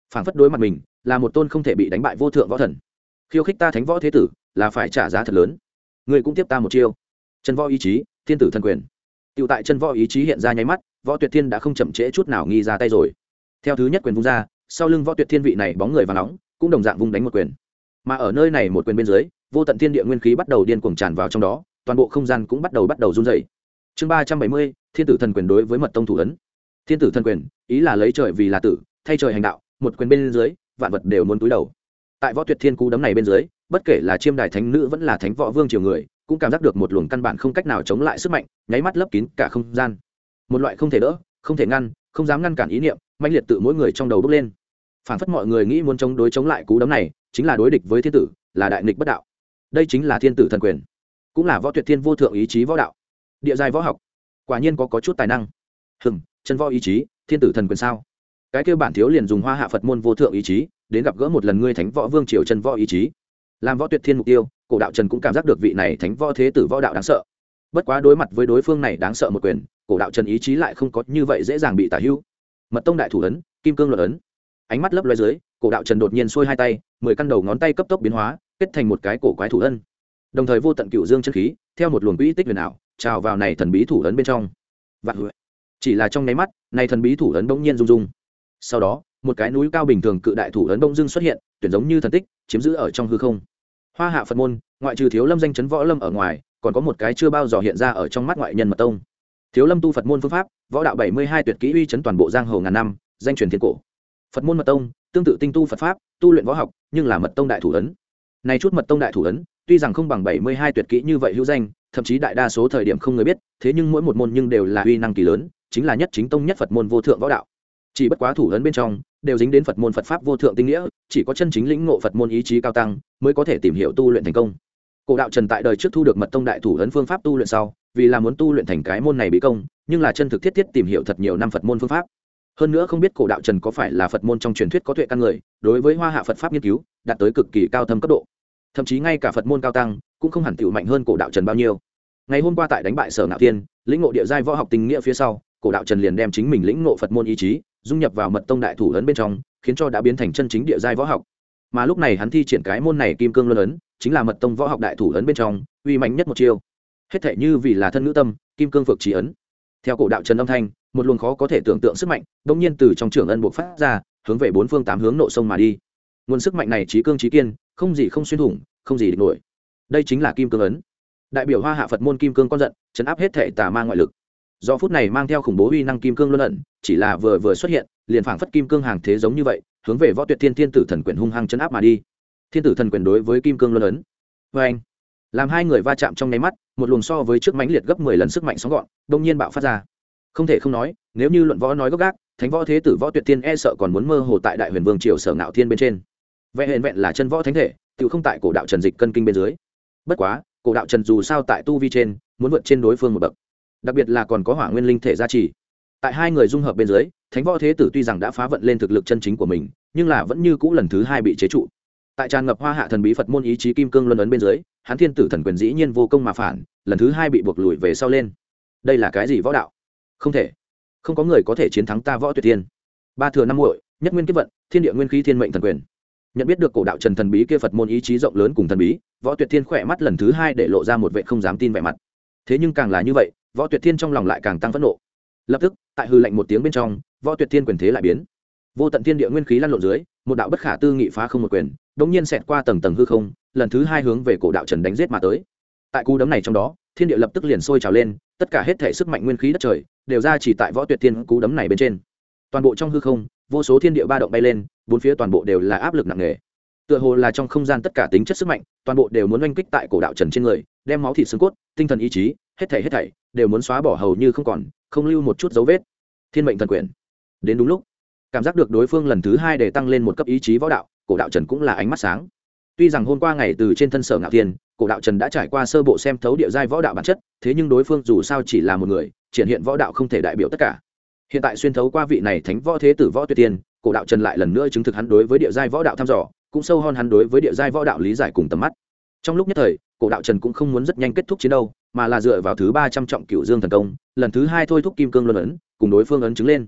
phảng phất đối mặt mình là một tôn không thể bị đánh bại vô thượng võ thần. Khiêu khích ta thánh võ thế tử là phải trả giá thật lớn. Ngươi cũng tiếp ta một chiêu. Chân võ ý chí, thiên tử thần quyền. Tiểu tại chân võ ý chí hiện ra nháy mắt, Võ Tuyệt Thiên đã không chậm trễ chút nào nghi ra tay rồi. Theo thứ nhất quyền vung ra, sau lưng Võ Tuyệt Thiên vị này bóng người vàng nóng cũng đồng dạng vung đánh một quyền. Mà ở nơi này một quyền bên dưới, vô tận thiên địa nguyên khí bắt đầu điên cuồng tràn vào trong đó, toàn bộ không gian cũng bắt đầu run rẩy. Chương 370, Thiên tử thần quyền đối với mật tông thủ ấn. Thiên tử thần quyền, ý là lấy trời vì là tử, thay trời hành đạo, một quyền bên dưới, vạn vật đều muốn cúi đầu. Tại Võ Tuyệt Thiên cú đấm này bên dưới, bất kể là chiêm đài thánh nữ vẫn là thánh võ vương triều người, cũng cảm giác được một luồng căn bản không cách nào chống lại sức mạnh, nháy mắt lấp kín cả không gian. Một loại không thể đỡ, không thể ngăn, không dám ngăn cản ý niệm, mãnh liệt tự mỗi người trong đầu bốc lên. Phản phất mọi người nghĩ muốn chống lại cú đấm này, chính là đối địch với thiên tử, là đại nghịch bất đạo. Đây chính là thiên tử thần quyền, cũng là Võ Tuyệt Thiên vô thượng ý chí võ đạo. Địa giai võ học, quả nhiên có chút tài năng. Chân võ ý chí, thiên tử thần quyền sao? Cái kêu bản thiếu liền dùng Hoa Hạ Phật môn vô thượng ý chí, đến gặp gỡ một lần ngươi thánh võ vương triều chân võ ý chí. Làm Võ Tuyệt Thiên mục tiêu, Cổ Đạo Trần cũng cảm giác được vị này thánh võ thế tử võ đạo đáng sợ. Bất quá đối mặt với đối phương này đáng sợ một quyền, Cổ Đạo Trần ý chí lại không có như vậy dễ dàng bị tả hữu. Mật tông đại thủ ấn, kim cương luật ấn. Ánh mắt lấp loé dưới, Cổ Đạo Trần đột nhiên xuôi hai tay, 10 căn đầu ngón tay cấp tốc biến hóa, kết thành một cái cổ quái thủ ấn. Đồng thời vô tận cựu dương chân khí, theo một luồng quỹ tích huyền ảo, trào vào này thần bí thủ ấn bên trong. Vạn hụi. Chỉ là trong nháy mắt, này thần bí thủ ấn bỗng nhiên rung rung. Sau đó, một cái núi cao bình thường cự đại thủ ấn bỗng dưng xuất hiện, tuyển giống như thần tích, chiếm giữ ở trong hư không. Hoa Hạ Phật môn, ngoại trừ Thiếu Lâm danh chấn võ lâm ở ngoài, còn có một cái chưa bao giờ hiện ra ở trong mắt ngoại nhân mật tông. Thiếu Lâm tu Phật môn phương pháp, võ đạo 72 tuyệt kỹ uy chấn toàn bộ giang hồ ngàn năm, danh truyền thiên cổ. Phật môn mật tông, tương tự tinh tu Phật pháp, tu luyện võ học, nhưng là mật tông đại thủ ấn. Này chút mật tông đại thủ ấn, tuy rằng không bằng 72 tuyệt kỹ như vậy hữu danh, thậm chí đại đa số thời điểm không người biết, thế nhưng mỗi một môn nhưng đều là uy năng kỳ lớn, chính là nhất chính tông nhất Phật môn vô thượng võ đạo. Chỉ bất quá thủ ấn bên trong đều dính đến Phật môn Phật pháp vô thượng tinh nghĩa, chỉ có chân chính lĩnh ngộ Phật môn ý chí cao tăng mới có thể tìm hiểu tu luyện thành công. Cổ Đạo Trần tại đời trước thu được mật tông đại thủ ấn phương pháp tu luyện sau, vì là muốn tu luyện thành cái môn này bí công, nhưng là chân thực thiết tìm hiểu thật nhiều năm Phật môn phương pháp. Hơn nữa không biết Cổ Đạo Trần có phải là Phật môn trong truyền thuyết có tuệ căn người, đối với Hoa Hạ Phật pháp nghiên cứu đạt tới cực kỳ cao thâm cấp độ. Thậm chí ngay cả Phật môn cao tăng cũng không hẳn tiểu mạnh hơn Cổ Đạo Trần bao nhiêu. Ngày hôm qua tại đánh bại Sở Ngạo Thiên, lĩnh ngộ địa giai võ học tinh nghĩa phía sau, Cổ Đạo Trần liền đem chính mình lĩnh ngộ Phật môn ý chí dung nhập vào mật tông đại thủ ấn bên trong, khiến cho đã biến thành chân chính địa giai võ học. Mà lúc này hắn thi triển cái môn này kim cương luân ấn, chính là mật tông võ học đại thủ ấn bên trong uy mạnh nhất một chiêu. Hết thảy như vì là thân nữ tâm, kim cương phược trí ấn. Theo Cổ Đạo Trần âm thanh, một luồng khó có thể tưởng tượng sức mạnh đống nhiên từ trong trường ân bộc phát ra, hướng về bốn phương tám hướng nộ sông mà đi. Nguồn sức mạnh này chí cương chí kiên, không gì không xuyên thủng, không gì địch nổi. Đây chính là kim cương ấn, đại biểu Hoa Hạ Phật môn kim cương con giận, trấn áp hết thể tà ma ngoại lực. Do phút này mang theo khủng bố uy năng kim cương luân ẩn, chỉ là vừa xuất hiện, liền phảng phất kim cương hàng thế giống như vậy, hướng về Võ Tuyệt Thiên thiên tử thần quyền hung hăng trấn áp mà đi. Thiên tử thần quyền đối với kim cương luân ấn. Và anh, làm hai người va chạm trong nháy mắt, một luồng so với trước mãnh liệt gấp 10 lần sức mạnh sóng gọn, đột nhiên bạo phát ra. Không thể không nói, nếu như luận võ nói gốc gác, thánh võ thế tử Võ Tuyệt Thiên e sợ còn muốn mơ hồ tại Đại Huyền Vương triều Sở Ngạo Thiên bên trên. Vẹn là chân võ thánh thể, tiểu không tại Cổ Đạo Trần dịch cân kinh bên dưới. Bất quá, Cổ Đạo Trần dù sao tại tu vi trên, muốn vượt trên đối phương một bậc. Đặc biệt là còn có Hỏa Nguyên linh thể gia trì. Tại hai người dung hợp bên dưới, thánh võ thế tử tuy rằng đã phá vận lên thực lực chân chính của mình, nhưng là vẫn như cũ lần thứ hai bị chế trụ. Tại tràn ngập Hoa Hạ thần bí Phật môn ý chí kim cương luân ấn bên dưới, hắn thiên tử thần quyền dĩ nhiên vô công mà phản, lần thứ hai bị buộc lùi về sau lên. Đây là cái gì võ đạo? Không thể, không có người có thể chiến thắng ta Võ Tuyệt Thiên. Ba thừa năm muội, nhất nguyên kiếp vận, thiên địa nguyên khí thiên mệnh thần quyền. Nhận biết được Cổ Đạo Trần thần bí kia Phật môn ý chí rộng lớn cùng thần bí, Võ Tuyệt Thiên khỏe mắt lần thứ hai để lộ ra một vẻ không dám tin vẻ mặt. Thế nhưng càng là như vậy, Võ Tuyệt Thiên trong lòng lại càng tăng phẫn nộ. Lập tức, tại hư lạnh một tiếng bên trong, Võ Tuyệt Thiên quyền thế lại biến. Vô tận thiên địa nguyên khí lăn lộn dưới, một đạo bất khả tư nghị phá không một quyền, đống nhiên xẹt qua tầng tầng hư không, lần thứ hai hướng về Cổ Đạo Trần đánh giết mà tới. Tại cú đấm này trong đó, thiên địa lập tức liền sôi trào lên, tất cả hết thể sức mạnh nguyên khí đất trời đều ra chỉ tại Võ Tuyệt Thiên cú đấm này bên trên. Toàn bộ trong hư không, vô số thiên địa ba động bay lên, bốn phía toàn bộ đều là áp lực nặng nề. Tựa hồ là trong không gian tất cả tính chất sức mạnh, toàn bộ đều muốn oanh kích tại Cổ Đạo Trần trên người, đem máu thịt xương cốt, tinh thần ý chí, hết thảy đều muốn xóa bỏ hầu như không còn, không lưu một chút dấu vết. Thiên mệnh thần quyền. Đến đúng lúc, cảm giác được đối phương lần thứ hai để tăng lên một cấp ý chí võ đạo, Cổ Đạo Trần cũng là ánh mắt sáng. Tuy rằng hôm qua ngày từ trên thân Sở Ngạo Thiên, Cổ Đạo Trần đã trải qua sơ bộ xem thấu địa giai võ đạo bản chất, thế nhưng đối phương dù sao chỉ là một người, triển hiện võ đạo không thể đại biểu tất cả. Hiện tại xuyên thấu qua vị này thánh võ thế tử Võ Tuyệt Thiên, Cổ Đạo Trần lại lần nữa chứng thực hắn đối với địa giai võ đạo thăm dò, cũng sâu hơn hắn đối với địa giai võ đạo lý giải cùng tầm mắt. Trong lúc nhất thời, Cổ Đạo Trần cũng không muốn rất nhanh kết thúc chiến đấu, mà là dựa vào thứ 300 trọng Cửu Dương thần công, lần thứ hai thôi thúc kim cương luân ấn, cùng đối phương ấn chứng lên.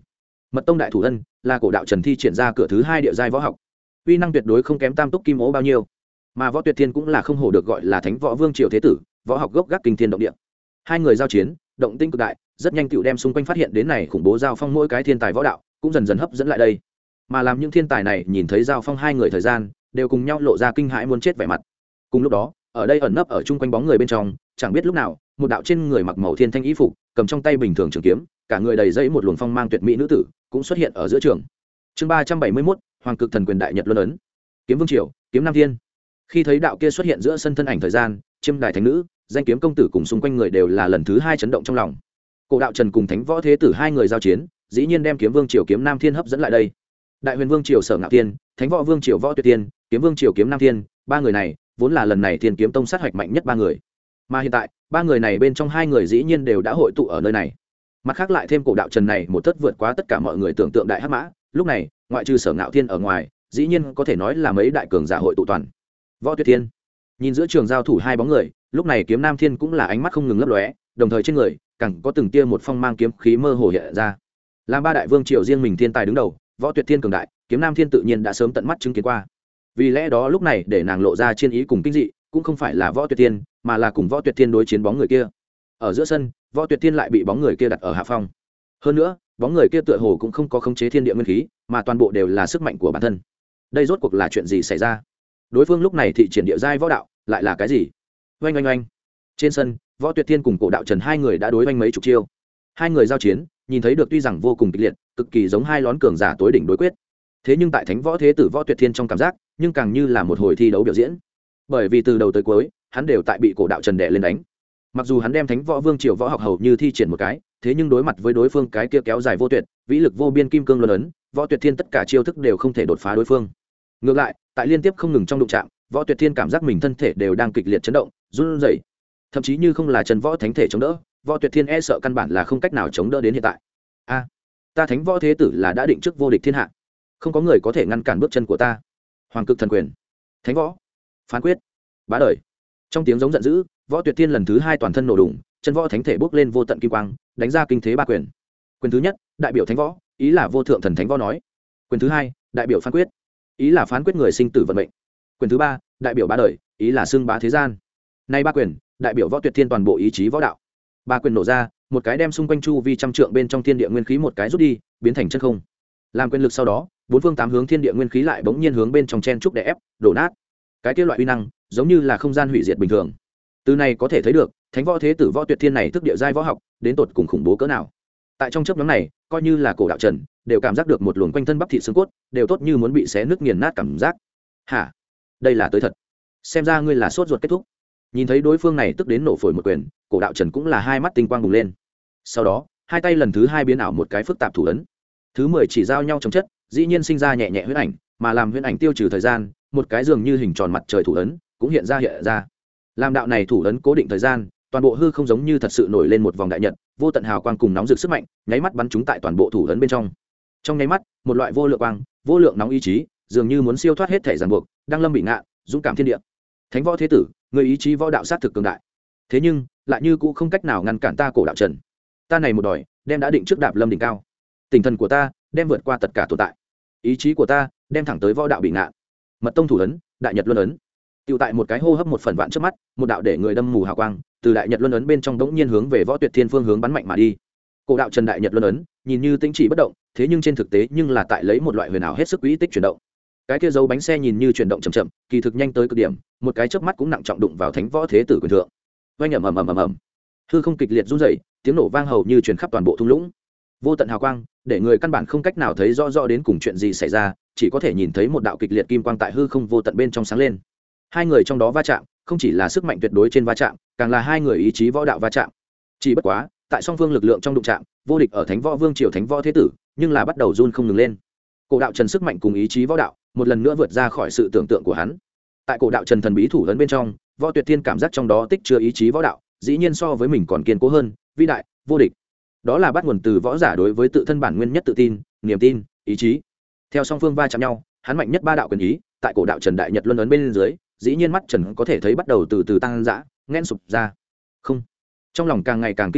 Mật tông đại thủ ân là cổ đạo trần thi triển ra cửa thứ 2 địa giai võ học, uy năng tuyệt đối không kém tam túc kim ố bao nhiêu. Mà Võ Tuyệt Thiên cũng là không hổ được gọi là thánh võ vương triều thế tử, võ học gốc gác kinh thiên động địa. Hai người giao chiến động tinh cực đại, rất nhanh tựu đem xung quanh phát hiện đến này khủng bố giao phong mỗi cái thiên tài võ đạo cũng dần dần hấp dẫn lại đây. Mà làm những thiên tài này nhìn thấy giao phong hai người thời gian, đều cùng nhau lộ ra kinh hãi muốn chết vẻ mặt. Cùng lúc đó, ở đây ẩn nấp ở chung quanh bóng người bên trong, chẳng biết lúc nào, một đạo trên người mặc màu thiên thanh y phục, cầm trong tay bình thường trường kiếm, cả người đầy dẫy một luồng phong mang tuyệt mỹ nữ tử, cũng xuất hiện ở giữa trường. Chương 371, Hoàng Cực Thần Quyền Đại Nhật Luân ấn. Kiếm Vương Triều, Kiếm Nam Thiên. Khi thấy đạo kia xuất hiện giữa sân thân ảnh thời gian, Chiêm Đài thánh nữ, danh kiếm công tử cùng xung quanh người đều là lần thứ 2 chấn động trong lòng. Cổ đạo Trần cùng Thánh Võ Thế Tử hai người giao chiến, dĩ nhiên đem Kiếm Vương Triều Kiếm Nam Thiên hấp dẫn lại đây. Đại Huyền Vương Triều Sở Ngạo Thiên, Thánh Võ Vương Triều Võ Tuyệt Thiên, Kiếm Vương Triều Kiếm Nam Thiên, ba người này vốn là lần này Thiên Kiếm Tông sát hoạch mạnh nhất ba người. Mà hiện tại, ba người này bên trong hai người dĩ nhiên đều đã hội tụ ở nơi này. Mặt khác lại thêm cổ đạo Trần này một thất vượt quá tất cả mọi người tưởng tượng đại hắc mã, lúc này, ngoại trừ Sở Ngạo Thiên ở ngoài, dĩ nhiên có thể nói là mấy đại cường giả hội tụ toàn. Võ Tuyệt Thiên nhìn giữa trường giao thủ hai bóng người, lúc này Kiếm Nam Thiên cũng là ánh mắt không ngừng lấp lóe, đồng thời trên người càng có từng tia một phong mang kiếm khí mơ hồ hiện ra. Làm ba đại vương triều riêng mình thiên tài đứng đầu, Võ Tuyệt Thiên cường đại, Kiếm Nam Thiên tự nhiên đã sớm tận mắt chứng kiến qua. Vì lẽ đó lúc này để nàng lộ ra chiến ý cùng kinh dị, cũng không phải là Võ Tuyệt Thiên, mà là cùng Võ Tuyệt Thiên đối chiến bóng người kia. Ở giữa sân, Võ Tuyệt Thiên lại bị bóng người kia đặt ở hạ phong. Hơn nữa, bóng người kia tựa hồ cũng không có khống chế thiên địa nguyên khí, mà toàn bộ đều là sức mạnh của bản thân. Đây rốt cuộc là chuyện gì xảy ra? Đối phương lúc này thị triển địa giai võ đạo, lại là cái gì? Oanh oanh oanh. Trên sân, Võ Tuyệt Thiên cùng cổ đạo Trần hai người đã đối oanh mấy chục chiêu. Hai người giao chiến, nhìn thấy được tuy rằng vô cùng kịch liệt, cực kỳ giống hai lón cường giả tối đỉnh đối quyết. Thế nhưng tại Thánh Võ Thế Tử Võ Tuyệt Thiên trong cảm giác, nhưng càng như là một hồi thi đấu biểu diễn. Bởi vì từ đầu tới cuối, hắn đều tại bị cổ đạo Trần đè lên đánh. Mặc dù hắn đem Thánh Võ Vương triều võ học hầu như thi triển một cái, thế nhưng đối mặt với đối phương cái kia kéo dài vô tuyệt, vĩ lực vô biên kim cương luân ấn, Võ Tuyệt Thiên tất cả chiêu thức đều không thể đột phá đối phương. Ngược lại, tại liên tiếp không ngừng trong đụng chạm, Võ Tuyệt Thiên cảm giác mình thân thể đều đang kịch liệt chấn động, run rẩy. Thậm chí như không là Trần Võ Thánh thể chống đỡ, Võ Tuyệt Thiên e sợ căn bản là không cách nào chống đỡ đến hiện tại. A, ta Thánh Võ Thế Tử là đã định trước vô địch thiên hạ, không có người có thể ngăn cản bước chân của ta. Hoàng Cực Thần Quyền, Thánh Võ, phán quyết, bá đời. Trong tiếng giống giận dữ, Võ Tuyệt Thiên lần thứ 2 toàn thân nổ đùng, chân võ thánh thể bốc lên vô tận kim quang, đánh ra kinh thế ba quyền. Quyền thứ nhất, đại biểu Thánh Võ, ý là vô thượng thần Thánh Võ nói. Quyền thứ hai, đại biểu phán quyết, ý là phán quyết người sinh tử vận mệnh. Quyền thứ ba, đại biểu bá đời, ý là xưng bá thế gian. Nay ba quyền, đại biểu Võ Tuyệt Thiên toàn bộ ý chí võ đạo. Ba quyền nổ ra, một cái đem xung quanh chu vi trăm trượng bên trong thiên địa nguyên khí một cái rút đi, biến thành chân không. Làm quyền lực sau đó, bốn phương tám hướng thiên địa nguyên khí lại bỗng nhiên hướng bên trong chen trúc đè ép, đổ nát. Cái kia loại uy năng, giống như là không gian hủy diệt bình thường. Từ này có thể thấy được, Thánh Võ Thế Tử Võ Tuyệt Thiên này thức địa giai võ học, đến tột cùng khủng bố cỡ nào. Tại trong chớp nhoáng này, coi như là cổ đạo Trần, đều cảm giác được một luồng quanh thân bắp thịt xương cốt, đều tốt như muốn bị xé nứt nghiền nát cảm giác. Hả? Đây là tới thật. Xem ra ngươi là sốt ruột kết thúc. Nhìn thấy đối phương này tức đến nổ phổi một quyền, cổ đạo Trần cũng là hai mắt tinh quang bùng lên. Sau đó, hai tay lần thứ 2 biến ảo một cái phức tạp thủ ấn. Thứ 10 chỉ giao nhau chống chất, dĩ nhiên sinh ra nhẹ nhẹ huyễn ảnh, mà làm huyễn ảnh tiêu trừ thời gian, một cái dường như hình tròn mặt trời thủ ấn cũng hiện ra. Làm đạo này thủ ấn cố định thời gian, toàn bộ hư không giống như thật sự nổi lên một vòng đại nhật, vô tận hào quang cùng nóng rực sức mạnh, nháy mắt bắn chúng tại toàn bộ thủ ấn bên trong. Trong nháy mắt, một loại vô lượng quang, vô lượng nóng ý chí, dường như muốn siêu thoát hết thể ràng buộc, đang lâm bị ngạ, dũng cảm thiên địa. Thánh Võ Thế Tử, người ý chí võ đạo sát thực cường đại. Thế nhưng, lại như cũng không cách nào ngăn cản ta cổ đạo Trần. Ta này một đòi, đem đã định trước đạp lâm đỉnh cao. Tinh thần của ta, đem vượt qua tất cả tồn tại. Ý chí của ta, đem thẳng tới võ đạo bị ngạ. Mật tông thủ ấn, Đại Nhật Luân ấn. Tiêu tại một cái hô hấp một phần vạn trước mắt, một đạo để người đâm mù hào quang, từ Đại Nhật Luân ấn bên trong đống nhiên hướng về Võ Tuyệt Thiên phương hướng bắn mạnh mà đi. Cổ đạo Trần Đại Nhật Luân ấn, nhìn như tĩnh chỉ bất động, thế nhưng trên thực tế nhưng là tại lấy một loại huyền ảo hết sức quỹ tích chuyển động. Cái kia dấu bánh xe nhìn như chuyển động chậm chậm, kỳ thực nhanh tới cực điểm, một cái chớp mắt cũng nặng trọng đụng vào Thánh Võ Thế Tử quyền thượng. Oanh ầm ầm ầm ầm ầm. Hư không kịch liệt rung rẩy, tiếng nổ vang hầu như truyền khắp toàn bộ thung lũng. Vô tận hào quang, để người căn bản không cách nào thấy rõ đến cùng chuyện gì xảy ra, chỉ có thể nhìn thấy một đạo kịch liệt kim quang tại hư không vô tận bên trong sáng lên. Hai người trong đó va chạm, không chỉ là sức mạnh tuyệt đối trên va chạm, càng là hai người ý chí võ đạo va chạm. Chỉ bất quá, tại song phương lực lượng trong đụng chạm, vô địch ở Thánh Võ Vương triều Thánh Võ Thế Tử, nhưng là bắt đầu run không ngừng lên. Cổ đạo Trần sức mạnh cùng ý chí võ đạo, một lần nữa vượt ra khỏi sự tưởng tượng của hắn. Tại cổ đạo Trần thần bí thủ ấn bên trong, Võ Tuyệt Thiên cảm giác trong đó tích chứa ý chí võ đạo, dĩ nhiên so với mình còn kiên cố hơn, vĩ đại, vô địch. Đó là bắt nguồn từ võ giả đối với tự thân bản nguyên nhất tự tin, niềm tin, ý chí. Theo song phương va chạm nhau, hắn mạnh nhất ba đạo quyền ý, tại cổ đạo Trần Đại Nhật Luân ấn bên dưới, dĩ nhiên mắt Trần có thể thấy bắt đầu từ từ tăng dã, nghẽn sụp ra. Không, trong lòng càng ngày càng kinh hãi,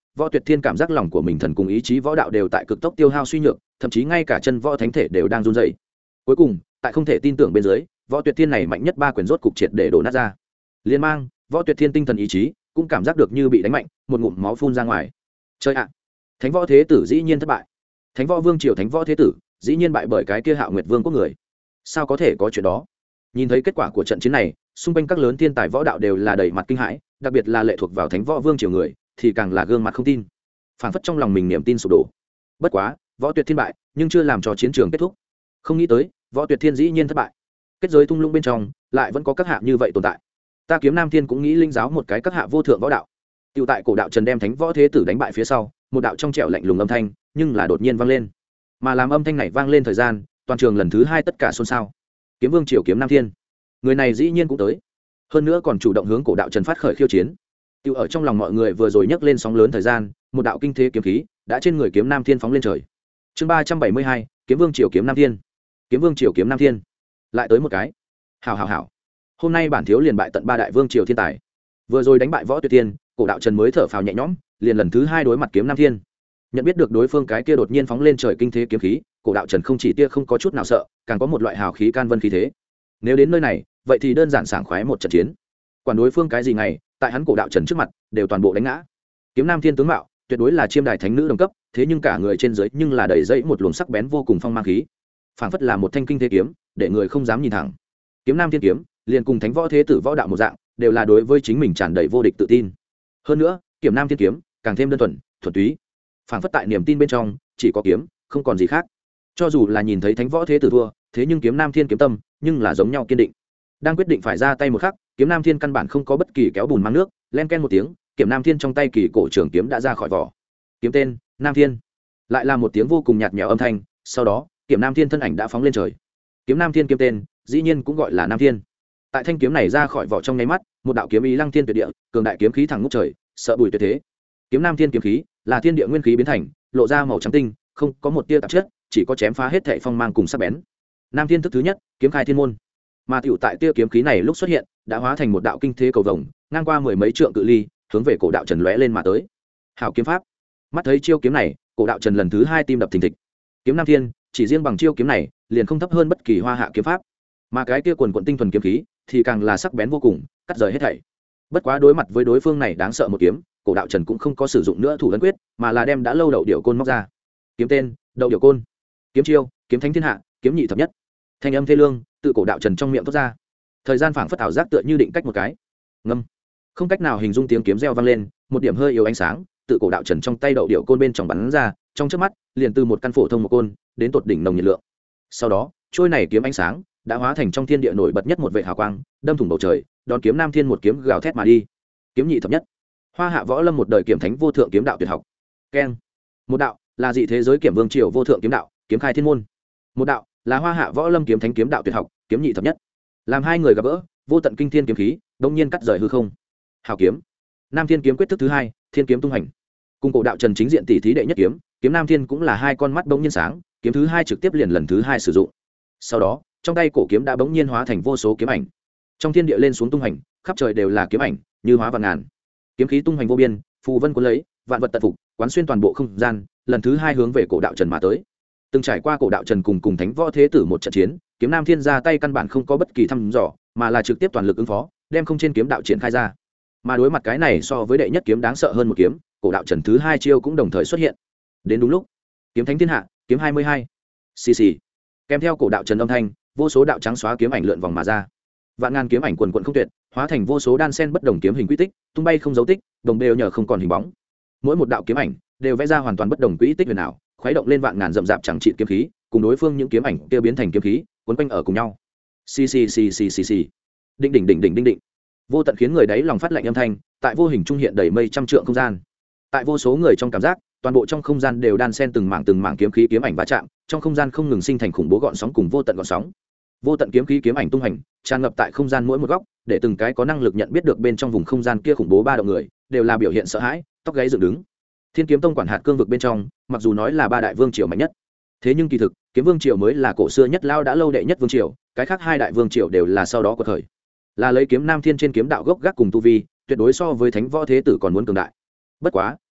Võ Tuyệt Thiên cảm giác lòng của mình thần cùng ý chí võ đạo đều tại cực tốc tiêu hao suy nhược, thậm chí ngay cả chân võ thánh thể đều đang run rẩy. Cuối cùng, tại không thể tin tưởng bên dưới, Võ Tuyệt Thiên này mạnh nhất ba quyền rốt cục triệt để đổ nát ra. Liên mang, Võ Tuyệt Thiên tinh thần ý chí cũng cảm giác được như bị đánh mạnh, một ngụm máu phun ra ngoài. Chơi ạ! Thánh Võ Thế Tử dĩ nhiên thất bại. Thánh Võ Vương triều Thánh Võ Thế Tử, dĩ nhiên bại bởi cái kia Hạo Nguyệt Vương quốc người. Sao có thể có chuyện đó? Nhìn thấy kết quả của trận chiến này, xung quanh các lớn thiên tài võ đạo đều là đầy mặt kinh hãi, đặc biệt là lệ thuộc vào Thánh Võ Vương triều người, thì càng là gương mặt không tin. Phảng phất trong lòng mình niềm tin sụp đổ. Bất quá, Võ Tuyệt Thiên bại, nhưng chưa làm cho chiến trường kết thúc. Không nghĩ tới, Võ Tuyệt Thiên dĩ nhiên thất bại. Kết giới thung lũng bên trong, lại vẫn có các hạ như vậy tồn tại. Ta Kiếm Nam Thiên cũng nghĩ linh giáo một cái các hạ vô thượng võ đạo. Tiểu tại cổ đạo Trần đem Thánh Võ Thế Tử đánh bại phía sau, một đạo trong trẻo lạnh lùng âm thanh, nhưng là đột nhiên vang lên. Mà làm âm thanh này vang lên thời gian, toàn trường lần thứ hai tất cả xôn xao. Kiếm Vương triều Kiếm Nam Thiên, người này dĩ nhiên cũng tới, hơn nữa còn chủ động hướng cổ đạo Trần phát khởi khiêu chiến. Tiểu ở trong lòng mọi người vừa rồi nhấc lên sóng lớn thời gian, một đạo kinh thế kiếm khí đã trên người Kiếm Nam Thiên phóng lên trời. Chương 372, Kiếm Vương triều Kiếm Nam Thiên. Kiếm Vương triều Kiếm Nam Thiên, lại tới một cái. Hảo. Hôm nay bản thiếu liền bại tận ba đại vương triều thiên tài. Vừa rồi đánh bại Võ Tuyệt Thiên, cổ đạo Trần mới thở phào nhẹ nhõm, liền lần thứ hai đối mặt Kiếm Nam Thiên. Nhận biết được đối phương cái kia đột nhiên phóng lên trời kinh thế kiếm khí, cổ đạo Trần không chỉ tia không có chút nào sợ, càng có một loại hào khí can vân khí thế. Nếu đến nơi này, vậy thì đơn giản sảng khoái một trận chiến. Quản đối phương cái gì ngày, tại hắn cổ đạo Trần trước mặt, đều toàn bộ đánh ngã. Kiếm Nam Thiên tướng mạo, tuyệt đối là chiêm đài thánh nữ đồng cấp, thế nhưng cả người trên dưới nhưng là đầy dẫy một luồng sắc bén vô cùng phong mang khí. Phảng phất là một thanh kinh thế kiếm, để người không dám nhìn thẳng. Kiếm Nam Thiên kiếm, liền cùng Thánh Võ Thế Tử võ đạo một dạng, đều là đối với chính mình tràn đầy vô địch tự tin. Hơn nữa, Kiếm Nam Thiên kiếm, càng thêm đơn thuần, thuần túy. Phảng phất tại niềm tin bên trong, chỉ có kiếm, không còn gì khác. Cho dù là nhìn thấy Thánh Võ Thế Tử thua, thế nhưng Kiếm Nam Thiên kiếm tâm, nhưng là giống nhau kiên định. Đang quyết định phải ra tay một khắc, Kiếm Nam Thiên căn bản không có bất kỳ kéo bùn mang nước, len ken một tiếng, Kiếm Nam Thiên trong tay kỳ cổ trường kiếm đã ra khỏi vỏ. Kiếm tên: Nam Thiên. Lại là một tiếng vô cùng nhạt nhẽo âm thanh, sau đó, Kiếm Nam Thiên thân ảnh đã phóng lên trời. Kiếm Nam Thiên kiếm tên, dĩ nhiên cũng gọi là Nam Thiên. Tại thanh kiếm này ra khỏi vỏ trong nháy mắt, một đạo kiếm ý lăng thiên tuyệt địa, cường đại kiếm khí thẳng ngút trời, sợ bùi tuyệt thế. Kiếm Nam Thiên kiếm khí là thiên địa nguyên khí biến thành, lộ ra màu trắng tinh, không có một tia tạp chất, chỉ có chém phá hết thảy phong mang cùng sắc bén. Nam Thiên thức thứ nhất, kiếm khai thiên môn. Mà tiểu tại tia kiếm khí này lúc xuất hiện, đã hóa thành một đạo kinh thế cầu vồng, ngang qua mười mấy trượng cự ly, hướng về cổ đạo Trần lóe lên mà tới. Hảo kiếm pháp. Mắt thấy chiêu kiếm này, cổ đạo Trần lần thứ hai tim đập thình thịch. Kiếm Nam Thiên, chỉ riêng bằng chiêu kiếm này, liền không thấp hơn bất kỳ hoa hạ kiếm pháp. Mà cái kia quần quần tinh thuần kiếm khí, thì càng là sắc bén vô cùng, cắt rời hết thảy. Bất quá đối mặt với đối phương này đáng sợ một kiếm, cổ đạo Trần cũng không có sử dụng nữa thủ ấn quyết, mà là đem đã lâu đậu điểu côn móc ra. Kiếm tên: Đậu điểu côn. Kiếm chiêu: Kiếm thánh thiên hạ, kiếm nhị thập nhất. Thanh âm thê lương tự cổ đạo Trần trong miệng thoát ra. Thời gian phảng phất ảo giác tựa như định cách một cái. Ngâm. Không cách nào hình dung tiếng kiếm reo vang lên, một điểm hơi yếu ánh sáng tự cổ đạo Trần trong tay đậu điểu côn bên trong bắn ra, trong chớp mắt, liền từ một căn phổ thông một côn đến tột đỉnh nồng nhiệt lượng. Sau đó, trôi này kiếm ánh sáng đã hóa thành trong thiên địa nổi bật nhất một vệt hào quang, đâm thủng bầu trời, đón Kiếm Nam Thiên một kiếm gào thét mà đi. Kiếm nhị thập nhất. Hoa hạ võ lâm một đời kiếm thánh vô thượng kiếm đạo tuyệt học. Keng. Một đạo là dị thế giới kiếm vương triều vô thượng kiếm đạo, kiếm khai thiên môn. Một đạo là hoa hạ võ lâm kiếm thánh kiếm đạo tuyệt học, kiếm nhị thập nhất. Làm hai người gặp gỡ, vô tận kinh thiên kiếm khí đột nhiên cắt rời hư không. Hào kiếm. Nam Thiên kiếm quyết thức thứ hai, Thiên kiếm tung hành. Cùng cổ đạo Trần chính diện tỷ thí đệ nhất kiếm, Kiếm Nam Thiên cũng là hai con mắt bỗng nhiên sáng, kiếm thứ hai trực tiếp liền lần thứ hai sử dụng. Sau đó, trong tay cổ kiếm đã bỗng nhiên hóa thành vô số kiếm ảnh. Trong thiên địa lên xuống tung hành, khắp trời đều là kiếm ảnh, như hóa vạn ngàn. Kiếm khí tung hành vô biên, phù vân cuốn lấy, vạn vật tận phục, quán xuyên toàn bộ không gian, lần thứ hai hướng về cổ đạo Trần mà tới. Từng trải qua cổ đạo Trần cùng Thánh Võ Thế Tử một trận chiến, Kiếm Nam Thiên ra tay căn bản không có bất kỳ thăm dò, mà là trực tiếp toàn lực ứng phó, đem không trên kiếm đạo triển khai ra. Mà đối mặt cái này so với đệ nhất kiếm đáng sợ hơn một kiếm, cổ đạo Trần thứ hai chiêu cũng đồng thời xuất hiện. Đến đúng lúc, kiếm thánh thiên hạ, kiếm 22. Xì xì. Kèm theo cổ đạo Trần âm thanh, vô số đạo trắng xóa kiếm ảnh lượn vòng mà ra. Vạn ngàn kiếm ảnh quần quần không tuyệt, hóa thành vô số đan sen bất đồng kiếm hình quy tích, tung bay không dấu tích, đồng đều nhờ không còn hình bóng. Mỗi một đạo kiếm ảnh đều vẽ ra hoàn toàn bất đồng quỹ tích huyền ảo, khuấy động lên vạn ngàn rậm rạp chẳng trị kiếm khí, cùng đối phương những kiếm ảnh kia biến thành kiếm khí, cuốn quanh ở cùng nhau. Xì xì xì xì xì xì. Đinh đỉnh đỉnh đỉnh đinh đỉnh. Vô tận khiến người đấy lòng phát lạnh âm thanh, tại vô hình trung hiện đầy mây trăm trượng không gian. Tại vô số người trong cảm giác, toàn bộ trong không gian đều đan xen từng mảng kiếm khí kiếm ảnh va chạm, trong không gian không ngừng sinh thành khủng bố gợn sóng cùng vô tận gợn sóng. Vô tận kiếm khí kiếm ảnh tung hành, tràn ngập tại không gian mỗi một góc, để từng cái có năng lực nhận biết được bên trong vùng không gian kia khủng bố ba động người, đều là biểu hiện sợ hãi, tóc gáy dựng đứng. Thiên Kiếm Tông quản hạt cương vực bên trong, mặc dù nói là ba đại vương triều mạnh nhất, thế nhưng kỳ thực, Kiếm Vương triều mới là cổ xưa nhất lao đã lâu đệ nhất vương triều, cái khác hai đại vương triều đều là sau đó của thời. Là lấy Kiếm Nam Thiên trên kiếm đạo gốc gác cùng tu vi, tuyệt đối so với Thánh Võ Thế Tử còn muốn cường đại. Bất quá,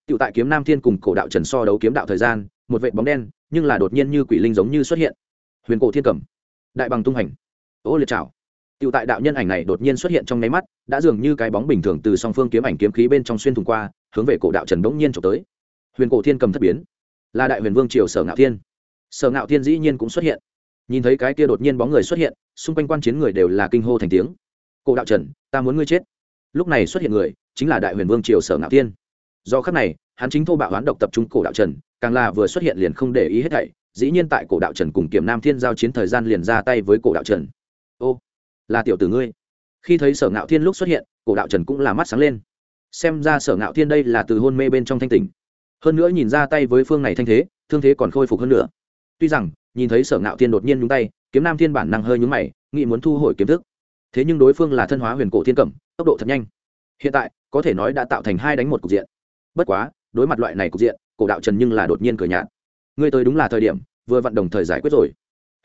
Tiểu tại kiếm Nam Thiên cùng cổ đạo Trần so đấu kiếm đạo thời gian, một vệt bóng đen, nhưng là đột nhiên như quỷ linh giống như xuất hiện. Huyền cổ thiên cầm, đại bằng tung hành, ô liệt trảo. Tiểu tại đạo nhân ảnh này đột nhiên xuất hiện trong nháy mắt, đã dường như cái bóng bình thường từ song phương kiếm ảnh kiếm khí bên trong xuyên thủng qua, hướng về cổ đạo Trần bỗng nhiên chụp tới. Huyền cổ thiên cầm thất biến, là đại huyền vương triều Sở Ngạo Thiên. Sở Ngạo Thiên dĩ nhiên cũng xuất hiện. Nhìn thấy cái kia đột nhiên bóng người xuất hiện, xung quanh quan chiến người đều là kinh hô thành tiếng. Cổ đạo Trần, ta muốn ngươi chết. Lúc này xuất hiện người, chính là đại huyền vương triều Sở Ngạo Thiên. Do khắc này, hắn chính thô bạo hoán độc tập trung cổ đạo Trần, càng là vừa xuất hiện liền không để ý hết thảy, dĩ nhiên tại cổ đạo Trần cùng Kiếm Nam Thiên giao chiến thời gian liền ra tay với cổ đạo Trần. Ô, là tiểu tử ngươi. Khi thấy Sở Ngạo Thiên lúc xuất hiện, cổ đạo Trần cũng là mắt sáng lên. Xem ra Sở Ngạo Thiên đây là từ hôn mê bên trong thanh tỉnh. Hơn nữa nhìn ra tay với phương này thanh thế, thương thế còn khôi phục hơn nữa. Tuy rằng, nhìn thấy Sở Ngạo Thiên đột nhiên nhúng tay, Kiếm Nam Thiên bản năng hơi nhướng mày, nghĩ muốn thu hồi kiếm thức. Thế nhưng đối phương là thân hóa huyền cổ thiên cẩm, tốc độ thật nhanh. Hiện tại, có thể nói đã tạo thành 2 đánh 1 cục diện. Bất quá, đối mặt loại này cục diện, cổ đạo Trần nhưng là đột nhiên cười nhạt. Ngươi tới đúng là thời điểm, vừa vận đồng thời giải quyết rồi.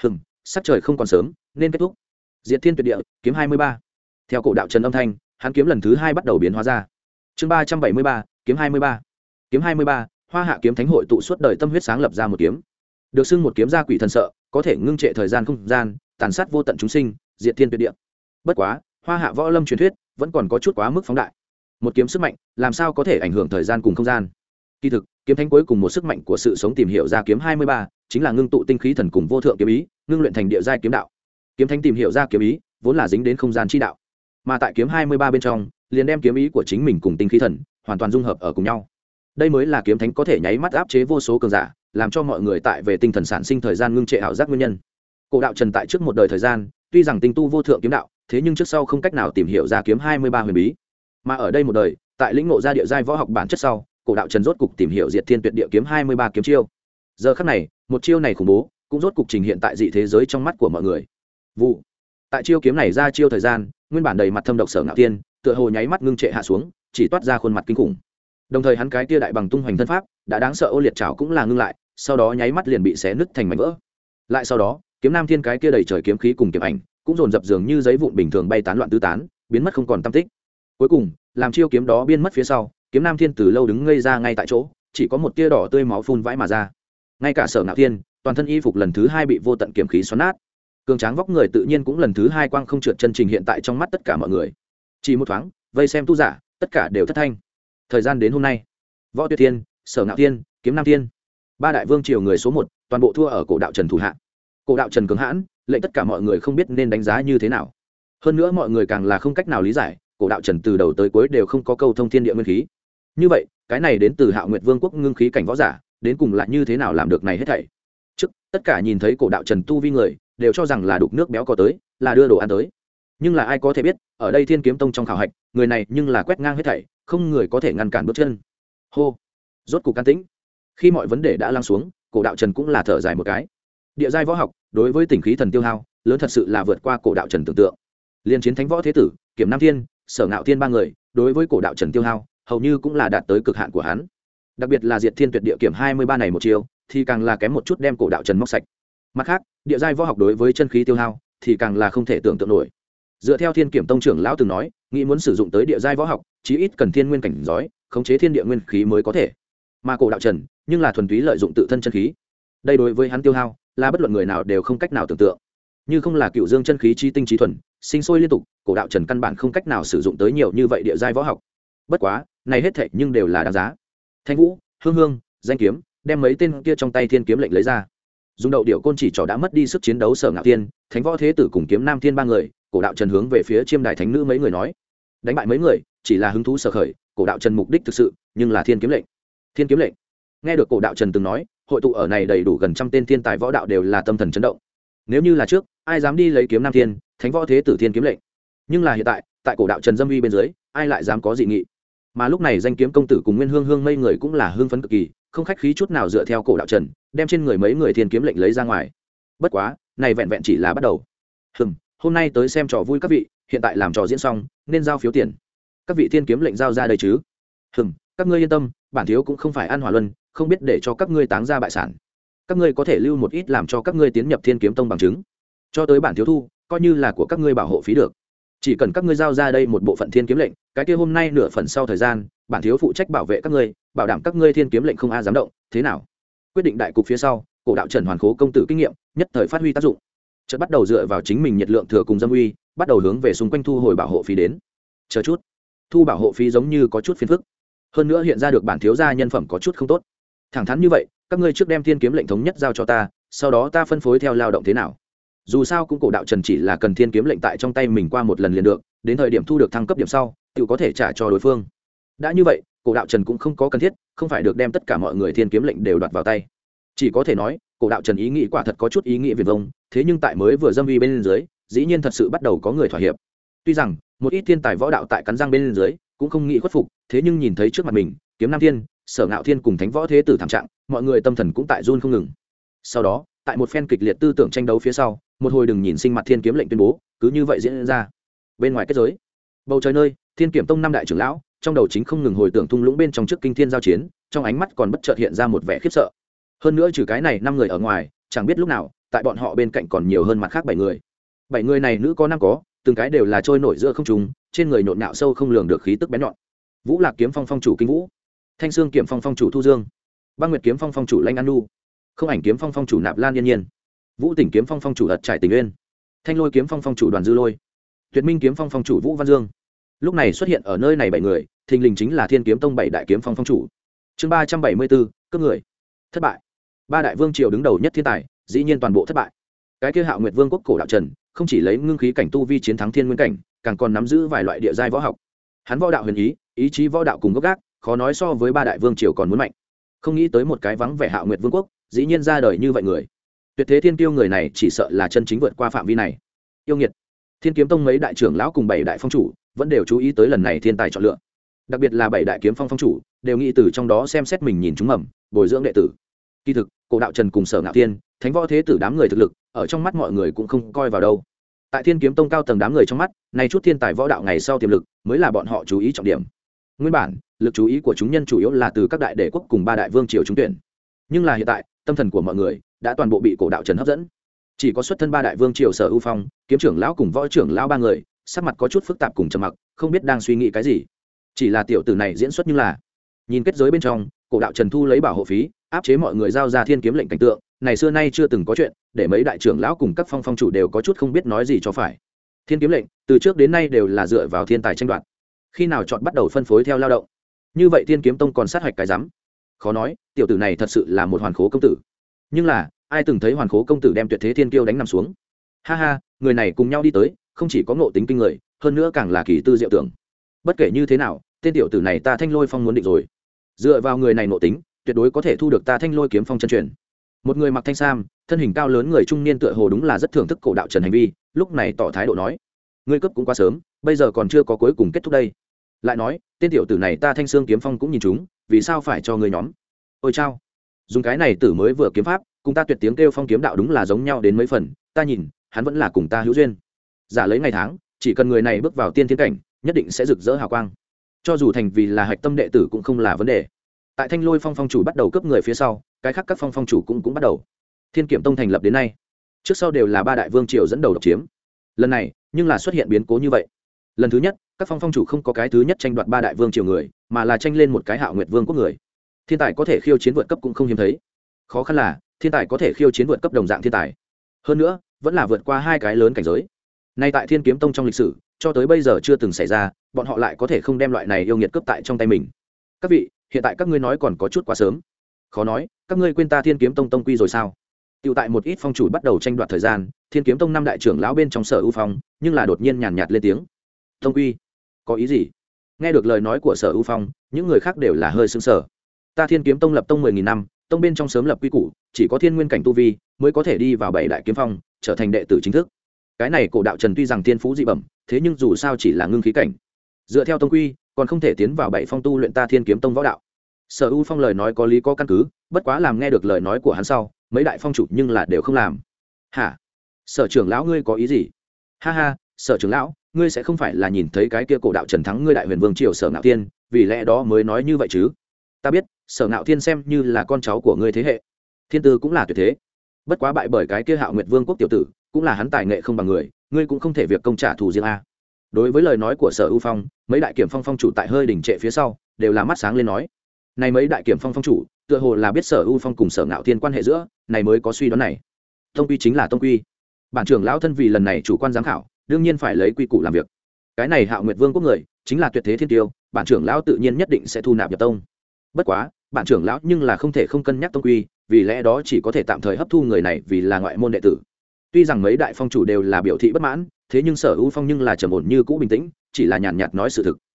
Sắc trời không còn sớm, nên kết thúc. Diệt Thiên Tuyệt Địa, kiếm 23. Theo cổ đạo Trần âm thanh, hắn kiếm lần thứ 2 bắt đầu biến hóa ra. Chương 373, kiếm 23. Kiếm 23, Hoa Hạ kiếm thánh hội tụ suốt đời tâm huyết sáng lập ra một kiếm. Được xưng một kiếm gia quỷ thần sợ, có thể ngưng trệ thời gian không gian, tàn sát vô tận chúng sinh, diệt thiên tuyệt địa. Bất quá, Hoa Hạ võ lâm truyền thuyết vẫn còn có chút quá mức phóng đại. Một kiếm sức mạnh, làm sao có thể ảnh hưởng thời gian cùng không gian? Kỳ thực, kiếm thánh cuối cùng một sức mạnh của sự sống tìm hiểu ra kiếm 23, chính là ngưng tụ tinh khí thần cùng vô thượng kiếm ý, ngưng luyện thành địa giai kiếm đạo. Kiếm thánh tìm hiểu ra kiếm ý, vốn là dính đến không gian chi đạo. Mà tại kiếm 23 bên trong, liền đem kiếm ý của chính mình cùng tinh khí thần hoàn toàn dung hợp ở cùng nhau. Đây mới là kiếm thánh có thể nháy mắt áp chế vô số cường giả, làm cho mọi người tại về tinh thần sản sinh thời gian ngưng trệ ảo giác nguyên nhân. Cổ đạo Trần tại trước một đời thời gian, tuy rằng tinh tu vô thượng kiếm đạo, thế nhưng trước sau không cách nào tìm hiểu ra kiếm 23 huyền bí. Mà ở đây một đời, tại lĩnh ngộ ra địa giai võ học bản chất sau, cổ đạo Trần rốt cục tìm hiểu diệt thiên tuyệt địa kiếm 23 kiếm chiêu. Giờ khắc này, một chiêu này khủng bố, cũng rốt cục trình hiện tại dị thế giới trong mắt của mọi người. Vụ. Tại chiêu kiếm này ra chiêu thời gian, nguyên bản đầy mặt thâm độc Sở Ngạo Thiên, tựa hồ nháy mắt ngưng trệ hạ xuống, chỉ toát ra khuôn mặt kinh khủng. Đồng thời hắn cái tia đại bằng tung hoành thân pháp, đã đáng sợ ô liệt chảo cũng là ngưng lại, sau đó nháy mắt liền bị xé nứt thành mảnh vỡ. Lại sau đó, kiếm Nam Thiên cái kia đầy trời kiếm khí cùng kiếm ảnh, cũng dồn dập dường như giấy vụn bình thường bay tán loạn tứ tán, biến mất không còn tăm tích. Cuối cùng, làm chiêu kiếm đó biến mất phía sau, kiếm Nam Thiên từ lâu đứng ngây ra ngay tại chỗ, chỉ có một tia đỏ tươi máu phun vãi mà ra. Ngay cả Sở Ngạo Thiên, toàn thân y phục lần thứ 2 bị vô tận kiếm khí xoắn nát. Cường tráng vóc người tự nhiên cũng lần thứ 2 quang không trượt chân trình hiện tại trong mắt tất cả mọi người. Chỉ một thoáng, vây xem tu giả, tất cả đều thất thanh. Thời gian đến hôm nay, Võ Tuyệt Thiên, Sở Ngạo Thiên, kiếm Nam Thiên, 3 đại vương triều người số 1, toàn bộ thua ở cổ đạo Trần thủ hạ. Cổ đạo Trần cường hãn, lệnh tất cả mọi người không biết nên đánh giá như thế nào. Hơn nữa mọi người càng là không cách nào lý giải, cổ đạo Trần từ đầu tới cuối đều không có câu thông thiên địa nguyên khí. Như vậy, cái này đến từ Hạo Nguyệt Vương quốc ngưng khí cảnh võ giả, đến cùng là như thế nào làm được này hết thảy? Trước, tất cả nhìn thấy cổ đạo Trần tu vi người, đều cho rằng là đục nước béo có tới, là đưa đồ ăn tới. Nhưng là ai có thể biết, ở đây Thiên Kiếm Tông trong khảo hạch, người này nhưng là quét ngang hết thảy, không người có thể ngăn cản bước chân. Hô, rốt cục can tĩnh. Khi mọi vấn đề đã lắng xuống, cổ đạo Trần cũng là thở dài một cái. Địa giai võ học, đối với tinh khí thần tiêu hao, lớn thật sự là vượt qua cổ đạo Trần tưởng tượng. Liên chiến thánh võ thế tử, Kiếm Nam Thiên, Sở Ngạo Thiên 3 người, đối với cổ đạo Trần tiêu hao, hầu như cũng là đạt tới cực hạn của hắn. Đặc biệt là diệt thiên tuyệt địa kiếm 23 này một chiều, thì càng là kém một chút đem cổ đạo Trần móc sạch. Mặt khác, địa giai võ học đối với chân khí tiêu hao, thì càng là không thể tưởng tượng nổi. Dựa theo Thiên Kiểm Tông trưởng lão từng nói, nghĩ muốn sử dụng tới địa giai võ học, chí ít cần thiên nguyên cảnh giới, khống chế thiên địa nguyên khí mới có thể. Mà cổ đạo Trần, nhưng là thuần túy lợi dụng tự thân chân khí. Đây đối với hắn tiêu hao, là bất luận người nào đều không cách nào tưởng tượng. Như không là cựu dương chân khí chi tinh trí thuần, sinh sôi liên tục, cổ đạo Trần căn bản không cách nào sử dụng tới nhiều như vậy địa giai võ học. Bất quá, này hết thảy nhưng đều là đáng giá. Thanh Vũ, Hương Hương, Danh Kiếm, đem mấy tên kia trong tay thiên kiếm lệnh lấy ra. Dùng đậu điệu côn chỉ trỏ đã mất đi sức chiến đấu Sở Ngạo Thiên, Thánh Võ Thế Tử cùng Kiếm Nam Thiên 3 người, cổ đạo Trần hướng về phía Chiêm Đài Thánh Nữ mấy người nói, đánh bại mấy người, chỉ là hứng thú sở khởi, cổ đạo Trần mục đích thực sự, nhưng là thiên kiếm lệnh. Thiên kiếm lệnh. Nghe được cổ đạo Trần từng nói, hội tụ ở này đầy đủ gần trăm tên thiên tài võ đạo đều là tâm thần chấn động. Nếu như là trước, ai dám đi lấy Kiếm Nam Thiên, Thánh Võ Thế Tử thiên kiếm lệnh? Nhưng là hiện tại, tại cổ đạo Trần dâm uy bên dưới, ai lại dám có dị nghị? Mà lúc này Danh Kiếm công tử cùng Nguyên Hương Hương mấy người cũng là hưng phấn cực kỳ, không khách khí chút nào dựa theo cổ đạo Trần, đem trên người mấy người thiên kiếm lệnh lấy ra ngoài. Bất quá, này vẹn vẹn chỉ là bắt đầu. Hôm nay tới xem trò vui các vị, hiện tại làm trò diễn xong, nên giao phiếu tiền. Các vị thiên kiếm lệnh giao ra đây chứ? Các ngươi yên tâm, bản thiếu cũng không phải ăn hỏa luân, không biết để cho các ngươi táng ra bại sản. Các ngươi có thể lưu một ít làm cho các ngươi tiến nhập Thiên Kiếm Tông bằng chứng. Cho tới bản thiếu thu, coi như là của các ngươi bảo hộ phí được. Chỉ cần các ngươi giao ra đây một bộ phận thiên kiếm lệnh, cái kia hôm nay nửa phần sau thời gian, bản thiếu phụ trách bảo vệ các ngươi, bảo đảm các ngươi thiên kiếm lệnh không a dám động, thế nào? Quyết định đại cục phía sau, cổ đạo Trần Hoàn Khố công tử kinh nghiệm nhất thời phát huy tác dụng, chợt bắt đầu dựa vào chính mình nhiệt lượng thừa cùng dâm uy, bắt đầu hướng về xung quanh thu hồi bảo hộ phí đến. Chờ chút, thu bảo hộ phí giống như có chút phiền phức, hơn nữa hiện ra được bản thiếu gia nhân phẩm có chút không tốt. Thẳng thắn như vậy, các ngươi trước đem thiên kiếm lệnh thống nhất giao cho ta, sau đó ta phân phối theo lao động thế nào? Dù sao cũng cổ đạo Trần chỉ là cần thiên kiếm lệnh tại trong tay mình qua một lần liền được, đến thời điểm thu được thăng cấp điểm sau, tự có thể trả cho đối phương. Đã như vậy, cổ đạo Trần cũng không có cần thiết, không phải được đem tất cả mọi người thiên kiếm lệnh đều đoạt vào tay. Chỉ có thể nói, cổ đạo Trần ý nghĩ quả thật có chút ý nghĩa viển vông, thế nhưng tại mới vừa dâm vi bên dưới, dĩ nhiên thật sự bắt đầu có người thỏa hiệp. Tuy rằng một ít thiên tài võ đạo tại cắn răng bên dưới cũng không nghĩ khuất phục, thế nhưng nhìn thấy trước mặt mình Kiếm Nam Thiên, Sở Ngạo Thiên cùng Thánh Võ Thế Tử thảm trạng, mọi người tâm thần cũng tại run không ngừng. Sau đó, tại một phen kịch liệt tư tưởng tranh đấu phía sau, một hồi đừng nhìn sinh mặt thiên kiếm lệnh tuyên bố cứ như vậy diễn ra. Bên ngoài kết giới, bầu trời nơi Thiên Kiểm Tông năm đại trưởng lão trong đầu chính không ngừng hồi tưởng thung lũng bên trong trước kinh thiên giao chiến, trong ánh mắt còn bất chợt hiện ra một vẻ khiếp sợ. Hơn nữa trừ cái này 5 người ở ngoài, chẳng biết lúc nào tại bọn họ bên cạnh còn nhiều hơn mặt khác 7 người. 7 người này nữ có nam có, từng cái đều là trôi nổi giữa không trung, trên người nhộn nhạo sâu không lường được khí tức bén nhọn. Vũ Lạc Kiếm Phong phong chủ Kinh Vũ, Thanh Xương Kiếm Phong phong chủ Thu Dương, Băng Nguyệt Kiếm Phong phong chủ Lanh An Nu, Không Ảnh Kiếm Phong phong chủ Nạp Lan Yên Nhiên, Vũ Tỉnh Kiếm Phong phong chủ Ật Trải Tình Uyên, Thanh Lôi Kiếm Phong phong chủ Đoàn Dư Lôi, Tuyệt Minh Kiếm Phong phong chủ Vũ Văn Dương. Lúc này xuất hiện ở nơi này 7 người, thình lình chính là Thiên Kiếm Tông 7 đại kiếm phong phong chủ. Chương 374, cướp người. Thất bại. 3 đại vương triều đứng đầu nhất thiên tài, dĩ nhiên toàn bộ thất bại. Cái kia Hạo Nguyệt Vương quốc cổ đạo Trần, không chỉ lấy ngưng khí cảnh tu vi chiến thắng thiên nguyên cảnh, càng còn nắm giữ vài loại địa giai võ học. Hắn võ đạo huyền ý, ý chí võ đạo cùng gốc gác, khó nói so với 3 đại vương triều còn muốn mạnh. Không nghĩ tới một cái vắng vẻ Hạo Nguyệt Vương quốc, dĩ nhiên ra đời như vậy người. Tuyệt thế thiên tiêu người này chỉ sợ là chân chính vượt qua phạm vi này. Yêu nghiệt. Thiên Kiếm Tông mấy đại trưởng lão cùng 7 đại phong chủ vẫn đều chú ý tới lần này thiên tài chọn lựa. Đặc biệt là 7 đại kiếm phong phong chủ, đều nghĩ từ trong đó xem xét mình nhìn chúng mầm, bồi dưỡng đệ tử. Kỳ thực, cổ đạo Trần cùng Sở Ngạo Thiên, Thánh Võ Thế Tử đám người thực lực, ở trong mắt mọi người cũng không coi vào đâu. Tại Thiên Kiếm Tông cao tầng đám người trong mắt, này chút thiên tài võ đạo ngày sau tiềm lực, mới là bọn họ chú ý trọng điểm. Nguyên bản, lực chú ý của chúng nhân chủ yếu là từ các đại đệ quốc cùng 3 đại vương triều trúng tuyển. Nhưng là hiện tại, tâm thần của mọi người đã toàn bộ bị cổ đạo Trần hấp dẫn. Chỉ có xuất thân 3 đại vương triều Sở U Phong, kiếm trưởng lão cùng võ trưởng lão 3 người, sắc mặt có chút phức tạp cùng trầm mặc, không biết đang suy nghĩ cái gì. Chỉ là tiểu tử này diễn xuất như là, nhìn kết giới bên trong, cổ đạo Trần thu lấy bảo hộ phí, áp chế mọi người giao ra thiên kiếm lệnh cảnh tượng, này xưa nay chưa từng có chuyện, để mấy đại trưởng lão cùng các phong phong chủ đều có chút không biết nói gì cho phải. Thiên kiếm lệnh từ trước đến nay đều là dựa vào thiên tài tranh đoạt, khi nào chọn bắt đầu phân phối theo lao động, như vậy Thiên Kiếm Tông còn sát hạch cái rắm. Khó nói tiểu tử này thật sự là một hoàn khố công tử, nhưng là ai từng thấy hoàn khố công tử đem tuyệt thế thiên kiêu đánh nằm xuống. Ha ha, người này cùng nhau đi tới, không chỉ có ngộ tính kinh người, hơn nữa càng là kỳ tư diệu tưởng. Bất kể như thế nào, tên tiểu tử này ta Thanh Lôi Phong muốn định rồi, dựa vào người này ngộ tính, tuyệt đối có thể thu được ta Thanh Lôi Kiếm Phong chân truyền. Một người mặc thanh sam, thân hình cao lớn người trung niên tựa hồ đúng là rất thưởng thức cổ đạo Trần hành vi, lúc này tỏ thái độ nói: ngươi cấp cũng quá sớm, bây giờ còn chưa có cuối cùng kết thúc đây. Lại nói, tên tiểu tử này ta Thanh Xương Kiếm Phong cũng nhìn chúng, vì sao phải cho ngươi nhóm? Ôi chao, dùng cái này tử mới vừa kiếm pháp, cùng ta tuyệt tiếng kêu phong kiếm đạo đúng là giống nhau đến mấy phần, ta nhìn hắn vẫn là cùng ta hữu duyên. Giả lấy ngày tháng, chỉ cần người này bước vào tiên thiên cảnh, nhất định sẽ rực rỡ hào quang, cho dù thành vì là hạch tâm đệ tử cũng không là vấn đề. Tại Thanh Lôi Phong phong chủ bắt đầu cướp người phía sau, cái khác các phong phong chủ cũng bắt đầu. Thiên Kiểm Tông thành lập đến nay, trước sau đều là 3 đại vương triều dẫn đầu độc chiếm, lần này nhưng là xuất hiện biến cố như vậy. Lần thứ nhất, các phong phong chủ không có cái thứ nhất tranh đoạt 3 đại vương triều người, mà là tranh lên một cái Hạo Nguyệt Vương quốc người. Thiên tài có thể khiêu chiến vượt cấp cũng không hiếm thấy, khó khăn là thiên tài có thể khiêu chiến vượt cấp đồng dạng thiên tài, hơn nữa vẫn là vượt qua 2 cái lớn cảnh giới. Nay tại Thiên Kiếm Tông trong lịch sử cho tới bây giờ chưa từng xảy ra, bọn họ lại có thể không đem loại này yêu nghiệt cướp tại trong tay mình. Các vị, hiện tại các ngươi nói còn có chút quá sớm. Khó nói các ngươi quên ta Thiên Kiếm Tông tông quy rồi sao? Tiểu tại một ít phong chủ bắt đầu tranh đoạt thời gian, Thiên Kiếm Tông 5 đại trưởng lão bên trong Sở U Phong, nhưng là đột nhiên nhàn nhạt lên tiếng: tông quy có ý gì? Nghe được lời nói của Sở U Phong, những người khác đều là hơi sững sờ. Ta Thiên Kiếm Tông lập tông 10.000 năm, tông bên trong sớm lập quy củ, chỉ có thiên nguyên cảnh tu vi mới có thể đi vào 7 đại kiếm phong, trở thành đệ tử chính thức. Cái này cổ đạo Trần tuy rằng thiên phú dị bẩm, thế nhưng dù sao chỉ là ngưng khí cảnh, dựa theo tông quy còn không thể tiến vào 7 phong tu luyện ta Thiên Kiếm Tông võ đạo. Sở U Phong lời nói có lý có căn cứ, bất quá làm nghe được lời nói của hắn sau, mấy đại phong chủ nhưng là đều không làm. Hả? Sở trưởng lão ngươi có ý gì? Ha ha, Sở trưởng lão, ngươi sẽ không phải là nhìn thấy cái kia cổ đạo Trần thắng ngươi đại huyền vương triều Sở Ngạo Thiên, vì lẽ đó mới nói như vậy chứ? Ta biết, Sở Ngạo Thiên xem như là con cháu của ngươi thế hệ, thiên tư cũng là tuyệt thế, bất quá bại bởi cái kia Hạo Nguyệt Vương quốc tiểu tử, cũng là hắn tài nghệ không bằng người, ngươi cũng không thể việc công trả thù riêng a. Đối với lời nói của Sở U Phong, mấy đại kiểm phong phong chủ tại hơi đỉnh trệ phía sau, đều là mắt sáng lên nói: này mấy đại kiểm phong phong chủ tựa hồ là biết Sở U Phong cùng Sở Ngạo Thiên quan hệ giữa này mới có suy đoán này. Tông quy chính là tông quy, bản trưởng lão thân vì lần này chủ quan giám khảo đương nhiên phải lấy quy củ làm việc. Cái này Hạo Nguyệt Vương quốc người chính là tuyệt thế thiên tiêu, bản trưởng lão tự nhiên nhất định sẽ thu nạp nhập tông. Bất quá bản trưởng lão nhưng là không thể không cân nhắc tông quy, vì lẽ đó chỉ có thể tạm thời hấp thu người này vì là ngoại môn đệ tử. Tuy rằng mấy đại phong chủ đều là biểu thị bất mãn, thế nhưng Sở U Phong nhưng là trầm ổn như cũ bình tĩnh, chỉ là nhàn nhạt nói sự thực.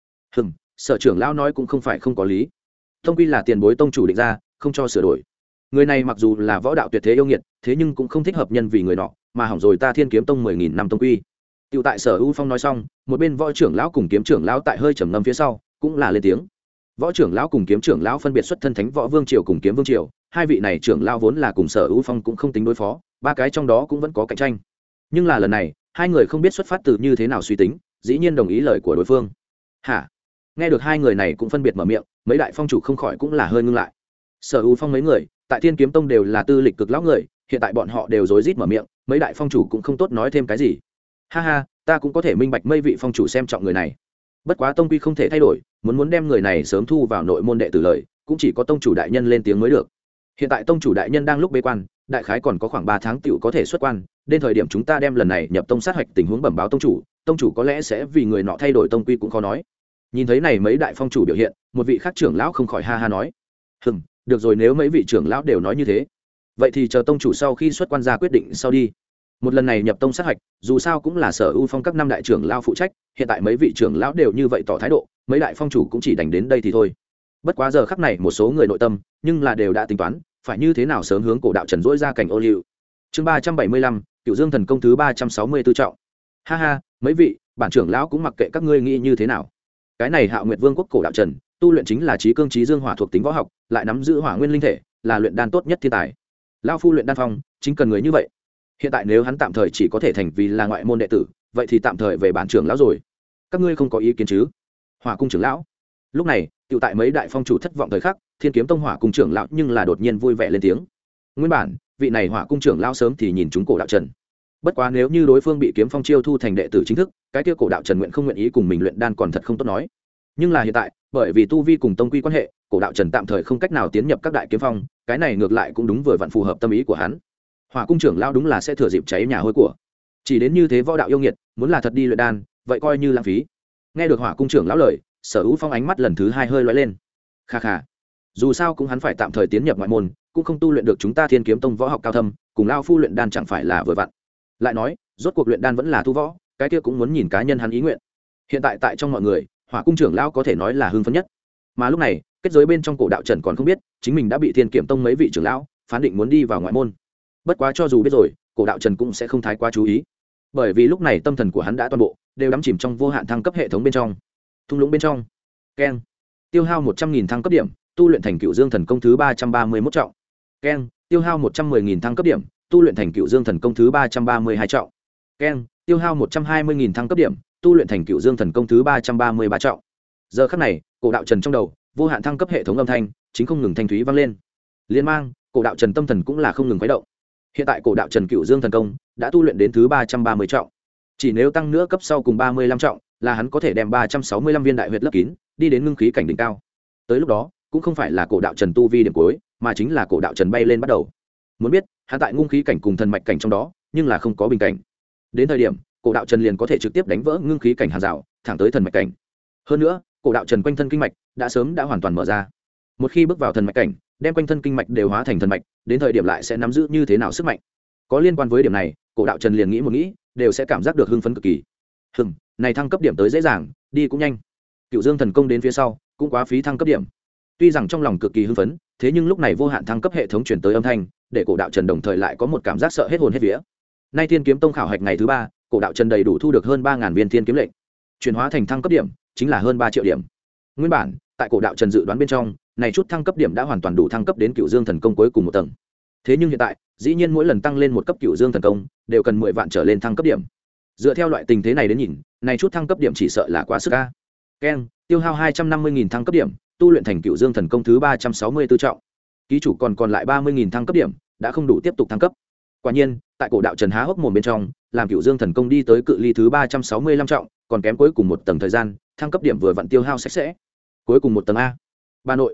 Sở trưởng lão nói cũng không phải không có lý. Tông quy là tiền bối tông chủ định ra, không cho sửa đổi. Người này mặc dù là võ đạo tuyệt thế yêu nghiệt, thế nhưng cũng không thích hợp nhân vì người nọ, mà hỏng rồi ta Thiên Kiếm Tông 10.000 năm tông quy. Tiểu tại Sở U Phong nói xong, một bên võ trưởng lão cùng kiếm trưởng lão tại hơi trầm ngâm phía sau, cũng là lên tiếng. Võ trưởng lão cùng kiếm trưởng lão phân biệt xuất thân Thánh Võ Vương triều cùng Kiếm Vương triều, hai vị này trưởng lão vốn là cùng Sở U Phong cũng không tính đối phó, ba cái trong đó cũng vẫn có cạnh tranh. Nhưng là lần này, hai người không biết xuất phát từ như thế nào suy tính, dĩ nhiên đồng ý lời của đối phương. Hả? Nghe được hai người này cũng phân biệt mở miệng, mấy đại phong chủ không khỏi cũng là hơi ngưng lại. Sở U Phong mấy người tại Thiên Kiếm Tông đều là tư lịch cực lão người, hiện tại bọn họ đều rối rít mở miệng, mấy đại phong chủ cũng không tốt nói thêm cái gì. Ha ha, ta cũng có thể minh bạch mấy vị phong chủ xem trọng người này. Bất quá tông quy không thể thay đổi, muốn đem người này sớm thu vào nội môn đệ tử lợi, cũng chỉ có tông chủ đại nhân lên tiếng mới được. Hiện tại tông chủ đại nhân đang lúc bế quan, đại khái còn có khoảng 3 tháng tiểu có thể xuất quan, đến thời điểm chúng ta đem lần này nhập tông sát hạch tình huống bẩm báo tông chủ có lẽ sẽ vì người nọ thay đổi tông quy cũng khó nói. Nhìn thấy này mấy đại phong chủ biểu hiện, một vị khác trưởng lão không khỏi ha ha nói: được rồi, nếu mấy vị trưởng lão đều nói như thế, vậy thì chờ tông chủ sau khi xuất quan ra quyết định sau đi. Một lần này nhập tông sát hạch, dù sao cũng là Sở U Phong các năm đại trưởng lão phụ trách, hiện tại mấy vị trưởng lão đều như vậy tỏ thái độ, mấy đại phong chủ cũng chỉ đành đến đây thì thôi. Bất quá giờ khắc này một số người nội tâm, nhưng là đều đã tính toán, phải như thế nào sớm hướng cổ đạo Trần dỗi ra cảnh ô liu. Chương 375, Cửu Dương Thần Công thứ 364 trọng. Ha ha, mấy vị, bản trưởng lão cũng mặc kệ các ngươi nghĩ như thế nào. Cái này Hạo Nguyệt Vương quốc cổ đạo Trần, tu luyện chính là chí cương chí dương hỏa thuộc tính võ học, lại nắm giữ hỏa nguyên linh thể, là luyện đan tốt nhất thiên tài. Lão phu luyện đan phong, chính cần người như vậy. Hiện tại nếu hắn tạm thời chỉ có thể thành vì là ngoại môn đệ tử, vậy thì tạm thời về bản trưởng lão rồi. Các ngươi không có ý kiến chứ? Hỏa cung trưởng lão. Lúc này, tiểu tại mấy đại phong chủ thất vọng thời khắc, Thiên Kiếm Tông Hỏa cung trưởng lão nhưng là đột nhiên vui vẻ lên tiếng. Nguyên bản, vị này Hỏa cung trưởng lão sớm thì nhìn chúng cổ đạo Trần. Bất quá nếu như đối phương bị Kiếm Phong chiêu thu thành đệ tử chính thức, cái kia cổ đạo Trần nguyện không nguyện ý cùng mình luyện đan còn thật không tốt nói. Nhưng là hiện tại, bởi vì tu vi cùng tông quy quan hệ, cổ đạo Trần tạm thời không cách nào tiến nhập các đại kiếm phong, cái này ngược lại cũng đúng vừa vặn phù hợp tâm ý của hắn. Hỏa cung trưởng lão đúng là sẽ thừa dịp cháy nhà hôi của. Chỉ đến như thế võ đạo yêu nghiệt, muốn là thật đi luyện đan, vậy coi như lãng phí. Nghe được Hỏa cung trưởng lão lời, Sở U Phong ánh mắt lần thứ hai hơi lóe lên. Kha kha, dù sao cũng hắn phải tạm thời tiến nhập ngoại môn, cũng không tu luyện được chúng ta Thiên Kiếm Tông võ học cao thâm, cùng lão phu luyện đan chẳng phải là vừa vặn. Lại nói, rốt cuộc luyện đan vẫn là tu võ, cái kia cũng muốn nhìn cá nhân hắn ý nguyện. Hiện tại tại trong mọi người, Hỏa cung trưởng lão có thể nói là hưng phấn nhất. Mà lúc này, kết giới bên trong cổ đạo Trần còn không biết, chính mình đã bị Thiên Kiếm Tông mấy vị trưởng lão phán định muốn đi vào ngoại môn. Bất quá cho dù biết rồi, cổ đạo Trần cũng sẽ không thái quá chú ý, bởi vì lúc này tâm thần của hắn đã toàn bộ đều đắm chìm trong vô hạn thăng cấp hệ thống bên trong. Thung lũng bên trong, keng, tiêu hao 100.000 thăng cấp điểm, tu luyện thành Cửu Dương Thần Công thứ 331 trọng. Keng, tiêu hao 110.000 thăng cấp điểm, tu luyện thành Cửu Dương Thần Công thứ 332 trọng. Keng, tiêu hao 120.000 thăng cấp điểm, tu luyện thành Cửu Dương Thần Công thứ 333 trọng. Giờ khắc này, cổ đạo Trần trong đầu vô hạn thăng cấp hệ thống âm thanh chính không ngừng thanh thúy vang lên, liên mang cổ đạo Trần tâm thần cũng là không ngừng khuấy động. Hiện tại cổ đạo Trần Cửu Dương Thần Công đã tu luyện đến thứ 330 trọng, chỉ nếu tăng nữa cấp sau cùng 35 trọng, là hắn có thể đem 365 viên đại huyệt lấp kín, đi đến ngưng khí cảnh đỉnh cao. Tới lúc đó, cũng không phải là cổ đạo Trần tu vi điểm cuối, mà chính là cổ đạo Trần bay lên bắt đầu. Muốn biết, hắn tại ngưng khí cảnh cùng thần mạch cảnh trong đó, nhưng là không có bình cảnh. Đến thời điểm, cổ đạo Trần liền có thể trực tiếp đánh vỡ ngưng khí cảnh hàng rào, thẳng tới thần mạch cảnh. Hơn nữa, cổ đạo Trần quanh thân kinh mạch đã sớm đã hoàn toàn mở ra. Một khi bước vào thần mạch cảnh, đem quanh thân kinh mạch đều hóa thành thần mạch, đến thời điểm lại sẽ nắm giữ như thế nào sức mạnh. Có liên quan với điểm này, cổ đạo Trần liền nghĩ một nghĩ, đều sẽ cảm giác được hưng phấn cực kỳ. Này thăng cấp điểm tới dễ dàng, đi cũng nhanh. Cửu Dương Thần Công đến phía sau, cũng quá phí thăng cấp điểm. Tuy rằng trong lòng cực kỳ hưng phấn, thế nhưng lúc này vô hạn thăng cấp hệ thống truyền tới âm thanh, để cổ đạo Trần đồng thời lại có một cảm giác sợ hết hồn hết vía. Nay Thiên Kiếm Tông khảo hạch ngày thứ 3, cổ đạo Trần đầy đủ thu được hơn 3000 viên thiên kiếm lệnh, chuyển hóa thành thăng cấp điểm, chính là hơn 3 triệu điểm. Nguyên bản, tại cổ đạo Trần dự đoán bên trong, này chút thăng cấp điểm đã hoàn toàn đủ thăng cấp đến Cửu Dương Thần Công cuối cùng một tầng. Thế nhưng hiện tại, dĩ nhiên mỗi lần tăng lên một cấp Cửu Dương Thần Công, đều cần 10 vạn trở lên thăng cấp điểm. Dựa theo loại tình thế này đến nhìn, này chút thăng cấp điểm chỉ sợ là quá sức a. Keng, tiêu hao 250.000 thăng cấp điểm, tu luyện thành Cửu Dương Thần Công thứ 364 trọng. Ký chủ còn lại 30.000 thăng cấp điểm, đã không đủ tiếp tục thăng cấp. Quả nhiên, tại cổ đạo Trần há hốc mồm bên trong, làm Cửu Dương Thần Công đi tới cự ly thứ 365 trọng, còn kém cuối cùng một tầng thời gian, thăng cấp điểm vừa vặn tiêu hao sạch sẽ. Cuối cùng một tầng a. Bà nội,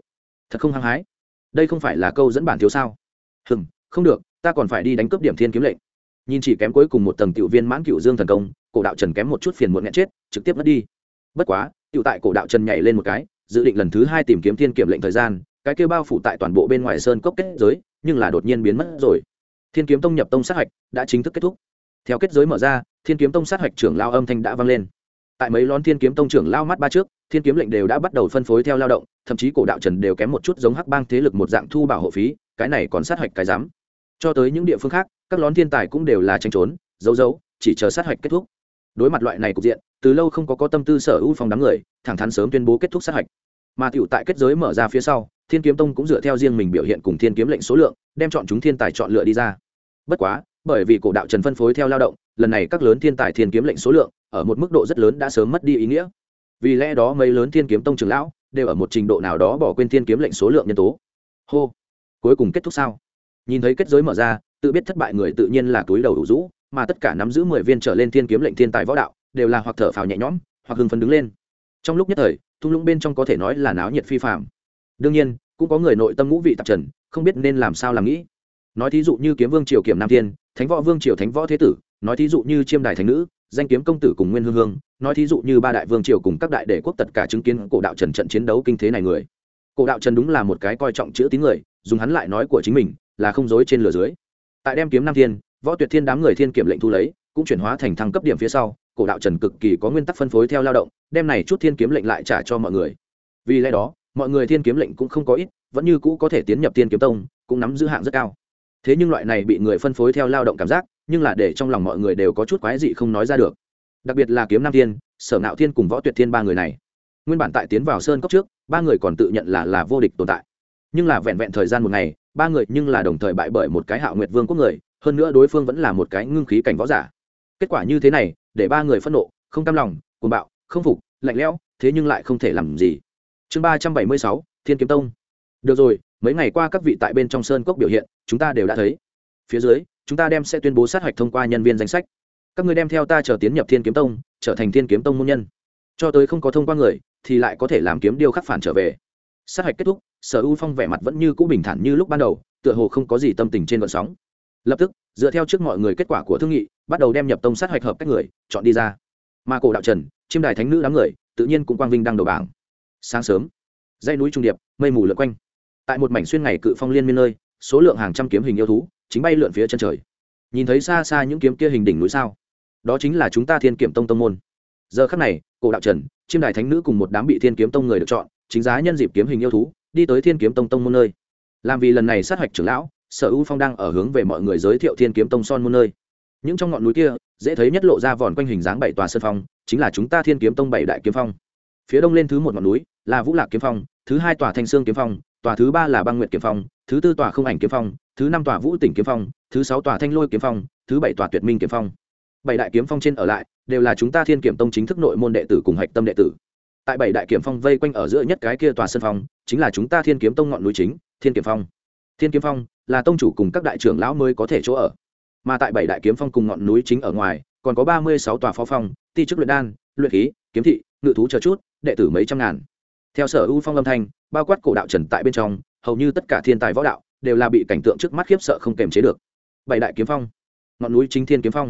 thật không hăng hái. Đây không phải là câu dẫn bản thiếu sao? Không được, ta còn phải đi đánh cướp điểm thiên kiếm lệnh. Nhìn chỉ kém cuối cùng một tầng tiểu viên mãn cựu dương thần công, cổ đạo trần kém một chút phiền muộn nghẹn chết, trực tiếp mất đi. Bất quá, tiểu tại cổ đạo trần nhảy lên một cái, dự định lần thứ 2 tìm kiếm thiên kiếm lệnh thời gian, cái kia bao phủ tại toàn bộ bên ngoài sơn cốc kết giới, nhưng là đột nhiên biến mất rồi. Thiên kiếm tông nhập tông sát hạch đã chính thức kết thúc. Theo kết giới mở ra, thiên kiếm tông sát hạch trưởng lao âm thanh đã vang lên. Tại mấy lón thiên kiếm tông trưởng lao mắt ba trước, thiên kiếm lệnh đều đã bắt đầu phân phối theo lao động, thậm chí cổ đạo trần đều kém một chút giống hắc bang thế lực một dạng thu bảo hộ phí, cái này còn sát hạch cái dám. Cho tới những địa phương khác, các lón thiên tài cũng đều là tranh trốn giấu chỉ chờ sát hạch kết thúc. Đối mặt loại này cục diện, từ lâu không có tâm tư sở ưu phong đám người thẳng thắn sớm tuyên bố kết thúc sát hạch. Mà tiểu tại kết giới mở ra phía sau, thiên kiếm tông cũng dựa theo riêng mình biểu hiện cùng thiên kiếm lệnh số lượng, đem chọn chúng thiên tài chọn lựa đi ra. Bất quá, bởi vì cổ đạo trần phân phối theo lao động, lần này các lớn thiên tài thiên kiếm lệnh số lượng ở một mức độ rất lớn đã sớm mất đi ý nghĩa. Vì lẽ đó mấy lớn thiên kiếm tông trưởng lão đều ở một trình độ nào đó bỏ quên thiên kiếm lệnh số lượng nhân tố. Hô, cuối cùng kết thúc sao? Nhìn thấy kết giới mở ra, tự biết thất bại người tự nhiên là túi đầu đủ rũ, mà tất cả nắm giữ 10 viên trở lên thiên kiếm lệnh thiên tài võ đạo đều là hoặc thở phào nhẹ nhõm, hoặc hưng phấn đứng lên. Trong lúc nhất thời, thung lũng bên trong có thể nói là náo nhiệt phi phàm. Đương nhiên, cũng có người nội tâm ngũ vị tạp trần, không biết nên làm sao làm nghĩ. Nói thí dụ như kiếm vương triều Kiểm Nam Thiên, thánh võ vương triều thánh võ thế tử, nói thí dụ như chiêm đài thánh nữ, danh kiếm công tử cùng nguyên hương hương, nói thí dụ như ba đại vương triều cùng các đại đệ quốc tất cả chứng kiến cổ đạo trần trận chiến đấu kinh thế này người. Cổ đạo trần đúng là một cái coi trọng chữ tín người, dùng hắn lại nói của chính mình là không dối trên lửa dưới. Tại đem kiếm Nam Thiên, võ tuyệt thiên đám người thiên kiểm lệnh thu lấy, cũng chuyển hóa thành thăng cấp điểm phía sau, cổ đạo trần cực kỳ có nguyên tắc phân phối theo lao động, đem này chút thiên kiếm lệnh lại trả cho mọi người. Vì lẽ đó, mọi người thiên kiếm lệnh cũng không có ít, vẫn như cũ có thể tiến nhập thiên kiếm tông, cũng nắm giữ hạng rất cao. Thế nhưng loại này bị người phân phối theo lao động cảm giác, nhưng là để trong lòng mọi người đều có chút quái dị không nói ra được. Đặc biệt là kiếm Nam Thiên, Sở Nạo Thiên cùng Võ Tuyệt Thiên ba người này. Nguyên bản tại tiến vào sơn cốc trước, ba người còn tự nhận là vô địch tồn tại. Nhưng là vẹn vẹn thời gian một ngày, ba người nhưng là đồng thời bại bởi một cái Hạo Nguyệt Vương quốc người, hơn nữa đối phương vẫn là một cái ngưng khí cảnh võ giả. Kết quả như thế này, để ba người phẫn nộ, không cam lòng, cuồng bạo, không phục, lạnh lẽo, thế nhưng lại không thể làm gì. Chương 376, Thiên Kiếm Tông. Được rồi, mấy ngày qua các vị tại bên trong sơn cốc biểu hiện, chúng ta đều đã thấy. Phía dưới, chúng ta sẽ tuyên bố sát hạch thông qua nhân viên danh sách. Các ngươi đem theo ta chờ tiến nhập Thiên Kiếm Tông, trở thành Thiên Kiếm Tông môn nhân. Cho tới không có thông qua người, thì lại có thể làm kiếm điêu khắc phản trở về. Sát hạch kết thúc, Sở U Phong vẻ mặt vẫn như cũ bình thản như lúc ban đầu, tựa hồ không có gì tâm tình trên gợn sóng. Lập tức, dựa theo trước mọi người kết quả của thương nghị, bắt đầu đem nhập tông sát hạch hợp cách người chọn đi ra. Mà cổ đạo trần, chiêm đài thánh nữ đám người, tự nhiên cũng quang vinh đăng đầu bảng. Sáng sớm, dãy núi trung điệp, mây mù lượn quanh. Tại một mảnh xuyên ngày cự phong liên miên nơi, số lượng hàng trăm kiếm hình yêu thú chính bay lượn phía chân trời. Nhìn thấy xa xa những kiếm kia hình đỉnh núi sao? Đó chính là chúng ta Thiên Kiếm Tông tông môn. Giờ khắc này, cổ đạo trần, chiêm đài thánh nữ cùng một đám bị Thiên Kiếm Tông người được chọn, chính giá nhân dịp kiếm hình yêu thú, đi tới Thiên Kiếm Tông tông môn nơi. Làm vì lần này sát hạch trưởng lão, Sở U Phong đang ở hướng về mọi người giới thiệu Thiên Kiếm Tông son môn nơi. Những trong ngọn núi kia, dễ thấy nhất lộ ra vòn quanh hình dáng 7 tòa sơn phong, chính là chúng ta Thiên Kiếm Tông 7 đại kiếm phong. Phía đông lên thứ một ngọn núi là Vũ Lạc kiếm phong, thứ hai tòa Thanh Xương kiếm phong, tòa thứ ba là Băng Nguyệt kiếm phong, thứ tư tòa Không Ảnh kiếm phong, thứ năm tòa Vũ Tỉnh kiếm phong, thứ sáu tòa Thanh Lôi kiếm phong, thứ bảy tòa Tuyệt Minh kiếm phong. 7 đại kiếm phong trên ở lại đều là chúng ta Thiên Kiếm Tông chính thức nội môn đệ tử cùng hạch tâm đệ tử. Tại 7 đại kiếm phong vây quanh ở giữa nhất cái kia tòa sơn phong, chính là chúng ta Thiên Kiếm Tông ngọn núi chính, Thiên Kiếm Phong. Thiên Kiếm Phong là tông chủ cùng các đại trưởng lão mới có thể chỗ ở. Mà tại 7 đại kiếm phong cùng ngọn núi chính ở ngoài, còn có 36 tòa phó phong, ti chức luyện đan, luyện khí, kiếm thị, ngự thú chờ chút, đệ tử mấy trăm ngàn. Theo Sở U Phong âm thanh, bao quát cổ đạo trần tại bên trong, hầu như tất cả thiên tài võ đạo đều là bị cảnh tượng trước mắt khiếp sợ không kềm chế được. 7 đại kiếm phong, ngọn núi chính Thiên Kiếm Phong,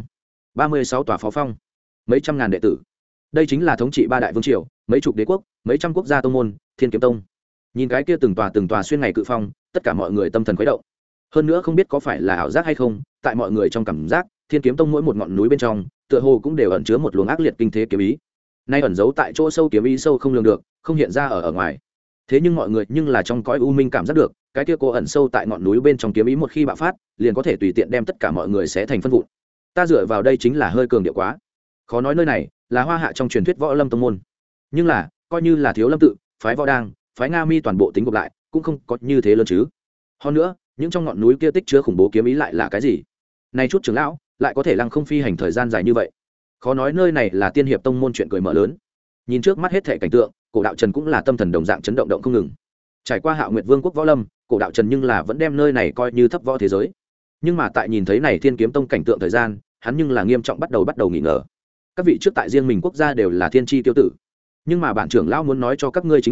36 tòa phó phong, mấy trăm ngàn đệ tử. Đây chính là thống trị ba đại vương triều, mấy chục đế quốc, mấy trăm quốc gia tông môn, Thiên Kiếm Tông. Nhìn cái kia từng tòa xuyên ngày cự phong, tất cả mọi người tâm thần khuấy động. Hơn nữa không biết có phải là ảo giác hay không, tại mọi người trong cảm giác, Thiên Kiếm Tông mỗi một ngọn núi bên trong, tựa hồ cũng đều ẩn chứa một luồng ác liệt kinh thế kiếm ý. Nay ẩn giấu tại chỗ sâu kiếm ý sâu không lường được, không hiện ra ở ngoài. Thế nhưng mọi người nhưng là trong cõi u minh cảm giác được, cái kia cô ẩn sâu tại ngọn núi bên trong kiếm ý một khi bạo phát, liền có thể tùy tiện đem tất cả mọi người xé thành phân vụn. Ta dựa vào đây chính là hơi cường điệu quá. Khó nói nơi này là Hoa Hạ trong truyền thuyết Võ Lâm tông môn, nhưng là coi như là Thiếu Lâm tự, phái Võ Đang, phái Nga Mi toàn bộ tính gộp lại, cũng không có như thế lớn chứ. Hơn nữa, những trong ngọn núi kia tích chứa khủng bố kiếm ý lại là cái gì? Nay chút trưởng lão lại có thể lăng không phi hành thời gian dài như vậy. Khó nói nơi này là Tiên Hiệp tông môn chuyện cười mở lớn. Nhìn trước mắt hết thảy cảnh tượng, cổ đạo trần cũng là tâm thần đồng dạng chấn động không ngừng. Trải qua Hạo Nguyệt Vương quốc Võ Lâm, cổ đạo trần nhưng là vẫn đem nơi này coi như thấp võ thế giới. Nhưng mà tại nhìn thấy này Thiên Kiếm Tông cảnh tượng thời gian, hắn nhưng là nghiêm trọng bắt đầu nghi ngờ. Các vị trước tại riêng mình quốc gia đều là thiên chi tiêu tử, nhưng mà bản trưởng lão muốn nói cho các ngươi chính là,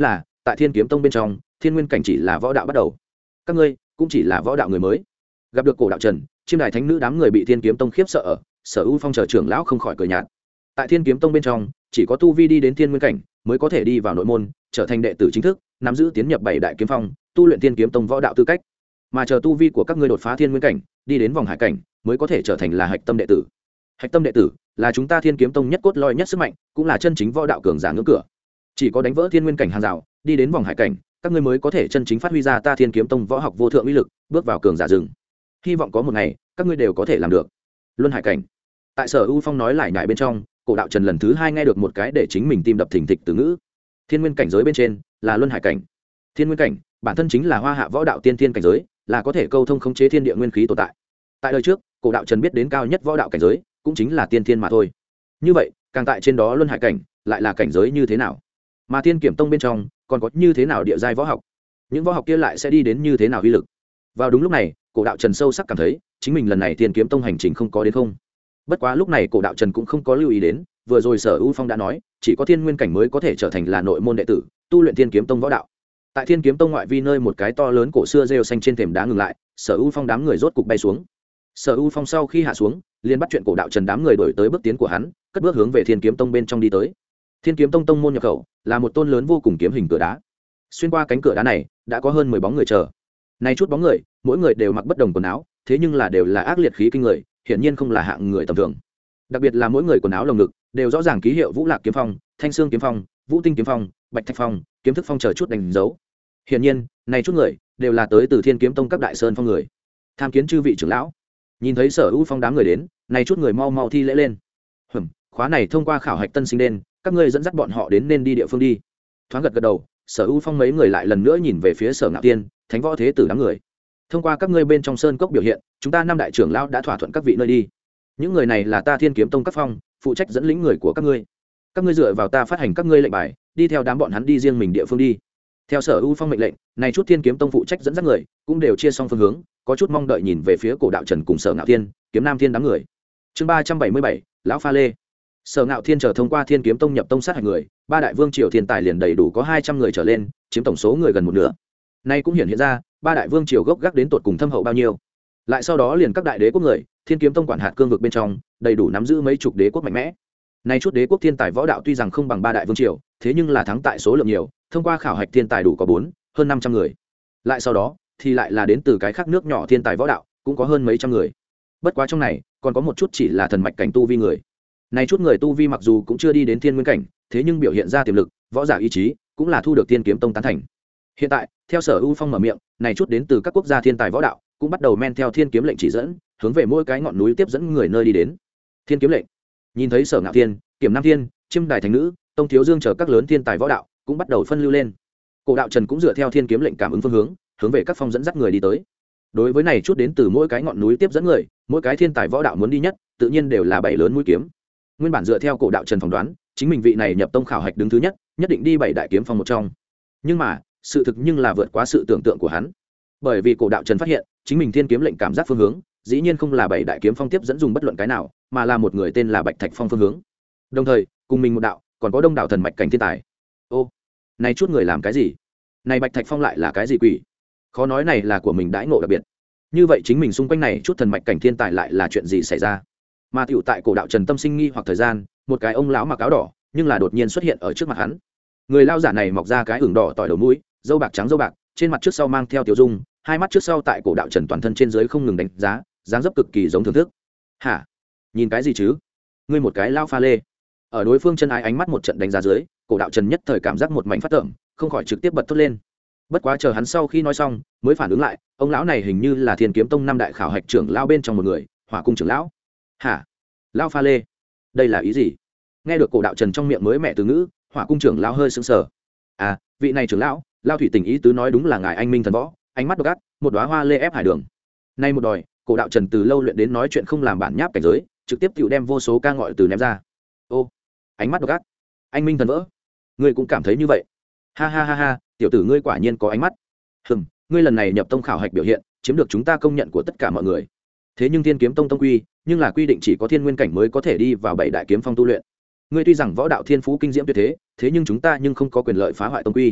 tại thiên kiếm tông bên trong thiên nguyên cảnh chỉ là võ đạo bắt đầu, các ngươi cũng chỉ là võ đạo người mới. Gặp được cổ đạo trần, chiêm đài thánh nữ đám người bị thiên kiếm tông khiếp sợ ở, Sở U Phong chờ trưởng lão không khỏi cười nhạt. Tại thiên kiếm tông bên trong chỉ có tu vi đi đến thiên nguyên cảnh mới có thể đi vào nội môn trở thành đệ tử chính thức, nắm giữ tiến nhập 7 đại kiếm phong, tu luyện thiên kiếm tông võ đạo tư cách. Mà chờ tu vi của các ngươi đột phá thiên nguyên cảnh, đi đến vòng hải cảnh mới có thể trở thành là hạch tâm đệ tử. Hạch tâm đệ tử là chúng ta thiên kiếm tông nhất cốt lõi nhất sức mạnh, cũng là chân chính võ đạo cường giả ngưỡng cửa. Chỉ có đánh vỡ thiên nguyên cảnh hàng rào, đi đến vòng hải cảnh, các ngươi mới có thể chân chính phát huy ra ta thiên kiếm tông võ học vô thượng uy lực, bước vào cường giả rừng. Hy vọng có một ngày các ngươi đều có thể làm được. Luân hải cảnh. Tại Sở U Phong nói lại nhải bên trong, cổ đạo trần lần thứ 2 nghe được một cái để chính mình tim đập thình thịch từ ngữ. Thiên nguyên cảnh giới bên trên là luân hải cảnh. Thiên nguyên cảnh bản thân chính là hoa hạ võ đạo tiên thiên cảnh giới, là có thể câu thông khống chế thiên địa nguyên khí tồn tại. Tại đời trước, cổ đạo trần biết đến cao nhất võ đạo cảnh giới cũng chính là tiên thiên mà thôi. Như vậy càng tại trên đó luân hải cảnh lại là cảnh giới như thế nào, mà thiên kiểm tông bên trong còn có như thế nào địa giai võ học, những võ học kia lại sẽ đi đến như thế nào uy lực. Vào đúng lúc này, cổ đạo trần sâu sắc cảm thấy chính mình lần này thiên kiếm tông hành trình không có đến không. Bất quá lúc này cổ đạo trần cũng không có lưu ý đến, vừa rồi Sở U Phong đã nói chỉ có thiên nguyên cảnh mới có thể trở thành là nội môn đệ tử, tu luyện thiên kiếm tông võ đạo. Tại thiên kiếm tông ngoại vi nơi một cái to lớn cổ xưa rêu xanh trên thềm đá ngừng lại, Sở U Phong đám người rốt cục bay xuống. Sở U Phong sau khi hạ xuống liền bắt chuyện cổ đạo trần đám người đổi tới bước tiến của hắn, cất bước hướng về thiên kiếm tông bên trong đi tới. Thiên kiếm tông tông môn nhập khẩu là một tôn lớn vô cùng kiếm hình cửa đá. Xuyên qua cánh cửa đá này đã có hơn 10 bóng người chờ. Nay chút bóng người mỗi người đều mặc bất đồng quần áo, thế nhưng là đều là ác liệt khí kinh người, hiển nhiên không là hạng người tầm thường. Đặc biệt là mỗi người quần áo lồng ngực đều rõ ràng ký hiệu Vũ Lạc kiếm phong, Thanh Xương kiếm phong, Vũ Tinh kiếm phong, Bạch Thạch phong, Kiếm Thức phong chờ chút đánh dấu. Hiển nhiên này chút người đều là tới từ thiên kiếm tông các đại sơn phong người. Tham kiến chư vị trưởng lão. Nhìn thấy Sở U Phong đám người đến, này chút người mau mau thi lễ lên. Khóa này thông qua khảo hạch tân sinh đen, các ngươi dẫn dắt bọn họ đến nên đi địa phương đi. Thoáng gật gật đầu, Sở U Phong mấy người lại lần nữa nhìn về phía Sở Ngạo Tiên, Thánh Võ Thế Tử đám người. Thông qua các ngươi bên trong sơn cốc biểu hiện, chúng ta năm đại trưởng lão đã thỏa thuận các vị nơi đi. Những người này là ta thiên kiếm tông các phong, phụ trách dẫn lĩnh người của các ngươi. Các ngươi dựa vào ta phát hành các ngươi lệnh bài, đi theo đám bọn hắn đi riêng mình địa phương đi. Theo Sở U Phong mệnh lệnh, này chút thiên kiếm tông phụ trách dẫn dắt người cũng đều chia xong phương hướng, có chút mong đợi nhìn về phía cổ đạo trần cùng Sở Ngạo Thiên, Kiếm Nam Thiên đám người. Chương 377, lão pha lê. Sở Ngạo Thiên chờ thông qua thiên kiếm tông nhập tông sát hạch người, ba đại vương triều thiên tài liền đầy đủ có 200 người trở lên, chiếm tổng số người gần một nửa. Nay cũng hiện ra, ba đại vương triều gốc gác đến tột cùng thâm hậu bao nhiêu. Lại sau đó liền các đại đế quốc người, thiên kiếm tông quản hạt cương vực bên trong, đầy đủ nắm giữ mấy chục đế quốc mạnh mẽ. Nay chút đế quốc thiên tài võ đạo tuy rằng không bằng ba đại vương triều, thế nhưng là thắng tại số lượng nhiều, thông qua khảo hạch thiên tài đủ có 4, hơn 500 người. Lại sau đó thì lại là đến từ cái khác nước nhỏ thiên tài võ đạo, cũng có hơn mấy trăm người. Bất quá trong này còn có một chút chỉ là thần mạch cảnh tu vi người. Này chút người tu vi mặc dù cũng chưa đi đến thiên nguyên cảnh, thế nhưng biểu hiện ra tiềm lực, võ giả ý chí cũng là thu được thiên kiếm tông tán thành. Hiện tại, theo Sở U Phong mở miệng, này chút đến từ các quốc gia thiên tài võ đạo cũng bắt đầu men theo thiên kiếm lệnh chỉ dẫn, hướng về mỗi cái ngọn núi tiếp dẫn người nơi đi đến. Thiên kiếm lệnh. Nhìn thấy Sở Ngạo Thiên, Kiểm Nam Thiên, Chiêm Đài Thánh Nữ, Tông Thiếu Dương chờ các lớn thiên tài võ đạo cũng bắt đầu phân lưu lên. Cổ đạo Trần cũng dựa theo thiên kiếm lệnh cảm ứng phương hướng, hướng về các phong dẫn dắt người đi tới. Đối với này chút đến từ mỗi cái ngọn núi tiếp dẫn người, mỗi cái thiên tài võ đạo muốn đi nhất, tự nhiên đều là 7 lớn mũi kiếm. Nguyên bản dựa theo cổ đạo Trần phỏng đoán, chính mình vị này nhập tông khảo hạch đứng thứ nhất, nhất định đi 7 đại kiếm phong một trong. Nhưng mà, sự thực nhưng là vượt quá sự tưởng tượng của hắn. Bởi vì cổ đạo Trần phát hiện, chính mình thiên kiếm lệnh cảm giác phương hướng, dĩ nhiên không là 7 đại kiếm phong tiếp dẫn dùng bất luận cái nào, mà là một người tên là Bạch Thạch phong phương hướng. Đồng thời, cùng mình một đạo, còn có đông đảo thần mạch cảnh thiên tài. Ô, này chút người làm cái gì? Này Bạch Thạch phong lại là cái gì quỷ? Khó nói này là của mình đãi ngộ đặc biệt. Như vậy chính mình xung quanh này chút thần mạch cảnh thiên tài lại là chuyện gì xảy ra? Mà tiểu tại cổ đạo Trần tâm sinh nghi hoặc thời gian, một cái ông lão mặc áo đỏ, nhưng là đột nhiên xuất hiện ở trước mặt hắn. Người lao giả này mọc ra cái ửng đỏ tỏi đầu mũi, râu bạc trắng râu bạc, trên mặt trước sau mang theo tiểu dung, hai mắt trước sau tại cổ đạo Trần toàn thân trên dưới không ngừng đánh giá, dáng dấp cực kỳ giống thưởng thức. Hả? Nhìn cái gì chứ? Ngươi một cái lao pha lê. Ở đối phương chân ái ánh mắt một trận đánh giá dưới, cổ đạo Trần nhất thời cảm giác một mảnh phát tởm, không khỏi trực tiếp bật thốt lên. Bất quá chờ hắn sau khi nói xong, mới phản ứng lại, ông lão này hình như là Thiên Kiếm Tông năm đại khảo hạch trưởng lão bên trong một người, Hỏa Cung trưởng lão. Hả? Lão pha lê? Đây là ý gì? Nghe được cổ đạo Trần trong miệng mới mẹ từ ngữ, Hỏa Cung trưởng lão hơi sững sờ. À, vị này trưởng lão, Lao Thủy Tình ý tứ nói đúng là ngài anh minh thần võ, ánh mắt độc ác, một đóa hoa lê ép hải đường. Nay một đòi, cổ đạo Trần từ lâu luyện đến nói chuyện không làm bản nháp cảnh giới, trực tiếp tiểu đem vô số ca ngợi từ ném ra. Ô, ánh mắt độc ác, anh minh thần võ, ngươi cũng cảm thấy như vậy? Ha ha ha ha, tiểu tử ngươi quả nhiên có ánh mắt. Ngươi lần này nhập tông khảo hạch biểu hiện, chiếm được chúng ta công nhận của tất cả mọi người. Thế nhưng Thiên Kiếm Tông tông quy, nhưng là quy định chỉ có thiên nguyên cảnh mới có thể đi vào 7 đại kiếm phong tu luyện. Ngươi tuy rằng võ đạo thiên phú kinh diễm tuyệt thế, thế nhưng chúng ta nhưng không có quyền lợi phá hoại tông quy.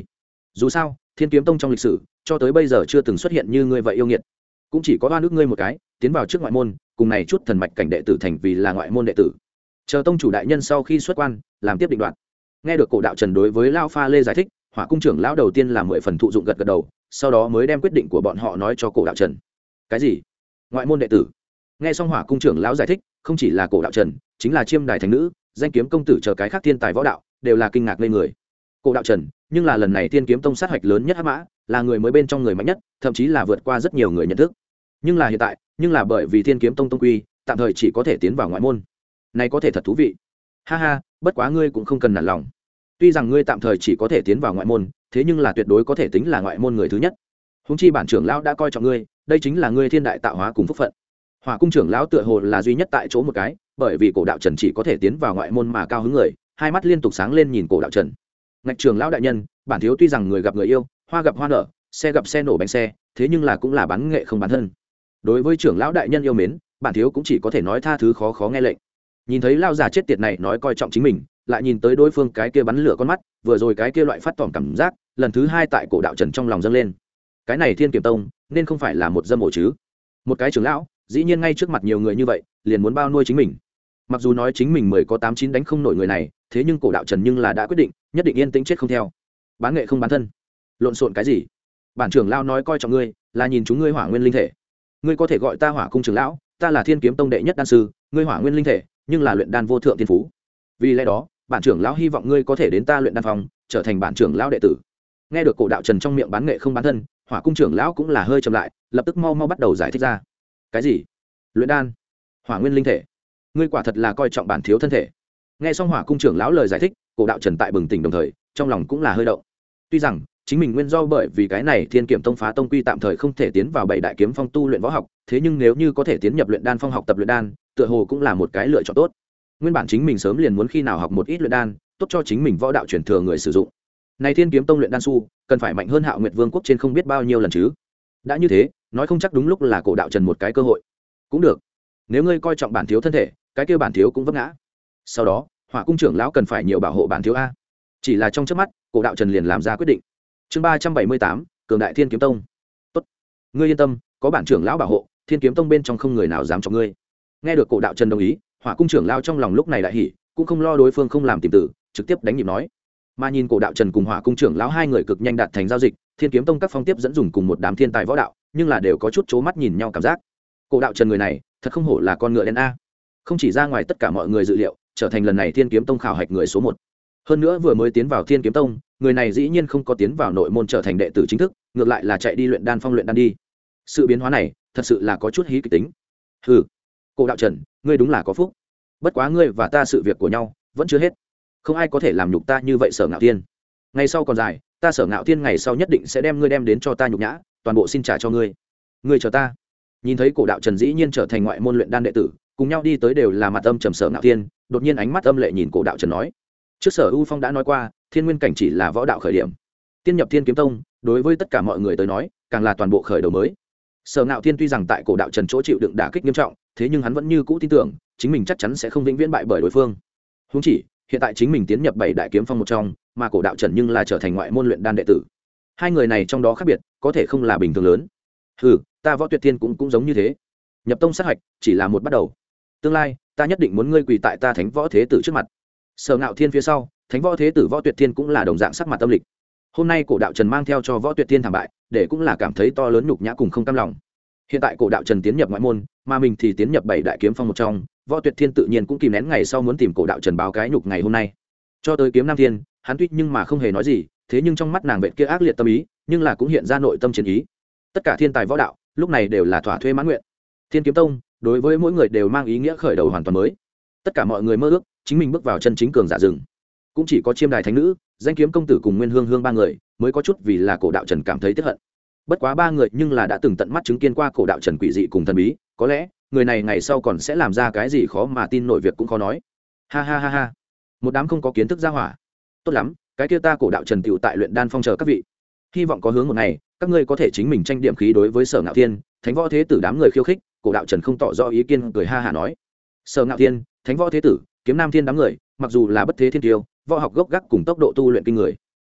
dù sao thiên kiếm tông trong lịch sử cho tới bây giờ chưa từng xuất hiện như ngươi vậy yêu nghiệt, cũng chỉ có oan ức ngươi một cái tiến vào trước ngoại môn, cùng này chút thần mạch cảnh đệ tử thành vì là ngoại môn đệ tử, chờ tông chủ đại nhân sau khi xuất quan làm tiếp định đoạt. Nghe được cổ đạo trần đối với Lao Pha Lê giải thích, Hỏa cung trưởng lão đầu tiên là 10 phần thụ dụng gật gật đầu, sau đó mới đem quyết định của bọn họ nói cho cổ đạo trần. Cái gì? Ngoại môn đệ tử? Nghe xong Hỏa cung trưởng lão giải thích, không chỉ là cổ đạo trần, chính là Chiêm Đài thánh nữ, danh kiếm công tử chờ cái khác thiên tài võ đạo đều là kinh ngạc lên người. Cổ đạo trần nhưng là lần này thiên kiếm tông sát hạch lớn nhất hắc mã, là người mới bên trong người mạnh nhất, thậm chí là vượt qua rất nhiều người nhận thức. Nhưng là hiện tại, nhưng là bởi vì thiên kiếm tông tông quy tạm thời chỉ có thể tiến vào ngoại môn, này có thể thật thú vị. Ha ha, bất quá ngươi cũng không cần nản lòng, tuy rằng ngươi tạm thời chỉ có thể tiến vào ngoại môn, thế nhưng là tuyệt đối có thể tính là ngoại môn người thứ nhất. Húng chi bản trưởng lão đã coi trọng ngươi, đây chính là ngươi thiên đại tạo hóa cùng phúc phận. Hỏa cung trưởng lão tựa hồ là duy nhất tại chỗ một cái, bởi vì cổ đạo trần chỉ có thể tiến vào ngoại môn mà cao hứng người, hai mắt liên tục sáng lên nhìn cổ đạo trần. Ngạch trưởng lão đại nhân, bản thiếu tuy rằng người gặp người yêu, hoa gặp hoa nở, xe gặp xe nổ bánh xe, thế nhưng là cũng là bán nghệ không bán thân. Đối với trưởng lão đại nhân yêu mến, bản thiếu cũng chỉ có thể nói tha thứ khó khó nghe lệnh. Nhìn thấy lao già chết tiệt này nói coi trọng chính mình, lại nhìn tới đối phương cái kia bắn lửa con mắt, vừa rồi cái kia loại phát tỏm cảm giác, lần thứ hai tại cổ đạo trần trong lòng dâng lên. Cái này thiên kiếm tông nên không phải là một dâm ổ chứ? Một cái trưởng lão dĩ nhiên ngay trước mặt nhiều người như vậy liền muốn bao nuôi chính mình. Mặc dù nói chính mình 10 có 8 9 đánh không nổi người này, thế nhưng cổ đạo trần nhưng là đã quyết định nhất định yên tĩnh chết không theo. Bán nghệ không bán thân, lộn xộn cái gì? Bản trưởng lão nói coi trọng ngươi là nhìn chúng ngươi hỏa nguyên linh thể, ngươi có thể gọi ta Hỏa cung trưởng lão, ta là thiên kiếm tông đệ nhất đan sư, ngươi hỏa nguyên linh thể nhưng là luyện đan vô thượng thiên phú, vì lẽ đó bản trưởng lão hy vọng ngươi có thể đến ta luyện đan phòng trở thành bản trưởng lão đệ tử. Nghe được cổ đạo trần trong miệng bán nghệ không bán thân, Hỏa cung trưởng lão cũng là hơi chậm lại, lập tức mau bắt đầu giải thích ra. Cái gì? Luyện đan? Hỏa nguyên linh thể? Ngươi quả thật là coi trọng bản thiếu thân thể. Nghe xong Hỏa cung trưởng lão lời giải thích, cổ đạo trần tại bừng tỉnh đồng thời trong lòng cũng là hơi động. Tuy rằng chính mình nguyên do bởi vì cái này thiên kiểm tông phá tông quy tạm thời không thể tiến vào bảy đại kiếm phong tu luyện võ học, thế nhưng nếu như có thể tiến nhập luyện đan phong học tập luyện đan, tựa hồ cũng là một cái lựa chọn tốt. Nguyên bản chính mình sớm liền muốn khi nào học một ít luyện đan, tốt cho chính mình võ đạo truyền thừa người sử dụng. Này thiên kiếm tông luyện đan su cần phải mạnh hơn Hạo Nguyệt Vương quốc trên không biết bao nhiêu lần chứ. Đã như thế, nói không chắc đúng lúc là cổ đạo trần một cái cơ hội. Cũng được, nếu ngươi coi trọng bản thiếu thân thể, cái kia bản thiếu cũng vấp ngã. Sau đó Hỏa cung trưởng lão cần phải nhiều bảo hộ bản thiếu a. Chỉ là trong chớp mắt, cổ đạo trần liền làm ra quyết định. Chương 378, cường đại thiên kiếm tông. Tốt, ngươi yên tâm, có bản trưởng lão bảo hộ, thiên kiếm tông bên trong không người nào dám cho ngươi. Nghe được cổ đạo trần đồng ý, Hỏa cung trưởng lão trong lòng lúc này đại hỉ, cũng không lo đối phương không làm tìm tử, trực tiếp đánh nhịp nói. Mà nhìn cổ đạo trần cùng Hỏa cung trưởng lão hai người cực nhanh đạt thành giao dịch, thiên kiếm tông các phong tiếp dẫn dùng cùng một đám thiên tài võ đạo, nhưng là đều có chút chố mắt nhìn nhau cảm giác. Cổ đạo trần người này thật không hổ là con ngựa đen a, không chỉ ra ngoài tất cả mọi người dự liệu, trở thành lần này thiên kiếm tông khảo hạch người số 1. Hơn nữa vừa mới tiến vào thiên kiếm tông, người này dĩ nhiên không có tiến vào nội môn trở thành đệ tử chính thức, ngược lại là chạy đi luyện đan phong luyện đan đi. Sự biến hóa này thật sự là có chút hí kịch tính. Hừ, cổ đạo trần, ngươi đúng là có phúc. Bất quá ngươi và ta sự việc của nhau vẫn chưa hết, không ai có thể làm nhục ta như vậy. Sở Ngạo Thiên, ngày sau còn dài, ta Sở Ngạo Thiên ngày sau nhất định sẽ đem ngươi đem đến cho ta nhục nhã, toàn bộ xin trả cho ngươi. Ngươi chờ ta. Nhìn thấy cổ đạo trần dĩ nhiên trở thành ngoại môn luyện đan đệ tử, cùng nhau đi tới đều là mặt âm trầm Sở Ngạo Thiên, đột nhiên ánh mắt âm lệ nhìn cổ đạo trần nói. Trước Sở U Phong đã nói qua, thiên nguyên cảnh chỉ là võ đạo khởi điểm, tiên nhập thiên kiếm tông đối với tất cả mọi người tới nói càng là toàn bộ khởi đầu mới. Sở Ngạo Thiên tuy rằng tại cổ đạo trần chỗ chịu đựng đả kích nghiêm trọng, thế nhưng hắn vẫn như cũ tin tưởng chính mình chắc chắn sẽ không vĩnh viễn bại bởi đối phương. Huống chỉ hiện tại chính mình tiến nhập bảy đại kiếm phong một trong, mà cổ đạo trần nhưng là trở thành ngoại môn luyện đan đệ tử, hai người này trong đó khác biệt có thể không là bình thường lớn. Ừ, ta Võ Tuyệt Thiên cũng giống như thế, nhập tông sát hạch chỉ là một bắt đầu, tương lai ta nhất định muốn ngươi quỳ tại ta Thánh Võ Thế Tử trước mặt. Sở Ngạo Thiên phía sau, Thánh Võ Thế Tử Võ Tuyệt Thiên cũng là đồng dạng sắc mặt tâm lịch. Hôm nay cổ đạo trần mang theo cho Võ Tuyệt Thiên thảm bại, để cũng là cảm thấy to lớn nhục nhã cùng không cam lòng. Hiện tại cổ đạo trần tiến nhập ngoại môn, mà mình thì tiến nhập bảy đại kiếm phong một trong, Võ Tuyệt Thiên tự nhiên cũng kìm nén ngày sau muốn tìm cổ đạo trần báo cái nhục ngày hôm nay. Cho tới Kiếm Nam Thiên, hắn tuy nhưng mà không hề nói gì, thế nhưng trong mắt nàng vệ kia ác liệt tâm ý, nhưng là cũng hiện ra nội tâm chiến ý. Tất cả thiên tài võ đạo lúc này đều là thỏa thuê mãn nguyện. Thiên Kiếm Tông đối với mỗi người đều mang ý nghĩa khởi đầu hoàn toàn mới. Tất cả mọi người mơ ước chính mình bước vào chân chính cường giả rừng. Cũng chỉ có Chiêm Đài thánh nữ, danh kiếm công tử cùng Nguyên Hương Hương ba người mới có chút vì là cổ đạo trần cảm thấy tiếc hận. Bất quá ba người nhưng là đã từng tận mắt chứng kiến qua cổ đạo trần quỷ dị cùng thần bí, có lẽ người này ngày sau còn sẽ làm ra cái gì khó mà tin nổi việc cũng khó nói. Ha ha ha ha, một đám không có kiến thức ra hỏa. Tốt lắm, cái kia ta cổ đạo trần tựu tại luyện đan phong chờ các vị, hy vọng có hướng một ngày các ngươi có thể chính mình tranh điểm khí đối với Sở Ngạo Thiên, Thánh Võ Thế Tử đám người khiêu khích. Cổ đạo trần không tỏ rõ ý kiến, cười ha hả nói. Sở Ngạo Thiên, Thánh Võ Thế Tử, Kiếm Nam Thiên đám người mặc dù là bất thế thiên tiêu, võ học gốc gác cùng tốc độ tu luyện kinh người,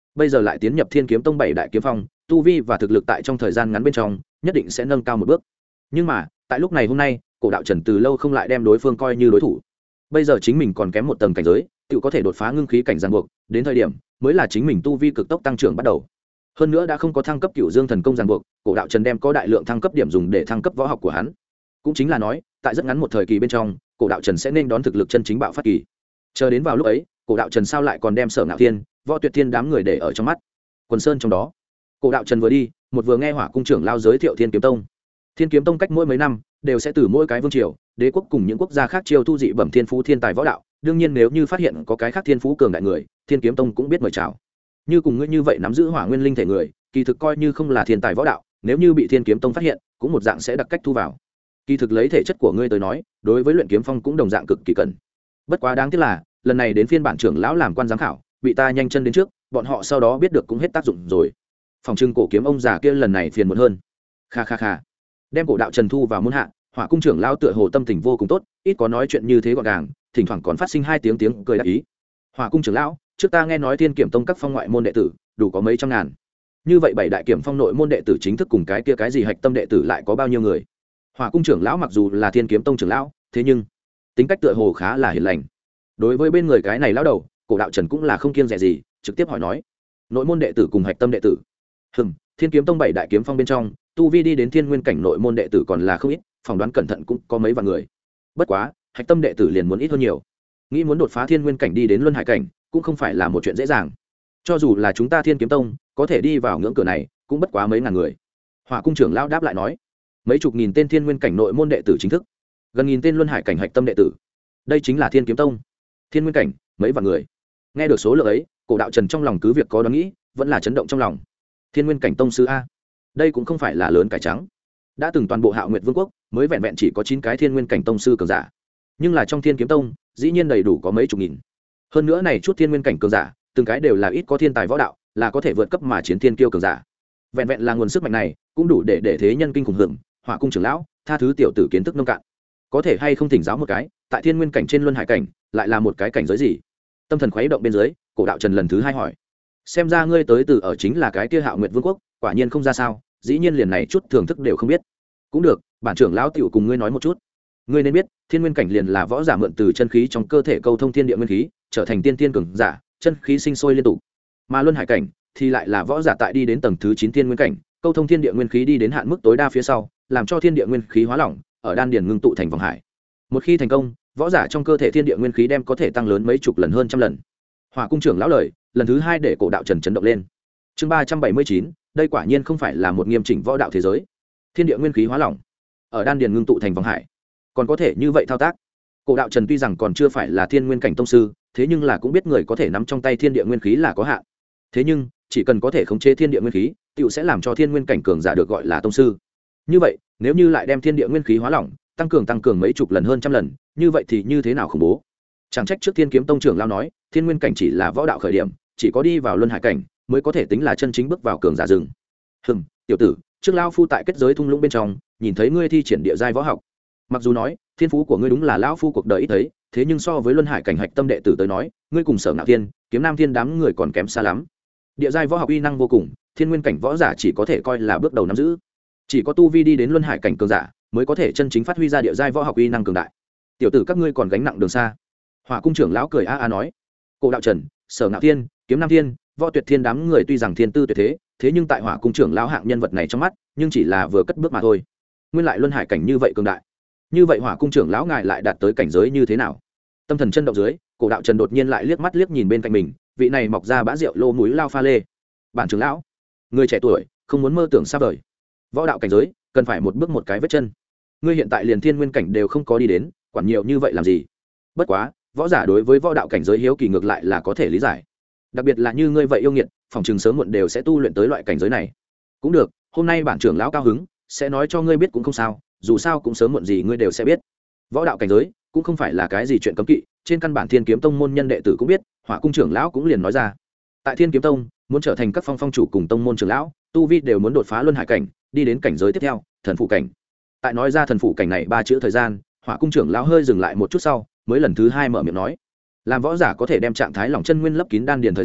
bây giờ lại tiến nhập thiên kiếm tông 7 đại kiếm phong, tu vi và thực lực tại trong thời gian ngắn bên trong nhất định sẽ nâng cao một bước. Nhưng mà tại lúc này hôm nay, cổ đạo trần từ lâu không lại đem đối phương coi như đối thủ. Bây giờ chính mình còn kém một tầng cảnh giới, tự có thể đột phá ngưng khí cảnh ràng buộc, đến thời điểm mới là chính mình tu vi cực tốc tăng trưởng bắt đầu. Hơn nữa đã không có thăng cấp Cửu Dương thần công ràng buộc, cổ đạo trần đem có đại lượng thăng cấp điểm dùng để thăng cấp võ học của hắn. Cũng chính là nói, tại rất ngắn một thời kỳ bên trong, cổ đạo trần sẽ nên đón thực lực chân chính bạo phát kỳ. Chờ đến vào lúc ấy, cổ đạo trần sao lại còn đem Sở Ngạo Thiên, Võ Tuyệt Thiên đám người để ở trong mắt. Quần sơn trong đó, cổ đạo trần vừa đi, một vừa nghe Hỏa cung trưởng lao giới thiệu Thiên kiếm tông. Thiên kiếm tông cách mỗi mấy năm đều sẽ từ mỗi cái vương triều, đế quốc cùng những quốc gia khác chiêu thu dị bẩm thiên phú thiên tài võ đạo. Đương nhiên nếu như phát hiện có cái khác thiên phú cường đại người, Thiên kiếm tông cũng biết mời chào. Như cùng ngươi như vậy nắm giữ hỏa nguyên linh thể người, kỳ thực coi như không là thiên tài võ đạo, nếu như bị Thiên kiếm tông phát hiện, cũng một dạng sẽ đặc cách thu vào. Kỳ thực lấy thể chất của ngươi tới nói, đối với luyện kiếm phong cũng đồng dạng cực kỳ cần. Bất quá đáng tiếc là, lần này đến phiên bản trưởng lão làm quan giám khảo, bị ta nhanh chân đến trước, bọn họ sau đó biết được cũng hết tác dụng rồi. Phòng trưng cổ kiếm ông già kia lần này phiền muộn hơn. Kha kha kha. Đem cổ đạo trần thu vào môn hạ, Hỏa cung trưởng lão tựa hồ tâm tình vô cùng tốt, ít có nói chuyện như thế gọn gàng, thỉnh thoảng còn phát sinh hai tiếng cười đắc ý. Hỏa cung trưởng lão, trước ta nghe nói Thiên Kiếm tông các phong ngoại môn đệ tử đủ có mấy trăm ngàn, như vậy 7 đại kiểm phong nội môn đệ tử chính thức cùng cái kia cái gì hạch tâm đệ tử lại có bao nhiêu người? Hỏa cung trưởng lão mặc dù là Thiên Kiếm tông trưởng lão, thế nhưng tính cách tựa hồ khá là hiền lành. Đối với bên người cái này lão đầu, cổ đạo trần cũng là không kiêng dè gì, trực tiếp hỏi nói: nội môn đệ tử cùng hạch tâm đệ tử? Thiên Kiếm tông 7 đại kiếm phong bên trong, tu vi đi đến thiên nguyên cảnh nội môn đệ tử còn là không ít, phỏng đoán cẩn thận cũng có mấy vạn người. Bất quá hạch tâm đệ tử liền muốn ít hơn nhiều. Nghĩ muốn đột phá thiên nguyên cảnh đi đến luân hải cảnh cũng không phải là một chuyện dễ dàng. Cho dù là chúng ta Thiên Kiếm tông có thể đi vào ngưỡng cửa này cũng bất quá mấy ngàn người. Hỏa cung trưởng lão đáp lại nói: mấy chục nghìn tên thiên nguyên cảnh nội môn đệ tử chính thức, gần nghìn tên luân hải cảnh hạch tâm đệ tử, đây chính là Thiên Kiếm tông. Thiên nguyên cảnh mấy vạn người. Nghe được số lượng ấy, cổ đạo trần trong lòng cứ việc có đoán nghĩ, vẫn là chấn động trong lòng. Thiên nguyên cảnh tông sư a, đây cũng không phải là lớn cải trắng. Đã từng toàn bộ Hạo Nguyệt Vương quốc mới vẹn vẹn chỉ có 9 cái thiên nguyên cảnh tông sư cường giả, nhưng là trong Thiên Kiếm tông dĩ nhiên đầy đủ có mấy chục nghìn. Hơn nữa này chút thiên nguyên cảnh cường giả từng cái đều là ít có thiên tài võ đạo, là có thể vượt cấp mà chiến thiên kiêu cường giả. Vẹn vẹn là nguồn sức mạnh này cũng đủ để thế nhân kinh khủng hưởng. Hỏa cung trưởng lão, tha thứ tiểu tử kiến thức nông cạn, có thể hay không thỉnh giáo một cái, tại thiên nguyên cảnh trên luân hải cảnh lại là một cái cảnh giới gì? Tâm thần khuấy động bên dưới, cổ đạo trần lần thứ hai hỏi: xem ra ngươi tới từ ở chính là cái kia Hạo Nguyệt Vương quốc, quả nhiên không ra sao, dĩ nhiên liền này chút thưởng thức đều không biết. Cũng được, bản trưởng lão tiểu cùng ngươi nói một chút. Ngươi nên biết, thiên nguyên cảnh liền là võ giả mượn từ chân khí trong cơ thể câu thông thiên địa nguyên khí, trở thành tiên tiên cường giả, chân khí sinh sôi liên tục. Mà luân hải cảnh thì lại là võ giả tại đi đến tầng thứ 9 thiên nguyên cảnh, câu thông thiên địa nguyên khí đi đến hạn mức tối đa phía sau, làm cho thiên địa nguyên khí hóa lỏng, ở đan điền ngưng tụ thành vòng hải. Một khi thành công, võ giả trong cơ thể thiên địa nguyên khí đem có thể tăng lớn mấy chục lần hơn trăm lần. Hỏa cung trưởng lão lời, lần thứ hai để cổ đạo trần chấn động lên. Chương 379, đây quả nhiên không phải là một nghiêm chỉnh võ đạo thế giới. Thiên địa nguyên khí hóa lỏng, ở đan điền ngưng tụ thành vòng hải, còn có thể như vậy thao tác. Cổ đạo trần tuy rằng còn chưa phải là thiên nguyên cảnh tông sư, thế nhưng là cũng biết người có thể nắm trong tay thiên địa nguyên khí là có hạn. Thế nhưng chỉ cần có thể khống chế thiên địa nguyên khí, tựu sẽ làm cho thiên nguyên cảnh cường giả được gọi là tông sư. Như vậy nếu như lại đem thiên địa nguyên khí hóa lỏng, tăng cường mấy chục lần hơn trăm lần, như vậy thì như thế nào khủng bố. Chẳng trách trước Thiên Kiếm tông trưởng lao nói, thiên nguyên cảnh chỉ là võ đạo khởi điểm, chỉ có đi vào luân hải cảnh mới có thể tính là chân chính bước vào cường giả rừng. Tiểu tử, trước lao phu tại kết giới thung lũng bên trong nhìn thấy ngươi thi triển địa giai võ học, mặc dù nói thiên phú của ngươi đúng là lão phu cuộc đời ít thấy, thế nhưng so với luân hải cảnh hạch tâm đệ tử tới nói, ngươi cùng Sở Ngạo Thiên, Kiếm Nam Thiên đám người còn kém xa lắm. Địa giai võ học uy năng vô cùng, thiên nguyên cảnh võ giả chỉ có thể coi là bước đầu nắm giữ, chỉ có tu vi đi đến luân hải cảnh cường giả mới có thể chân chính phát huy ra địa giai võ học uy năng cường đại. Tiểu tử các ngươi còn gánh nặng đường xa. Hỏa cung trưởng lão cười a a nói. Cổ đạo trần, Sở Ngạo Thiên, Kiếm Nam Thiên, Võ Tuyệt Thiên đám người tuy rằng thiên tư tuyệt thế, thế nhưng tại Hỏa cung trưởng lão hạng nhân vật này trong mắt, nhưng chỉ là vừa cất bước mà thôi. Nguyên lại luân hải cảnh như vậy cường đại, như vậy Hỏa cung trưởng lão ngài lại đạt tới cảnh giới như thế nào? Tâm thần chân động dưới, cổ đạo trần đột nhiên lại liếc mắt liếc nhìn bên cạnh mình, vị này mọc ra bã rượu lô mũi lao pha lê. Bản trưởng lão, người trẻ tuổi không muốn mơ tưởng xa vời, võ đạo cảnh giới cần phải một bước một cái vết chân. Ngươi hiện tại liền thiên nguyên cảnh đều không có đi đến, quản nhiều như vậy làm gì? Bất quá võ giả đối với võ đạo cảnh giới hiếu kỳ ngược lại là có thể lý giải, đặc biệt là như ngươi vậy yêu nghiệt, phòng trường sớm muộn đều sẽ tu luyện tới loại cảnh giới này. Cũng được, hôm nay bản trưởng lão cao hứng, sẽ nói cho ngươi biết cũng không sao, dù sao cũng sớm muộn gì ngươi đều sẽ biết. Võ đạo cảnh giới cũng không phải là cái gì chuyện cấm kỵ, trên căn bản Thiên Kiếm tông môn nhân đệ tử cũng biết. Hỏa cung trưởng lão cũng liền nói ra, tại Thiên Kiếm tông muốn trở thành các phong chủ cùng tông môn trưởng lão, tu vi đều muốn đột phá luân hải cảnh, đi đến cảnh giới tiếp theo, thần phụ cảnh. Tại nói ra thần phụ cảnh này ba chữ thời gian, Hỏa cung trưởng lão hơi dừng lại một chút sau, mới lần thứ hai mở miệng nói, làm võ giả có thể đem trạng thái lỏng chân nguyên lấp kín đan điền thời gian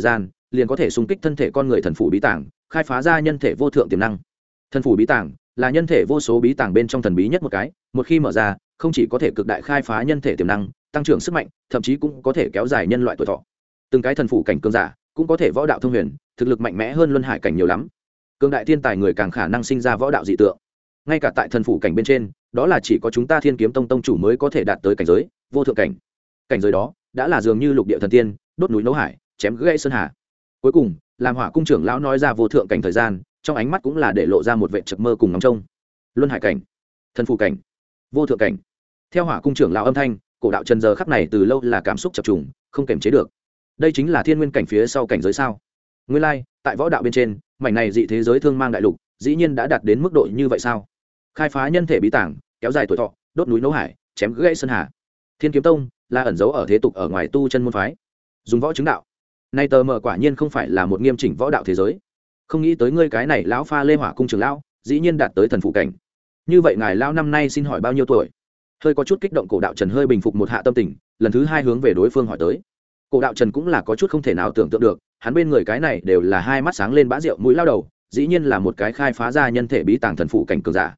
liền có thể xung kích thân thể con người thần phủ bí tàng, khai phá ra nhân thể vô thượng tiềm năng. Thần phủ bí tàng là nhân thể vô số bí tàng bên trong thần bí nhất một cái, một khi mở ra không chỉ có thể cực đại khai phá nhân thể tiềm năng, tăng trưởng sức mạnh, thậm chí cũng có thể kéo dài nhân loại tuổi thọ. Từng cái thần phủ cảnh cường giả cũng có thể võ đạo thông huyền, thực lực mạnh mẽ hơn luân hải cảnh nhiều lắm. Cường đại thiên tài người càng khả năng sinh ra võ đạo dị tượng. Ngay cả tại thần phủ cảnh bên trên, đó là chỉ có chúng ta Thiên Kiếm Tông tông chủ mới có thể đạt tới cảnh giới vô thượng cảnh. Cảnh giới đó đã là dường như lục địa thần tiên, đốt núi nấu hải, chém gãy sơn hà. Cuối cùng, làm Hỏa cung trưởng lão nói ra vô thượng cảnh thời gian, trong ánh mắt cũng là để lộ ra một vẻ chực mơ cùng ngóng trông. Luân hải cảnh, thần phủ cảnh, vô thượng cảnh. Theo Hỏa cung trưởng lão âm thanh, cổ đạo Trần giờ khắc này từ lâu là cảm xúc chập trùng, không kềm chế được. Đây chính là thiên nguyên cảnh phía sau cảnh giới sao? Nguyên lai, tại võ đạo bên trên, mảnh này dị thế giới thương mang đại lục, dĩ nhiên đã đạt đến mức độ như vậy sao? Khai phá nhân thể bí tàng, kéo dài tuổi thọ, đốt núi nấu hải, chém gãy sơn hà. Thiên Kiếm Tông là ẩn giấu ở thế tục ở ngoài tu chân môn phái, dùng võ chứng đạo. Nay tờ mờ quả nhiên không phải là một nghiêm chỉnh võ đạo thế giới. Không nghĩ tới ngươi cái này lão pha Lê Hỏa cung trưởng lão, dĩ nhiên đạt tới thần phụ cảnh. Như vậy ngài lão năm nay xin hỏi bao nhiêu tuổi? Hơi có chút kích động, cổ đạo Trần hơi bình phục một hạ tâm tình, lần thứ hai hướng về đối phương hỏi tới. Cổ đạo Trần cũng là có chút không thể nào tưởng tượng được, hắn bên người cái này đều là hai mắt sáng lên bã rượu mũi lao đầu, dĩ nhiên là một cái khai phá ra nhân thể bí tàng thần phụ cảnh cường giả.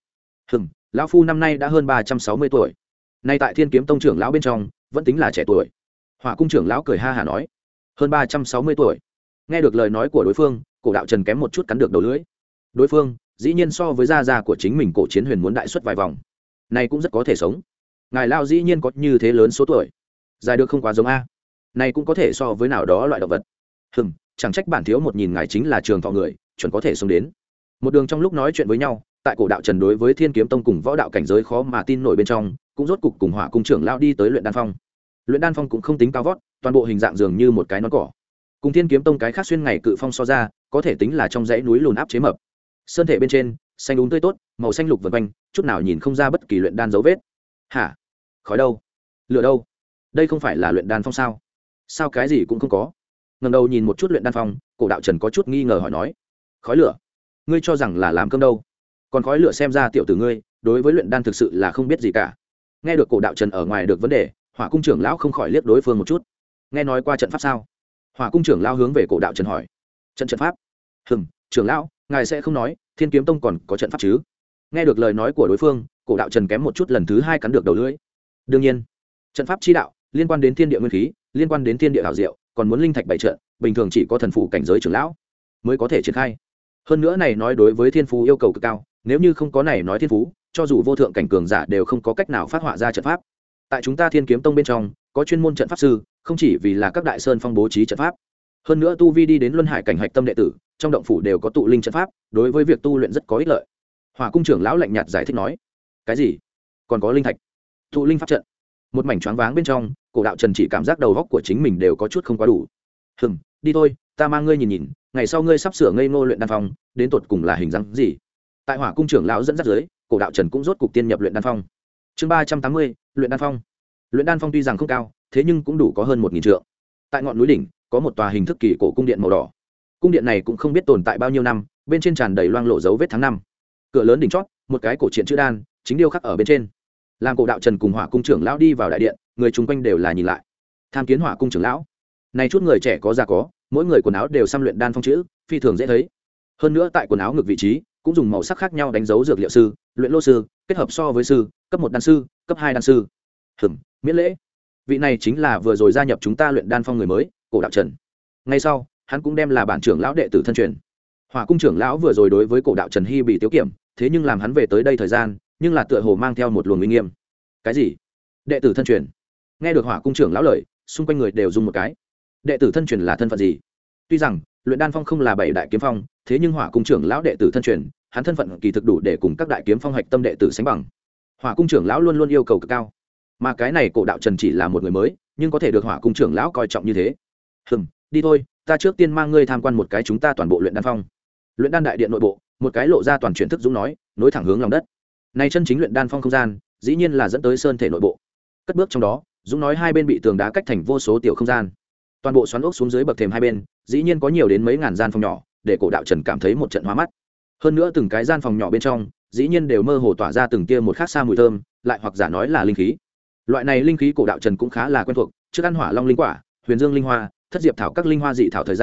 Lão phu năm nay đã hơn 360 tuổi. Nay tại Thiên Kiếm Tông trưởng lão bên trong, vẫn tính là trẻ tuổi. Hỏa cung trưởng lão cười ha hả nói, hơn 360 tuổi. Nghe được lời nói của đối phương, cổ đạo Trần kém một chút cắn được đầu lưỡi. Đối phương dĩ nhiên so với gia gia của chính mình Cổ Chiến Huyền muốn đại suất vài vòng. Này cũng rất có thể sống. Ngài lão dĩ nhiên có như thế lớn số tuổi, dài được không quá giống a. Này cũng có thể so với nào đó loại động vật. Chẳng trách bản thiếu một nhìn ngài chính là trường thọ người, chuẩn có thể sống đến. Một đường trong lúc nói chuyện với nhau, tại cổ đạo Trần đối với Thiên Kiếm Tông cùng võ đạo cảnh giới khó mà tin nổi bên trong, cũng rốt cục cùng Hỏa cung trưởng lão đi tới luyện đan phong. Luyện đan phong cũng không tính cao vót, toàn bộ hình dạng dường như một cái nón cỏ. Cùng Thiên Kiếm Tông cái khác xuyên ngày cự phong so ra, có thể tính là trong dãy núi lùn áp chế mập. Sơn thể bên trên, xanh úng tươi tốt, màu xanh lục vần quanh, chút nào nhìn không ra bất kỳ luyện đan dấu vết. Hả? Khói đâu? Lửa đâu? Đây không phải là luyện đan phong sao? Sao cái gì cũng không có? Ngẩng đầu nhìn một chút luyện đan phong, cổ đạo Trần có chút nghi ngờ hỏi nói, khói lửa? Ngươi cho rằng là làm cơm đâu? Còn khói lửa xem ra tiểu tử ngươi đối với luyện đan thực sự là không biết gì cả. Nghe được cổ đạo Trần ở ngoài được vấn đề, Hỏa cung trưởng lão không khỏi liếc đối phương một chút. Nghe nói qua trận pháp sao? Hỏa cung trưởng lão hướng về cổ đạo Trần hỏi. Trận pháp? Trưởng lão, ngài sẽ không nói Thiên Kiếm Tông còn có trận pháp chứ? Nghe được lời nói của đối phương, cổ đạo Trần kém một chút lần thứ hai cắn được đầu lưỡi. Đương nhiên, trận pháp chi đạo liên quan đến thiên địa nguyên khí, liên quan đến thiên địa hảo diệu, còn muốn linh thạch bảy trận, bình thường chỉ có thần phụ cảnh giới trưởng lão mới có thể triển khai. Hơn nữa này nói đối với thiên phú yêu cầu cực cao, nếu như không có này nói thiên phú, cho dù vô thượng cảnh cường giả đều không có cách nào phát họa ra trận pháp. Tại chúng ta Thiên Kiếm Tông bên trong, có chuyên môn trận pháp sư, không chỉ vì là các đại sơn phong bố trí trận pháp, hơn nữa tu vi đi đến luân hải cảnh hạch tâm đệ tử, trong động phủ đều có tụ linh trận pháp, đối với việc tu luyện rất có ích lợi. Hỏa cung trưởng lão lạnh nhạt giải thích nói, cái gì? Còn có linh thạch? Tụ linh pháp trận? Một mảnh choáng váng bên trong, cổ đạo Trần chỉ cảm giác đầu óc của chính mình đều có chút không quá đủ. Đi thôi, ta mang ngươi nhìn nhìn, ngày sau ngươi sắp sửa ngây ngô luyện đan phong, đến tột cùng là hình dáng gì? Tại Hỏa cung trưởng lão dẫn dắt dưới, cổ đạo Trần cũng rốt cục tiên nhập luyện đan phong. Chương 380, luyện đan phong. Luyện đan phong tuy rằng không cao, thế nhưng cũng đủ có hơn 1000 trượng. Tại ngọn núi đỉnh, có một tòa hình thức kỳ cổ cung điện màu đỏ. Cung điện này cũng không biết tồn tại bao nhiêu năm, bên trên tràn đầy loang lộ dấu vết tháng năm. Cửa lớn đỉnh chót, một cái cổ truyện chữ đan, chính điêu khắc ở bên trên. Làm cổ đạo Trần cùng Hỏa cung trưởng lão đi vào đại điện, người chung quanh đều là nhìn lại. Tham kiến Hỏa cung trưởng lão. Này chút người trẻ có già có, mỗi người quần áo đều xăm luyện đan phong chữ, phi thường dễ thấy. Hơn nữa tại quần áo ngực vị trí, cũng dùng màu sắc khác nhau đánh dấu dược liệu sư, luyện lô sư, kết hợp so với sư, cấp 1 đan sư, cấp 2 đan sư. Miễn lễ. Vị này chính là vừa rồi gia nhập chúng ta luyện đan phong người mới, cổ đạo Trần. Ngay sau, hắn cũng đem là bản trưởng lão đệ tử thân truyền. Hỏa cung trưởng lão vừa rồi đối với cổ đạo Trần Hy bị tiếu kiểm, thế nhưng làm hắn về tới đây thời gian, nhưng là tựa hồ mang theo một luồng uy nghiêm. Cái gì? Đệ tử thân truyền? Nghe được Hỏa cung trưởng lão lời, xung quanh người đều rung một cái. Đệ tử thân truyền là thân phận gì? Tuy rằng luyện đan phong không là 7 đại kiếm phong, thế nhưng Hỏa cung trưởng lão đệ tử thân truyền, hắn thân phận kỳ thực đủ để cùng các đại kiếm phong hạch tâm đệ tử sánh bằng. Hỏa cung trưởng lão luôn luôn yêu cầu cực cao, mà cái này cổ đạo Trần chỉ là một người mới, nhưng có thể được Hỏa cung trưởng lão coi trọng như thế. Đi thôi, ta trước tiên mang ngươi tham quan một cái chúng ta toàn bộ luyện đan phong. Luyện đan đại điện nội bộ, một cái lộ ra toàn truyền thức dũng nói, nối thẳng hướng lòng đất. Này chân chính luyện đan phong không gian, dĩ nhiên là dẫn tới sơn thể nội bộ. Cất bước trong đó, dũng nói hai bên bị tường đá cách thành vô số tiểu không gian. Toàn bộ xoắn ốc xuống dưới bậc thềm hai bên, dĩ nhiên có nhiều đến mấy ngàn gian phòng nhỏ, để cổ đạo Trần cảm thấy một trận hóa mắt. Hơn nữa từng cái gian phòng nhỏ bên trong, dĩ nhiên đều mơ hồ tỏa ra từng tia một khác xa mùi thơm, lại hoặc giả nói là linh khí. Loại này linh khí cổ đạo Trần cũng khá là quen thuộc, trước ăn hỏa long linh quả, huyền dương linh hoa, thất diệp thảo các linh hoa dị thảo thời gian,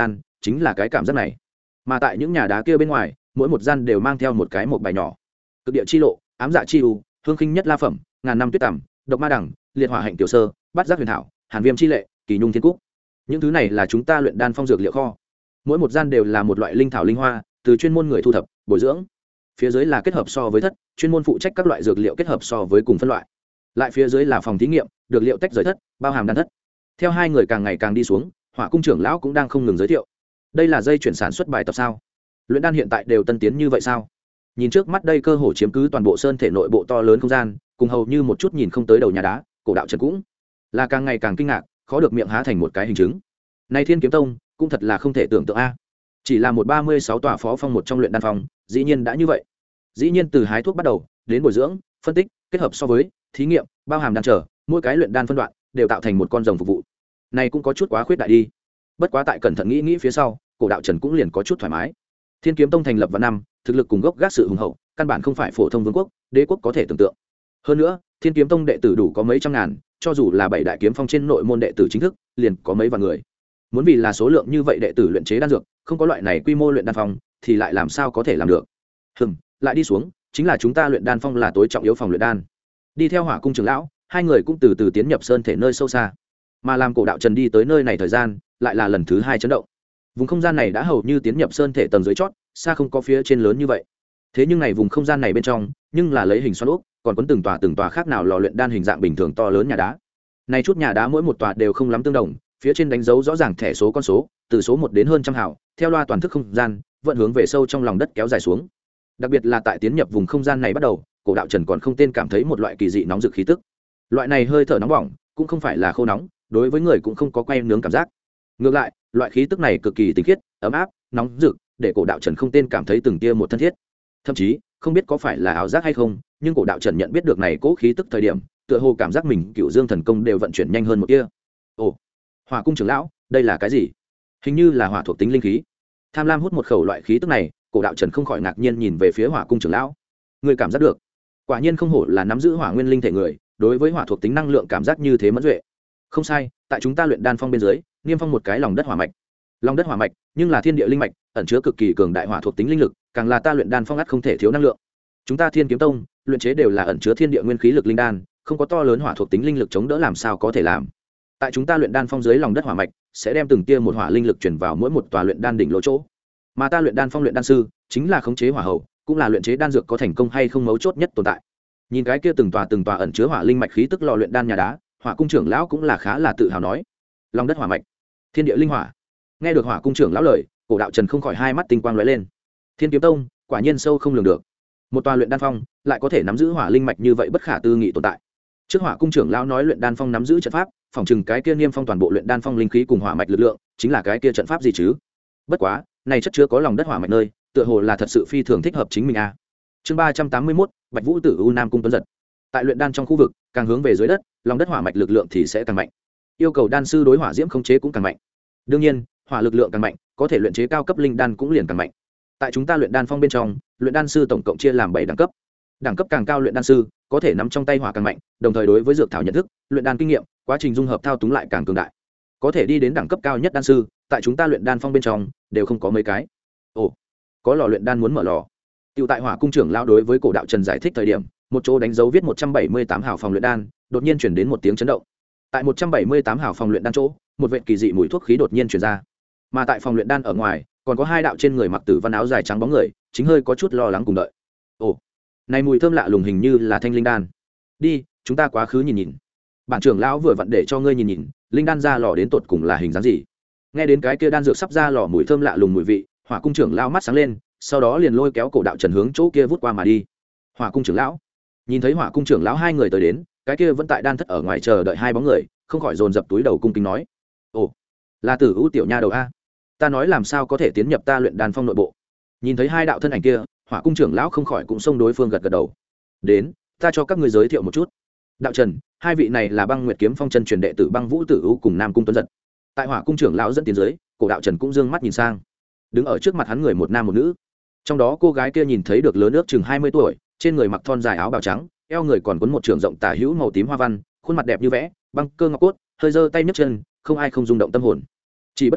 chính là cái cảm giác này. Mà tại những nhà đá kia bên ngoài, mỗi một gian đều mang theo một cái một bài nhỏ. Cực địa chi lộ, ám dạ chi u, hương khinh nhất la phẩm, ngàn năm tuyết tằm, độc ma đẳng, liệt hỏa hạnh tiểu sơ, bát giác huyền thảo, hàn viêm chi lệ, kỳ nhung thiên cúc. Những thứ này là chúng ta luyện đan phong dược liệu kho. Mỗi một gian đều là một loại linh thảo linh hoa, từ chuyên môn người thu thập, bồi dưỡng. Phía dưới là kết hợp so với thất, chuyên môn phụ trách các loại dược liệu kết hợp so với cùng phân loại. Lại phía dưới là phòng thí nghiệm, dược liệu tách rời thất, bao hàm đan thất. Theo hai người càng ngày càng đi xuống, Hỏa cung trưởng lão cũng đang không ngừng giới thiệu. Đây là dây chuyển sản xuất bài tập sao? Luyện đan hiện tại đều tân tiến như vậy sao? Nhìn trước mắt đây cơ hồ chiếm cứ toàn bộ sơn thể nội bộ to lớn không gian, cùng hầu như một chút nhìn không tới đầu nhà đá, cổ đạo Trần cũng là càng ngày càng kinh ngạc, khó được miệng há thành một cái hình chứng. Này Thiên Kiếm Tông cũng thật là không thể tưởng tượng a. Chỉ là một 36 tòa phó phong một trong luyện đan phòng, dĩ nhiên đã như vậy. Dĩ nhiên từ hái thuốc bắt đầu, đến bồi dưỡng, phân tích, kết hợp so với, thí nghiệm, bao hàm đan trở, mỗi cái luyện đan phân đoạn đều tạo thành một con rồng phục vụ. Này cũng có chút quá khuyết đại đi. Bất quá tại cẩn thận nghĩ phía sau, cổ đạo Trần cũng liền có chút thoải mái. Thiên Kiếm Tông thành lập vào năm, thực lực cùng gốc gác sự hùng hậu, căn bản không phải phổ thông vương quốc, đế quốc có thể tưởng tượng. Hơn nữa, Thiên Kiếm Tông đệ tử đủ có mấy trăm ngàn, cho dù là 7 đại kiếm phong trên nội môn đệ tử chính thức, liền có mấy vạn người. Muốn vì là số lượng như vậy đệ tử luyện chế đan dược, không có loại này quy mô luyện đan phong, thì lại làm sao có thể làm được? Lại đi xuống, chính là chúng ta luyện đan phong là tối trọng yếu phòng luyện đan. Đi theo Hỏa cung trưởng lão, hai người cũng từ từ tiến nhập sơn thể nơi sâu xa. Mà làm cổ đạo Trần đi tới nơi này thời gian, lại là lần thứ 2 chấn động. Vùng không gian này đã hầu như tiến nhập sơn thể tầng dưới chót, xa không có phía trên lớn như vậy. Thế nhưng này vùng không gian này bên trong, nhưng là lấy hình xoắn ốc, còn cuốn từng tòa khác nào lò luyện đan hình dạng bình thường to lớn nhà đá. Này chút nhà đá mỗi một tòa đều không lắm tương đồng, phía trên đánh dấu rõ ràng thẻ số con số, từ số 1 đến hơn trăm hào, theo loa toàn thức không gian, vận hướng về sâu trong lòng đất kéo dài xuống. Đặc biệt là tại tiến nhập vùng không gian này bắt đầu, cổ đạo Trần còn không tên cảm thấy một loại kỳ dị nóng rực khí tức. Loại này hơi thở nóng bỏng, cũng không phải là khô nóng, đối với người cũng không có quay nướng cảm giác. Ngược lại, loại khí tức này cực kỳ tinh khiết, ấm áp, nóng rực, để cổ đạo Trần không tên cảm thấy từng tia một thân thiết. Thậm chí, không biết có phải là ảo giác hay không, nhưng cổ đạo Trần nhận biết được này cố khí tức thời điểm, tựa hồ cảm giác mình Cửu Dương thần công đều vận chuyển nhanh hơn một tia. Ồ, Hỏa cung trưởng lão, đây là cái gì? Hình như là hỏa thuộc tính linh khí. Tham lam hút một khẩu loại khí tức này, cổ đạo Trần không khỏi ngạc nhiên nhìn về phía Hỏa cung trưởng lão. Người cảm giác được? Quả nhiên không hổ là nắm giữ hỏa nguyên linh thể người, đối với hỏa thuộc tính năng lượng cảm giác như thế mẫn duệ. Không sai, tại chúng ta luyện đan phong bên dưới, niêm phong một cái lòng đất hỏa mạch. Lòng đất hỏa mạch, nhưng là thiên địa linh mạch, ẩn chứa cực kỳ cường đại hỏa thuộc tính linh lực, càng là ta luyện đan phong ắt không thể thiếu năng lượng. Chúng ta Thiên Kiếm Tông, luyện chế đều là ẩn chứa thiên địa nguyên khí lực linh đan, không có to lớn hỏa thuộc tính linh lực chống đỡ làm sao có thể làm. Tại chúng ta luyện đan phong dưới lòng đất hỏa mạch, sẽ đem từng tia một hỏa linh lực truyền vào mỗi một tòa luyện đan đỉnh lỗ chỗ. Mà ta luyện đan phong luyện đan sư, chính là khống chế hỏa hậu, cũng là luyện chế đan dược có thành công hay không mấu chốt nhất tồn tại. Nhìn cái kia từng tòa ẩn chứa hỏa linh mạch khí tức lò luyện đan nhà đá, Hỏa cung trưởng lão cũng là khá là tự hào nói, lòng đất hỏa mạch, thiên địa linh hỏa. Nghe được Hỏa cung trưởng lão lời, cổ đạo Trần không khỏi hai mắt tinh quang lóe lên. Thiên Kiếm Tông quả nhiên sâu không lường được, một tòa luyện đan phong lại có thể nắm giữ hỏa linh mạch như vậy bất khả tư nghị tồn tại. Trước Hỏa cung trưởng lão nói luyện đan phong nắm giữ trận pháp, phòng chừng cái kia niêm phong toàn bộ luyện đan phong linh khí cùng hỏa mạch lực lượng, chính là cái kia trận pháp gì chứ? Bất quá, này chất chứa có lòng đất hỏa mạch nơi, tựa hồ là thật sự phi thường thích hợp chính mình a. Chương 381, Bạch Vũ Tử U Nam cung tuấn giật. Tại luyện đan trong khu vực, càng hướng về dưới đất, lòng đất hỏa mạch lực lượng thì sẽ càng mạnh. Yêu cầu đan sư đối hỏa diễm khống chế cũng càng mạnh. Đương nhiên, hỏa lực lượng càng mạnh, có thể luyện chế cao cấp linh đan cũng liền càng mạnh. Tại chúng ta luyện đan phong bên trong, luyện đan sư tổng cộng chia làm 7 đẳng cấp. Đẳng cấp càng cao luyện đan sư, có thể nắm trong tay hỏa càng mạnh, đồng thời đối với dược thảo nhận thức, luyện đan kinh nghiệm, quá trình dung hợp thao túng lại càng cường đại. Có thể đi đến đẳng cấp cao nhất đan sư, tại chúng ta luyện đan phong bên trong, đều không có mấy cái. Ồ, có lò luyện đan muốn mở lò. Tiểu tại Hỏa cung trưởng lão đối với cổ đạo Trần giải thích thời điểm, một chỗ đánh dấu viết 178 hào phòng luyện đan, đột nhiên chuyển đến một tiếng chấn động. Tại 178 hào phòng luyện đan chỗ, một vệt kỳ dị mùi thuốc khí đột nhiên truyền ra. Mà tại phòng luyện đan ở ngoài, còn có hai đạo trên người mặc tử văn áo dài trắng bóng người, chính hơi có chút lo lắng cùng đợi. Ồ, này mùi thơm lạ lùng hình như là thanh linh đan. Đi, chúng ta quá khứ nhìn nhìn. Bản trưởng lão vừa vặn để cho ngươi nhìn nhìn, linh đan ra lò đến tột cùng là hình dáng gì. Nghe đến cái kia đan dược sắp ra lò mùi thơm lạ lùng mùi vị, Hỏa cung trưởng lão mắt sáng lên, sau đó liền lôi kéo cổ đạo Trần hướng chỗ kia vút qua mà đi. Hỏa cung trưởng lão nhìn thấy Hỏa cung trưởng lão hai người tới đến, cái kia vẫn tại đan thất ở ngoài chờ đợi hai bóng người, không khỏi dồn dập túi đầu cung kính nói: ồ, là Tử U tiểu nha đầu a. Ta nói làm sao có thể tiến nhập ta luyện đan phong nội bộ. Nhìn thấy hai đạo thân ảnh kia, Hỏa cung trưởng lão không khỏi cũng xông đối phương gật gật đầu. Đến, ta cho các ngươi giới thiệu một chút. Đạo Trần, hai vị này là Băng Nguyệt kiếm phong chân truyền đệ tử Băng Vũ Tử U cùng Nam cung tuấn giật. Tại Hỏa cung trưởng lão dẫn tiến dưới, cổ đạo Trần cũng dương mắt nhìn sang. Đứng ở trước mặt hắn người một nam một nữ. Trong đó cô gái kia nhìn thấy được lớn ước chừng 20 tuổi, trên người mặc thon dài áo bào trắng, eo người còn quấn một trường rộng tả hữu màu tím hoa văn, khuôn mặt đẹp như vẽ, băng cơ ngọc cốt, hơi giơ tay nhấc chân, không ai không rung động tâm hồn. Chỉ bất quá,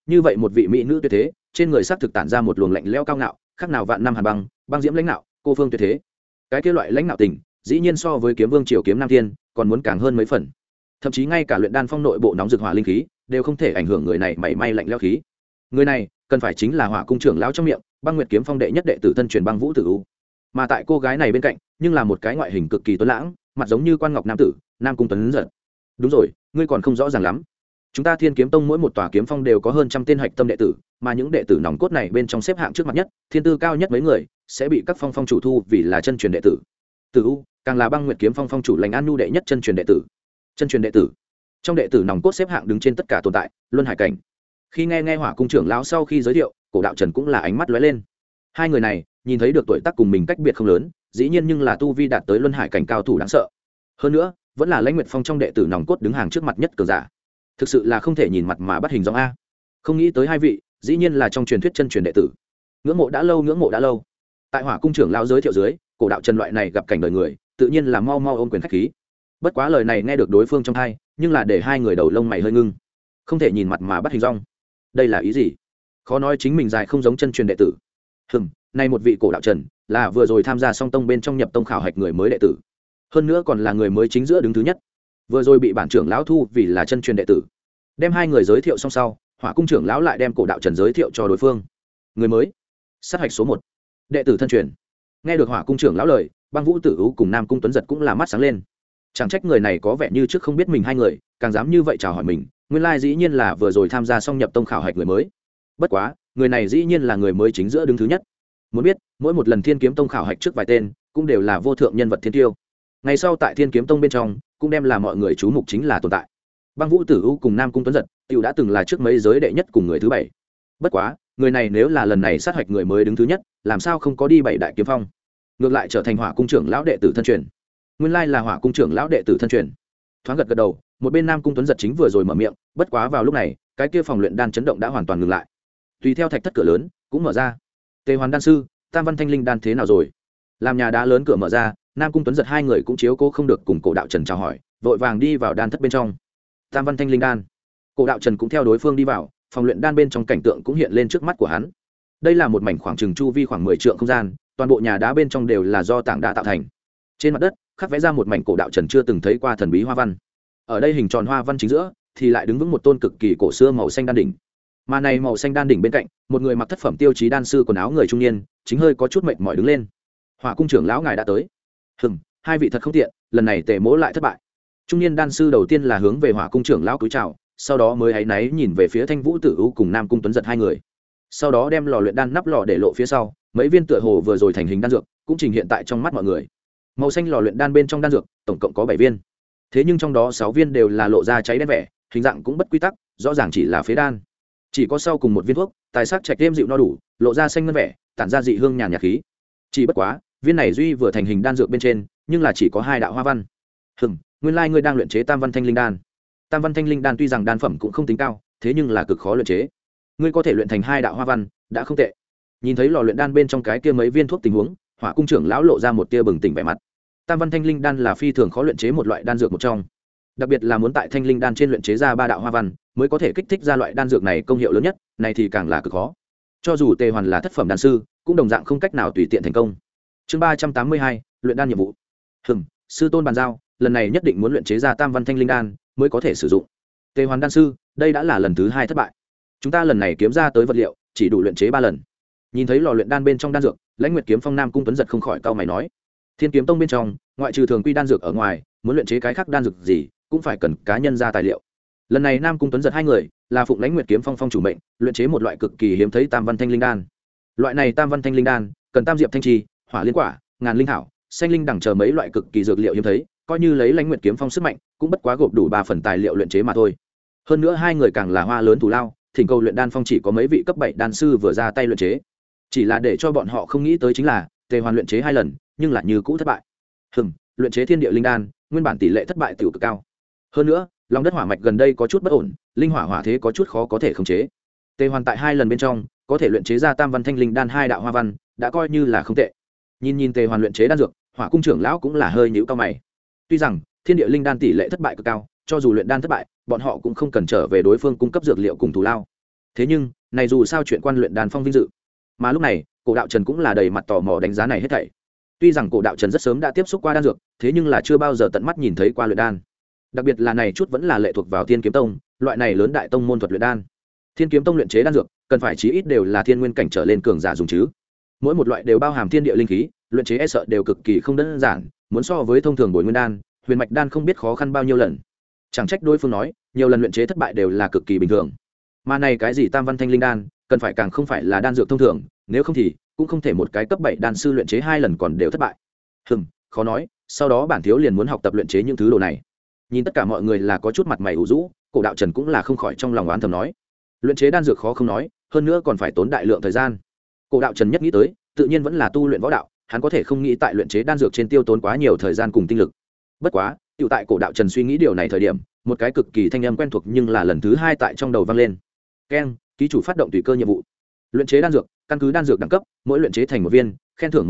như vậy một vị mỹ nữ tuyệt thế trên người xác thực tản ra một luồng lạnh lẽo cao ngạo khác nào vạn năm hàn băng băng diễm lãnh đạo cô phương tuyệt thế cái kia loại lãnh đạo tình dĩ nhiên so với kiếm vương triều kiếm nam thiên còn muốn càng hơn mấy phần thậm chí ngay cả luyện đan phong nội bộ nóng rực hỏa linh khí đều không thể ảnh hưởng người này mảy may lạnh lẽo khí người này cần phải chính là hỏa cung trưởng lão trong miệng băng nguyệt kiếm phong đệ nhất đệ tử thân truyền băng vũ tử u mà tại cô gái này bên cạnh nhưng là một cái ngoại hình cực kỳ tuấn lãng mặt giống như quan ngọc nam tử nam cung tuấn giật. Đúng rồi, ngươi còn không rõ ràng lắm, chúng ta Thiên Kiếm Tông mỗi một tòa kiếm phong đều có hơn trăm tên hạch tâm đệ tử, mà những đệ tử nòng cốt này bên trong xếp hạng trước mặt nhất, thiên tư cao nhất mấy người sẽ bị các phong phong chủ thu vì là chân truyền đệ tử. Tử U càng là băng nguyệt kiếm phong phong chủ Lành An Nhu đệ nhất chân truyền đệ tử. Chân truyền đệ tử trong đệ tử nòng cốt xếp hạng đứng trên tất cả tồn tại luân hải cảnh. Khi nghe hỏa cung trưởng lão sau khi giới thiệu, cổ đạo trần cũng là ánh mắt lóe lên. Hai người này nhìn thấy được tuổi tác cùng mình cách biệt không lớn, dĩ nhiên nhưng là tu vi đạt tới luân hải cảnh cao thủ đáng sợ. Hơn nữa vẫn là Lãnh Nguyệt Phong trong đệ tử nòng cốt đứng hàng trước mặt nhất cường giả, thực sự là không thể nhìn mặt mà bắt hình dong a. Không nghĩ tới hai vị dĩ nhiên là trong truyền thuyết chân truyền đệ tử, ngưỡng mộ đã lâu. Tại hỏa cung trưởng lão giới thiệu dưới, cổ đạo trần loại này gặp cảnh đời người tự nhiên là mau ôm quyền khách khí. Bất quá lời này nghe được đối phương trong tai, nhưng là để hai người đầu lông mày hơi ngưng. Không thể nhìn mặt mà bắt hình dong, đây là ý gì? Khó nói chính mình dài không giống chân truyền đệ tử. Này một vị cổ đạo trần là vừa rồi tham gia song tông bên trong nhập tông khảo hạch người mới đệ tử, hơn nữa còn là người mới chính giữa đứng thứ nhất, vừa rồi bị bản trưởng lão thu vì là chân truyền đệ tử. Đem hai người giới thiệu xong sau, hỏa cung trưởng lão lại đem cổ đạo trần giới thiệu cho đối phương. Người mới, sát hạch số 1, đệ tử thân truyền. Nghe được hỏa cung trưởng lão lời, băng vũ tử u cùng nam cung tuấn giật cũng là mắt sáng lên. Chẳng trách người này có vẻ như trước không biết mình hai người, càng dám như vậy chào hỏi mình, nguyên lai dĩ nhiên là vừa rồi tham gia xong nhập tông khảo hạch người mới. Bất quá người này dĩ nhiên là người mới chính giữa đứng thứ nhất. Muốn biết mỗi một lần Thiên Kiếm Tông khảo hạch trước vài tên cũng đều là vô thượng nhân vật thiên tiêu, ngày sau tại Thiên Kiếm Tông bên trong cũng đem là mọi người chú mục chính là tồn tại. Băng vũ tử u cùng nam cung tuấn giật tiểu đã từng là trước mấy giới đệ nhất cùng người thứ 7. Bất quá người này nếu là lần này sát hạch người mới đứng thứ nhất, làm sao không có đi 7 đại kiếm phong, ngược lại trở thành hỏa cung trưởng lão đệ tử thân truyền. Nguyên lai là hỏa cung trưởng lão đệ tử thân truyền. Thoáng gật đầu, một bên nam cung tuấn giật chính vừa rồi mở miệng, bất quá vào lúc này cái kia phòng luyện đan chấn động đã hoàn toàn ngừng lại. Tùy theo thạch thất cửa lớn cũng mở ra. Tề Hoàn đan sư, Tam Văn Thanh Linh đan thế nào rồi? Làm nhà đá lớn cửa mở ra, nam cung tuấn giật hai người cũng chiếu cố không được cùng cổ đạo trần chào hỏi, vội vàng đi vào đan thất bên trong. Tam Văn Thanh Linh đan, cổ đạo trần cũng theo đối phương đi vào, phòng luyện đan bên trong cảnh tượng cũng hiện lên trước mắt của hắn. Đây là một mảnh khoảng chừng chu vi khoảng 10 trượng không gian, toàn bộ nhà đá bên trong đều là do tảng đá tạo thành. Trên mặt đất khắc vẽ ra một mảnh cổ đạo trần chưa từng thấy qua thần bí hoa văn. Ở đây hình tròn hoa văn chính giữa thì lại đứng vững một tôn cực kỳ cổ xưa màu xanh đan đỉnh. Mà này màu xanh đan đỉnh bên cạnh, một người mặc thất phẩm tiêu chí đan sư quần áo người trung niên, chính hơi có chút mệt mỏi đứng lên. Hỏa cung trưởng lão ngài đã tới. Hai vị thật không tiện, lần này tề mỗ lại thất bại. Trung niên đan sư đầu tiên là hướng về hỏa cung trưởng lão cúi chào, sau đó mới áy náy nhìn về phía Thanh Vũ Tử U cùng Nam cung tuấn giật hai người. Sau đó đem lò luyện đan nắp lò để lộ phía sau, mấy viên tựa hồ vừa rồi thành hình đan dược cũng trình hiện tại trong mắt mọi người. Màu xanh lò luyện đan bên trong đan dược tổng cộng có 7 viên. Thế nhưng trong đó 6 viên đều là lộ ra cháy đen vẻ, hình dạng cũng bất quy tắc, rõ ràng chỉ là phế đan. Chỉ có sau cùng một viên thuốc, tài sắc trạch thêm dịu no đủ, lộ ra xanh ngân vẻ, tản ra dị hương nhàn nhạt khí. Chỉ bất quá, viên này duy vừa thành hình đan dược bên trên, nhưng là chỉ có 2 đạo hoa văn. Nguyên lai ngươi đang luyện chế Tam Văn Thanh Linh đan. Tam Văn Thanh Linh đan tuy rằng đan phẩm cũng không tính cao, thế nhưng là cực khó luyện chế. Ngươi có thể luyện thành 2 đạo hoa văn, đã không tệ. Nhìn thấy lò luyện đan bên trong cái kia mấy viên thuốc tình huống, hỏa cung trưởng lão lộ ra một tia bừng tỉnh vẻ mặt. Tam Văn Thanh Linh đan là phi thường khó luyện chế một loại đan dược một trong, đặc biệt là muốn tại Thanh Linh đan trên luyện chế ra 3 đạo hoa văn mới có thể kích thích ra loại đan dược này công hiệu lớn nhất, này thì càng là cực khó. Cho dù Tề Hoàn là thất phẩm đan sư, cũng đồng dạng không cách nào tùy tiện thành công. Chương 382, luyện đan nhiệm vụ. Sư tôn bàn giao, lần này nhất định muốn luyện chế ra Tam Văn Thanh Linh đan mới có thể sử dụng. Tề Hoàn đan sư, đây đã là lần thứ 2 thất bại. Chúng ta lần này kiếm ra tới vật liệu, chỉ đủ luyện chế 3 lần. Nhìn thấy lò luyện đan bên trong đan dược, Lãnh Nguyệt Kiếm Phong Nam cung tuấn giật không khỏi cau mày nói: Thiên Kiếm Tông bên trong, ngoại trừ thường quy đan dược ở ngoài, muốn luyện chế cái khác đan dược gì, cũng phải cần cá nhân ra tài liệu. Lần này Nam cung tuấn giật hai người là phụng Lãnh Nguyệt Kiếm Phong phong chủ mệnh, luyện chế một loại cực kỳ hiếm thấy Tam Văn Thanh Linh đan. Loại này Tam Văn Thanh Linh đan cần tam diệp thanh trì, hỏa liên quả, ngàn linh thảo, xanh linh đẳng chờ mấy loại cực kỳ dược liệu hiếm thấy, coi như lấy Lãnh Nguyệt Kiếm Phong sức mạnh, cũng bất quá gộp đủ 3 phần tài liệu luyện chế mà thôi. Hơn nữa hai người càng là hoa lớn thù lao, thỉnh cầu luyện đan phong chỉ có mấy vị cấp 7 đan sư vừa ra tay luyện chế. Chỉ là để cho bọn họ không nghĩ tới chính là, Tề Hoàn luyện chế 2 lần, nhưng lại như cũ thất bại. Luyện chế thiên địa linh đan, nguyên bản tỷ lệ thất bại tiểu cực cao. Hơn nữa, lòng đất hỏa mạch gần đây có chút bất ổn, linh hỏa hỏa thế có chút khó có thể khống chế. Tề Hoàn tại 2 lần bên trong, có thể luyện chế ra Tam Văn Thanh Linh đan 2 đạo hoa văn, đã coi như là không tệ. Nhìn Tề Hoàn luyện chế đan dược, hỏa cung trưởng lão cũng là hơi nhíu cao mày. Tuy rằng thiên địa linh đan tỷ lệ thất bại cực cao, cho dù luyện đan thất bại, bọn họ cũng không cần trở về đối phương cung cấp dược liệu cùng thù lao. thế nhưng này dù sao chuyện quan luyện đan phong vinh dự. Mà lúc này cổ đạo trần cũng là đầy mặt tò mò đánh giá này hết thảy. Tuy rằng cổ đạo trần rất sớm đã tiếp xúc qua đan dược, thế nhưng là chưa bao giờ tận mắt nhìn thấy qua luyện đan. Đặc biệt là này chút vẫn là lệ thuộc vào Thiên Kiếm Tông, loại này lớn đại tông môn thuật luyện đan. Thiên Kiếm Tông luyện chế đan dược, cần phải chí ít đều là thiên nguyên cảnh trở lên cường giả dùng chứ. Mỗi một loại đều bao hàm thiên địa linh khí, luyện chế e sợ đều cực kỳ không đơn giản, muốn so với thông thường bồi nguyên đan, huyền mạch đan không biết khó khăn bao nhiêu lần. Chẳng trách đối phương nói, nhiều lần luyện chế thất bại đều là cực kỳ bình thường. Mà này cái gì Tam Văn Thanh Linh đan, cần phải càng không phải là đan dược thông thường, nếu không thì cũng không thể một cái cấp 7 đan sư luyện chế 2 lần còn đều thất bại. Khó nói, sau đó bản thiếu liền muốn học tập luyện chế những thứ đồ này. Nhìn tất cả mọi người là có chút mặt mày ủ rũ, cổ đạo trần cũng là không khỏi trong lòng oán thầm nói, luyện chế đan dược khó không nói, hơn nữa còn phải tốn đại lượng thời gian. Cổ đạo trần nhất nghĩ tới, tự nhiên vẫn là tu luyện võ đạo, hắn có thể không nghĩ tại luyện chế đan dược trên tiêu tốn quá nhiều thời gian cùng tinh lực. Bất quá, tiểu tại cổ đạo trần suy nghĩ điều này thời điểm, một cái cực kỳ thanh âm quen thuộc nhưng là lần thứ 2 tại trong đầu vang lên. Keng, ký chủ phát động tùy cơ nhiệm vụ. Luyện chế đan dược, căn cứ đan dược đẳng cấp, mỗi luyện chế thành một viên, khen thưởng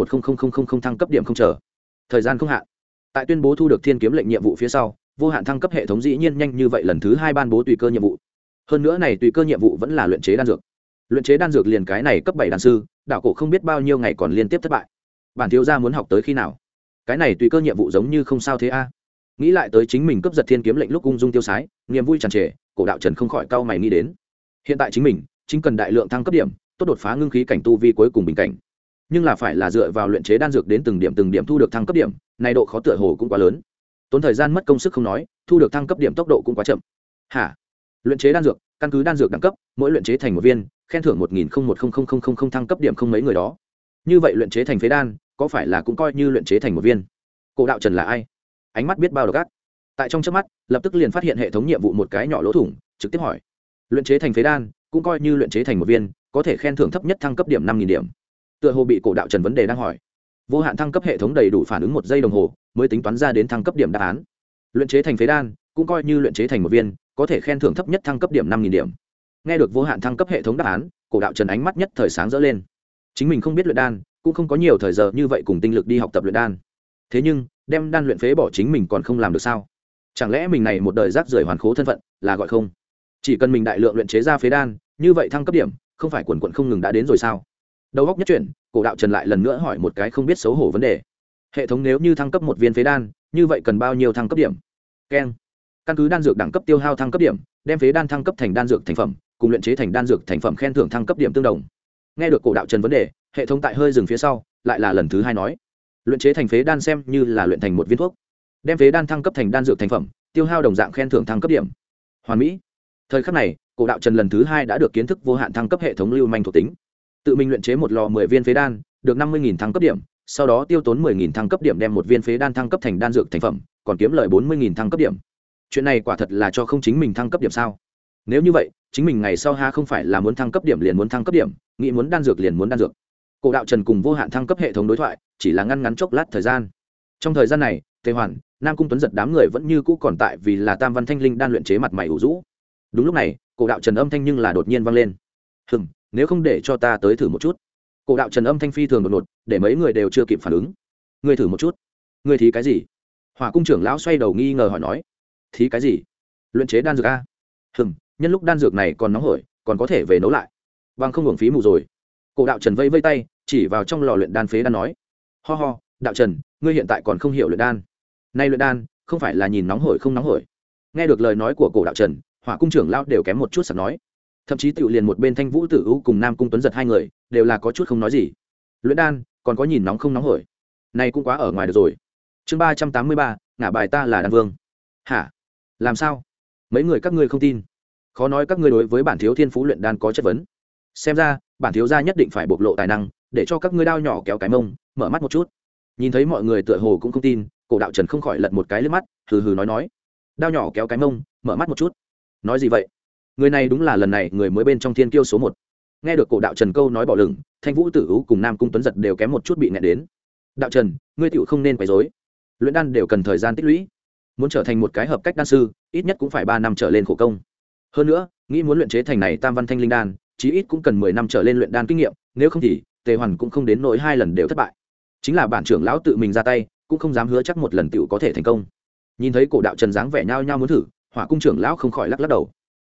1000 thăng cấp điểm không chờ. Thời gian không hạn. Tại tuyên bố thu được thiên kiếm lệnh nhiệm vụ phía sau, vô hạn thăng cấp hệ thống dĩ nhiên nhanh như vậy lần thứ 2 ban bố tùy cơ nhiệm vụ. Hơn nữa này tùy cơ nhiệm vụ vẫn là luyện chế đan dược. Luyện chế đan dược liền cái này cấp 7 đan sư, đạo cổ không biết bao nhiêu ngày còn liên tiếp thất bại. Bản thiếu gia muốn học tới khi nào? Cái này tùy cơ nhiệm vụ giống như không sao thế a. Nghĩ lại tới chính mình cấp giật thiên kiếm lệnh lúc ung dung tiêu sái, niềm vui tràn trề, cổ đạo trần không khỏi cau mày nghĩ đến. Hiện tại chính mình chính cần đại lượng thăng cấp điểm, tốt đột phá ngưng khí cảnh tu vi cuối cùng bình cảnh. Nhưng là phải là dựa vào luyện chế đan dược đến từng điểm thu được thăng cấp điểm, này độ khó tựa hồ cũng quá lớn. Tốn thời gian mất công sức không nói, thu được thăng cấp điểm tốc độ cũng quá chậm. Hả? Luyện chế đan dược, căn cứ đan dược đẳng cấp, mỗi luyện chế thành một viên, khen thưởng 1000 thăng cấp điểm không mấy người đó. Như vậy luyện chế thành phế đan, có phải là cũng coi như luyện chế thành một viên? Cổ đạo trần là ai? Ánh mắt biết bao độc ác. Tại trong chớp mắt, lập tức liền phát hiện hệ thống nhiệm vụ một cái nhỏ lỗ thủng, trực tiếp hỏi: luyện chế thành phế đan, cũng coi như luyện chế thành một viên, có thể khen thưởng thấp nhất thăng cấp điểm 5000 điểm. Tựa hồ bị cổ đạo trần vấn đề đang hỏi. Vô hạn thăng cấp hệ thống đầy đủ phản ứng 1 giây đồng hồ, mới tính toán ra đến thăng cấp điểm đáp án. Luyện chế thành phế đan, cũng coi như luyện chế thành một viên, có thể khen thưởng thấp nhất thăng cấp điểm 5000 điểm. Nghe được vô hạn thăng cấp hệ thống đáp án, cổ đạo trần ánh mắt nhất thời sáng rỡ lên. Chính mình không biết luyện đan, cũng không có nhiều thời giờ như vậy cùng tinh lực đi học tập luyện đan. Thế nhưng, đem đan luyện phế bỏ chính mình còn không làm được sao? Chẳng lẽ mình này một đời rác rưởi hoàn khố thân phận, là gọi không? Chỉ cần mình đại lượng luyện chế ra phế đan, như vậy thăng cấp điểm, không phải quần quần không ngừng đã đến rồi sao? Đầu óc nhất chuyển, cổ đạo trần lại lần nữa hỏi một cái không biết xấu hổ vấn đề. Hệ thống nếu như thăng cấp một viên phế đan, như vậy cần bao nhiêu thăng cấp điểm? Keng. Căn cứ đan dược đẳng cấp tiêu hao thăng cấp điểm, đem phế đan thăng cấp thành đan dược thành phẩm, cùng luyện chế thành đan dược thành phẩm khen thưởng thăng cấp điểm tương đồng. Nghe được cổ đạo trần vấn đề, hệ thống tại hơi dừng phía sau, lại là lần thứ 2 nói: luyện chế thành phế đan xem như là luyện thành một viên thuốc, đem phế đan thăng cấp thành đan dược thành phẩm, tiêu hao đồng dạng khen thưởng thăng cấp điểm. Hoàn mỹ. Thời khắc này, cổ đạo trần lần thứ 2 đã được kiến thức vô hạn thăng cấp hệ thống lưu manh thuộc tính. Tự mình luyện chế một lò 10 viên phế đan, được 50000 thăng cấp điểm, sau đó tiêu tốn 10000 thăng cấp điểm đem một viên phế đan thăng cấp thành đan dược thành phẩm, còn kiếm lời 40000 thăng cấp điểm. Chuyện này quả thật là cho không chính mình thăng cấp điểm sao? Nếu như vậy, chính mình ngày sau ha không phải là muốn thăng cấp điểm liền muốn thăng cấp điểm, nghĩ muốn đan dược liền muốn đan dược. Cổ đạo trần cùng vô hạn thăng cấp hệ thống đối thoại, chỉ là ngăn ngắn chốc lát thời gian. Trong thời gian này, Tề Hoàn, Nam Cung Tuấn giật đám người vẫn như cũ còn tại vì là Tam Văn Thanh Linh đan luyện chế mặt mày ủ rũ. Đúng lúc này, cổ đạo trần âm thanh nhưng là đột nhiên vang lên. Nếu không để cho ta tới thử một chút. Cổ đạo trần âm thanh phi thường đột ngột, để mấy người đều chưa kịp phản ứng. Ngươi thử một chút. Ngươi thí cái gì? Hỏa cung trưởng lão xoay đầu nghi ngờ hỏi nói. Thí cái gì? Luyện chế đan dược a? Nhân lúc đan dược này còn nóng hổi, còn có thể về nấu lại. Bằng không hưởng phí mù rồi. Cổ đạo trần vây vây tay, chỉ vào trong lò luyện đan phế đan nói. Ho, đạo trần, ngươi hiện tại còn không hiểu luyện đan. Nay luyện đan, không phải là nhìn nóng hổi không nóng hổi. Nghe được lời nói của cổ đạo trần, Hỏa cung trưởng lão đều kém một chút sặc nói. Thậm chí tiểu liền một bên Thanh Vũ Tử U cùng Nam Cung Tuấn giật hai người, đều là có chút không nói gì. Luyện đan, còn có nhìn nóng không nóng hổi. Này cũng quá ở ngoài được rồi. Chương 383, ngả bài ta là đan vương. Hả? Làm sao? Mấy người các ngươi không tin? Khó nói các ngươi đối với bản thiếu thiên phú luyện đan có chất vấn. Xem ra, bản thiếu gia nhất định phải bộc lộ tài năng, để cho các ngươi đao nhỏ kéo cái mông, mở mắt một chút. Nhìn thấy mọi người tựa hồ cũng không tin, cổ đạo trần không khỏi lật một cái liếc mắt, hừ hừ nói. Đao nhỏ kéo cái mông, mở mắt một chút. Nói gì vậy? Người này đúng là lần này người mới bên trong thiên kiêu số 1. Nghe được cổ đạo trần câu nói bỏ lửng, Thanh Vũ Tử U cùng Nam Cung Tuấn giật đều kém một chút bị nghẹn đến. Đạo trần, ngươi tiểu không nên quấy rối. Luyện đan đều cần thời gian tích lũy, muốn trở thành một cái hợp cách đan sư, ít nhất cũng phải 3 năm trở lên khổ công. Hơn nữa, nghĩ muốn luyện chế thành này Tam Văn Thanh Linh đan, chí ít cũng cần 10 năm trở lên luyện đan kinh nghiệm, nếu không thì Tề Hoàn cũng không đến nỗi 2 lần đều thất bại. Chính là bản trưởng lão tự mình ra tay, cũng không dám hứa chắc một lần tiểu có thể thành công. Nhìn thấy cổ đạo trần dáng vẻ nhao nhao muốn thử, Hỏa cung trưởng lão không khỏi lắc lắc đầu.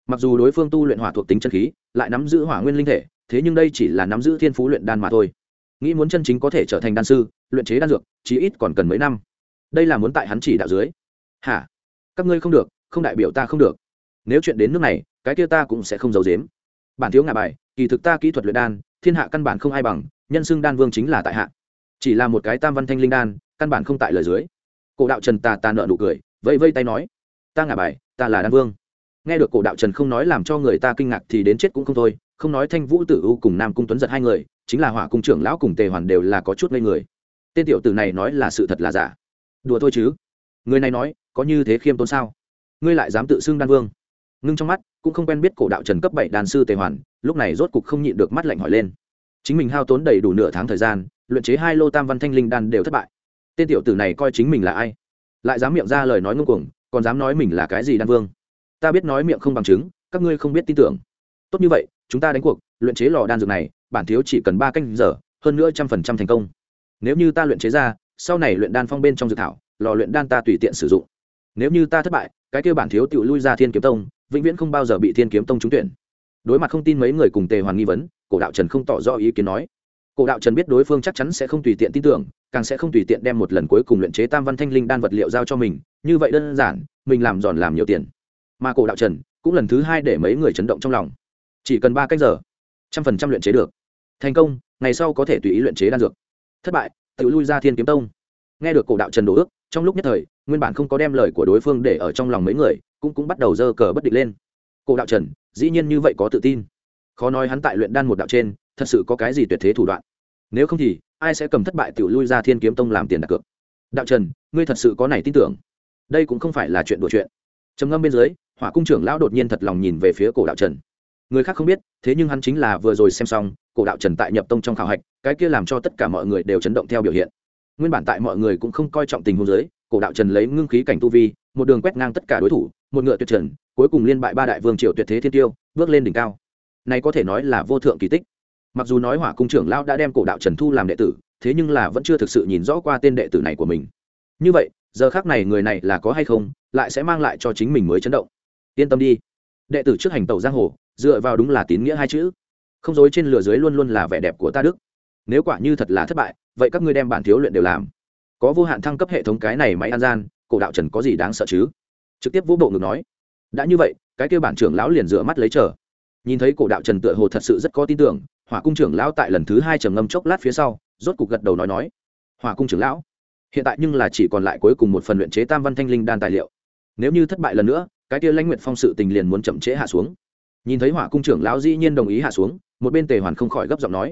mặc dù đối phương tu luyện hỏa thuộc tính chân khí lại nắm giữ hỏa nguyên linh thể, thế nhưng đây chỉ là nắm giữ thiên phú luyện đan mà thôi. Nghĩ muốn chân chính có thể trở thành đan sư, luyện chế đan dược chí ít còn cần mấy năm. Đây là muốn tại hắn chỉ đạo dưới. Hả? Các ngươi không được, không đại biểu ta không được. Nếu chuyện đến nước này, cái kia ta cũng sẽ không giấu giếm. Bản thiếu ngả bài, kỳ thực ta kỹ thuật luyện đan, thiên hạ căn bản không ai bằng, nhân xưng đan vương chính là tại hạ. Chỉ là một cái tam văn thanh linh đan, căn bản không tại lời dưới. Cổ đạo Trần tà nợ nụ cười, vẫy vẫy tay nói: "Ta ngả bài, ta là đan vương." Nghe được cổ đạo Trần không nói làm cho người ta kinh ngạc thì đến chết cũng không thôi, không nói Thanh Vũ Tử U cùng Nam Cung Tuấn Giật hai người, chính là Hỏa cung trưởng lão cùng Tề Hoàn đều là có chút ngây người. Tên tiểu tử này nói là sự thật là giả? Đùa thôi chứ. Người này nói, có như thế khiêm tốn sao? Ngươi lại dám tự xưng đan vương? Ngưng trong mắt, cũng không quen biết cổ đạo Trần cấp 7 đan sư Tề Hoàn, lúc này rốt cục không nhịn được mắt lạnh hỏi lên. Chính mình hao tốn đầy đủ nửa tháng thời gian, luyện chế 2 lô tam văn thanh linh đan đều thất bại. Tên tiểu tử này coi chính mình là ai? Lại dám miệng ra lời nói ngông cuồng, còn dám nói mình là cái gì đan vương? Ta biết nói miệng không bằng chứng, các ngươi không biết tin tưởng. Tốt như vậy, chúng ta đánh cuộc, luyện chế lò đan dược này, bản thiếu chỉ cần 3 canh giờ, hơn nữa 100% thành công. Nếu như ta luyện chế ra, sau này luyện đan phong bên trong dược thảo, lò luyện đan ta tùy tiện sử dụng. Nếu như ta thất bại, cái kia bản thiếu tự lui ra Thiên Kiếm Tông, vĩnh viễn không bao giờ bị Thiên Kiếm Tông trúng tuyển. Đối mặt không tin mấy người cùng Tề Hoàn nghi vấn, cổ đạo Trần không tỏ rõ ý kiến nói. Cổ đạo Trần biết đối phương chắc chắn sẽ không tùy tiện tin tưởng, càng sẽ không tùy tiện đem một lần cuối cùng luyện chế tam văn thanh linh đan vật liệu giao cho mình, như vậy đơn giản, mình làm giòn làm nhiều tiền. Mà cổ đạo Trần cũng lần thứ 2 để mấy người chấn động trong lòng. Chỉ cần 3 canh giờ, 100% luyện chế được. Thành công, ngày sau có thể tùy ý luyện chế đan dược. Thất bại, tự lui ra Thiên Kiếm Tông. Nghe được cổ đạo Trần đổ ước, trong lúc nhất thời, nguyên bản không có đem lời của đối phương để ở trong lòng mấy người, cũng bắt đầu giơ cờ bất định lên. Cổ đạo Trần, dĩ nhiên như vậy có tự tin. Khó nói hắn tại luyện đan một đạo trên, thật sự có cái gì tuyệt thế thủ đoạn. Nếu không thì, ai sẽ cầm thất bại tự lui ra Thiên Kiếm Tông làm tiền đặt cược. Đạo Trần, ngươi thật sự có này tin tưởng? Đây cũng không phải là chuyện đùa chuyện. Trầm ngâm bên dưới, Hỏa cung trưởng lão đột nhiên thật lòng nhìn về phía cổ đạo Trần. Người khác không biết, thế nhưng hắn chính là vừa rồi xem xong cổ đạo Trần tại nhập tông trong khảo hạch, cái kia làm cho tất cả mọi người đều chấn động theo biểu hiện. Nguyên bản tại mọi người cũng không coi trọng tình huống dưới, cổ đạo Trần lấy ngưng khí cảnh tu vi, một đường quét ngang tất cả đối thủ, một ngựa tuyệt trần, cuối cùng liên bại 3 đại vương triều tuyệt thế thiên tiêu, bước lên đỉnh cao. Này có thể nói là vô thượng kỳ tích. Mặc dù nói Hỏa cung trưởng lão đã đem cổ đạo Trần thu làm đệ tử, thế nhưng là vẫn chưa thực sự nhìn rõ qua tên đệ tử này của mình. Như vậy, giờ khắc này người này là có hay không, lại sẽ mang lại cho chính mình mới chấn động. Yên tâm đi, đệ tử trước hành tẩu giang hồ, dựa vào đúng là tín nghĩa 2 chữ, không dối trên lửa dưới luôn luôn là vẻ đẹp của ta đức. Nếu quả như thật là thất bại, vậy các ngươi đem bản thiếu luyện đều làm. Có vô hạn thăng cấp hệ thống cái này máy an gian, cổ đạo Trần có gì đáng sợ chứ? Trực tiếp vũ bộ ngực nói. Đã như vậy, cái kia bản trưởng lão liền rửa mắt lấy chờ. Nhìn thấy cổ đạo Trần tựa hồ thật sự rất có tin tưởng, Hỏa cung trưởng lão tại lần thứ 2 trầm ngâm chốc lát phía sau, rốt cục gật đầu nói. Hỏa cung trưởng lão, hiện tại nhưng là chỉ còn lại cuối cùng một phần luyện chế tam văn thanh linh đan tài liệu. Nếu như thất bại lần nữa, cái kia Lãnh Nguyệt Phong sự tình liền muốn chậm trễ hạ xuống. Nhìn thấy Hỏa cung trưởng lão dĩ nhiên đồng ý hạ xuống, một bên Tề Hoàn không khỏi gấp giọng nói.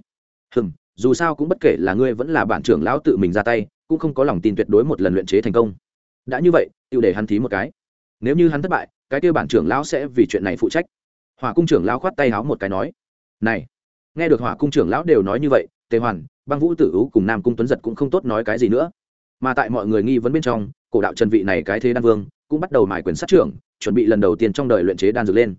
Dù sao cũng bất kể là ngươi vẫn là bản trưởng lão tự mình ra tay, cũng không có lòng tin tuyệt đối một lần luyện chế thành công. Đã như vậy, tiêu để hắn thí một cái. Nếu như hắn thất bại, cái kia bản trưởng lão sẽ vì chuyện này phụ trách. Hỏa cung trưởng lão khoát tay háo một cái nói. Này, nghe được Hỏa cung trưởng lão đều nói như vậy, Tề Hoàn, Băng Vũ Tử U cùng Nam Cung Tuấn Giật cũng không tốt nói cái gì nữa. Mà tại mọi người nghi vấn bên trong, cổ đạo Trần vị này cái thế đan vương cũng bắt đầu mài quyền sát trưởng, chuẩn bị lần đầu tiên trong đời luyện chế đan dược lên.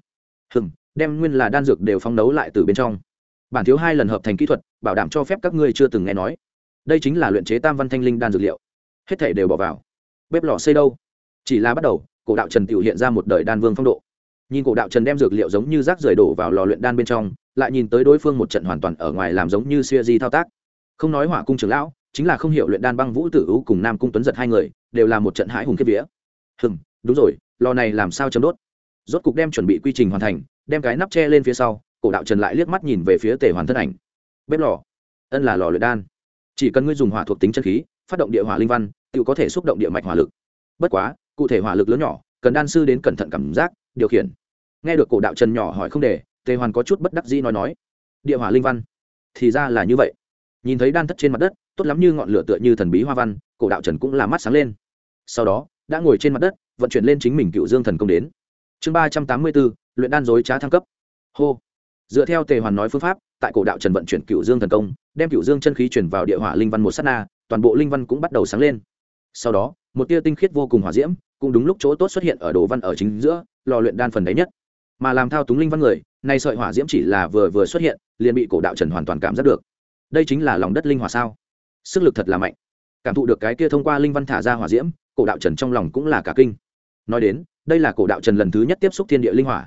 Đem nguyên là đan dược đều phong nấu lại từ bên trong. Bản thiếu 2 lần hợp thành kỹ thuật, bảo đảm cho phép các ngươi chưa từng nghe nói. Đây chính là luyện chế tam văn thanh linh đan dược liệu. Hết thảy đều bỏ vào. Bếp lò xây đâu? Chỉ là bắt đầu, cổ đạo Trần tiểu hiện ra một đời đan vương phong độ. Nhìn cổ đạo Trần đem dược liệu giống như rác rưởi đổ vào lò luyện đan bên trong, lại nhìn tới đối phương một trận hoàn toàn ở ngoài làm giống như siêu di thao tác. Không nói Hỏa cung trưởng lão, chính là không hiểu luyện đan Băng Vũ Tử U cùng Nam Cung Tuấn Giật 2 người, đều là một trận hãi hùng khiếp vía. Đúng rồi, lò này làm sao châm đốt? Rốt cục đem chuẩn bị quy trình hoàn thành, đem cái nắp che lên phía sau, cổ đạo Trần lại liếc mắt nhìn về phía Tề Hoàn thân ảnh. Bếp lò, ân là lò luyện đan. Chỉ cần ngươi dùng hỏa thuộc tính chân khí, phát động địa hỏa linh văn, tự có thể xúc động địa mạch hỏa lực. Bất quá, cụ thể hỏa lực lớn nhỏ, cần đan sư đến cẩn thận cảm giác, điều khiển. Nghe được cổ đạo Trần nhỏ hỏi không để, Tề Hoàn có chút bất đắc dĩ nói. Địa hỏa linh văn, thì ra là như vậy. Nhìn thấy đan thất trên mặt đất, tốt lắm như ngọn lửa tựa như thần bí hoa văn, cổ đạo Trần cũng là mắt sáng lên. Sau đó, đã ngồi trên mặt đất, vận chuyển lên chính mình Cựu Dương thần công đến. Chương 384, luyện đan dối trá thăng cấp. Hô. Dựa theo Tề Hoàn nói phương pháp, tại cổ đạo Trần vận chuyển Cựu Dương thần công, đem Cựu Dương chân khí chuyển vào địa hỏa linh văn một sát na, toàn bộ linh văn cũng bắt đầu sáng lên. Sau đó, một tia tinh khiết vô cùng hỏa diễm, cũng đúng lúc chỗ tốt xuất hiện ở đồ văn ở chính giữa, lò luyện đan phần đáy nhất. Mà làm thao túng linh văn người, nay sợi hỏa diễm chỉ là vừa xuất hiện, liền bị cổ đạo Trần hoàn toàn cảm giác được. Đây chính là lòng đất linh hỏa sao? Sức lực thật là mạnh. Cảm thụ được cái kia thông qua linh văn thả ra hỏa diễm, cổ đạo Trần trong lòng cũng là cả kinh. Nói đến, đây là cổ đạo Trần lần thứ nhất tiếp xúc thiên địa linh hỏa.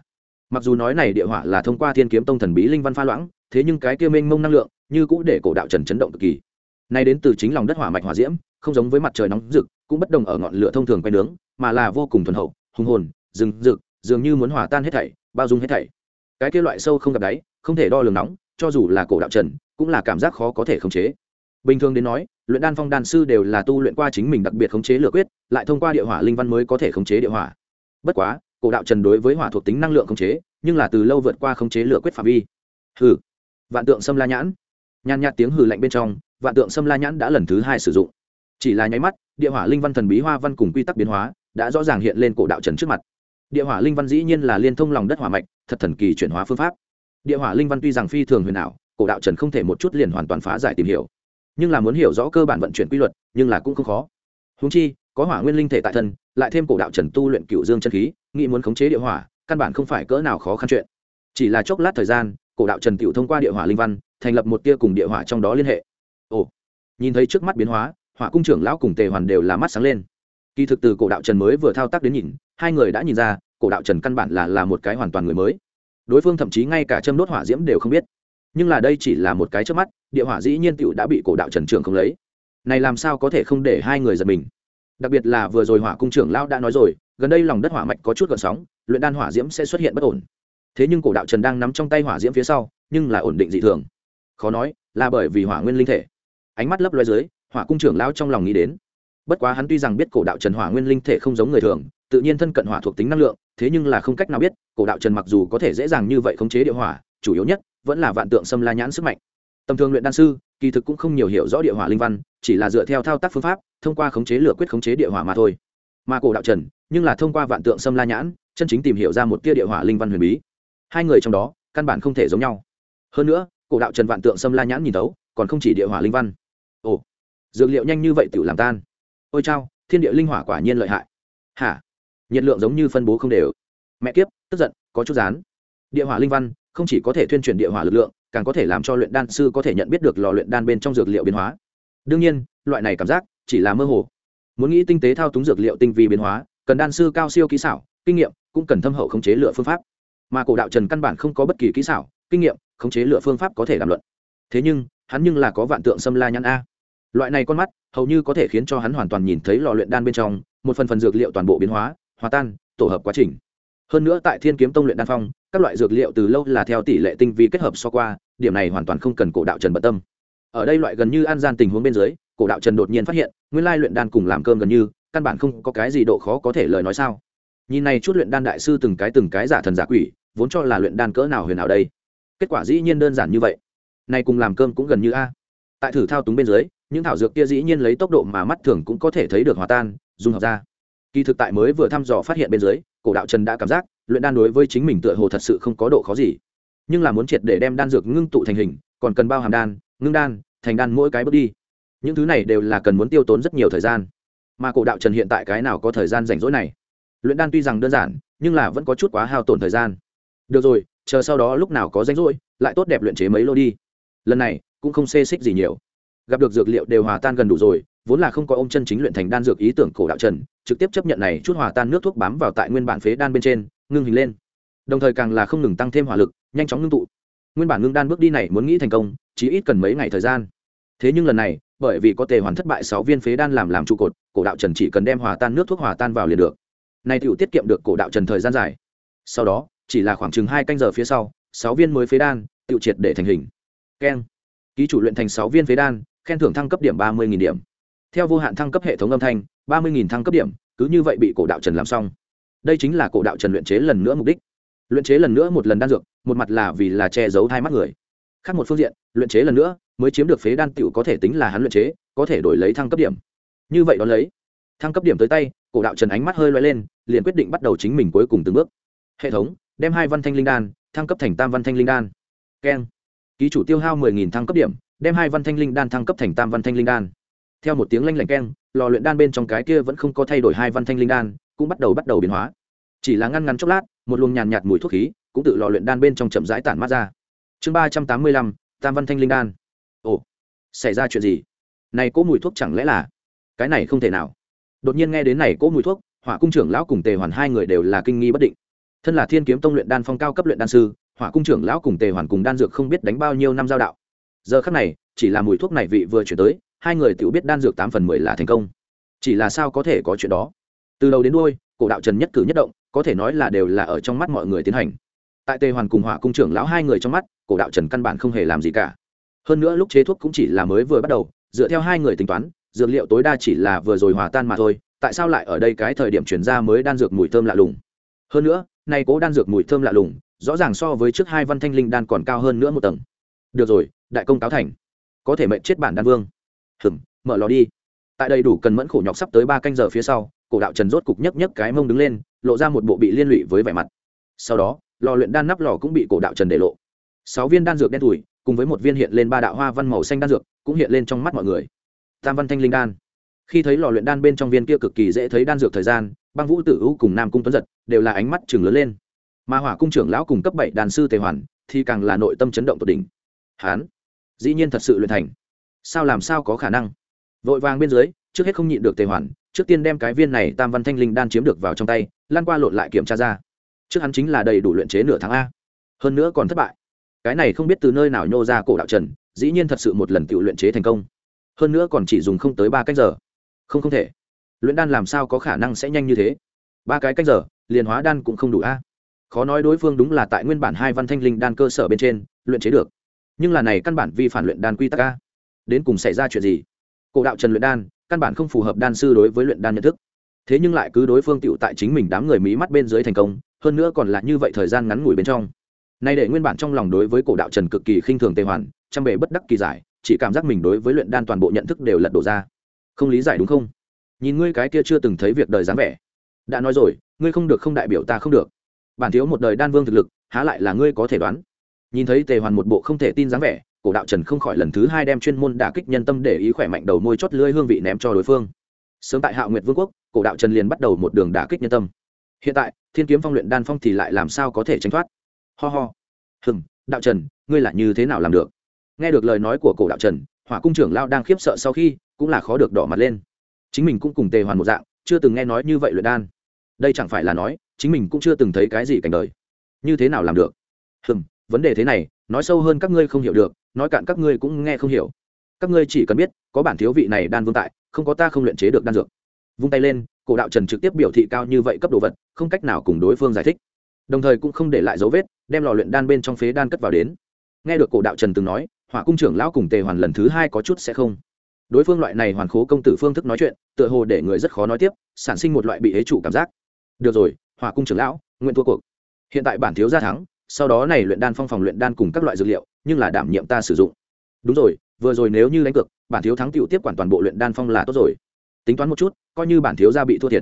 mặc dù nói này địa hỏa là thông qua thiên kiếm tông thần bí linh văn pha loãng, thế nhưng cái kia mênh mông năng lượng như cũng để cổ đạo trần chấn động cực kỳ. Này đến từ chính lòng đất hỏa mạch hỏa diễm, không giống với mặt trời nóng rực, cũng bất đồng ở ngọn lửa thông thường quay nướng, mà là vô cùng thuần hậu, hùng hồn, rừng rực, dường như muốn hòa tan hết thảy, bao dung hết thảy. Cái kia loại sâu không gặp đáy, không thể đo lường nóng, cho dù là cổ đạo trần, cũng là cảm giác khó có thể khống chế. Bình thường đến nói, luyện đan phong đan sư đều là tu luyện qua chính mình đặc biệt khống chế lửa quyết, lại thông qua địa hỏa linh văn mới có thể khống chế địa hỏa. Bất quá, cổ đạo trần đối với hỏa thuộc tính năng lượng khống chế, nhưng là từ lâu vượt qua khống chế lửa quyết phạm vi. Hừ, vạn tượng xâm la nhãn. Nhàn nhạt tiếng hừ lạnh bên trong, vạn tượng xâm la nhãn đã lần thứ 2 sử dụng. Chỉ là nháy mắt, địa hỏa linh văn thần bí hoa văn cùng quy tắc biến hóa đã rõ ràng hiện lên cổ đạo trần trước mặt. Địa hỏa linh văn dĩ nhiên là liên thông lòng đất hỏa mạch, thật thần kỳ chuyển hóa phương pháp. Địa hỏa linh văn tuy rằng phi thường huyền ảo, cổ đạo trần không thể một chút liền hoàn toàn phá giải tìm hiểu, nhưng là muốn hiểu rõ cơ bản vận chuyển quy luật, nhưng là cũng không khó. Huống chi, có hỏa nguyên linh thể tại thân, lại thêm cổ đạo trần tu luyện cựu dương chân khí, nghĩ muốn khống chế địa hỏa, căn bản không phải cỡ nào khó khăn chuyện. Chỉ là chốc lát thời gian, cổ đạo trần tiểu thông qua địa hỏa linh văn, thành lập một tia cùng địa hỏa trong đó liên hệ. Ồ, nhìn thấy trước mắt biến hóa, hỏa cung trưởng lão cùng tề hoàn đều là mắt sáng lên. Kỳ thực từ cổ đạo trần mới vừa thao tác đến nhìn, hai người đã nhìn ra cổ đạo trần căn bản là một cái hoàn toàn người mới. Đối phương thậm chí ngay cả châm đốt hỏa diễm đều không biết, nhưng là đây chỉ là một cái trước mắt, địa hỏa dĩ nhiên tựu đã bị cổ đạo trần trưởng không lấy. Này làm sao có thể không để hai người giật mình. Đặc biệt là vừa rồi hỏa cung trưởng lão đã nói rồi, gần đây lòng đất hỏa mạch có chút gợn sóng, luyện đan hỏa diễm sẽ xuất hiện bất ổn. Thế nhưng cổ đạo trần đang nắm trong tay hỏa diễm phía sau, nhưng là ổn định dị thường. Khó nói là bởi vì hỏa nguyên linh thể. Ánh mắt lấp loé dưới, hỏa cung trưởng lão trong lòng nghĩ đến. Bất quá hắn tuy rằng biết cổ đạo trần hỏa nguyên linh thể không giống người thường, tự nhiên thân cận hỏa thuộc tính năng lượng, thế nhưng là không cách nào biết cổ đạo trần mặc dù có thể dễ dàng như vậy khống chế địa hỏa, chủ yếu nhất vẫn là vạn tượng xâm la nhãn sức mạnh. Tầm thường luyện đan sư kỳ thực cũng không nhiều hiểu rõ địa hỏa linh văn, chỉ là dựa theo thao tác phương pháp, thông qua khống chế lửa quyết khống chế địa hỏa mà thôi. Mà cổ đạo trần nhưng là thông qua vạn tượng xâm la nhãn, chân chính tìm hiểu ra một tia địa hỏa linh văn huyền bí. Hai người trong đó căn bản không thể giống nhau. Hơn nữa, cổ đạo trần vạn tượng xâm la nhãn nhìn thấu, còn không chỉ địa hỏa linh văn. Ồ, dược liệu nhanh như vậy tự làm tan. Ôi chao, thiên địa linh hỏa quả nhiên lợi hại. Hả? Nhiệt lượng giống như phân bố không đều. Mẹ kiếp, tức giận, có chút rán. Địa hỏa linh văn không chỉ có thể thuyên chuyển địa hỏa lực lượng, càng có thể làm cho luyện đan sư có thể nhận biết được lò luyện đan bên trong dược liệu biến hóa. Đương nhiên, loại này cảm giác chỉ là mơ hồ. Muốn nghĩ tinh tế thao túng dược liệu tinh vi biến hóa, cần đan sư cao siêu kỹ xảo, kinh nghiệm, cũng cần thâm hậu khống chế lựa phương pháp. Mà cổ đạo trần căn bản không có bất kỳ kỹ xảo, kinh nghiệm, khống chế lựa phương pháp có thể đàm luận. Thế nhưng, hắn nhưng là có vạn tượng xâm la nhãn a. Loại này con mắt, hầu như có thể khiến cho hắn hoàn toàn nhìn thấy lò luyện đan bên trong, một phần dược liệu toàn bộ biến hóa, hòa tan, tổ hợp quá trình. Hơn nữa tại Thiên Kiếm Tông luyện đan phong, các loại dược liệu từ lâu là theo tỷ lệ tinh vi kết hợp so qua, điểm này hoàn toàn không cần cổ đạo trần bận tâm. Ở đây loại gần như an gian tình huống bên dưới, cổ đạo trần đột nhiên phát hiện, nguyên lai luyện đan cùng làm cơm gần như, căn bản không có cái gì độ khó có thể lời nói sao. Nhìn này chút luyện đan đại sư từng cái giả thần giả quỷ, vốn cho là luyện đan cỡ nào huyền ảo đây. Kết quả dĩ nhiên đơn giản như vậy. Này cùng làm cơm cũng gần như a. Tại thử thao túng bên dưới, những thảo dược kia dĩ nhiên lấy tốc độ mà mắt thường cũng có thể thấy được hòa tan, dung hợp ra. Kỳ thực tại mới vừa thăm dò phát hiện bên dưới, cổ đạo trần đã cảm giác luyện đan đối với chính mình tựa hồ thật sự không có độ khó gì, nhưng là muốn triệt để đem đan dược ngưng tụ thành hình, còn cần bao hàm đan, ngưng đan, thành đan mỗi cái bước đi. Những thứ này đều là cần muốn tiêu tốn rất nhiều thời gian, mà cổ đạo trần hiện tại cái nào có thời gian rảnh rỗi này. Luyện đan tuy rằng đơn giản, nhưng là vẫn có chút quá hao tổn thời gian. Được rồi, chờ sau đó lúc nào có rảnh rỗi lại tốt đẹp luyện chế mấy lô đi. Lần này cũng không xê xích gì nhiều, gặp được dược liệu đều hòa tan gần đủ rồi, vốn là không có ôm chân chính luyện thành đan dược ý tưởng cổ đạo trần trực tiếp chấp nhận này chút hòa tan nước thuốc bám vào tại nguyên bản phế đan bên trên, ngưng hình lên, đồng thời càng là không ngừng tăng thêm hỏa lực, nhanh chóng ngưng tụ. Nguyên bản ngưng đan bước đi này muốn nghĩ thành công chỉ ít cần mấy ngày thời gian, thế nhưng lần này bởi vì có tề hoàn thất bại 6 viên phế đan làm trụ cột, cổ đạo trần chỉ cần đem hòa tan nước thuốc hòa tan vào liền được. Này tiểu tiết kiệm được cổ đạo trần thời gian dài. Sau đó chỉ là khoảng chừng 2 canh giờ phía sau, 6 viên mới phế đan tiểu triệt để thành hình. Keng, ký chủ luyện thành 6 viên phế đan, khen thưởng thăng cấp điểm 30.000 điểm. Theo vô hạn thăng cấp hệ thống âm thanh, 30.000 thăng cấp điểm cứ như vậy bị cổ đạo trần làm xong. Đây chính là cổ đạo trần luyện chế lần nữa mục đích. Luyện chế lần nữa một lần đan dược, một mặt là vì là che giấu hai mắt người, khác một phương diện, luyện chế lần nữa mới chiếm được phế đan tiểu có thể tính là hắn luyện chế, có thể đổi lấy thăng cấp điểm. Như vậy đó lấy thăng cấp điểm tới tay, cổ đạo trần ánh mắt hơi lóe lên, liền quyết định bắt đầu chính mình cuối cùng từng bước. Hệ thống đem 2 văn thanh linh đan thăng cấp thành tam văn thanh linh đan. Keng, ký chủ tiêu hao 10.000 thăng cấp điểm, đem 2 văn thanh linh đan thăng cấp thành tam văn thanh linh đan. Theo một tiếng lanh lảnh keng, lò luyện đan bên trong cái kia vẫn không có thay đổi 2 văn thanh linh đan cũng bắt đầu biến hóa. Chỉ là ngăn chốc lát, một luồng nhàn nhạt mùi thuốc khí cũng tự lò luyện đan bên trong chậm rãi tản mát ra. Chương 385, tam văn thanh linh đan. Ồ, xảy ra chuyện gì? Này cỗ mùi thuốc chẳng lẽ là? Cái này không thể nào. Đột nhiên nghe đến này cỗ mùi thuốc, Hỏa cung trưởng lão cùng Tề Hoàn hai người đều là kinh nghi bất định. thân là thiên kiếm tông luyện đan phong cao cấp luyện đan sư, hỏa cung trưởng lão cùng tề hoàn cùng đan dược không biết đánh bao nhiêu năm giao đạo. Giờ khắc này chỉ là mùi thuốc này vị vừa chuyển tới, hai người tự biết đan dược 8/10 là thành công. Chỉ là sao có thể có chuyện đó? Từ đầu đến đuôi, cổ đạo trần nhất cử nhất động có thể nói là đều là ở trong mắt mọi người tiến hành. Tại tề hoàn cùng hỏa cung trưởng lão hai người trong mắt, cổ đạo trần căn bản không hề làm gì cả. Hơn nữa lúc chế thuốc cũng chỉ là mới vừa bắt đầu, dựa theo hai người tính toán, dược liệu tối đa chỉ là vừa rồi hòa tan mà thôi, tại sao lại ở đây cái thời điểm chuyển ra mới đan dược mùi thơm lạ lùng? Hơn nữa nay cố đan dược mùi thơm lạ lùng rõ ràng so với trước hai văn thanh linh đan còn cao hơn nữa một tầng. Được rồi, đại công cáo thành, có thể mệnh chết bản đan vương. Mở lò đi. Tại đây đủ cần mẫn khổ nhọc sắp tới 3 canh giờ phía sau, cổ đạo trần rốt cục nhấc nhấc cái mông đứng lên, lộ ra một bộ bị liên lụy với vẻ mặt. Sau đó lò luyện đan nắp lò cũng bị cổ đạo trần để lộ. 6 viên đan dược đen thủi cùng với một viên hiện lên 3 đạo hoa văn màu xanh đan dược cũng hiện lên trong mắt mọi người. Tam văn thanh linh đan. Khi thấy lò luyện đan bên trong viên kia cực kỳ dễ thấy đan dược thời gian, Băng Vũ Tử U cùng Nam Cung Tuấn Giật đều là ánh mắt trừng lớn lên. Mà Hỏa cung trưởng lão cùng cấp 7 đan sư Tề Hoàn thì càng là nội tâm chấn động tột đỉnh. Hán, dĩ nhiên thật sự luyện thành. Sao làm sao có khả năng? Vội vàng bên dưới, trước hết không nhịn được Tề Hoàn, trước tiên đem cái viên này Tam văn thanh linh đan chiếm được vào trong tay, lan qua lộn lại kiểm tra ra. Trước hắn chính là đầy đủ luyện chế nửa tháng a. Hơn nữa còn thất bại. Cái này không biết từ nơi nào nhô ra cổ đạo trần, dĩ nhiên thật sự một lần tự luyện chế thành công. Hơn nữa còn chỉ dùng không tới 3 canh giờ. Không thể. Luyện đan làm sao có khả năng sẽ nhanh như thế? 3 cái canh giờ, liền hóa đan cũng không đủ a. Khó nói đối phương đúng là tại nguyên bản 2 văn thanh linh đan cơ sở bên trên luyện chế được. Nhưng là này căn bản vi phản luyện đan quy tắc a. Đến cùng xảy ra chuyện gì? Cổ đạo trần luyện đan, căn bản không phù hợp đan sư đối với luyện đan nhận thức. Thế nhưng lại cứ đối phương tựu tại chính mình đám người mí mắt bên dưới thành công, hơn nữa còn là như vậy thời gian ngắn ngủi bên trong. Nay để nguyên bản trong lòng đối với cổ đạo trần cực kỳ khinh thường Tề Hoàn, trăm bề bất đắc kỳ giải, chỉ cảm giác mình đối với luyện đan toàn bộ nhận thức đều lật đổ ra. Không lý giải đúng không? Nhìn ngươi cái kia chưa từng thấy việc đời dáng vẻ. Đã nói rồi, ngươi không được không đại biểu ta không được. Bản thiếu một đời đan vương thực lực, há lại là ngươi có thể đoán. Nhìn thấy Tề Hoàn một bộ không thể tin dáng vẻ, cổ đạo trần không khỏi lần thứ 2 đem chuyên môn đả kích nhân tâm để ý khỏe mạnh đầu môi chót lưỡi hương vị ném cho đối phương. Sớm tại Hạo Nguyệt Vương quốc, cổ đạo trần liền bắt đầu một đường đả kích nhân tâm. Hiện tại, Thiên Kiếm Phong luyện đan phong thì lại làm sao có thể tránh thoát? Ho ho. Đạo trần, ngươi là như thế nào làm được? Nghe được lời nói của cổ đạo trần, Hỏa cung trưởng lão đang khiếp sợ sau khi cũng là khó được đỏ mặt lên. Chính mình cũng cùng Tề Hoàn một dạng, chưa từng nghe nói như vậy luyện đan. Đây chẳng phải là nói, chính mình cũng chưa từng thấy cái gì cảnh đời. Như thế nào làm được? Vấn đề thế này, nói sâu hơn các ngươi không hiểu được, nói cạn các ngươi cũng nghe không hiểu. Các ngươi chỉ cần biết, có bản thiếu vị này đan vương tại, không có ta không luyện chế được đan dược. Vung tay lên, cổ đạo trần trực tiếp biểu thị cao như vậy cấp đồ vật, không cách nào cùng đối phương giải thích. Đồng thời cũng không để lại dấu vết, đem lò luyện đan bên trong phế đan cất vào đến. Nghe được cổ đạo trần từng nói, Hỏa cung trưởng lão cùng Tề Hoàn lần thứ 2 có chút sẽ không. Đối phương loại này hoàn khố công tử phương thức nói chuyện, tựa hồ để người rất khó nói tiếp, sản sinh một loại bị hế trụ cảm giác. Được rồi, Hỏa cung trưởng lão, nguyện thua cuộc. Hiện tại bản thiếu gia thắng, sau đó này luyện đan phong phòng luyện đan cùng các loại dược liệu, nhưng là đảm nhiệm ta sử dụng. Đúng rồi, vừa rồi nếu như đánh cược, bản thiếu thắng tiểu tiếp quản toàn bộ luyện đan phong là tốt rồi. Tính toán một chút, coi như bản thiếu gia bị thua thiệt.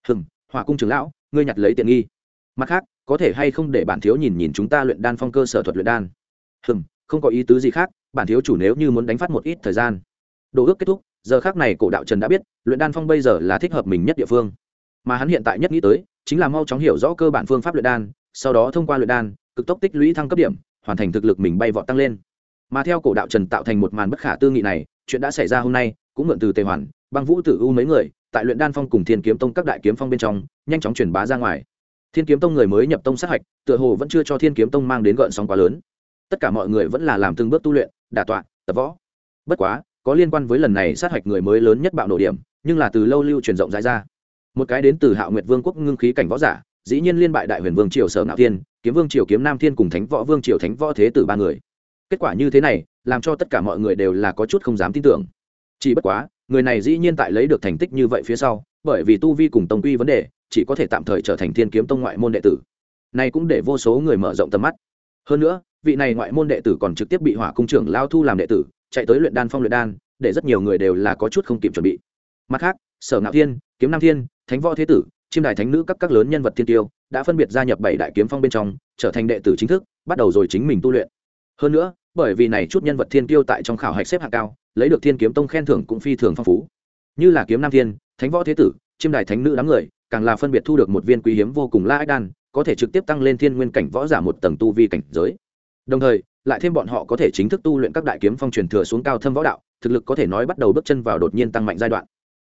Hỏa cung trưởng lão, ngươi nhặt lấy tiện nghi. Mặt khác, có thể hay không để bản thiếu nhìn nhìn chúng ta luyện đan phong cơ sở thuật luyện đan? Không có ý tứ gì khác, bản thiếu chủ nếu như muốn đánh phát một ít thời gian. Đồ ước kết thúc, giờ khác này cổ đạo trần đã biết, luyện đan phong bây giờ là thích hợp mình nhất địa phương. Mà hắn hiện tại nhất nghĩ tới, chính là mau chóng hiểu rõ cơ bản phương pháp luyện đan, sau đó thông qua luyện đan, cực tốc tích lũy thăng cấp điểm, hoàn thành thực lực mình bay vọt tăng lên. Mà theo cổ đạo trần tạo thành một màn bất khả tư nghị này, chuyện đã xảy ra hôm nay, cũng mượn từ Tề Hoàn, Băng Vũ Tử U mấy người, tại luyện đan phong cùng Thiên Kiếm Tông các đại kiếm phong bên trong, nhanh chóng truyền bá ra ngoài. Thiên Kiếm Tông người mới nhập tông sát hạch, tựa hồ vẫn chưa cho Thiên Kiếm Tông mang đến gợn sóng quá lớn. Tất cả mọi người vẫn là làm từng bước tu luyện, đả tọa, tập võ. Bất quá, có liên quan với lần này sát hạch người mới lớn nhất bạo nổ điểm, nhưng là từ lâu lưu truyền rộng rãi ra. Một cái đến từ Hạo Nguyệt Vương quốc ngưng khí cảnh võ giả, dĩ nhiên liên bại Đại Huyền Vương triều Sở Ngạo Thiên, Kiếm Vương triều Kiếm Nam Thiên cùng Thánh Võ Vương triều Thánh Võ Thế Tử 3 người. Kết quả như thế này, làm cho tất cả mọi người đều là có chút không dám tin tưởng. Chỉ bất quá, người này dĩ nhiên tại lấy được thành tích như vậy phía sau, bởi vì tu vi cùng tông quy vấn đề, chỉ có thể tạm thời trở thành Thiên Kiếm Tông ngoại môn đệ tử. Này cũng để vô số người mở rộng tầm mắt. Hơn nữa, vị này ngoại môn đệ tử còn trực tiếp bị Hỏa cung trưởng lao thu làm đệ tử, chạy tới luyện đan phong luyện đan, để rất nhiều người đều là có chút không kịp chuẩn bị. Mặt khác, Sở Ngạo Thiên, Kiếm Nam Thiên, Thánh Võ Thế Tử, Chiêm Đài Thánh Nữ các lớn nhân vật thiên tiêu đã phân biệt gia nhập 7 đại kiếm phong bên trong, trở thành đệ tử chính thức, bắt đầu rồi chính mình tu luyện. Hơn nữa, bởi vì này chút nhân vật thiên tiêu tại trong khảo hạch xếp hạng cao, lấy được Thiên Kiếm Tông khen thưởng cũng phi thường phong phú. Như là Kiếm Nam Thiên, Thánh Võ Thế Tử, Chiêm Đài Thánh Nữ đám người, càng là phân biệt thu được một viên quý hiếm vô cùng La Ách đan, có thể trực tiếp tăng lên thiên nguyên cảnh võ giả một tầng tu vi cảnh giới. Đồng thời, lại thêm bọn họ có thể chính thức tu luyện các đại kiếm phong truyền thừa xuống cao thâm võ đạo, thực lực có thể nói bắt đầu bước chân vào đột nhiên tăng mạnh giai đoạn.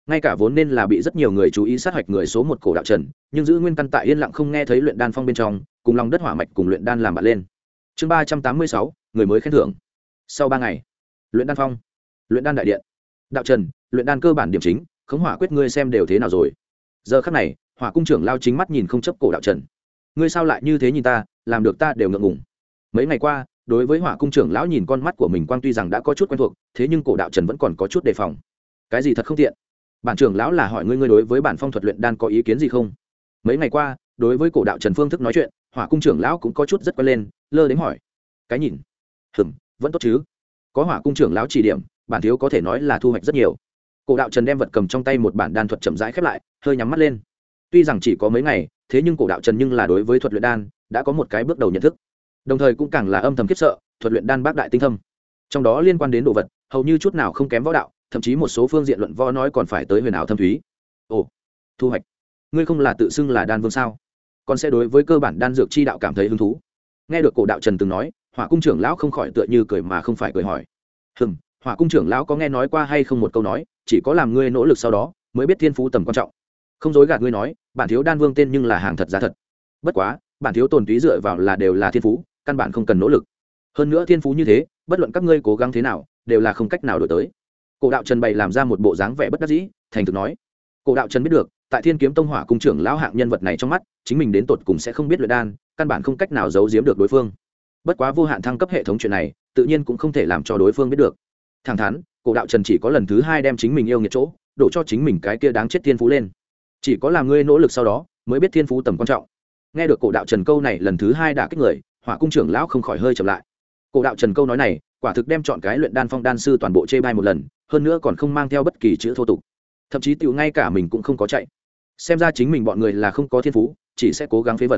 ngay cả vốn nên là bị rất nhiều người chú ý sát hạch người số một cổ đạo trần, nhưng giữ nguyên căn tại yên lặng không nghe thấy luyện đan phong bên trong, cùng lòng đất hỏa mạch cùng luyện đan làm bạn lên. Chương 386, người mới khen thưởng. Sau 3 ngày, luyện đan phong, luyện đan đại điện. Đạo trần, luyện đan cơ bản điểm chính, khống hỏa quyết ngươi xem đều thế nào rồi? Giờ khắc này, hỏa cung trưởng lao chính mắt nhìn không chấp cổ đạo trần. Ngươi sao lại như thế nhìn ta, làm được ta đều ngượng ngùng. Mấy ngày qua, đối với hỏa cung trưởng lão nhìn con mắt của mình quang tuy rằng đã có chút quen thuộc, thế nhưng cổ đạo trần vẫn còn có chút đề phòng. Cái gì thật không tiện? Bản trưởng lão là hỏi ngươi đối với bản phong thuật luyện đan có ý kiến gì không? Mấy ngày qua, đối với cổ đạo trần phương thức nói chuyện, hỏa cung trưởng lão cũng có chút rất quen lên, lơ đến hỏi. Cái nhìn? Vẫn tốt chứ? Có hỏa cung trưởng lão chỉ điểm, bản thiếu có thể nói là thu hoạch rất nhiều. Cổ đạo trần đem vật cầm trong tay một bản đan thuật chậm rãi khép lại, hơi nhắm mắt lên. Tuy rằng chỉ có mấy ngày, thế nhưng cổ đạo trần nhưng là đối với thuật luyện đan đã có một cái bước đầu nhận thức, đồng thời cũng càng là âm thầm khiếp sợ thuật luyện đan bác đại tinh thâm, trong đó liên quan đến đồ vật hầu như chút nào không kém võ đạo, thậm chí một số phương diện luận võ nói còn phải tới huyền ảo thâm thúy. Ồ, thu hoạch? Ngươi không là tự xưng là đan vương sao? Còn sẽ đối với cơ bản đan dược chi đạo cảm thấy hứng thú? Nghe được cổ đạo trần từng nói, hỏa cung trưởng lão không khỏi tựa như cười mà không phải cười hỏi. Hỏa cung trưởng lão có nghe nói qua hay không một câu nói, chỉ có làm ngươi nỗ lực sau đó mới biết thiên phú tầm quan trọng. Không dối gạt ngươi nói, bản thiếu đan vương tên nhưng là hàng thật giá thật. Bất quá, bản thiếu tồn túy dựa vào là đều là thiên phú, căn bản không cần nỗ lực. Hơn nữa thiên phú như thế, bất luận các ngươi cố gắng thế nào, đều là không cách nào đổi tới. Cổ đạo trần bày làm ra một bộ dáng vẻ bất đắc dĩ, thành thực nói. Cổ đạo trần biết được, tại Thiên Kiếm Tông hỏa cung trưởng lão hạng nhân vật này trong mắt, chính mình đến tột cùng sẽ không biết luyện đan, căn bản không cách nào giấu giếm được đối phương. Bất quá vô hạn thăng cấp hệ thống chuyện này, tự nhiên cũng không thể làm cho đối phương biết được. Thẳng thắn, cổ đạo trần chỉ có lần thứ 2 đem chính mình yêu nghiệt chỗ đổ cho chính mình cái kia đáng chết thiên phú lên. Chỉ có làm ngươi nỗ lực sau đó mới biết thiên phú tầm quan trọng. Nghe được cổ đạo trần câu này lần thứ 2 đả kích người, hỏa cung trưởng lão không khỏi hơi chậm lại. Cổ đạo trần câu nói này quả thực đem chọn cái luyện đan phong đan sư toàn bộ chê bai một lần, hơn nữa còn không mang theo bất kỳ chữ thô tục, thậm chí tiểu ngay cả mình cũng không có chạy. Xem ra chính mình bọn người là không có thiên phú, chỉ sẽ cố gắng phế vật.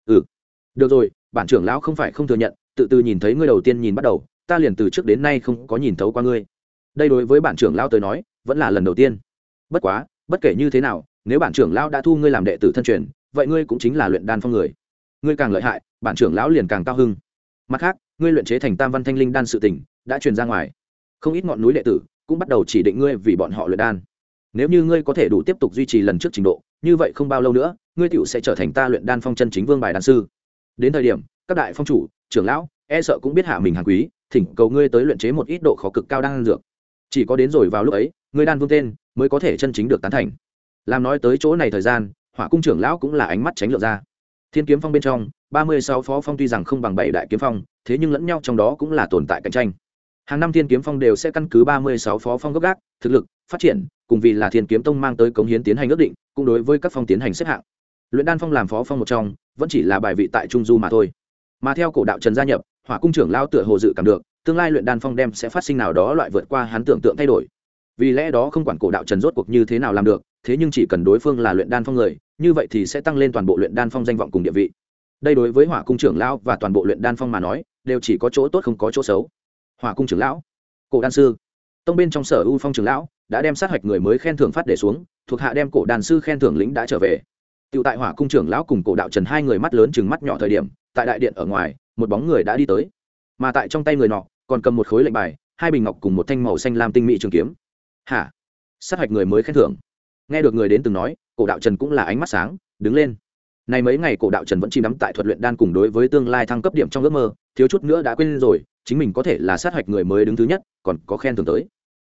Được rồi, bản trưởng lão không phải không thừa nhận, tự từ nhìn thấy ngươi đầu tiên nhìn bắt đầu, ta liền từ trước đến nay không có nhìn thấu qua ngươi. Đây đối với bản trưởng lão tới nói vẫn là lần đầu tiên. Bất quá, bất kể như thế nào, nếu bản trưởng lão đã thu ngươi làm đệ tử thân truyền, vậy ngươi cũng chính là luyện đan phong người. Ngươi càng lợi hại, bản trưởng lão liền càng cao hưng. Mặt khác, ngươi luyện chế thành tam văn thanh linh đan sự tình đã truyền ra ngoài, không ít ngọn núi đệ tử cũng bắt đầu chỉ định ngươi vì bọn họ luyện đan. Nếu như ngươi có thể đủ tiếp tục duy trì lần trước trình độ, như vậy không bao lâu nữa, ngươi tiểu sẽ trở thành ta luyện đan phong chân chính vương bài đan sư. Đến thời điểm, các đại phong chủ, trưởng lão e sợ cũng biết hạ mình hàng quý, thỉnh cầu ngươi tới luyện chế một ít độ khó cực cao đan dược. Chỉ có đến rồi vào lúc ấy, ngươi đan vương tên mới có thể chân chính được tán thành. Làm nói tới chỗ này thời gian, hỏa cung trưởng lão cũng là ánh mắt tránh lược ra. Thiên kiếm phong bên trong 36 phó phong tuy rằng không bằng 7 đại kiếm phong, thế nhưng lẫn nhau trong đó cũng là tồn tại cạnh tranh. Hàng năm Thiên kiếm phong đều sẽ căn cứ 36 phó phong gốc gác, thực lực, phát triển, cùng vì là Thiên kiếm tông mang tới cống hiến tiến hành ước định, cũng đối với các phong tiến hành xếp hạng. Luyện đan phong làm phó phong một trong, vẫn chỉ là bài vị tại trung du mà thôi. Mà theo cổ đạo Trần gia nhập, hỏa cung trưởng lão tựa hồ dự cảm được, tương lai luyện đan phong đem sẽ phát sinh nào đó loại vượt qua hắn tưởng tượng thay đổi. Vì lẽ đó không quản cổ đạo Trần rốt cuộc như thế nào làm được, thế nhưng chỉ cần đối phương là luyện đan phong người, như vậy thì sẽ tăng lên toàn bộ luyện đan phong danh vọng cùng địa vị. Đây đối với hỏa cung trưởng lão và toàn bộ luyện đan phong mà nói, đều chỉ có chỗ tốt không có chỗ xấu. Hỏa cung trưởng lão, cổ đan sư, tông bên trong sở u phong trưởng lão đã đem sát hạch người mới khen thưởng phát để xuống, thuộc hạ đem cổ đan sư khen thưởng lĩnh đã trở về. Tiểu tại hỏa cung trưởng lão cùng cổ đạo Trần hai người mắt lớn chừng mắt nhỏ thời điểm, tại đại điện ở ngoài, một bóng người đã đi tới, mà tại trong tay người nọ còn cầm một khối lệnh bài, 2 bình ngọc cùng một thanh màu xanh lam tinh mỹ trường kiếm. Hả? Sát hạch người mới khen thưởng? Nghe được người đến từng nói, cổ đạo Trần cũng là ánh mắt sáng, đứng lên. Này mấy ngày cổ đạo Trần vẫn chìm đắm tại thuật luyện đan cùng đối với tương lai thăng cấp điểm trong ước mơ, thiếu chút nữa đã quên rồi, chính mình có thể là sát hạch người mới đứng thứ nhất, còn có khen thưởng tới.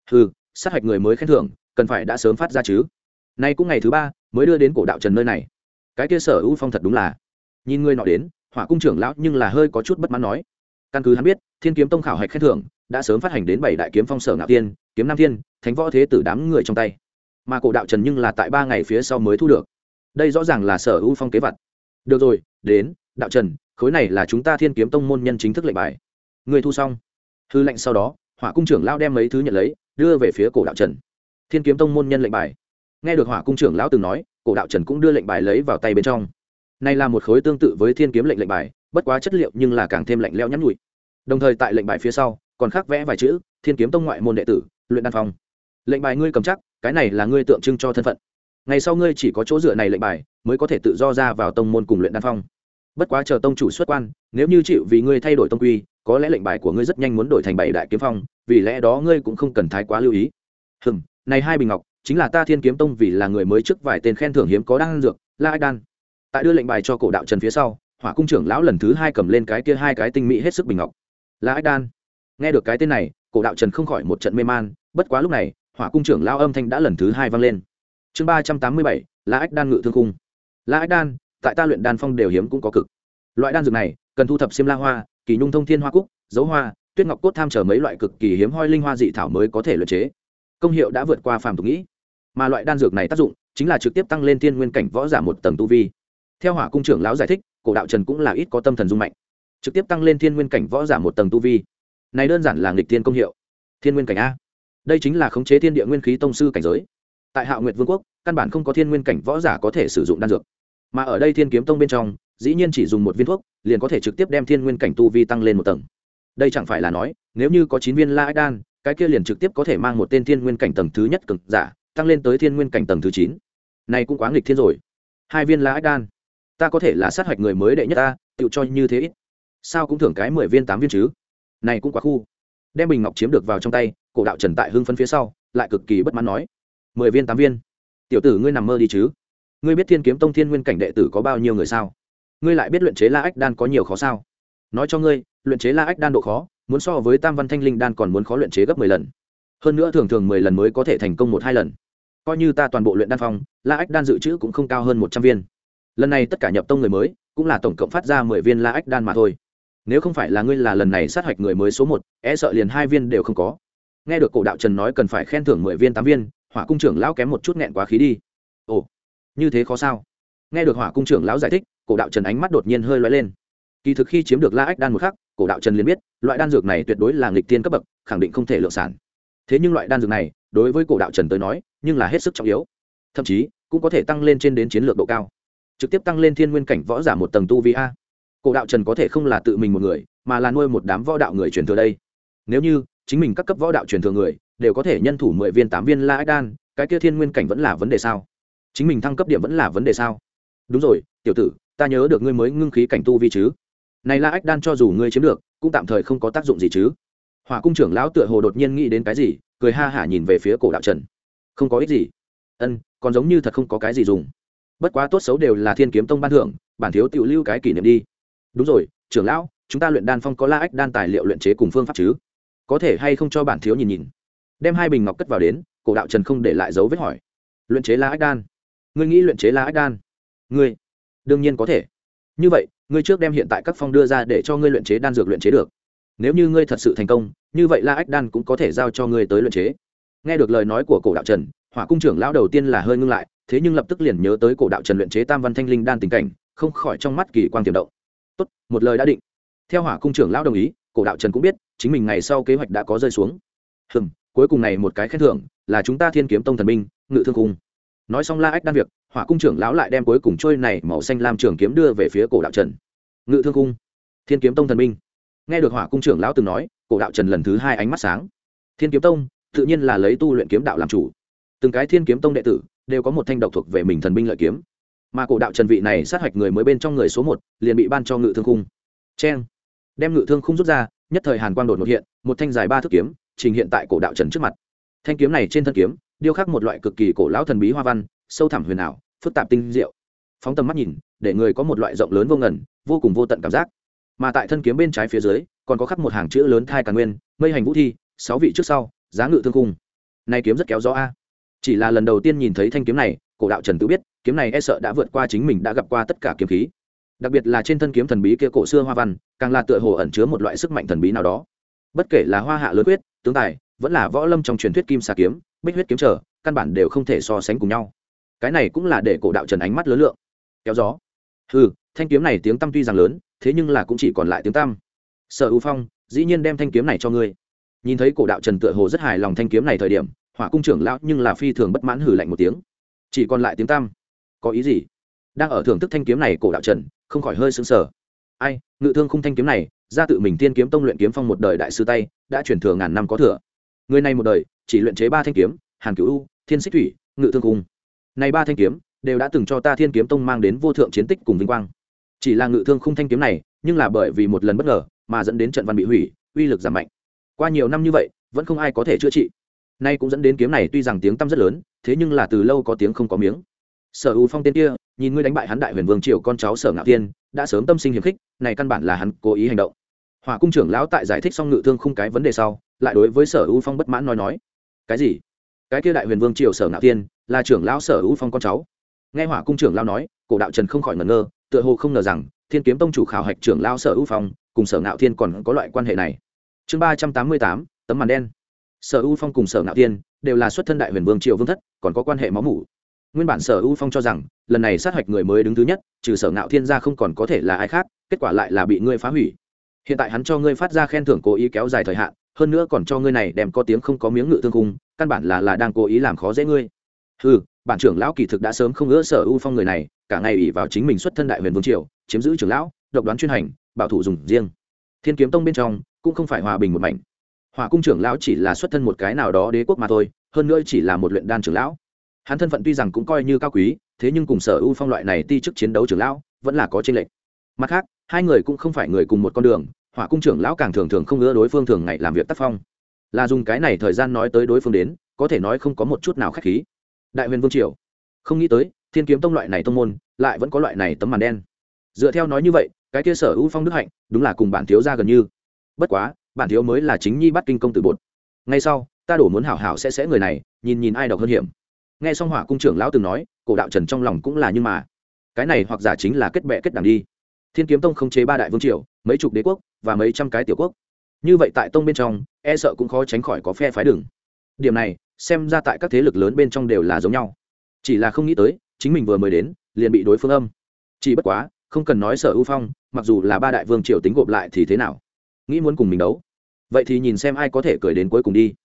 Sát hạch người mới khen thưởng, cần phải đã sớm phát ra chứ. Nay cũng ngày thứ 3 mới đưa đến cổ đạo Trần nơi này. Cái kia Sở U Phong thật đúng là. Nhìn người nọ đến, hỏa cung trưởng lão nhưng là hơi có chút bất mãn nói. Căn cứ hắn biết, Thiên kiếm tông khảo hạch khen thưởng đã sớm phát hành đến 7 đại kiếm phong Sở Ngạo Tiên, Kiếm Nam Thiên, Thánh Võ Thế Tử đám người trong tay. Mà cổ đạo Trần nhưng là tại 3 ngày phía sau mới thu được. Đây rõ ràng là Sở U Phong kế vật. Được rồi, đến, đạo Trần, khối này là chúng ta Thiên kiếm tông môn nhân chính thức lệnh bài. Người thu xong. Hư lệnh sau đó, hỏa cung trưởng lão đem mấy thứ nhận lấy, đưa về phía cổ đạo Trần. Thiên kiếm tông môn nhân lệnh bài. Nghe được hỏa cung trưởng lão từng nói, cổ đạo Trần cũng đưa lệnh bài lấy vào tay bên trong. Này là một khối tương tự với thiên kiếm lệnh bài, bất quá chất liệu nhưng là càng thêm lạnh lẽo nhẵn nhụi. Đồng thời tại lệnh bài phía sau còn khắc vẽ vài chữ Thiên kiếm tông ngoại môn đệ tử, luyện đan phong. Lệnh bài ngươi cầm chắc, cái này là ngươi tượng trưng cho thân phận. Ngày sau ngươi chỉ có chỗ dựa này lệnh bài mới có thể tự do ra vào tông môn cùng luyện đan phong. Bất quá chờ tông chủ xuất quan, nếu như chịu vì ngươi thay đổi tông quy, có lẽ lệnh bài của ngươi rất nhanh muốn đổi thành 7 đại kiếm phong, vì lẽ đó ngươi cũng không cần thái quá lưu ý. Này 2 bình ngọc chính là ta thiên kiếm tông vì là người mới trước vài tên khen thưởng hiếm có đan dược la ách đan. Tại đưa lệnh bài cho cổ đạo trần phía sau, hỏa cung trưởng lão lần thứ hai cầm lên cái kia hai cái tinh mỹ hết sức bình ngọc. La ách đan. Nghe được cái tên này, cổ đạo trần không khỏi một trận mê man, bất quá lúc này hỏa cung trưởng lão âm thanh đã lần thứ hai vang lên. Chương 387, la ách đan ngự thương cung. La ách đan, tại ta luyện đan phong đều hiếm cũng có cực. Loại đan dược này cần thu thập xiêm la hoa, kỳ nhung thông thiên hoa cúc, dấu hoa, tuyết ngọc cốt tham chờ mấy loại cực kỳ hiếm hoi linh hoa dị thảo mới có thể luyện chế. Công hiệu đã vượt qua phàm tục nghĩ, mà loại đan dược này tác dụng chính là trực tiếp tăng lên thiên nguyên cảnh võ giả một tầng tu vi. Theo hỏa cung trưởng lão giải thích, cổ đạo trần cũng là ít có tâm thần dung mạnh, trực tiếp tăng lên thiên nguyên cảnh võ giả một tầng tu vi. Này đơn giản là nghịch thiên công hiệu. Thiên nguyên cảnh a, đây chính là khống chế thiên địa nguyên khí tông sư cảnh giới. Tại Hạo Nguyệt Vương quốc, căn bản không có thiên nguyên cảnh võ giả có thể sử dụng đan dược, mà ở đây Thiên Kiếm Tông bên trong, dĩ nhiên chỉ dùng một viên thuốc, liền có thể trực tiếp đem thiên nguyên cảnh tu vi tăng lên một tầng. Đây chẳng phải là nói, nếu như có 9 viên La Ách đan, cái kia liền trực tiếp có thể mang một tên thiên nguyên cảnh tầng thứ nhất cường giả, tăng lên tới thiên nguyên cảnh tầng thứ 9. Này cũng quá nghịch thiên rồi. 2 viên La Ách đan, ta có thể là sát hạch người mới đệ nhất ta, tựu cho như thế ít. Sao cũng thưởng cái 10 viên 8 viên chứ? Này cũng quá khu. Đem bình ngọc chiếm được vào trong tay, cổ đạo Trần tại hưng phấn phía sau, lại cực kỳ bất mãn nói: 10 viên 8 viên. Tiểu tử ngươi nằm mơ đi chứ? Ngươi biết Thiên Kiếm Tông thiên nguyên cảnh đệ tử có bao nhiêu người sao? Ngươi lại biết luyện chế La Ách đan có nhiều khó sao? Nói cho ngươi, luyện chế La Ách đan độ khó, muốn so với Tam Văn Thanh Linh đan còn muốn khó luyện chế gấp 10 lần. Hơn nữa thường 10 lần mới có thể thành công 1-2 lần. Coi như ta toàn bộ luyện đan phong, La Ách đan dự trữ cũng không cao hơn 100 viên. Lần này tất cả nhập tông người mới, cũng là tổng cộng phát ra 10 viên La Ách đan mà thôi. Nếu không phải là ngươi là lần này sát hạch người mới số 1, e sợ liền 2 viên đều không có. Nghe được cổ đạo Trần nói cần phải khen thưởng 10 viên 8 viên, hỏa cung trưởng lão kém một chút nghẹn quá khí đi. Ồ, như thế khó sao? Nghe được hỏa cung trưởng lão giải thích, cổ đạo Trần ánh mắt đột nhiên hơi lóe lên. Kỳ thực khi chiếm được La Ách đan một khắc, cổ đạo Trần liền biết loại đan dược này tuyệt đối là nghịch tiên cấp bậc, khẳng định không thể lượng sản. Thế nhưng loại đan dược này đối với cổ đạo Trần tới nói nhưng là hết sức trọng yếu, thậm chí cũng có thể tăng lên trên đến chiến lược độ cao, trực tiếp tăng lên thiên nguyên cảnh võ giả một tầng tu vi a. Cổ đạo Trần có thể không là tự mình một người, mà là nuôi một đám võ đạo người truyền thừa đây. Nếu như chính mình các cấp võ đạo truyền thừa người đều có thể nhân thủ 10 viên 8 viên La Ách đan, cái kia thiên nguyên cảnh vẫn là vấn đề sao? Chính mình thăng cấp điểm vẫn là vấn đề sao? Đúng rồi, tiểu tử, ta nhớ được ngươi mới ngưng khí cảnh tu vi chứ? Này La Ách đan cho dù ngươi chiếm được, cũng tạm thời không có tác dụng gì chứ? Hỏa cung trưởng lão tựa hồ đột nhiên nghĩ đến cái gì, cười ha hả nhìn về phía cổ đạo Trần. Không có ích gì. Còn giống như thật không có cái gì dùng. Bất quá tốt xấu đều là Thiên Kiếm Tông ban thưởng, bản thiếu tiểu lưu cái kỷ niệm đi. Đúng rồi, trưởng lão, chúng ta luyện đan phong có La Ách đan tài liệu luyện chế cùng phương pháp chứ? Có thể hay không cho bản thiếu nhìn nhìn? Đem 2 bình ngọc cất vào đến, cổ đạo Trần không để lại dấu vết hỏi. Luyện chế La Ách đan? Ngươi nghĩ luyện chế La Ách đan? Ngươi? Đương nhiên có thể. Như vậy, ngươi trước đem hiện tại các phong đưa ra để cho ngươi luyện chế đan dược luyện chế được. Nếu như ngươi thật sự thành công, như vậy La Ách đan cũng có thể giao cho ngươi tới luyện chế. Nghe được lời nói của cổ đạo Trần, hỏa cung trưởng lão đầu tiên là hơi ngưng lại, thế nhưng lập tức liền nhớ tới cổ đạo Trần luyện chế Tam Văn Thanh Linh đan tình cảnh, không khỏi trong mắt kỳ quang tiềm động. Tốt, một lời đã định. Theo hỏa cung trưởng lão đồng ý, cổ đạo Trần cũng biết chính mình ngày sau kế hoạch đã có rơi xuống. Cuối cùng này một cái khen thưởng là chúng ta Thiên Kiếm Tông thần binh ngự thương cung. Nói xong La Ách đan việc, hỏa cung trưởng lão lại đem cuối cùng trôi này màu xanh lam trường kiếm đưa về phía cổ đạo Trần. Ngự thương cung, Thiên Kiếm Tông thần binh. Nghe được hỏa cung trưởng lão từng nói, cổ đạo Trần lần thứ hai ánh mắt sáng. Thiên Kiếm Tông tự nhiên là lấy tu luyện kiếm đạo làm chủ, từng cái Thiên Kiếm Tông đệ tử đều có một thanh độc thuộc về mình thần binh lợi kiếm, mà cổ đạo Trần vị này sát hạch người mới bên trong người số 1, liền bị ban cho ngự thương cung. Chen, đem ngự thương khung rút ra, nhất thời hàn quang đột ngột hiện, một thanh dài 3 thước kiếm trình hiện tại cổ đạo Trần trước mặt. Thanh kiếm này trên thân kiếm điêu khắc một loại cực kỳ cổ lão thần bí hoa văn, sâu thẳm huyền ảo, phức tạp tinh diệu. Phóng tầm mắt nhìn, để người có một loại rộng lớn vô ngần, vô cùng vô tận cảm giác. Mà tại thân kiếm bên trái phía dưới, còn có khắc một hàng chữ lớn thai càn nguyên, mây hành vũ thi, 6 vị trước sau, giá ngự thương cung. Này kiếm rất kéo gió a. Chỉ là lần đầu tiên nhìn thấy thanh kiếm này, cổ đạo Trần tự biết, kiếm này e sợ đã vượt qua chính mình đã gặp qua tất cả kiếm khí. Đặc biệt là trên thân kiếm thần bí kia cổ xưa hoa văn, càng là tựa hồ ẩn chứa một loại sức mạnh thần bí nào đó. Bất kể là hoa hạ lớn quyết, tướng tài, vẫn là võ lâm trong truyền thuyết kim xà kiếm, bích huyết kiếm trở, căn bản đều không thể so sánh cùng nhau. Cái này cũng là để cổ đạo Trần ánh mắt lớn lượng. Kéo gió. Thanh kiếm này tiếng tăm tuy rằng lớn, thế nhưng là cũng chỉ còn lại tiếng tăm. Sở U Phong, dĩ nhiên đem thanh kiếm này cho ngươi. Nhìn thấy cổ đạo Trần tựa hồ rất hài lòng thanh kiếm này thời điểm, hỏa cung trưởng lão nhưng là phi thường bất mãn hừ lạnh một tiếng. Chỉ còn lại tiếng tăm, có ý gì? Đang ở thưởng thức thanh kiếm này cổ đạo Trần không khỏi hơi sững sờ. Ai, ngự thương khung thanh kiếm này, ra tự mình Thiên Kiếm Tông luyện kiếm phong một đời đại sư tay, đã truyền thừa ngàn năm có thừa. Người này một đời chỉ luyện chế 3 thanh kiếm, Hàn Cửu U, Thiên Xích Thủy, Ngự Thương Khung. Này 3 thanh kiếm đều đã từng cho ta Thiên Kiếm Tông mang đến vô thượng chiến tích cùng vinh quang. Chỉ là Ngự Thương Khung thanh kiếm này, nhưng là bởi vì một lần bất ngờ mà dẫn đến trận văn bị hủy, uy lực giảm mạnh. Qua nhiều năm như vậy, vẫn không ai có thể chữa trị. nay cũng dẫn đến kiếm này tuy rằng tiếng tăm rất lớn, thế nhưng là từ lâu có tiếng không có miếng. Sở U Phong tên kia, nhìn ngươi đánh bại hắn Đại Huyền Vương triều con cháu Sở Ngạo Thiên, đã sớm tâm sinh hiềm khích, này căn bản là hắn cố ý hành động. Hỏa cung trưởng lão tại giải thích xong Ngự Thương khung cái vấn đề sau, lại đối với Sở U Phong bất mãn nói: "Cái gì? Cái kia Đại Huyền Vương triều Sở Ngạo Thiên, là trưởng lão Sở U Phong con cháu?" Nghe Hỏa cung trưởng lão nói, Cổ Đạo Trần không khỏi ngẩn ngơ, tựa hồ không ngờ rằng Thiên Kiếm Tông chủ khảo hạch trưởng lão Sở U Phong cùng Sở Ngạo Thiên còn có loại quan hệ này. Chương 388, tấm màn đen. Sở U Phong cùng Sở Ngạo Thiên đều là xuất thân Đại Huyền Vương triều vương thất, còn có quan hệ máu mủ. Nguyên bản Sở U Phong cho rằng lần này sát hạch người mới đứng thứ nhất, trừ Sở Ngạo Thiên ra không còn có thể là ai khác, kết quả lại là bị ngươi phá hủy. Hiện tại hắn cho ngươi phát ra khen thưởng cố ý kéo dài thời hạn, hơn nữa còn cho ngươi này đem có tiếng không có miếng Ngự Thương khung, căn bản là đang cố ý làm khó dễ ngươi. Hừ, bản trưởng lão kỳ thực đã sớm không ưa Sở U Phong người này, cả ngày ỷ vào chính mình xuất thân Đại Huyền Vương triều, chiếm giữ trưởng lão, độc đoán chuyên hành, bảo thủ dùng riêng. Thiên Kiếm Tông bên trong cũng không phải hòa bình một mảnh. Hỏa cung trưởng lão chỉ là xuất thân một cái nào đó đế quốc mà thôi, hơn nữa chỉ là một luyện đan trưởng lão. Hắn thân phận tuy rằng cũng coi như cao quý, thế nhưng cùng Sở U Phong loại này ti chức chiến đấu trưởng lão vẫn là có chênh lệch. Mặt khác, hai người cũng không phải người cùng một con đường, Hỏa cung trưởng lão càng thường không ưa đối phương thường ngày làm việc tác phong, là dùng cái này thời gian nói tới đối phương đến, có thể nói không có một chút nào khách khí. Đại Huyền Vương triều, không nghĩ tới Thiên Kiếm Tông loại này tông môn lại vẫn có loại này tấm màn đen. Dựa theo nói như vậy, cái kia Sở U Phong đức hạnh đúng là cùng bản thiếu gia gần như. Bất quá, bản thiếu mới là chính nhi bắt kinh công tử bột. Ngay sau, ta đổ muốn hảo hảo sẽ người này, nhìn ai độc hơn hiểm. Nghe xong Hỏa cung trưởng lão từng nói, Cổ Đạo Trần trong lòng cũng là nhưng mà, cái này hoặc giả chính là kết bè kết đảng đi. Thiên Kiếm Tông không chế 3 đại vương triều, mấy chục đế quốc và mấy trăm cái tiểu quốc. Như vậy tại tông bên trong, e sợ cũng khó tránh khỏi có phe phái đường. Điểm này, xem ra tại các thế lực lớn bên trong đều là giống nhau. Chỉ là không nghĩ tới, chính mình vừa mới đến, liền bị đối phương âm. Chỉ bất quá, không cần nói Sở U Phong, mặc dù là 3 đại vương triều tính gộp lại thì thế nào? Nghĩ muốn cùng mình đấu, vậy thì nhìn xem ai có thể cười đến cuối cùng đi.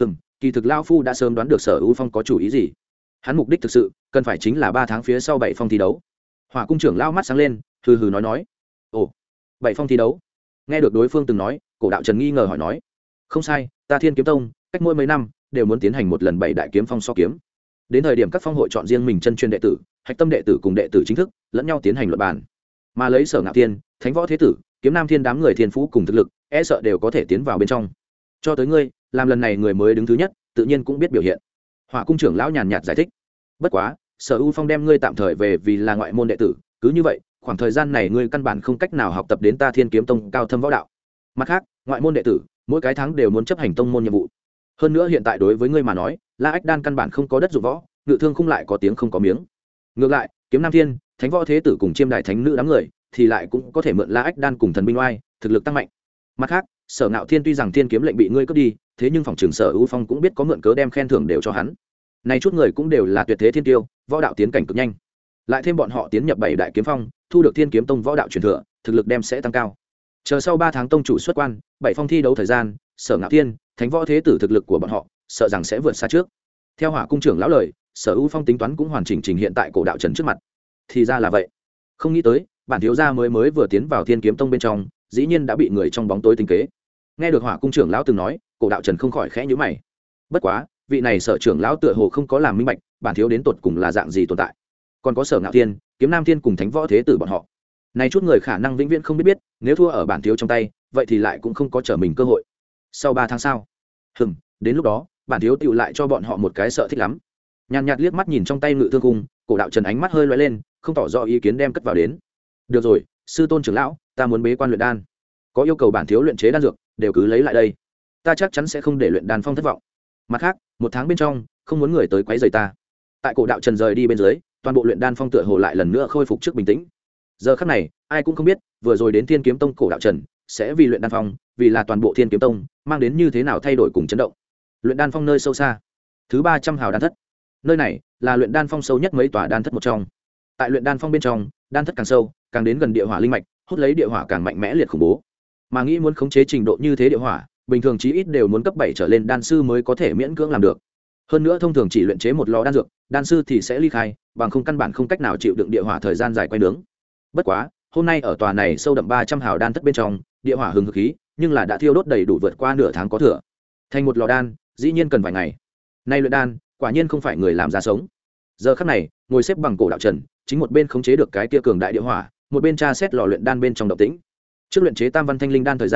Kỳ thực lao phu đã sớm đoán được Sở U Phong có chủ ý gì. Hắn mục đích thực sự cần phải chính là 3 tháng phía sau 7 phong thi đấu. Hỏa cung trưởng lao mắt sáng lên, hừ hừ nói: "Ồ, 7 phong thi đấu?" Nghe được đối phương từng nói, Cổ Đạo Trần nghi ngờ hỏi nói: "Không sai, ta Thiên Kiếm Tông cách mỗi mấy năm đều muốn tiến hành một lần 7 đại kiếm phong so kiếm. Đến thời điểm các phong hội chọn riêng mình chân truyền đệ tử, hạch tâm đệ tử cùng đệ tử chính thức, lẫn nhau tiến hành luận bàn. Mà lấy Sở Ngạo Thiên, Thánh Võ Thế Tử, Kiếm Nam Thiên đám người thiên phú cùng thực lực, e sợ đều có thể tiến vào bên trong. Cho tới ngươi, làm lần này người mới đứng thứ nhất, tự nhiên cũng biết biểu hiện." Hỏa cung trưởng lão nhàn nhạt giải thích: "Bất quá, Sở U Phong đem ngươi tạm thời về vì là ngoại môn đệ tử, cứ như vậy, khoảng thời gian này ngươi căn bản không cách nào học tập đến ta Thiên Kiếm Tông cao thâm võ đạo. Mặt khác, ngoại môn đệ tử, mỗi cái tháng đều muốn chấp hành tông môn nhiệm vụ. Hơn nữa hiện tại đối với ngươi mà nói, La Ách Đan căn bản không có đất dụng võ, Ngự Thương khung lại có tiếng không có miếng. Ngược lại, Kiếm Nam Thiên, Thánh Võ Thế Tử cùng Chiêm Đại Thánh nữ đám người, thì lại cũng có thể mượn La Ách Đan cùng thần binh oai, thực lực tăng mạnh. Mặt khác, Sở Ngạo Thiên tuy rằng Thiên kiếm lệnh bị ngươi cướp đi, thế nhưng phòng trường Sở U Phong cũng biết có mượn cớ đem khen thưởng đều cho hắn. Này chút người cũng đều là tuyệt thế thiên tiêu, võ đạo tiến cảnh cực nhanh. Lại thêm bọn họ tiến nhập 7 đại kiếm phong, thu được Thiên Kiếm Tông võ đạo truyền thừa, thực lực đem sẽ tăng cao. Chờ sau 3 tháng tông chủ xuất quan, 7 phong thi đấu thời gian, Sở Ngạo Thiên, Thánh Võ Thế Tử thực lực của bọn họ, sợ rằng sẽ vượt xa trước. Theo Hỏa cung trưởng lão lời, Sở U Phong tính toán cũng hoàn chỉnh trình hiện tại Cổ Đạo Trần trước mặt. Thì ra là vậy. Không nghĩ tới, bản thiếu gia mới vừa tiến vào Thiên Kiếm Tông bên trong, dĩ nhiên đã bị người trong bóng tối tính kế. Nghe được Hỏa cung trưởng lão từng nói, Cổ Đạo Trần không khỏi khẽ nhíu mày. Bất quá, vị này Sở trưởng lão tựa hồ không có làm minh bạch, bản thiếu đến tột cùng là dạng gì tồn tại. Còn có Sở Ngạo Thiên, Kiếm Nam Thiên cùng Thánh Võ Thế Tử bọn họ. Này chút người khả năng vĩnh viễn không biết, nếu thua ở bản thiếu trong tay, vậy thì lại cũng không có trở mình cơ hội. Sau 3 tháng sau, đến lúc đó, bản thiếu tựu lại cho bọn họ một cái sợ thích lắm. Nhàn nhạt liếc mắt nhìn trong tay Ngự Thương khung, Cổ Đạo Trần ánh mắt hơi lóe lên, không tỏ rõ ý kiến đem cất vào đến. Được rồi, sư tôn trưởng lão, ta muốn bế quan luyện đan, có yêu cầu bản thiếu luyện chế đan dược, đều cứ lấy lại đây, ta chắc chắn sẽ không để luyện đan phong thất vọng. Mặt khác, 1 tháng bên trong, không muốn người tới quấy rầy ta. Tại Cổ Đạo Trần rời đi bên dưới, toàn bộ luyện đan phong tựa hồ lại lần nữa khôi phục trước bình tĩnh. Giờ khắc này, ai cũng không biết, vừa rồi đến Thiên Kiếm Tông Cổ Đạo Trần sẽ vì luyện đan phong, vì là toàn bộ Thiên Kiếm Tông, mang đến như thế nào thay đổi cùng chấn động. Luyện đan phong nơi sâu xa, thứ 300 hào đan thất. Nơi này là luyện đan phong sâu nhất mấy tòa đan thất một trong. Tại luyện đan phong bên trong, đan thất càng sâu, càng đến gần địa hỏa linh mạch, hút lấy địa hỏa càng mạnh mẽ liệt khủng bố. Mà nghĩ muốn khống chế trình độ như thế địa hỏa, bình thường chí ít đều muốn cấp 7 trở lên đan sư mới có thể miễn cưỡng làm được. Hơn nữa thông thường chỉ luyện chế một lò đan dược, đan sư thì sẽ ly khai, bằng không căn bản không cách nào chịu đựng địa hỏa thời gian dài quay nướng. Bất quá, hôm nay ở tòa này sâu đậm 300 hào đan thất bên trong, địa hỏa hừng hực khí, nhưng là đã thiêu đốt đầy đủ vượt qua nửa tháng có thừa. Thành một lò đan, dĩ nhiên cần vài ngày. Nay luyện đan, quả nhiên không phải người làm ra sống. Giờ khắc này, ngồi xếp bằng Cổ Đạo Trần, chính một bên khống chế được cái kia cường đại địa hỏa, một bên tra xét lò luyện đan bên trong động tĩnh. Trước luyện chế Tam Văn Thanh Linh đan thời gian,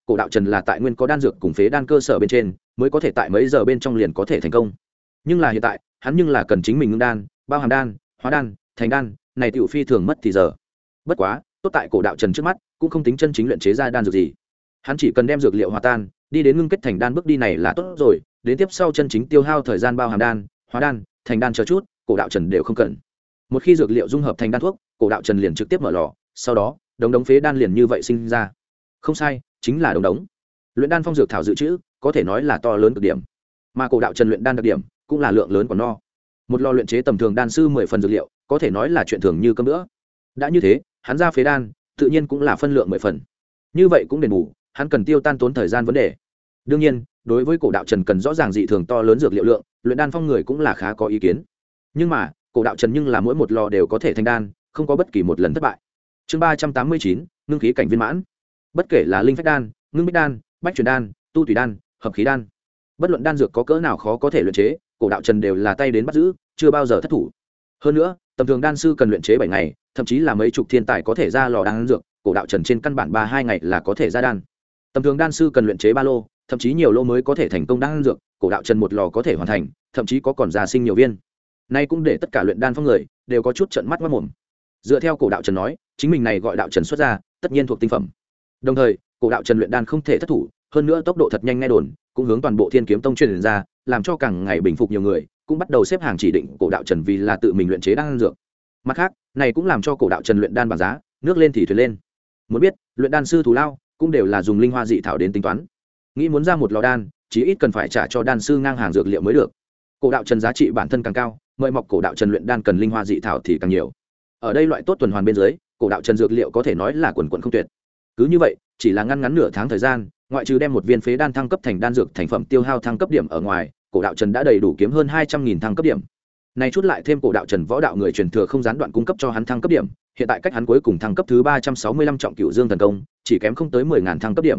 cổ đạo trần là tại nguyên có đan dược cùng phế đan cơ sở bên trên mới có thể tại mấy giờ bên trong liền có thể thành công, nhưng là hiện tại hắn nhưng là cần chính mình ngưng đan, bao hàm đan, hóa đan, thành đan, này tiểu phi thường mất thì giờ. Bất quá tốt tại cổ đạo trần trước mắt cũng không tính chân chính luyện chế ra đan dược gì, hắn chỉ cần đem dược liệu hòa tan đi đến ngưng kết thành đan bước đi này là tốt rồi, đến tiếp sau chân chính tiêu hao thời gian bao hàm đan, hóa đan, thành đan chờ chút cổ đạo trần đều không cần. Một khi dược liệu dung hợp thành đan thuốc, cổ đạo trần liền trực tiếp mở lò, sau đó đống phế đan liền như vậy sinh ra. Không sai, chính là đống luyện đan phong dược thảo dự trữ có thể nói là to lớn cực điểm, mà cổ đạo trần luyện đan đặc điểm cũng là lượng lớn còn no. Một lò luyện chế tầm thường đan sư 10 phần dược liệu có thể nói là chuyện thường như cơm nữa. Đã như thế hắn ra phế đan tự nhiên cũng là phân lượng 10 phần, như vậy cũng đền bù hắn cần tiêu tan tốn thời gian vấn đề. Đương nhiên đối với cổ đạo trần cần rõ ràng dị thường to lớn dược liệu lượng, luyện đan phong người cũng là khá có ý kiến, nhưng mà cổ đạo trần nhưng là mỗi một lò đều có thể thành đan, không có bất kỳ một lần thất bại. Chương 389, ngưng khí cảnh viên mãn. Bất kể là linh phách đan, ngưng bích đan, bách truyền đan, tu tùy đan, hợp khí đan, bất luận đan dược có cỡ nào khó có thể luyện chế, cổ đạo trần đều là tay đến bắt giữ, chưa bao giờ thất thủ. Hơn nữa tầm thường đan sư cần luyện chế 7 ngày, thậm chí là mấy chục thiên tài có thể ra lò đan dược, cổ đạo trần trên căn bản 3-2 ngày là có thể ra đan. Tầm thường đan sư cần luyện chế 3 lô, thậm chí nhiều lô mới có thể thành công đan dược, cổ đạo trần một lò có thể hoàn thành, thậm chí có còn ra sinh nhiều viên. Nay cũng để tất cả luyện đan phong người đều có chút trợn mắt ngoác mồm. Dựa theo cổ đạo trần nói, chính mình này gọi đạo trần xuất ra, tất nhiên thuộc tinh phẩm. Đồng thời cổ đạo trần luyện đan không thể thất thủ, hơn nữa tốc độ thật nhanh, nghe đồn cũng hướng toàn bộ Thiên Kiếm Tông truyền ra, làm cho càng ngày bình phục nhiều người cũng bắt đầu xếp hàng chỉ định cổ đạo trần vì là tự mình luyện chế đan dược. Mặt khác này cũng làm cho cổ đạo trần luyện đan bảng giá nước lên thì thuyền lên. Muốn biết luyện đan sư thù lao cũng đều là dùng linh hoa dị thảo đến tính toán, nghĩ muốn ra một lò đan chí ít cần phải trả cho đan sư ngang hàng dược liệu mới được. Cổ đạo trần giá trị bản thân càng cao, mời mọc cổ đạo trần luyện đan cần linh hoa dị thảo thì càng nhiều. Ở đây loại tốt tuần hoàn bên dưới, cổ đạo trần dược liệu có thể nói là quần quần không tuyệt. Cứ như vậy chỉ là ngắn nửa tháng thời gian, ngoại trừ đem một viên phế đan thăng cấp thành đan dược thành phẩm tiêu hao thăng cấp điểm ở ngoài, cổ đạo trần đã đầy đủ kiếm hơn 200.000 thăng cấp điểm. Này chút lại thêm cổ đạo trần võ đạo người truyền thừa không gián đoạn cung cấp cho hắn thăng cấp điểm, hiện tại cách hắn cuối cùng thăng cấp thứ 365 trọng Cửu Dương thần công chỉ kém không tới 10.000 thăng cấp điểm.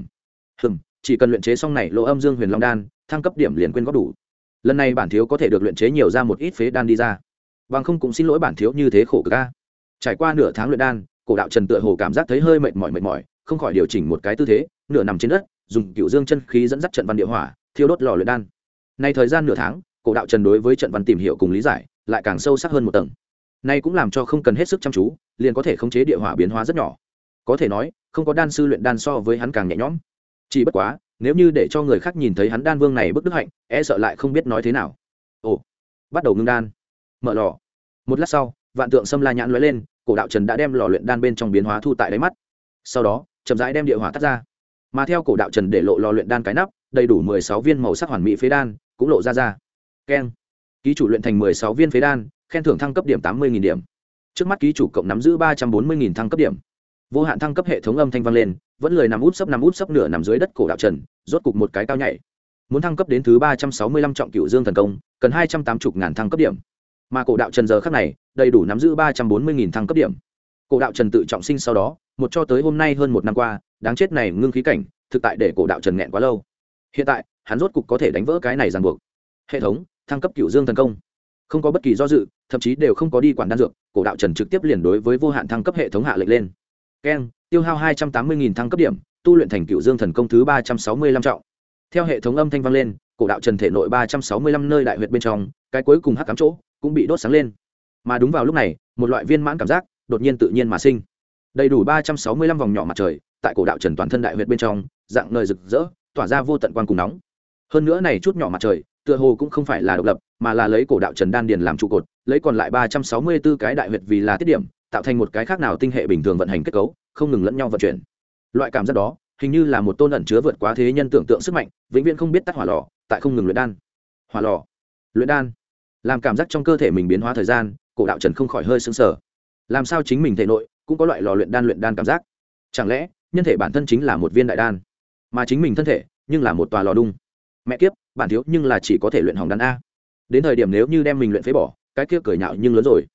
Chỉ cần luyện chế xong này Lô Âm Dương Huyền Long đan, thăng cấp điểm liền quên góp đủ. Lần này bản thiếu có thể được luyện chế nhiều ra một ít phế đan đi ra, bằng không cũng xin lỗi bản thiếu như thế khổ cực a. Trải qua nửa tháng luyện đan, cổ đạo trần tựa hồ cảm giác thấy hơi mệt mỏi, không khỏi điều chỉnh một cái tư thế, nửa nằm trên đất, dùng Cửu Dương chân khí dẫn dắt trận văn địa hỏa thiêu đốt lò luyện đan. Nay thời gian nửa tháng, cổ đạo trần đối với trận văn tìm hiểu cùng lý giải lại càng sâu sắc hơn một tầng. Nay cũng làm cho không cần hết sức chăm chú liền có thể khống chế địa hỏa biến hóa rất nhỏ, có thể nói không có đan sư luyện đan so với hắn càng nhẹ nhõm. Chỉ bất quá nếu như để cho người khác nhìn thấy hắn đan vương này bức đức hạnh, e sợ lại không biết nói thế nào. Ồ, bắt đầu ngưng đan, mở lò. Một lát sau, vạn tượng xâm la nhãn lóe lên, cổ đạo trần đã đem lò luyện đan bên trong biến hóa thu tại đáy mắt, sau đó chậm rãi đem địa hỏa tắt ra, mà theo cổ đạo trần để lộ lò luyện đan cái nắp, đầy đủ 16 viên màu sắc hoàn mỹ phế đan cũng lộ ra. Keng, ký chủ luyện thành 16 viên phế đan, khen thưởng thăng cấp điểm 80.000 điểm. Trước mắt ký chủ cộng nắm giữ 340.000 thăng cấp điểm. Vô hạn thăng cấp hệ thống âm thanh vang lên, vẫn lười nằm út sấp nửa nằm dưới đất cổ đạo trần rốt cục một cái cao nhảy, muốn thăng cấp đến thứ 365 trọng Cửu Dương thần công cần 280.000 thăng cấp điểm, mà cổ đạo trần giờ khắc này đầy đủ nắm giữ 340.000 thăng cấp điểm. Cổ đạo trần tự trọng sinh sau đó một cho tới hôm nay hơn một năm qua, đáng chết này ngưng khí cảnh thực tại để cổ đạo trần nghẹn quá lâu. Hiện tại hắn rốt cục có thể đánh vỡ cái này ràng buộc. Hệ thống thăng cấp Cửu Dương thần công, không có bất kỳ do dự, thậm chí đều không có đi quản đan dược, cổ đạo trần trực tiếp liền đối với vô hạn thăng cấp hệ thống hạ lệnh lên. Keng, tiêu hao 280.000 thăng cấp điểm, tu luyện thành Cửu Dương thần công thứ 365 trọng. Theo hệ thống âm thanh vang lên, cổ đạo trần thể nội 365 nơi đại huyệt bên trong, cái cuối cùng hắc ám chỗ cũng bị đốt sáng lên. Mà đúng vào lúc này, một loại viên mãn cảm giác đột nhiên tự nhiên mà sinh. Đầy đủ 365 vòng nhỏ mặt trời, tại cổ đạo trần toàn thân đại huyệt bên trong, dạng ngời rực rỡ, tỏa ra vô tận quang cùng nóng. Hơn nữa này chút nhỏ mặt trời, tựa hồ cũng không phải là độc lập, mà là lấy cổ đạo trần đan điền làm trụ cột, lấy còn lại 364 cái đại huyệt vì là tiết điểm, tạo thành một cái khác nào tinh hệ bình thường vận hành kết cấu, không ngừng lẫn nhau vận chuyển. Loại cảm giác đó, hình như là một tôn ẩn chứa vượt quá thế nhân tưởng tượng sức mạnh, vĩnh viễn không biết tắt hỏa lò, tại không ngừng luyện đan. Hỏa lò, luyện đan, làm cảm giác trong cơ thể mình biến hóa thời gian, cổ đạo trần không khỏi hơi sững sờ. Làm sao chính mình thể nội cũng có loại lò luyện đan cảm giác? Chẳng lẽ nhân thể bản thân chính là một viên đại đan, mà chính mình thân thể nhưng là một tòa lò đung? Mẹ kiếp, bản thiếu nhưng là chỉ có thể luyện hỏng đan a. Đến thời điểm nếu như đem mình luyện phế bỏ, cái kia cười nhạo nhưng lớn rồi.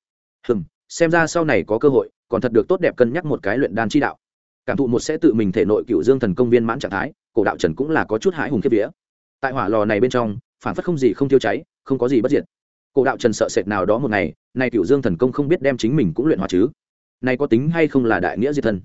Xem ra sau này có cơ hội còn thật được tốt đẹp cân nhắc một cái luyện đan chi đạo. Cảm thụ một sẽ tự mình thể nội Cửu Dương thần công viên mãn trạng thái, cổ đạo trần cũng là có chút hãi hùng khiếp vía. Tại hỏa lò này bên trong phản phất không gì không tiêu cháy, không có gì bất diệt. Cổ đạo trần sợ sệt nào đó một ngày này Cửu Dương thần công không biết đem chính mình cũng luyện hóa chứ. Này có tính hay không là đại nghĩa diệt thân?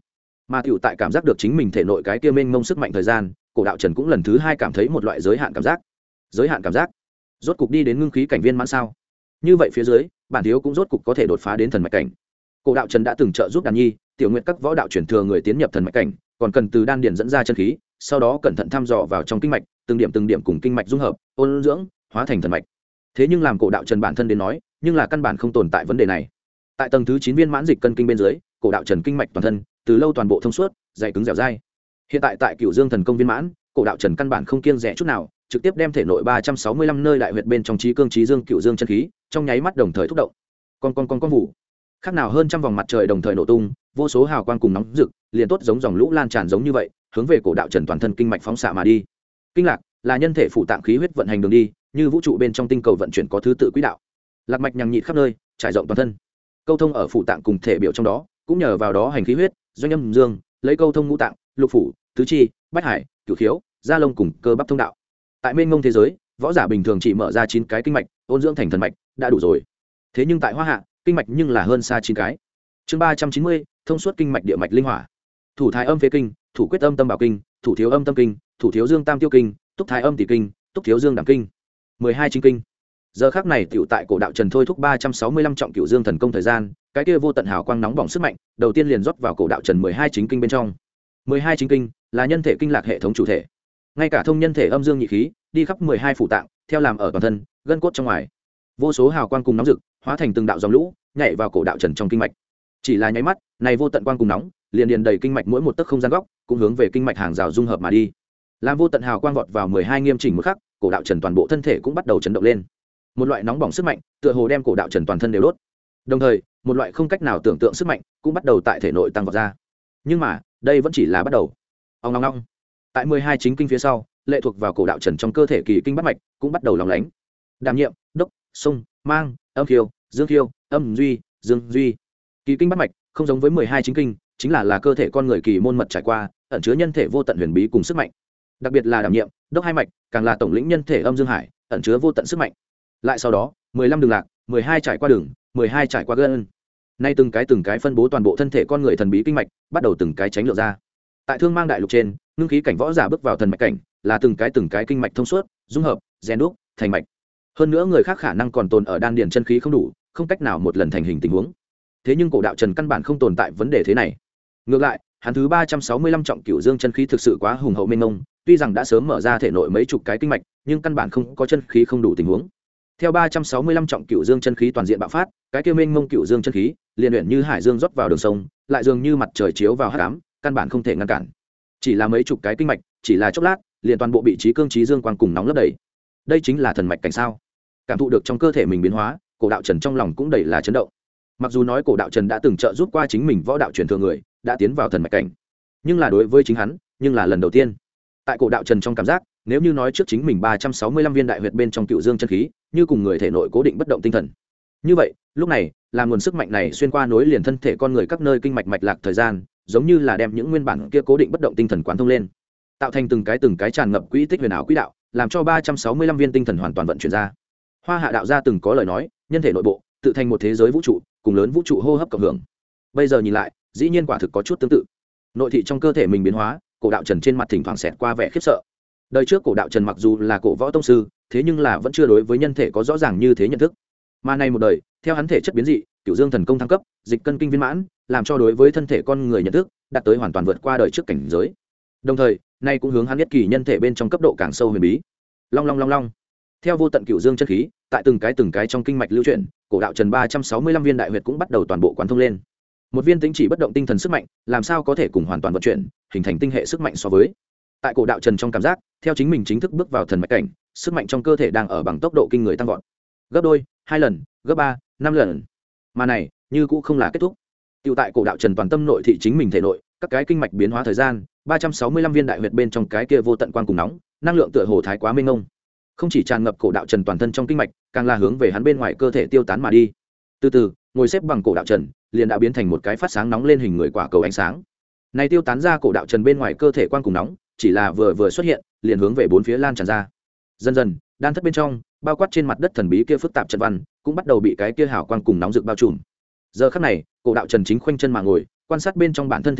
mà tựu tại cảm giác được chính mình thể nội cái kia mênh mông sức mạnh thời gian, cổ đạo trần cũng lần thứ hai cảm thấy một loại giới hạn cảm giác. Giới hạn cảm giác, rốt cục đi đến ngưng khí cảnh viên mãn sao? Như vậy phía dưới, bản thiếu cũng rốt cục có thể đột phá đến thần mạch cảnh. Cổ đạo trần đã từng trợ giúp đàn nhi, tiểu nguyện các võ đạo truyền thừa người tiến nhập thần mạch cảnh, còn cần từ đan điền dẫn ra chân khí, sau đó cẩn thận thăm dò vào trong kinh mạch, từng điểm cùng kinh mạch dung hợp, ôn dưỡng, hóa thành thần mạch. Thế nhưng làm cổ đạo trần bản thân đến nói, nhưng là căn bản không tồn tại vấn đề này. Tại tầng thứ 9 viên mãn dịch cân kinh bên dưới, cổ đạo trần kinh mạch toàn thân từ lâu toàn bộ thông suốt, dày cứng dẻo dai. Hiện tại tại Cửu Dương thần công viên mãn, cổ đạo trần căn bản không kiêng dè chút nào, trực tiếp đem thể nội 365 nơi đại huyệt bên trong trí cương trí dương Cửu Dương chân khí, trong nháy mắt đồng thời thúc động. Con vụ. Khác nào hơn trăm vòng mặt trời đồng thời nổ tung, vô số hào quang cùng nóng rực, liền tốt giống dòng lũ lan tràn giống như vậy, hướng về cổ đạo trần toàn thân kinh mạch phóng xạ mà đi. Kinh lạc là nhân thể phụ tạng khí huyết vận hành đường đi, như vũ trụ bên trong tinh cầu vận chuyển có thứ tự quỹ đạo. Lạc mạch nhằng nhịt khắp nơi, trải rộng toàn thân. Câu thông ở phụ tạng cùng thể biểu trong đó, cũng nhờ vào đó hành khí huyết, doanh âm dương, lấy câu thông ngũ tạng, lục phủ, tứ chi, bách hải, cửu khiếu, da lông cùng cơ bắp thông đạo. Tại mênh mông thế giới, võ giả bình thường chỉ mở ra 9 cái kinh mạch, ôn dưỡng thành thần mạch đã đủ rồi. Thế nhưng tại Hoa Hạ, kinh mạch nhưng là hơn xa 9 cái. Chương 390, thông suốt kinh mạch địa mạch linh hỏa. Thủ thái âm phế kinh, thủ quyết âm tâm bảo kinh, thủ thiếu âm tâm kinh, thủ thiếu dương tam tiêu kinh, túc thái âm tỷ kinh, túc thiếu dương đảm kinh. 12 chính kinh. Giờ khắc này tiểu tại cổ đạo trần thôi thúc 365 trọng Cửu Dương thần công thời gian, cái kia vô tận hào quang nóng bỏng sức mạnh, đầu tiên liền rót vào cổ đạo trần 12 chính kinh bên trong. 12 chính kinh là nhân thể kinh lạc hệ thống chủ thể. Ngay cả thông nhân thể âm dương nhị khí, đi khắp 12 phủ tạng, theo làm ở toàn thân, gân cốt trong ngoài. Vô số hào quang cùng nóng rực, hóa thành từng đạo dòng lũ, nhảy vào cổ đạo trần trong kinh mạch. Chỉ là nháy mắt, này vô tận quang cùng nóng, liền điền đầy kinh mạch mỗi một tấc không gian góc, cũng hướng về kinh mạch hàng rào dung hợp mà đi. Làm vô tận hào quang vọt vào 12 nghiêm chỉnh một khắc, cổ đạo trần toàn bộ thân thể cũng bắt đầu chấn động lên. Một loại nóng bỏng sức mạnh, tựa hồ đem cổ đạo trần toàn thân đều đốt. Đồng thời, một loại không cách nào tưởng tượng sức mạnh cũng bắt đầu tại thể nội tăng vọt ra. Nhưng mà, đây vẫn chỉ là bắt đầu. Ong ong ong. Tại 12 chính kinh phía sau, lệ thuộc vào cổ đạo trần trong cơ thể kỳ kinh bát mạch cũng bắt đầu lóng lánh. Đảm nhiệm, đốc, sung, mang, âm khiêu, dương khiêu, âm duy, dương duy. Kỳ kinh bát mạch không giống với 12 chính kinh, chính là cơ thể con người kỳ môn mật trải qua, ẩn chứa nhân thể vô tận huyền bí cùng sức mạnh. Đặc biệt là đảm nhiệm, đốc hai mạch, càng là tổng lĩnh nhân thể âm dương hải, ẩn chứa vô tận sức mạnh. Lại sau đó, 15 đường lạc, 12 trải qua đường, 12 trải qua gân. Nay từng cái phân bố toàn bộ thân thể con người thần bí kinh mạch, bắt đầu từng cái tránh lược ra. Tại Thương Mang đại lục trên, ngưng khí cảnh võ giả bước vào thần mạch cảnh, là từng cái kinh mạch thông suốt, dung hợp, rèn đúc, thành mạch. Hơn nữa người khác khả năng còn tồn ở đan điền chân khí không đủ, không cách nào một lần thành hình tình huống. Thế nhưng cổ đạo trần căn bản không tồn tại vấn đề thế này. Ngược lại, hắn thứ 365 trọng Cửu Dương chân khí thực sự quá hùng hậu mênh mông, tuy rằng đã sớm mở ra thể nội mấy chục cái kinh mạch, nhưng căn bản không có chân khí không đủ tình huống. Theo 365 trọng Cửu Dương chân khí toàn diện bạo phát, cái kia mênh mông Cửu Dương chân khí, liền luyện như hải dương rót vào đường sông, lại dường như mặt trời chiếu vào hắc ám, căn bản không thể ngăn cản. Chỉ là mấy chục cái kinh mạch, chỉ là chốc lát, liền toàn bộ bị trí cương trí dương quang cùng nóng lấp đầy. Đây chính là thần mạch cảnh sao? Cảm thụ được trong cơ thể mình biến hóa, cổ đạo trần trong lòng cũng đầy là chấn động. Mặc dù nói cổ đạo trần đã từng trợ giúp qua chính mình võ đạo truyền thừa người, đã tiến vào thần mạch cảnh, nhưng là đối với chính hắn, nhưng là lần đầu tiên. Tại cổ đạo trần trong cảm giác, nếu như nói trước chính mình 365 viên đại huyệt bên trong Cửu Dương chân khí, như cùng người thể nội cố định bất động tinh thần. Như vậy, lúc này, là nguồn sức mạnh này xuyên qua nối liền thân thể con người các nơi kinh mạch mạch lạc thời gian, giống như là đem những nguyên bản kia cố định bất động tinh thần quán thông lên, tạo thành từng cái tràn ngập quỹ tích huyền ảo quỹ đạo, làm cho 365 viên tinh thần hoàn toàn vận chuyển ra. Hoa Hạ đạo gia từng có lời nói, nhân thể nội bộ tự thành một thế giới vũ trụ, cùng lớn vũ trụ hô hấp cộng hưởng. Bây giờ nhìn lại, dĩ nhiên quả thực có chút tương tự. Nội thị trong cơ thể mình biến hóa, cổ đạo trần trên mặt thỉnh thoảng xẹt qua vẻ khiếp sợ. Đời trước cổ đạo trần mặc dù là cổ võ tông sư, thế nhưng là vẫn chưa đối với nhân thể có rõ ràng như thế nhận thức. Mà nay một đời, theo hắn thể chất biến dị, Cửu Dương thần công thăng cấp, dịch cân kinh viên mãn, làm cho đối với thân thể con người nhận thức đạt tới hoàn toàn vượt qua đời trước cảnh giới. Đồng thời, nay cũng hướng hắn nhất kỳ nhân thể bên trong cấp độ càng sâu huyền bí. Long long long long. Theo vô tận Cửu Dương chân khí, tại từng cái trong kinh mạch lưu chuyển, cổ đạo trần 365 viên đại huyệt cũng bắt đầu toàn bộ quán thông lên. Một viên tĩnh chỉ bất động tinh thần sức mạnh, làm sao có thể cùng hoàn toàn vận chuyển, hình thành tinh hệ sức mạnh so với. Tại cổ đạo trần trong cảm giác, theo chính mình chính thức bước vào thần mạch cảnh, sức mạnh trong cơ thể đang ở bằng tốc độ kinh người tăng vọt. Gấp đôi, 2 lần, gấp 3, 5 lần. Mà này, như cũng không là kết thúc. Tiêu tại cổ đạo trần toàn tâm nội thị chính mình thể nội, các cái kinh mạch biến hóa thời gian, 365 viên đại huyệt bên trong cái kia vô tận quang cùng nóng, năng lượng tựa hồ thái quá mênh mông. Không chỉ tràn ngập cổ đạo trần toàn thân trong kinh mạch, càng là hướng về hắn bên ngoài cơ thể tiêu tán mà đi. Từ từ, ngồi xếp bằng cổ đạo trần, liền đã biến thành một cái phát sáng nóng lên hình người quả cầu ánh sáng. Này tiêu tán ra cổ đạo trần bên ngoài cơ thể quang cùng nóng, chỉ là vừa xuất hiện, liền hướng về bốn phía lan tràn ra. Dần dần, đan thất bên trong, bao quát trên mặt đất thần bí kia phức tạp trận văn, cũng bắt đầu bị cái kia hào quang cùng nóng rực bao trùm. Giờ khắc này, cổ đạo trần chính khoanh chân mà ngồi, quan sát bên trong bản thân thể nội,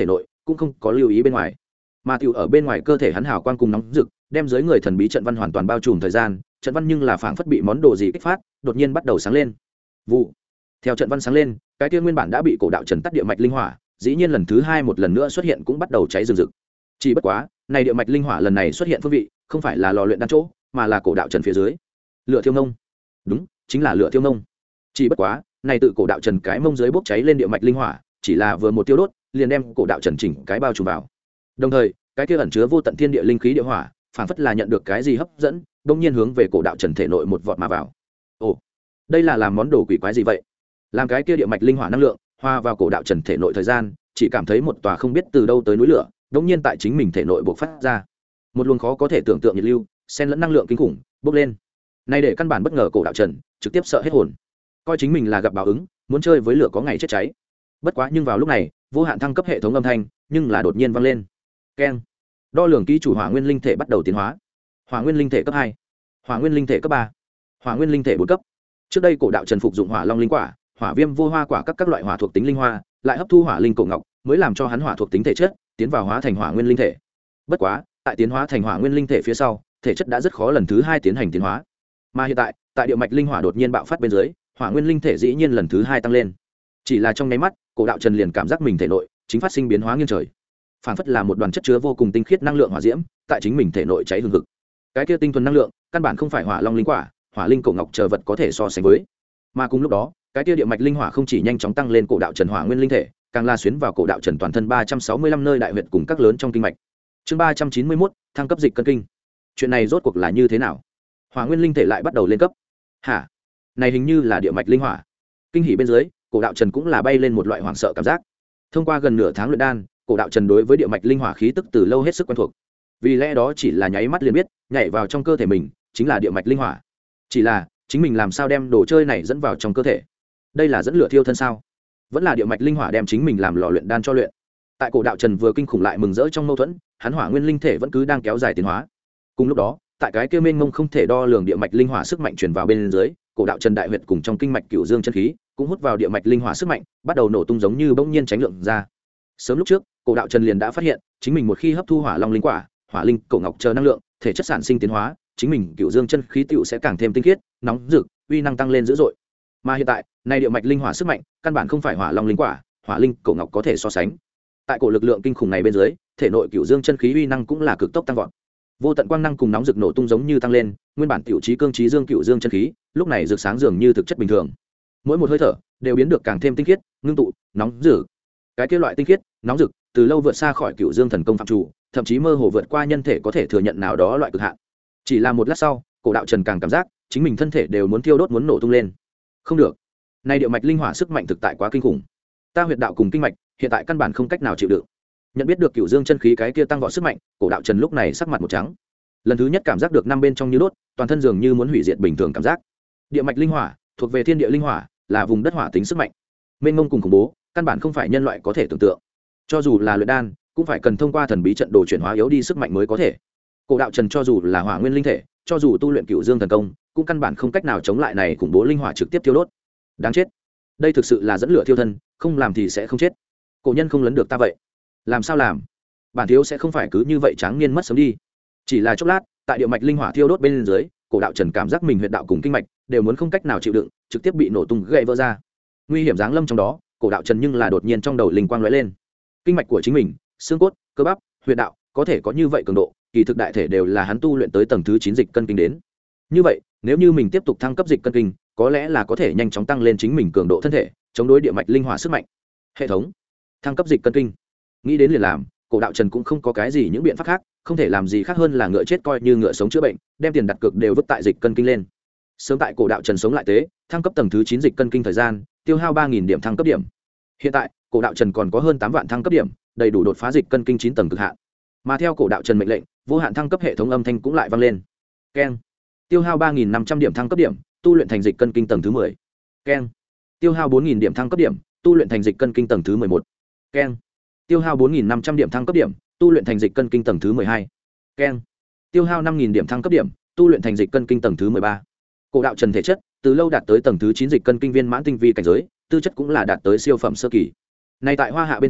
cũng không có lưu ý bên ngoài, mà tiểu ở bên ngoài cơ thể hắn hào quang cùng nóng rực đem dưới người thần bí trận văn hoàn toàn bao trùm thời gian, trận văn nhưng là phảng phất bị món đồ gì kích phát, đột nhiên bắt đầu sáng lên. Vụ. Theo trận văn sáng lên, cái kia nguyên bản đã bị cổ đạo trần tắt địa mạch linh hỏa dĩ nhiên lần thứ hai một lần nữa xuất hiện, cũng bắt đầu cháy rừng rực. Chỉ bất quá này địa mạch linh hỏa lần này xuất hiện phương vị không phải là lò luyện đan chỗ, mà là cổ đạo trần phía dưới lửa thiêu nông. Đúng, chính là lửa thiêu nông. Chỉ bất quá này tự cổ đạo trần cái mông dưới bốc cháy lên địa mạch linh hỏa chỉ là vừa một tiêu đốt liền đem cổ đạo trần chỉnh cái bao trùm vào. Đồng thời cái kia ẩn chứa vô tận thiên địa linh khí địa hỏa phảng phất là nhận được cái gì hấp dẫn, đông nhiên hướng về cổ đạo trần thể nội một vọt mà vào. Ồ, đây là làm món đồ quỷ quái gì vậy? Làm cái kia địa mạch linh hỏa năng lượng hòa vào cổ đạo trần thể nội thời gian, chỉ cảm thấy một tòa không biết từ đâu tới núi lửa đông nhiên tại chính mình thể nội bộc phát ra một luồng khó có thể tưởng tượng nhiệt lưu, xen lẫn năng lượng kinh khủng bốc lên. Này để căn bản bất ngờ cổ đạo trần trực tiếp sợ hết hồn, coi chính mình là gặp báo ứng, muốn chơi với lửa có ngày chết cháy. Bất quá nhưng vào lúc này vô hạn thăng cấp hệ thống âm thanh nhưng là đột nhiên vang lên. Keng. Đo lường ký chủ hỏa nguyên linh thể bắt đầu tiến hóa. Hỏa nguyên linh thể cấp 2, hỏa nguyên linh thể cấp 3, hỏa nguyên linh thể 4 cấp. Trước đây cổ đạo trần phục dụng hỏa long linh quả, hỏa viêm vô hoa quả các loại hỏa thuộc tính linh hoa, lại hấp thu hỏa linh cổ ngọc, mới làm cho hắn hỏa thuộc tính thể chất tiến vào hóa thành hỏa nguyên linh thể. Bất quá tại tiến hóa thành hỏa nguyên linh thể phía sau, thể chất đã rất khó lần thứ hai tiến hành tiến hóa. Mà hiện tại địa mạch linh hỏa đột nhiên bạo phát bên dưới, hỏa nguyên linh thể dĩ nhiên lần thứ hai tăng lên. Chỉ là trong nháy mắt, cổ đạo trần liền cảm giác mình thể nội chính phát sinh biến hóa nghiêng trời, phản phất là một đoàn chất chứa vô cùng tinh khiết năng lượng hỏa diễm tại chính mình thể nội cháy hừng hực. Cái kia tinh thuần năng lượng căn bản không phải hỏa long linh quả, hỏa linh cổ ngọc chờ vật có thể so sánh với. Mà cùng lúc đó, cái kia địa mạch linh hỏa không chỉ nhanh chóng tăng lên cổ đạo trần hỏa nguyên linh thể, càng la xuyến vào cổ đạo trần toàn thân 365 nơi đại huyệt cùng các lớn trong kinh mạch. Chương 391, thăng cấp dịch cân kinh. Chuyện này rốt cuộc là như thế nào? Hỏa nguyên linh thể lại bắt đầu lên cấp. Hả? Này hình như là địa mạch linh hỏa. Kinh hỉ bên dưới, cổ đạo trần cũng là bay lên một loại hoảng sợ cảm giác. Thông qua gần nửa tháng luyện đan, cổ đạo trần đối với địa mạch linh hỏa khí tức từ lâu hết sức quen thuộc. Vì lẽ đó chỉ là nháy mắt liền biết, nhảy vào trong cơ thể mình chính là địa mạch linh hỏa. Chỉ là chính mình làm sao đem đồ chơi này dẫn vào trong cơ thể? Đây là dẫn lửa thiêu thân sao? Vẫn là địa mạch linh hỏa đem chính mình làm lò luyện đan cho luyện? Tại cổ đạo trần vừa kinh khủng lại mừng rỡ trong mâu thuẫn, hắn hỏa nguyên linh thể vẫn cứ đang kéo dài tiến hóa. Cùng lúc đó, tại cái kia mênh mông không thể đo lường địa mạch linh hỏa sức mạnh truyền vào bên dưới, cổ đạo trần đại huyệt cùng trong kinh mạch cửu dương chân khí cũng hút vào địa mạch linh hỏa sức mạnh, bắt đầu nổ tung giống như bỗng nhiên tránh lượng ra. Sớm lúc trước, cổ đạo trần liền đã phát hiện, chính mình một khi hấp thu hỏa long linh quả, hỏa linh cổ ngọc chờ năng lượng, thể chất sản sinh tiến hóa, chính mình cửu dương chân khí tựu sẽ càng thêm tinh khiết, nóng rực, uy năng tăng lên dữ dội. Mà hiện tại, nay địa mạch linh hỏa sức mạnh, căn bản không phải hỏa long linh quả, hỏa linh cổ ngọc có thể so sánh. Tại cổ lực lượng kinh khủng này bên dưới, thể nội cửu dương chân khí uy năng cũng là cực tốc tăng vọt. Vô tận quang năng cùng nóng rực nổ tung giống như tăng lên, nguyên bản tiểu trí cương trí dương cửu dương chân khí, lúc này rực sáng dường như thực chất bình thường. Mỗi một hơi thở đều biến được càng thêm tinh khiết, ngưng tụ, nóng rực. Cái kia loại tinh khiết, nóng rực, từ lâu vượt xa khỏi cửu dương thần công phạm chủ, thậm chí mơ hồ vượt qua nhân thể có thể thừa nhận nào đó loại cực hạn. Chỉ là một lát sau, cổ đạo trần càng cảm giác chính mình thân thể đều muốn thiêu đốt, muốn nổ tung lên. Không được, nay địa mạch linh hỏa sức mạnh thực tại quá kinh khủng. Ta huyệt đạo cùng kinh mạch hiện tại căn bản không cách nào chịu đựng. Nhận biết được cửu dương chân khí cái kia tăng vọt sức mạnh, cổ đạo trần lúc này sắc mặt một trắng. Lần thứ nhất cảm giác được năm bên trong như đốt, toàn thân dường như muốn hủy diệt bình thường cảm giác. Địa mạch linh hỏa thuộc về thiên địa linh hỏa, là vùng đất hỏa tính sức mạnh, mênh mông cùng khủng bố, căn bản không phải nhân loại có thể tưởng tượng. Cho dù là luyện đan, cũng phải cần thông qua thần bí trận đồ chuyển hóa yếu đi sức mạnh mới có thể. Cổ đạo trần cho dù là hỏa nguyên linh thể, cho dù tu luyện cửu dương thần công, cũng căn bản không cách nào chống lại này khủng bố linh hỏa trực tiếp thiêu đốt. Đáng chết, đây thực sự là dẫn lửa thiêu thân, không làm thì sẽ không chết. Cổ nhân không lấn được ta vậy, làm sao làm? Bản thiếu sẽ không phải cứ như vậy tráng niên mất sớm đi. Chỉ là chốc lát, tại địa mạch linh hỏa thiêu đốt bên dưới, cổ đạo trần cảm giác mình huyệt đạo cùng kinh mạch đều muốn không cách nào chịu đựng, trực tiếp bị nổ tung gãy vỡ ra. Nguy hiểm giáng lâm trong đó, cổ đạo trần nhưng là đột nhiên trong đầu linh quang lóe lên. Kinh mạch của chính mình, xương cốt, cơ bắp, huyệt đạo có thể có như vậy cường độ, kỳ thực đại thể đều là hắn tu luyện tới tầng thứ 9 dịch cân kinh đến. Như vậy, nếu như mình tiếp tục thăng cấp dịch cân kinh, có lẽ là có thể nhanh chóng tăng lên chính mình cường độ thân thể, chống đối địa mạch linh hỏa sức mạnh. Hệ thống thăng cấp dịch cân kinh, nghĩ đến liền làm. Cổ đạo trần cũng không có cái gì những biện pháp khác, không thể làm gì khác hơn là ngựa chết coi như ngựa sống chữa bệnh, đem tiền đặt cược đều vứt tại dịch cân kinh lên. Sớm tại cổ đạo trần sống lại tế, thăng cấp tầng thứ 9 dịch cân kinh thời gian, tiêu hao 3000 điểm thăng cấp điểm. Hiện tại, cổ đạo trần còn có hơn 8 vạn thăng cấp điểm, đầy đủ đột phá dịch cân kinh 9 tầng cực hạn. Mà theo cổ đạo trần mệnh lệnh, vô hạn thăng cấp hệ thống âm thanh cũng lại vang lên. Keng. Tiêu hao 3500 điểm thăng cấp điểm, tu luyện thành dịch cân kinh tầng thứ 10. Keng. Tiêu hao 4000 điểm thăng cấp điểm, tu luyện thành dịch cân kinh tầng thứ 11. Keng. Tiêu hao 4500 điểm thăng cấp điểm, tu luyện thành dịch cân kinh tầng thứ 12. Keng. Tiêu hao 5000 điểm thăng cấp điểm, tu luyện thành dịch cân kinh tầng thứ 13. Cổ đạo trần thể chất từ lâu đạt tới tầng thứ 9 dịch cân kinh viên mãn tinh vi cảnh giới, tư chất cũng là đạt tới siêu phẩm sơ kỳ. Nay tại Hoa Hạ bên trong,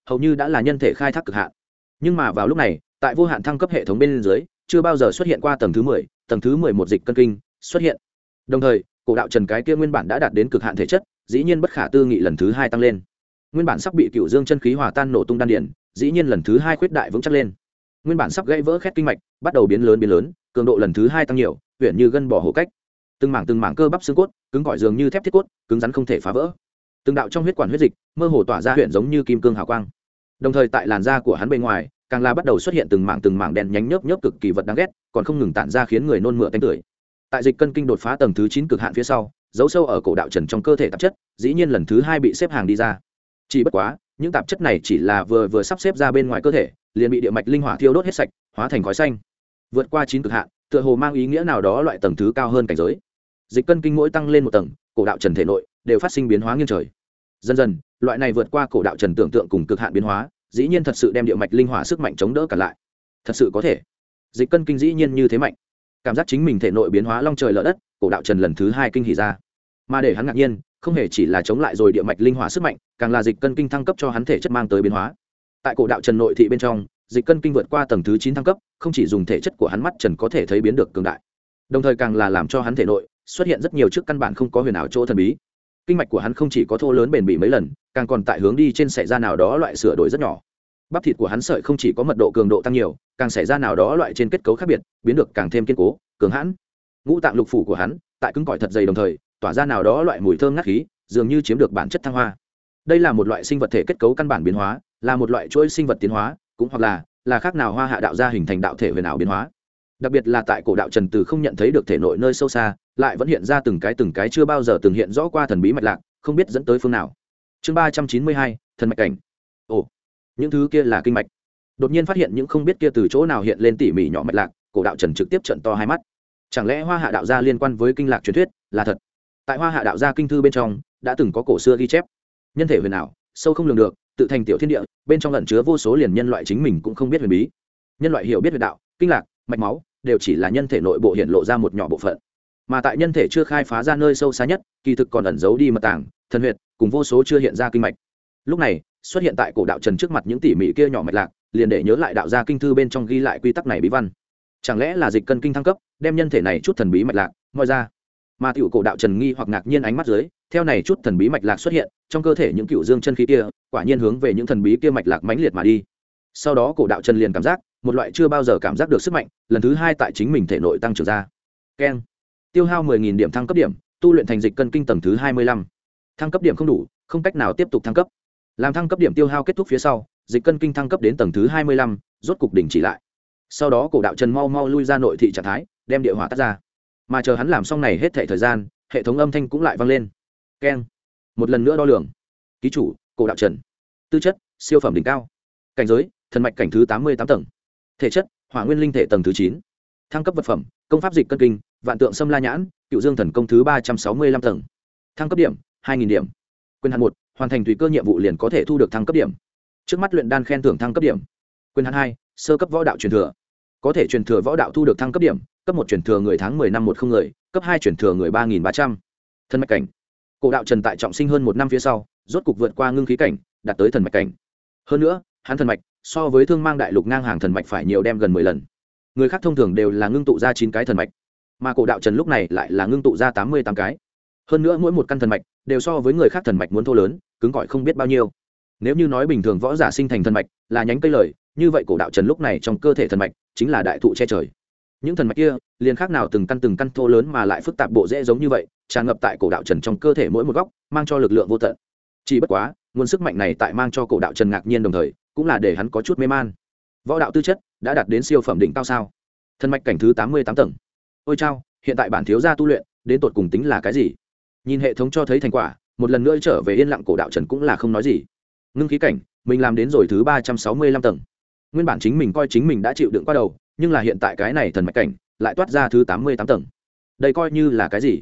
hầu như đã là nhân thể khai thác cực hạn. Nhưng mà vào lúc này tại vô hạn thăng cấp hệ thống bên dưới chưa bao giờ xuất hiện qua tầng thứ 10, tầng thứ 11 dịch cân kinh xuất hiện. Đồng thời cổ đạo trần cái kia nguyên bản đã đạt đến cực hạn thể chất dĩ nhiên bất khả tư nghị lần thứ 2 tăng lên. Nguyên bản sắp bị cựu dương chân khí hòa tan nổ tung đan điển dĩ nhiên lần thứ 2 khuyết đại vững chắc lên. Nguyên bản sắp gãy vỡ khét kinh mạch bắt đầu biến lớn, cường độ lần thứ 2 tăng nhiều, huyện như gân bò hổ cách. Từng mảng cơ bắp xương cốt cứng cỏi dường như thép thiết cốt, cứng rắn không thể phá vỡ. Từng đạo trong huyết quản huyết dịch mơ hồ tỏa ra huyện giống như kim cương hào quang. Đồng thời tại làn da của hắn bên ngoài càng là bắt đầu xuất hiện từng mảng đen nhánh nhớp cực kỳ vật đáng ghét, còn không ngừng tản ra khiến người nôn mửa tanh tưởi. Tại dịch cân kinh đột phá tầng thứ 9 cực hạn phía sau, giấu sâu ở cổ đạo trần trong cơ thể tạp chất dĩ nhiên lần thứ 2 bị xếp hàng đi ra. Chỉ bất quá những tạp chất này chỉ là vừa sắp xếp ra bên ngoài cơ thể liền bị địa mạch linh hỏa thiêu đốt hết sạch, hóa thành khói xanh. Vượt qua 9 cực hạn tựa hồ mang ý nghĩa nào đó loại tầng thứ cao hơn cảnh giới. Dịch cân kinh mỗi tăng lên một tầng, cổ đạo trần thể nội đều phát sinh biến hóa nghiêng trời. Dần dần loại này vượt qua cổ đạo trần tưởng tượng cùng cực hạn biến hóa dĩ nhiên thật sự đem địa mạch linh hỏa sức mạnh chống đỡ cả lại. Thật sự có thể, dịch cân kinh dĩ nhiên như thế mạnh. Cảm giác chính mình thể nội biến hóa long trời lở đất, cổ đạo trần lần thứ 2 kinh hỉ ra. Mà để hắn ngạc nhiên không hề chỉ là chống lại rồi địa mạch linh hỏa sức mạnh, càng là dịch cân kinh thăng cấp cho hắn thể chất mang tới biến hóa. Tại cổ đạo trần nội thị bên trong, dịch cân kinh vượt qua tầng thứ 9 thăng cấp, không chỉ dùng thể chất của hắn mắt trần có thể thấy biến được cường đại, đồng thời càng là làm cho hắn thể nội xuất hiện rất nhiều trước căn bản không có huyền ảo chỗ thần bí. Kinh mạch của hắn không chỉ có thô lớn bền bỉ mấy lần, càng còn tại hướng đi trên xảy ra nào đó loại sửa đổi rất nhỏ. Bắp thịt của hắn sợi không chỉ có mật độ cường độ tăng nhiều, càng xảy ra nào đó loại trên kết cấu khác biệt, biến được càng thêm kiên cố, cường hãn. Ngũ tạng lục phủ của hắn tại cứng cỏi thật dày, đồng thời tỏa ra nào đó loại mùi thơm ngát khí, dường như chiếm được bản chất thăng hoa. Đây là một loại sinh vật thể kết cấu căn bản biến hóa, là một loại chuỗi sinh vật tiến hóa, cũng hoặc là khác nào hoa hạ đạo gia hình thành đạo thể huyền ảo biến hóa. Đặc biệt là tại cổ đạo trần từ không nhận thấy được thể nội nơi sâu xa, lại vẫn hiện ra từng cái chưa bao giờ từng hiện rõ qua thần bí mạch lạc, không biết dẫn tới phương nào. Chương 392, thần mạch cảnh. Ồ, những thứ kia là kinh mạch. Đột nhiên phát hiện những không biết kia từ chỗ nào hiện lên tỉ mỉ nhỏ mạch lạc, cổ đạo trần trực tiếp trợn to hai mắt. Chẳng lẽ hoa hạ đạo gia liên quan với kinh lạc truyền thuyết là thật? Tại hoa hạ đạo gia kinh thư bên trong đã từng có cổ xưa ghi chép, nhân thể huyền ảo sâu không lường được, tự thành tiểu thiên địa, bên trong ẩn chứa vô số liền nhân loại chính mình cũng không biết huyền bí. Nhân loại hiểu biết về đạo, kinh lạc, mạch máu đều chỉ là nhân thể nội bộ hiện lộ ra một nhỏ bộ phận, mà tại nhân thể chưa khai phá ra nơi sâu xa nhất, kỳ thực còn ẩn giấu đi mật tàng, thần huyệt cùng vô số chưa hiện ra kinh mạch. Lúc này xuất hiện tại cổ đạo trần trước mặt những tỉ mỉ kia nhỏ mạch lạc, liền để nhớ lại đạo gia kinh thư bên trong ghi lại quy tắc này bí văn. Chẳng lẽ là dịch cân kinh thăng cấp đem nhân thể này chút thần bí mạch lạc moi ra? Mà tiểu cổ đạo trần nghi hoặc ngạc nhiên ánh mắt dưới, theo này chút thần bí mạch lạc xuất hiện trong cơ thể những cựu dương chân khí kia, quả nhiên hướng về những thần bí kia mạch lạc mãnh liệt mà đi. Sau đó cổ đạo trần liền cảm giác một loại chưa bao giờ cảm giác được sức mạnh lần thứ 2 tại chính mình thể nội tăng trưởng ra. Keng, tiêu hao 10.000 điểm thăng cấp điểm, tu luyện thành dịch cân kinh tầng thứ 25. Thăng cấp điểm không đủ, không cách nào tiếp tục thăng cấp. Làm thăng cấp điểm tiêu hao kết thúc phía sau, dịch cân kinh thăng cấp đến tầng thứ 25, rốt cục đình chỉ lại. Sau đó cổ đạo trần mau lui ra nội thị trạng thái, đem địa hỏa tắt ra. Mà chờ hắn làm xong này hết thảy thời gian, hệ thống âm thanh cũng lại vang lên. Keng, một lần nữa đo lường. Ký chủ cổ đạo trần, tư chất siêu phẩm đỉnh cao, cảnh giới thần mạch cảnh thứ 88 tầng, thể chất hỏa nguyên linh thể tầng thứ 9, thăng cấp vật phẩm công pháp dịch cân kinh vạn tượng xâm la nhãn cựu dương thần công thứ 365 tầng, thăng cấp điểm 2.000 điểm, quyền hạn 1, hoàn thành tùy cơ nhiệm vụ liền có thể thu được thăng cấp điểm. Trước mắt luyện đan khen thưởng thăng cấp điểm. Quyền hạn 2, sơ cấp võ đạo truyền thừa, có thể truyền thừa võ đạo thu được thăng cấp điểm, cấp 1 truyền thừa người tháng 10 năm 10 người, cấp 2 truyền thừa người 3.300. Thần mạch cảnh, cổ đạo trần tại trọng sinh hơn 1 năm phía sau rốt cục vượt qua ngưng khí cảnh, đạt tới thần mạch cảnh. Hơn nữa hắn thần mạch so với thương mang đại lục ngang hàng thần mạch phải nhiều đem gần 10 lần. Người khác thông thường đều là ngưng tụ ra 9 cái thần mạch, mà cổ đạo trần lúc này lại là ngưng tụ ra 88 cái. Hơn nữa mỗi một căn thần mạch đều so với người khác thần mạch muốn thô lớn, cứng cỏi không biết bao nhiêu. Nếu như nói bình thường võ giả sinh thành thần mạch là nhánh cây lời, như vậy cổ đạo trần lúc này trong cơ thể thần mạch chính là đại thụ che trời. Những thần mạch kia liền khác nào từng căn thô lớn mà lại phức tạp bộ rễ giống như vậy, tràn ngập tại cổ đạo trần trong cơ thể mỗi một góc, mang cho lực lượng vô tận. Chỉ bất quá nguồn sức mạnh này tại mang cho cổ đạo trần ngạc nhiên, đồng thời cũng là để hắn có chút mê man. Võ đạo tư chất đã đạt đến siêu phẩm đỉnh cao sao? Thần mạch cảnh thứ 88 tầng. Ôi chao, hiện tại bản thiếu gia tu luyện đến tột cùng tính là cái gì? Nhìn hệ thống cho thấy thành quả, một lần nữa trở về yên lặng cổ đạo trần cũng là không nói gì. Ngưng khí cảnh mình làm đến rồi thứ 365 tầng. Nguyên bản chính mình coi chính mình đã chịu đựng qua đầu, nhưng là hiện tại cái này thần mạch cảnh lại toát ra thứ 88 tầng. Đây coi như là cái gì?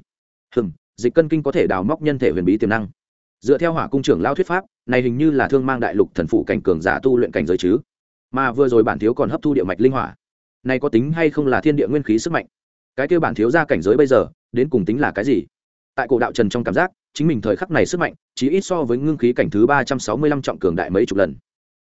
Dịch cân kinh có thể đào móc nhân thể huyền bí tiềm năng. Dựa theo hỏa cung trưởng lao thuyết pháp, này hình như là thương mang đại lục thần phụ cảnh cường giả tu luyện cảnh giới chứ. Mà vừa rồi bản thiếu còn hấp thu địa mạch linh hỏa, này có tính hay không là thiên địa nguyên khí sức mạnh? Cái kia bản thiếu ra cảnh giới bây giờ đến cùng tính là cái gì? Tại cổ đạo trần trong cảm giác chính mình thời khắc này sức mạnh chỉ ít so với ngưng khí cảnh thứ 365 trọng cường đại mấy chục lần.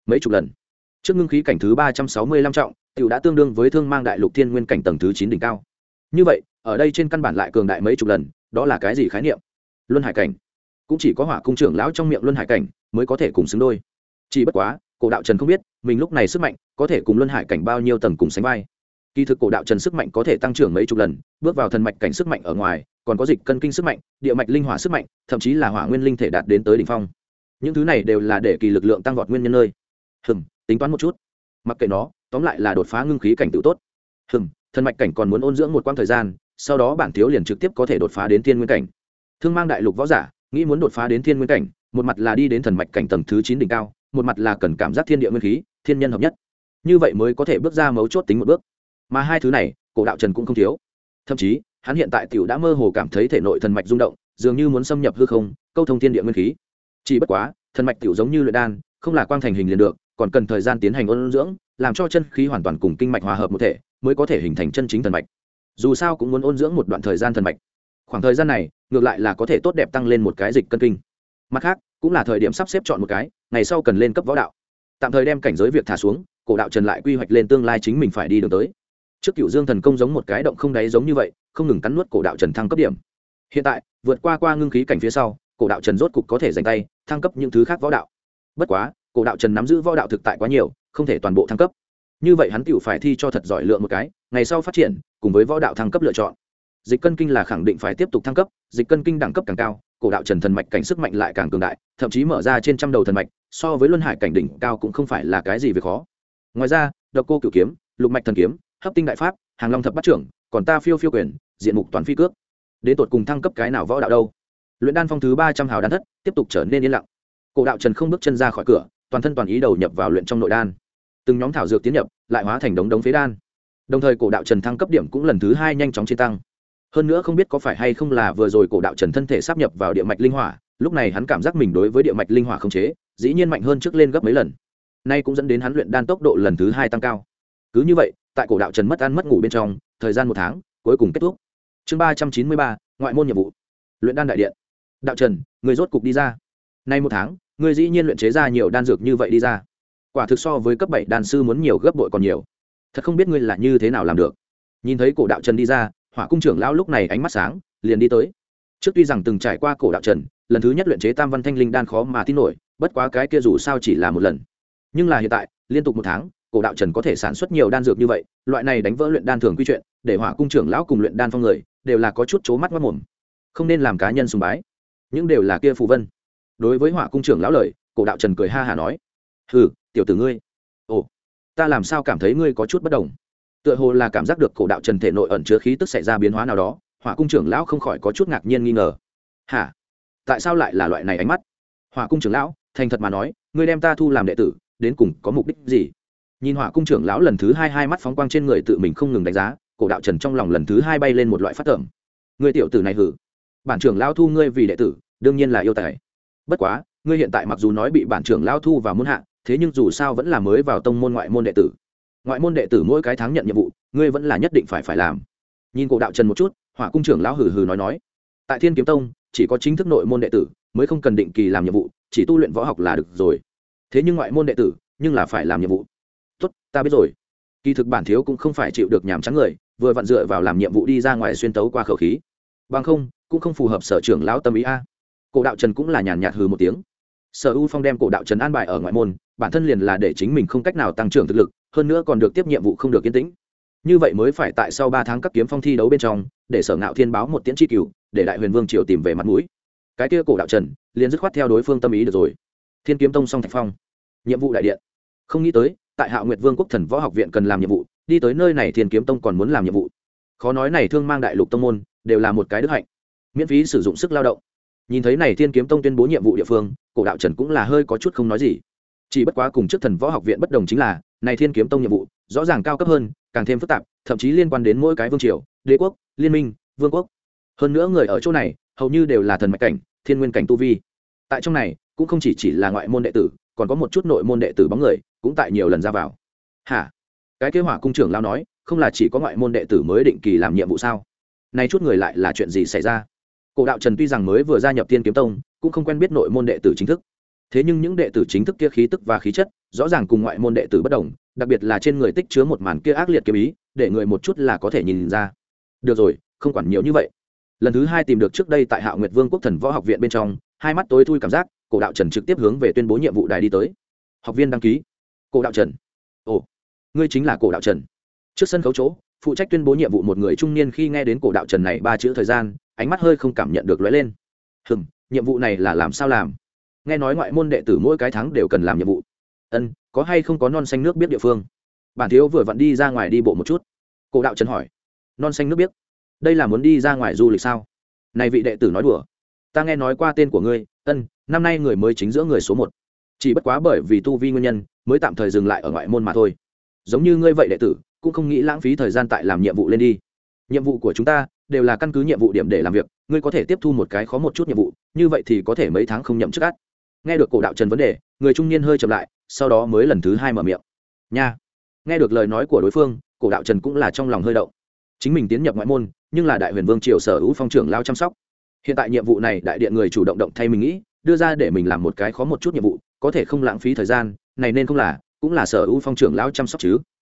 mấy chục lần. Trước ngưng khí cảnh thứ 365 trọng, tiểu đã tương đương với thương mang đại lục thiên nguyên cảnh tầng thứ 9 đỉnh cao. Như vậy, ở đây trên căn bản lại cường đại mấy chục lần, đó là cái gì khái niệm? Luân hải cảnh. Cũng chỉ có Hỏa cung trưởng lão trong miệng luân hải cảnh mới có thể cùng xứng đôi. Chỉ bất quá, Cổ Đạo Trần không biết, mình lúc này sức mạnh có thể cùng luân hải cảnh bao nhiêu tầng cùng sánh vai. Kỳ thực Cổ Đạo Trần sức mạnh có thể tăng trưởng mấy chục lần, bước vào thần mạch cảnh sức mạnh ở ngoài, còn có dịch cân kinh sức mạnh, địa mạch linh hỏa sức mạnh, thậm chí là hỏa nguyên linh thể đạt đến tới đỉnh phong. Những thứ này đều là để kỳ lực lượng tăng vọt nguyên nhân nơi. Tính toán một chút. Mặc kệ nó, tóm lại là đột phá ngưng khí cảnh tự tốt. Thần mạch cảnh còn muốn ôn dưỡng một quãng thời gian, sau đó bản thiếu liền trực tiếp có thể đột phá đến thiên nguyên cảnh. Thương mang đại lục võ giả, nghĩ muốn đột phá đến thiên nguyên cảnh, một mặt là đi đến thần mạch cảnh tầng thứ 9 đỉnh cao, một mặt là cần cảm giác thiên địa nguyên khí, thiên nhân hợp nhất. Như vậy mới có thể bước ra mấu chốt tính một bước. Mà hai thứ này, Cổ Đạo Trần cũng không thiếu. Thậm chí, hắn hiện tại tiểu đã mơ hồ cảm thấy thể nội thần mạch rung động, dường như muốn xâm nhập hư không, câu thông thiên địa nguyên khí. Chỉ bất quá, thần mạch tiểu giống như luyện đan, không là quang thành hình liền được, còn cần thời gian tiến hành ôn dưỡng, làm cho chân khí hoàn toàn cùng kinh mạch hòa hợp một thể, mới có thể hình thành chân chính thần mạch. Dù sao cũng muốn ôn dưỡng một đoạn thời gian thần mạch. Khoảng thời gian này, ngược lại là có thể tốt đẹp tăng lên một cái dịch cân kinh. Mặt khác, cũng là thời điểm sắp xếp chọn một cái, ngày sau cần lên cấp võ đạo. Tạm thời đem cảnh giới việc thả xuống, Cổ Đạo Trần lại quy hoạch lên tương lai chính mình phải đi đường tới. Trước Cửu Dương thần công giống một cái động không đáy giống như vậy, không ngừng cắn nuốt Cổ Đạo Trần thăng cấp điểm. Hiện tại, vượt qua ngưng khí cảnh phía sau, Cổ Đạo Trần rốt cục có thể giành tay thăng cấp những thứ khác võ đạo. Bất quá, Cổ Đạo Trần nắm giữ võ đạo thực tại quá nhiều, không thể toàn bộ thăng cấp. Như vậy hắn tiểu phải thi cho thật giỏi lượng một cái, ngày sau phát triển, cùng với võ đạo thăng cấp lựa chọn. Dịch cân kinh là khẳng định phải tiếp tục thăng cấp, dịch cân kinh đẳng cấp càng cao, Cổ Đạo Trần thần mạch cảnh sức mạnh lại càng cường đại, thậm chí mở ra trên trăm đầu thần mạch, so với luân hải cảnh đỉnh cao cũng không phải là cái gì việc khó. Ngoài ra, Độc Cô Cửu kiếm, Lục mạch thần kiếm, Hấp tinh đại pháp, Hàng Long thập bát trưởng, còn ta phiêu phiêu quyền, diện mục toàn phi cước. Đến tột cùng thăng cấp cái nào võ đạo đâu? Luyện đan phong thứ 300 hào đan thất, tiếp tục trở nên yên lặng. Cổ Đạo Trần không bước chân ra khỏi cửa, toàn thân toàn ý đầu nhập vào luyện trong nội đan. Từng nhóm thảo dược tiến nhập, lại hóa thành đống phế đan. Đồng thời Cổ Đạo Trần thăng cấp điểm cũng lần thứ 2 nhanh chóng trên tăng. Hơn nữa không biết có phải hay không là vừa rồi Cổ Đạo Trần thân thể sáp nhập vào địa mạch linh hỏa, lúc này hắn cảm giác mình đối với địa mạch linh hỏa khống chế, dĩ nhiên mạnh hơn trước lên gấp mấy lần. Nay cũng dẫn đến hắn luyện đan tốc độ lần thứ 2 tăng cao. Cứ như vậy, tại Cổ Đạo Trần mất ăn mất ngủ bên trong, thời gian 1 tháng, cuối cùng kết thúc. Chương 393, ngoại môn nhiệm vụ. Luyện đan đại điện. Đạo Trần, người rốt cục đi ra. Nay 1 tháng, người dĩ nhiên luyện chế ra nhiều đan dược như vậy đi ra. Quả thực so với cấp 7 đan sư muốn nhiều gấp bội còn nhiều. Thật không biết ngươi là như thế nào làm được. Nhìn thấy Cổ Đạo Trần đi ra, Hỏa cung trưởng lão lúc này ánh mắt sáng, liền đi tới. Trước tuy rằng từng trải qua Cổ Đạo Trần, lần thứ nhất luyện chế Tam Văn Thanh Linh đan khó mà tin nổi, bất quá cái kia dù sao chỉ là một lần. Nhưng là hiện tại, liên tục 1 tháng, Cổ Đạo Trần có thể sản xuất nhiều đan dược như vậy, loại này đánh vỡ luyện đan thường quy chuyện, để Hỏa cung trưởng lão cùng luyện đan phong người đều là có chút chố mắt mắt mồm. Không nên làm cá nhân sùng bái, những đều là kia phù vân. Đối với Hỏa cung trưởng lão lời, Cổ Đạo Trần cười ha hả nói: "Hừ, tiểu tử ngươi. Ồ, ta làm sao cảm thấy ngươi có chút bất đồng?" Tựa hồ là cảm giác được Cổ Đạo Trần thể nội ẩn chứa khí tức xảy ra biến hóa nào đó, Hỏa cung trưởng lão không khỏi có chút ngạc nhiên nghi ngờ. "Hả? Tại sao lại là loại này ánh mắt?" Hỏa cung trưởng lão thành thật mà nói: "Ngươi đem ta thu làm đệ tử, đến cùng có mục đích gì?" Nhìn Hỏa cung trưởng lão lần thứ 2 hai mắt phóng quang trên người tự mình không ngừng đánh giá, Cổ Đạo Trần trong lòng lần thứ 2 bay lên một loại phát tưởng. "Ngươi tiểu tử này hử? Bản trưởng lão thu ngươi vì đệ tử, đương nhiên là yêu tài. Bất quá, ngươi hiện tại mặc dù nói bị bản trưởng lão thu vào môn hạ, thế nhưng dù sao vẫn là mới vào tông môn ngoại môn đệ tử. Ngoại môn đệ tử mỗi cái tháng nhận nhiệm vụ, ngươi vẫn là nhất định phải làm." Nhìn Cổ Đạo Trần một chút, Hỏa cung trưởng lão hừ hừ nói: "Tại Thiên Kiếm Tông, chỉ có chính thức nội môn đệ tử mới không cần định kỳ làm nhiệm vụ, chỉ tu luyện võ học là được rồi. Thế nhưng ngoại môn đệ tử, nhưng là phải làm nhiệm vụ." "Tốt, ta biết rồi." Kỳ thực bản thiếu cũng không phải chịu được nhàm chán người, vừa vặn dựa vào làm nhiệm vụ đi ra ngoài xuyên tấu qua khẩu khí. Bằng không, cũng không phù hợp sở trưởng lão tâm ý a. Cổ Đạo Trần cũng là nhàn nhạt hừ một tiếng. Sở U Phong đem Cổ Đạo Trần an bài ở ngoại môn, bản thân liền là để chính mình không cách nào tăng trưởng thực lực, hơn nữa còn được tiếp nhiệm vụ không được yên tĩnh. Như vậy mới phải tại sau 3 tháng các kiếm phong thi đấu bên trong, để Sở Ngạo Thiên báo một tiễn chi cửu, để Đại Huyền Vương triều tìm về mặt mũi. Cái kia Cổ Đạo Trần, liền dứt khoát theo đối phương tâm ý được rồi. Thiên Kiếm Tông Song Thạch Phong, nhiệm vụ đại điện. Không nghĩ tới, tại Hạo Nguyệt Vương quốc Thần Võ học viện cần làm nhiệm vụ, đi tới nơi này Thiên Kiếm Tông còn muốn làm nhiệm vụ. Khó nói này Thương Mang đại lục tông môn, đều là một cái đức hạnh. Miễn phí sử dụng sức lao động. Nhìn thấy này Thiên Kiếm Tông tuyên bố nhiệm vụ địa phương, Cổ Đạo Trần cũng là hơi có chút không nói gì. Chỉ bất quá cùng trước Thần Võ học viện bất đồng chính là, này Thiên Kiếm Tông nhiệm vụ rõ ràng cao cấp hơn, càng thêm phức tạp, thậm chí liên quan đến mỗi cái vương triều, đế quốc, liên minh, vương quốc. Hơn nữa người ở chỗ này, hầu như đều là thần mạch cảnh, thiên nguyên cảnh tu vi. Tại trong này, cũng không chỉ là ngoại môn đệ tử, còn có một chút nội môn đệ tử bóng người, cũng tại nhiều lần ra vào. Hả? Cái kế Hỏa cung trưởng lão nói, không là chỉ có ngoại môn đệ tử mới định kỳ làm nhiệm vụ sao? Này chút người lại là chuyện gì xảy ra? Cổ Đạo Trần tuy rằng mới vừa gia nhập Thiên Kiếm Tông, cũng không quen biết nội môn đệ tử chính thức. Thế nhưng những đệ tử chính thức kia khí tức và khí chất, rõ ràng cùng ngoại môn đệ tử bất đồng, đặc biệt là trên người tích chứa một màn kia ác liệt kiếm ý, để người một chút là có thể nhìn ra. Được rồi, không quản nhiều như vậy. Lần thứ hai tìm được trước đây tại Hạo Nguyệt Vương quốc thần võ học viện bên trong, hai mắt tối thui cảm giác, Cổ Đạo Trần trực tiếp hướng về tuyên bố nhiệm vụ đài đi tới. Học viên đăng ký. Cổ Đạo Trần. Ồ, ngươi chính là Cổ Đạo Trần. Trước sân khấu chỗ, phụ trách tuyên bố nhiệm vụ một người trung niên khi nghe đến Cổ Đạo Trần này ba chữ thời gian, ánh mắt hơi không cảm nhận được lóe lên. Nhiệm vụ này là làm sao làm? Nghe nói ngoại môn đệ tử mỗi cái tháng đều cần làm nhiệm vụ. Có hay không có non xanh nước biết địa phương? Bản thiếu vừa vặn đi ra ngoài đi bộ một chút. Cổ Đạo Trần hỏi. Non xanh nước biết? Đây là muốn đi ra ngoài du lịch sao? Này vị đệ tử nói đùa. Ta nghe nói qua tên của ngươi, năm nay người mới chính giữa người số 1. Chỉ bất quá bởi vì tu vi nguyên nhân, mới tạm thời dừng lại ở ngoại môn mà thôi. Giống như ngươi vậy đệ tử, cũng không nghĩ lãng phí thời gian tại làm nhiệm vụ lên đi. Nhiệm vụ của chúng ta đều là căn cứ nhiệm vụ điểm để làm việc, ngươi có thể tiếp thu một cái khó một chút nhiệm vụ, như vậy thì có thể mấy tháng không nhậm chức ắt. Nghe được Cổ Đạo Trần vấn đề, người trung niên hơi chậm lại, sau đó mới lần thứ hai mở miệng. Nha. Nghe được lời nói của đối phương, Cổ Đạo Trần cũng là trong lòng hơi động. Chính mình tiến nhập ngoại môn, nhưng là Đại Huyền Vương triều sở hữu phong trưởng lao chăm sóc. Hiện tại nhiệm vụ này đại điện người chủ động thay mình nghĩ, đưa ra để mình làm một cái khó một chút nhiệm vụ, có thể không lãng phí thời gian, này nên không là, cũng là sở hữu phong trưởng lao chăm sóc chứ.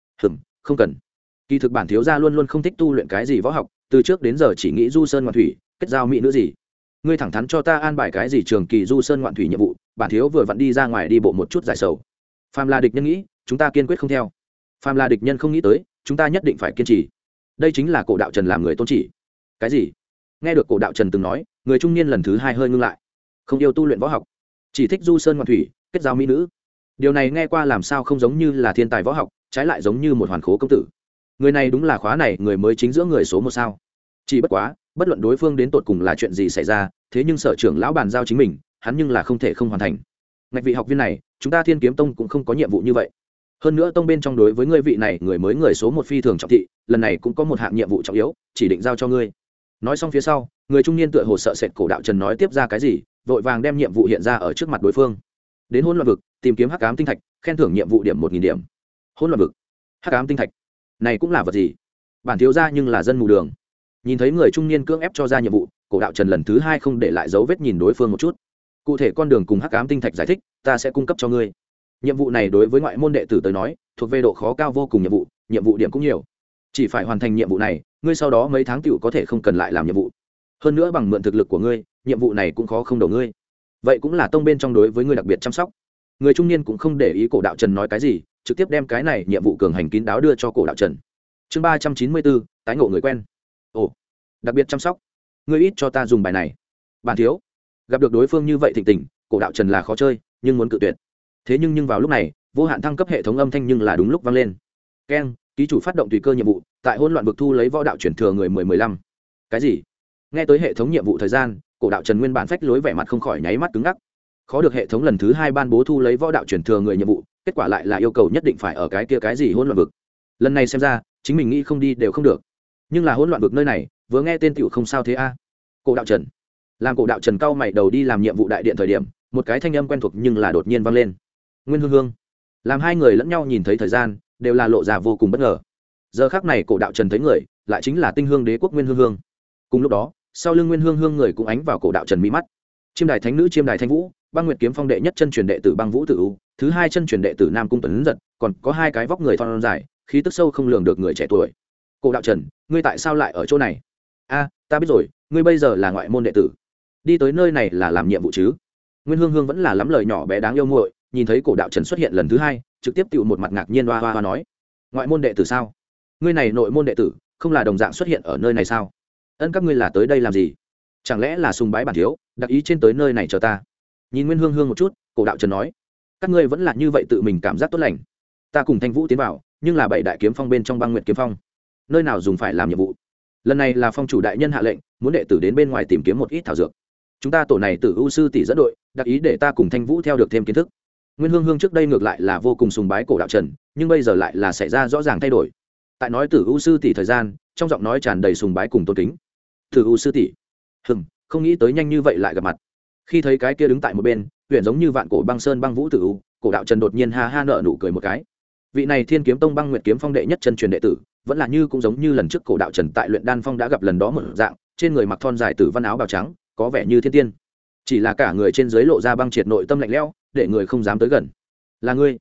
Không cần. Kỳ thực bản thiếu gia luôn luôn không thích tu luyện cái gì võ học, từ trước đến giờ chỉ nghĩ du sơn ngoạn thủy, kết giao mỹ nữ gì. Ngươi thẳng thắn cho ta an bài cái gì trường kỳ du sơn ngoạn thủy nhiệm vụ, bản thiếu vừa vặn đi ra ngoài đi bộ một chút giải sầu. Phàm là địch nhân nghĩ, chúng ta kiên quyết không theo. Phàm là địch nhân không nghĩ tới, chúng ta nhất định phải kiên trì. Đây chính là Cổ Đạo Trần làm người tôn chỉ. Cái gì? Nghe được Cổ Đạo Trần từng nói, người trung niên lần thứ hai hơi ngưng lại. Không yêu tu luyện võ học, chỉ thích du sơn ngoạn thủy, kết giao mỹ nữ. Điều này nghe qua làm sao không giống như là thiên tài võ học, trái lại giống như một hoàn khố công tử. Người này đúng là khóa này người mới chính giữa người số 1 sao? Chỉ bất quá, bất luận đối phương đến tột cùng là chuyện gì xảy ra, thế nhưng sở trưởng lão bàn giao chính mình, hắn nhưng là không thể không hoàn thành. Ngạch vị học viên này, chúng ta Thiên Kiếm Tông cũng không có nhiệm vụ như vậy. Hơn nữa tông bên trong đối với ngươi vị này người mới người số 1 phi thường trọng thị, lần này cũng có một hạng nhiệm vụ trọng yếu, chỉ định giao cho ngươi. Nói xong phía sau, người trung niên tựa hồ sợ sệt Cổ Đạo Trần nói tiếp ra cái gì, vội vàng đem nhiệm vụ hiện ra ở trước mặt đối phương. Đến Hỗn Loạn vực, tìm kiếm hắc ám tinh thạch, khen thưởng nhiệm vụ điểm 1000 điểm. Hỗn Loạn vực, hắc ám tinh thạch, này cũng là vật gì? Bản thiếu gia nhưng là dân mù đường. Nhìn thấy người trung niên cưỡng ép cho ra nhiệm vụ, Cổ Đạo Trần lần thứ hai không để lại dấu vết nhìn đối phương một chút. Cụ thể con đường cùng hắc ám tinh thạch giải thích, ta sẽ cung cấp cho ngươi. Nhiệm vụ này đối với ngoại môn đệ tử tới nói, thuộc về độ khó cao vô cùng nhiệm vụ điểm cũng nhiều. Chỉ phải hoàn thành nhiệm vụ này, ngươi sau đó mấy tháng tiểu có thể không cần lại làm nhiệm vụ. Hơn nữa bằng mượn thực lực của ngươi, nhiệm vụ này cũng khó không đầu ngươi. Vậy cũng là tông bên trong đối với ngươi đặc biệt chăm sóc. Người trung niên cũng không để ý Cổ Đạo Trần nói cái gì, trực tiếp đem cái này nhiệm vụ cường hành kín đáo đưa cho Cổ Đạo Trần. Chương 394, tái ngộ người quen. Ồ, đặc biệt chăm sóc. Ngươi ít cho ta dùng bài này. Bản thiếu. Gặp được đối phương như vậy thịnh tình, Cổ Đạo Trần là khó chơi, nhưng muốn cự tuyệt. Thế nhưng vào lúc này, vô hạn thăng cấp hệ thống âm thanh nhưng là đúng lúc vang lên. Keng, ký chủ phát động tùy cơ nhiệm vụ, tại Hỗn Loạn vực thu lấy võ đạo chuyển thừa người 10-15. Cái gì? Nghe tới hệ thống nhiệm vụ thời gian, Cổ Đạo Trần nguyên bản phách lối vẻ mặt không khỏi nháy mắt cứng ngắc. Khó được hệ thống lần thứ 2 ban bố thu lấy võ đạo chuyển thừa người nhiệm vụ, kết quả lại là yêu cầu nhất định phải ở cái kia cái gì Hỗn Loạn vực. Lần này xem ra, chính mình nghĩ không đi đều không được. Nhưng là Hỗn Loạn vực nơi này, vừa nghe tên tiểu không sao thế a. Cổ Đạo Trần. Làm Cổ Đạo Trần cau mày đầu đi làm nhiệm vụ đại điện thời điểm, một cái thanh âm quen thuộc nhưng là đột nhiên vang lên. Nguyên Hương Hương. Làm hai người lẫn nhau nhìn thấy thời gian, đều là lộ ra vô cùng bất ngờ. Giờ khắc này Cổ Đạo Trần thấy người, lại chính là Tinh Hương Đế quốc Nguyên Hương Hương. Cùng lúc đó, sau lưng Nguyên Hương Hương người cũng ánh vào Cổ Đạo Trần mi mắt. Chiêm Đài Thánh nữ Chiêm Đài Thanh Vũ, Băng Nguyệt Kiếm Phong đệ nhất chân truyền đệ tử Băng Vũ Tử U, thứ hai chân truyền đệ tử Nam Cung Tuấn Giật, còn có hai cái vóc người thon dài, khí tức sâu không lường được người trẻ tuổi. Cổ Đạo Trần, ngươi tại sao lại ở chỗ này? A, ta biết rồi, ngươi bây giờ là ngoại môn đệ tử, đi tới nơi này là làm nhiệm vụ chứ? Nguyên Hương Hương vẫn là lắm lời nhỏ bé đáng yêu muội, nhìn thấy Cổ Đạo Trần xuất hiện lần thứ hai, trực tiếp tụ một mặt ngạc nhiên hoa nói: ngoại môn đệ tử sao? Ngươi này nội môn đệ tử, không là đồng dạng xuất hiện ở nơi này sao? Các ngươi là tới đây làm gì? Chẳng lẽ là sùng bái bản thiếu, đặc ý trên tới nơi này chờ ta? Nhìn Nguyên Hương Hương một chút, Cổ Đạo Trần nói: các ngươi vẫn là như vậy tự mình cảm giác tốt lành. Ta cùng Thanh Vũ tiến vào, nhưng là 7 đại kiếm phong bên trong Băng Nguyệt kiếm phong, nơi nào dùng phải làm nhiệm vụ. Lần này là phong chủ đại nhân hạ lệnh, muốn đệ tử đến bên ngoài tìm kiếm một ít thảo dược. Chúng ta tổ này Tử U sư tỷ dẫn đội, đặc ý để ta cùng Thanh Vũ theo được thêm kiến thức. Nguyên Hương Hương trước đây ngược lại là vô cùng sùng bái Cổ Đạo Trần, nhưng bây giờ lại là xảy ra rõ ràng thay đổi. Tại nói Tử U sư tỷ thời gian, trong giọng nói tràn đầy sùng bái cùng tôn kính. Tử U sư tỷ, không nghĩ tới nhanh như vậy lại gặp mặt. Khi thấy cái kia đứng tại một bên, huyền giống như vạn cổ băng sơn Băng Vũ Tử U, Cổ Đạo Trần đột nhiên ha ha nở nụ cười một cái. Vị này Thiên Kiếm Tông Băng Nguyệt kiếm phong đệ nhất chân truyền đệ tử, vẫn là như cũng giống như lần trước Cổ Đạo Trần tại luyện đan phong đã gặp lần đó một dạng, trên người mặc thon dài tử văn áo bào trắng, có vẻ như thiên tiên. Chỉ là cả người trên dưới lộ ra băng triệt nội tâm lạnh lẽo, để người không dám tới gần. Là ngươi?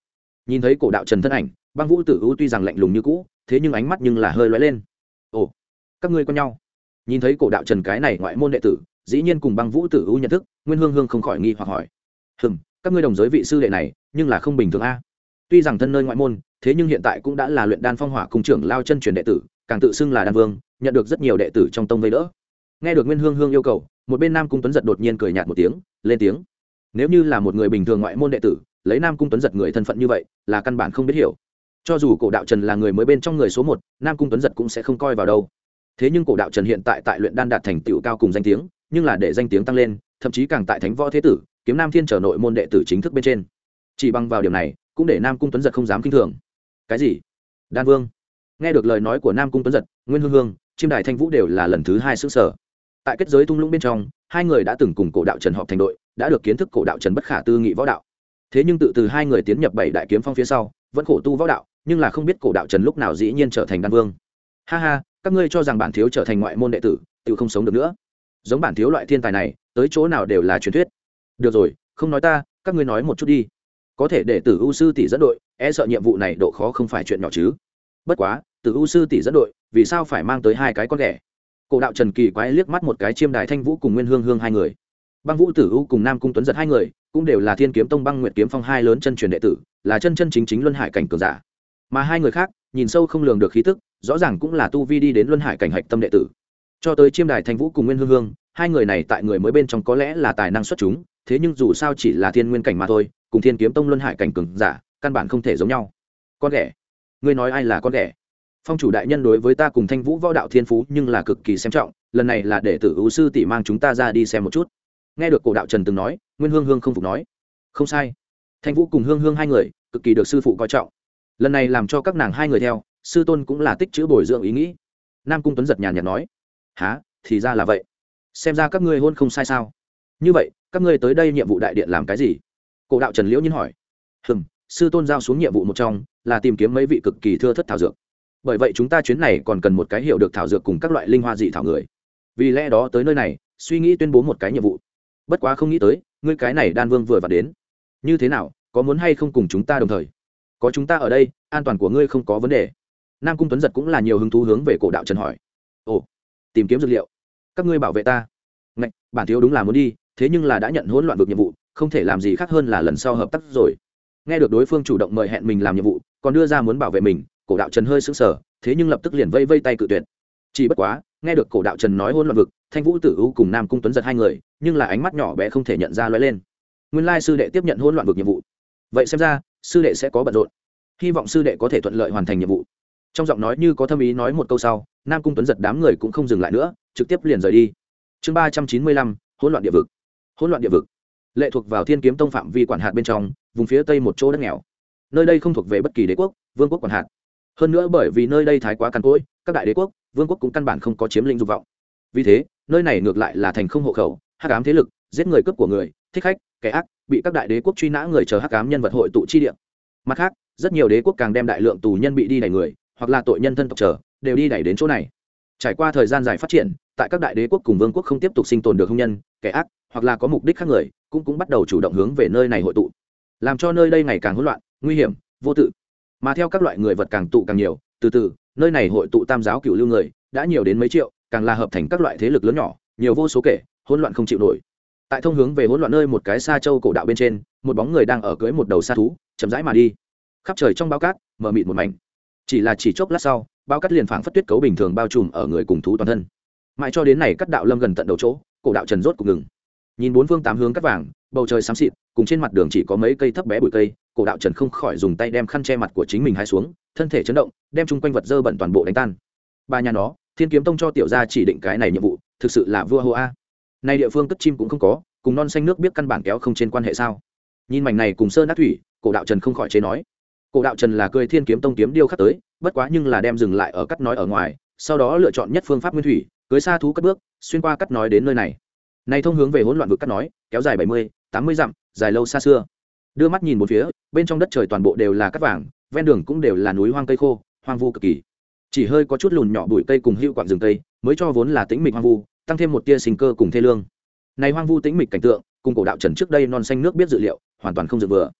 Nhìn thấy cổ đạo trần thân ảnh, băng vũ tử u tuy rằng lạnh lùng như cũ, thế nhưng ánh mắt nhưng là hơi lóe lên. Ồ, các ngươi quen nhau? Nhìn thấy cổ đạo trần cái này ngoại môn đệ tử, dĩ nhiên cùng băng vũ tử u nhận thức, Nguyên Hương Hương không khỏi nghi hoặc hỏi. Các ngươi đồng giới vị sư đệ này, nhưng là không bình thường a. Tuy rằng thân nơi ngoại môn, thế nhưng hiện tại cũng đã là luyện đan phong hỏa cung trưởng lao chân truyền đệ tử, càng tự xưng là đan vương, nhận được rất nhiều đệ tử trong tông vây đỡ. Nghe được Nguyên Hương Hương yêu cầu, một bên Nam Cung Tuấn Giật đột nhiên cười nhạt một tiếng, lên tiếng. Nếu như là một người bình thường ngoại môn đệ tử, lấy Nam Cung Tuấn Giật người thân phận như vậy, là căn bản không biết hiểu. Cho dù cổ đạo trần là người mới bên trong người số 1, Nam Cung Tuấn Giật cũng sẽ không coi vào đâu. Thế nhưng cổ đạo trần hiện tại tại luyện đan đạt thành tựu cao cùng danh tiếng, nhưng là để danh tiếng tăng lên, thậm chí càng tại Thánh Võ Thế Tử, Kiếm Nam Thiên trở nội môn đệ tử chính thức bên trên. Chỉ bằng vào điều này, cũng để Nam Cung Tuấn Giật không dám kinh thường. Cái gì? Đan Vương? Nghe được lời nói của Nam Cung Tuấn Giật, Nguyên Hương Hương, Chiêm Đài Thanh Vũ đều là lần thứ hai sửng sở. Tại kết giới thung lũng bên trong, hai người đã từng cùng cổ đạo trần họp thành đội, đã được kiến thức cổ đạo trần bất khả tư nghị võ đạo. Thế nhưng từ hai người tiến nhập 7 đại kiếm phong phía sau, vẫn khổ tu võ đạo, nhưng là không biết cổ đạo trần lúc nào dĩ nhiên trở thành đan vương. Ha ha, các ngươi cho rằng bản thiếu trở thành ngoại môn đệ tử, tự không sống được nữa. Giống bản thiếu loại thiên tài này, tới chỗ nào đều là truyền thuyết. Được rồi, không nói ta, các ngươi nói một chút đi. Có thể để Tử U sư tỷ dẫn đội, e sợ nhiệm vụ này độ khó không phải chuyện nhỏ chứ. Bất quá, Tử U sư tỷ dẫn đội, vì sao phải mang tới 2 cái con ghẻ? Cổ đạo trần kỳ quái liếc mắt một cái Chiêm Đài Thanh Vũ cùng Nguyên Hương Hương hai người. Băng Vũ Tử U cùng Nam Cung Tuấn Giật hai người, cũng đều là Thiên Kiếm Tông Băng Nguyệt Kiếm Phong hai lớn chân truyền đệ tử, là chân chính luân hải cảnh cường giả. Mà hai người khác, nhìn sâu không lường được khí tức, rõ ràng cũng là tu vi đi đến luân hải cảnh hạch tâm đệ tử. Cho tới Chiêm Đài Thanh Vũ cùng Nguyên Hương Hương, hai người này tại người mới bên trong có lẽ là tài năng xuất chúng, thế nhưng dù sao chỉ là thiên nguyên cảnh mà thôi, cùng Thiên Kiếm Tông luân hải cảnh cường giả, căn bản không thể giống nhau. Con ghẻ? Ngươi nói ai là con ghẻ? Phong chủ đại nhân đối với ta cùng Thanh Vũ võ đạo thiên phú nhưng là cực kỳ xem trọng, lần này là để Tử U sư tỷ mang chúng ta ra đi xem một chút. Nghe được cổ đạo trần từng nói, Nguyên Hương Hương không phục nói. Không sai, Thanh Vũ cùng Hương Hương hai người cực kỳ được sư phụ coi trọng, lần này làm cho các nàng hai người theo, sư tôn cũng là tích chữ bồi dưỡng ý nghĩ. Nam Cung Tuấn Giật nhàn nhạt nói. Há, thì ra là vậy, xem ra các ngươi hôn không sai sao. Như vậy các ngươi tới đây nhiệm vụ đại điện làm cái gì? Cổ đạo trần liễu nhiên hỏi. Sư tôn giao xuống nhiệm vụ một trong là tìm kiếm mấy vị cực kỳ thưa thất thảo dược, bởi vậy chúng ta chuyến này còn cần một cái hiểu được thảo dược cùng các loại linh hoa dị thảo người, vì lẽ đó tới nơi này suy nghĩ tuyên bố một cái nhiệm vụ. Bất quá không nghĩ tới ngươi cái này đan vương vừa vặn đến. Như thế nào, có muốn hay không cùng chúng ta đồng thời? Có chúng ta ở đây, an toàn của ngươi không có vấn đề. Nam Cung Tuấn Giật cũng là nhiều hứng thú hướng về cổ đạo trần hỏi. Ồ, tìm kiếm dược liệu, các ngươi bảo vệ ta? Ngạch, bản thiếu đúng là muốn đi, thế nhưng là đã nhận hỗn loạn vực nhiệm vụ, không thể làm gì khác hơn là lần sau hợp tác rồi. Nghe được đối phương chủ động mời hẹn mình làm nhiệm vụ, còn đưa ra muốn bảo vệ mình, cổ đạo trần hơi sững sờ, thế nhưng lập tức liền vây tay cự tuyệt. Chỉ bất quá, nghe được cổ đạo trần nói hỗn loạn vực, Thanh Vũ Tử U cùng Nam Cung Tuấn Giật hai người, nhưng là ánh mắt nhỏ bé không thể nhận ra lóe lên. Nguyên lai sư đệ tiếp nhận hỗn loạn vực nhiệm vụ, vậy xem ra sư đệ sẽ có bận rộn, hy vọng sư đệ có thể thuận lợi hoàn thành nhiệm vụ. Trong giọng nói như có thâm ý nói một câu sau, Nam Cung Tuấn Giật đám người cũng không dừng lại nữa, trực tiếp liền rời đi. Chương 395, hỗn loạn địa vực. Hỗn loạn địa vực lệ thuộc vào Thiên Kiếm Tông phạm vi quản hạt bên trong, vùng phía tây một chỗ đất nghèo. Nơi đây không thuộc về bất kỳ đế quốc, vương quốc quản hạt. Hơn nữa bởi vì nơi đây thái quá cằn cỗi, các đại đế quốc, vương quốc cũng căn bản không có chiếm lĩnh dục vọng. Vì thế, nơi này ngược lại là thành không hộ khẩu, hắc ám thế lực, giết người cướp của người, thích khách, kẻ ác, bị các đại đế quốc truy nã người chờ hắc ám nhân vật hội tụ chi địa. Mặt khác, rất nhiều đế quốc càng đem đại lượng tù nhân bị đi đẩy người, hoặc là tội nhân thân tộc chờ, đều đi đẩy đến chỗ này. Trải qua thời gian dài phát triển, tại các đại đế quốc cùng vương quốc không tiếp tục sinh tồn được hung nhân, kẻ ác, hoặc là có mục đích khác người, cũng bắt đầu chủ động hướng về nơi này hội tụ, làm cho nơi đây ngày càng hỗn loạn, nguy hiểm, vô tự. Mà theo các loại người vật càng tụ càng nhiều, từ từ, nơi này hội tụ tam giáo cửu lưu người, đã nhiều đến mấy triệu, càng là hợp thành các loại thế lực lớn nhỏ, nhiều vô số kể, hỗn loạn không chịu nổi. Tại thông hướng về hỗn loạn nơi một cái sa châu cổ đạo bên trên, một bóng người đang ở cưỡi một đầu sa thú, chậm rãi mà đi. Khắp trời trong bao cát, mờ mịt một mảnh. Chỉ chốc lát sau, bao cát liền phảng phất tuyết cấu bình thường bao trùm ở người cùng thú toàn thân. Mãi cho đến này cát đạo lâm gần tận đầu chỗ, cổ đạo trần rốt cục ngừng. Nhìn bốn phương tám hướng cát vàng, bầu trời xám xịt, cùng trên mặt đường chỉ có mấy cây thấp bé bụi cây, cổ đạo trần không khỏi dùng tay đem khăn che mặt của chính mình hai xuống, thân thể chấn động, đem chung quanh vật dơ bẩn toàn bộ đánh tan. Ba nhà nó, Thiên Kiếm Tông cho tiểu gia chỉ định cái này nhiệm vụ, thực sự là vua hô a. Nay địa phương cất chim cũng không có, cùng non xanh nước biết căn bản kéo không trên quan hệ sao? Nhìn mảnh này cùng sơn đắc thủy, cổ đạo trần không khỏi chế nói. Cổ đạo trần là cười Thiên Kiếm Tông kiếm điêu khắc tới, bất quá nhưng là đem dừng lại ở cắt nói ở ngoài, sau đó lựa chọn nhất phương pháp nguyên thủy, cưới sa thú cất bước, xuyên qua cắt nói đến nơi này. Này thông hướng về hỗn loạn vực cắt nói, kéo dài 70-80 dặm, dài lâu xa xưa. Đưa mắt nhìn một phía, bên trong đất trời toàn bộ đều là cát vàng, ven đường cũng đều là núi hoang cây khô, hoang vu cực kỳ. Chỉ hơi có chút lùn nhỏ bụi cây cùng hữu quặng rừng cây, mới cho vốn là tĩnh mịch hoang vu, tăng thêm một tia sinh cơ cùng thê lương. Này hoang vu tĩnh mịch cảnh tượng, cùng cổ đạo trần trước đây non xanh nước biết dự liệu, hoàn toàn không dự vừa.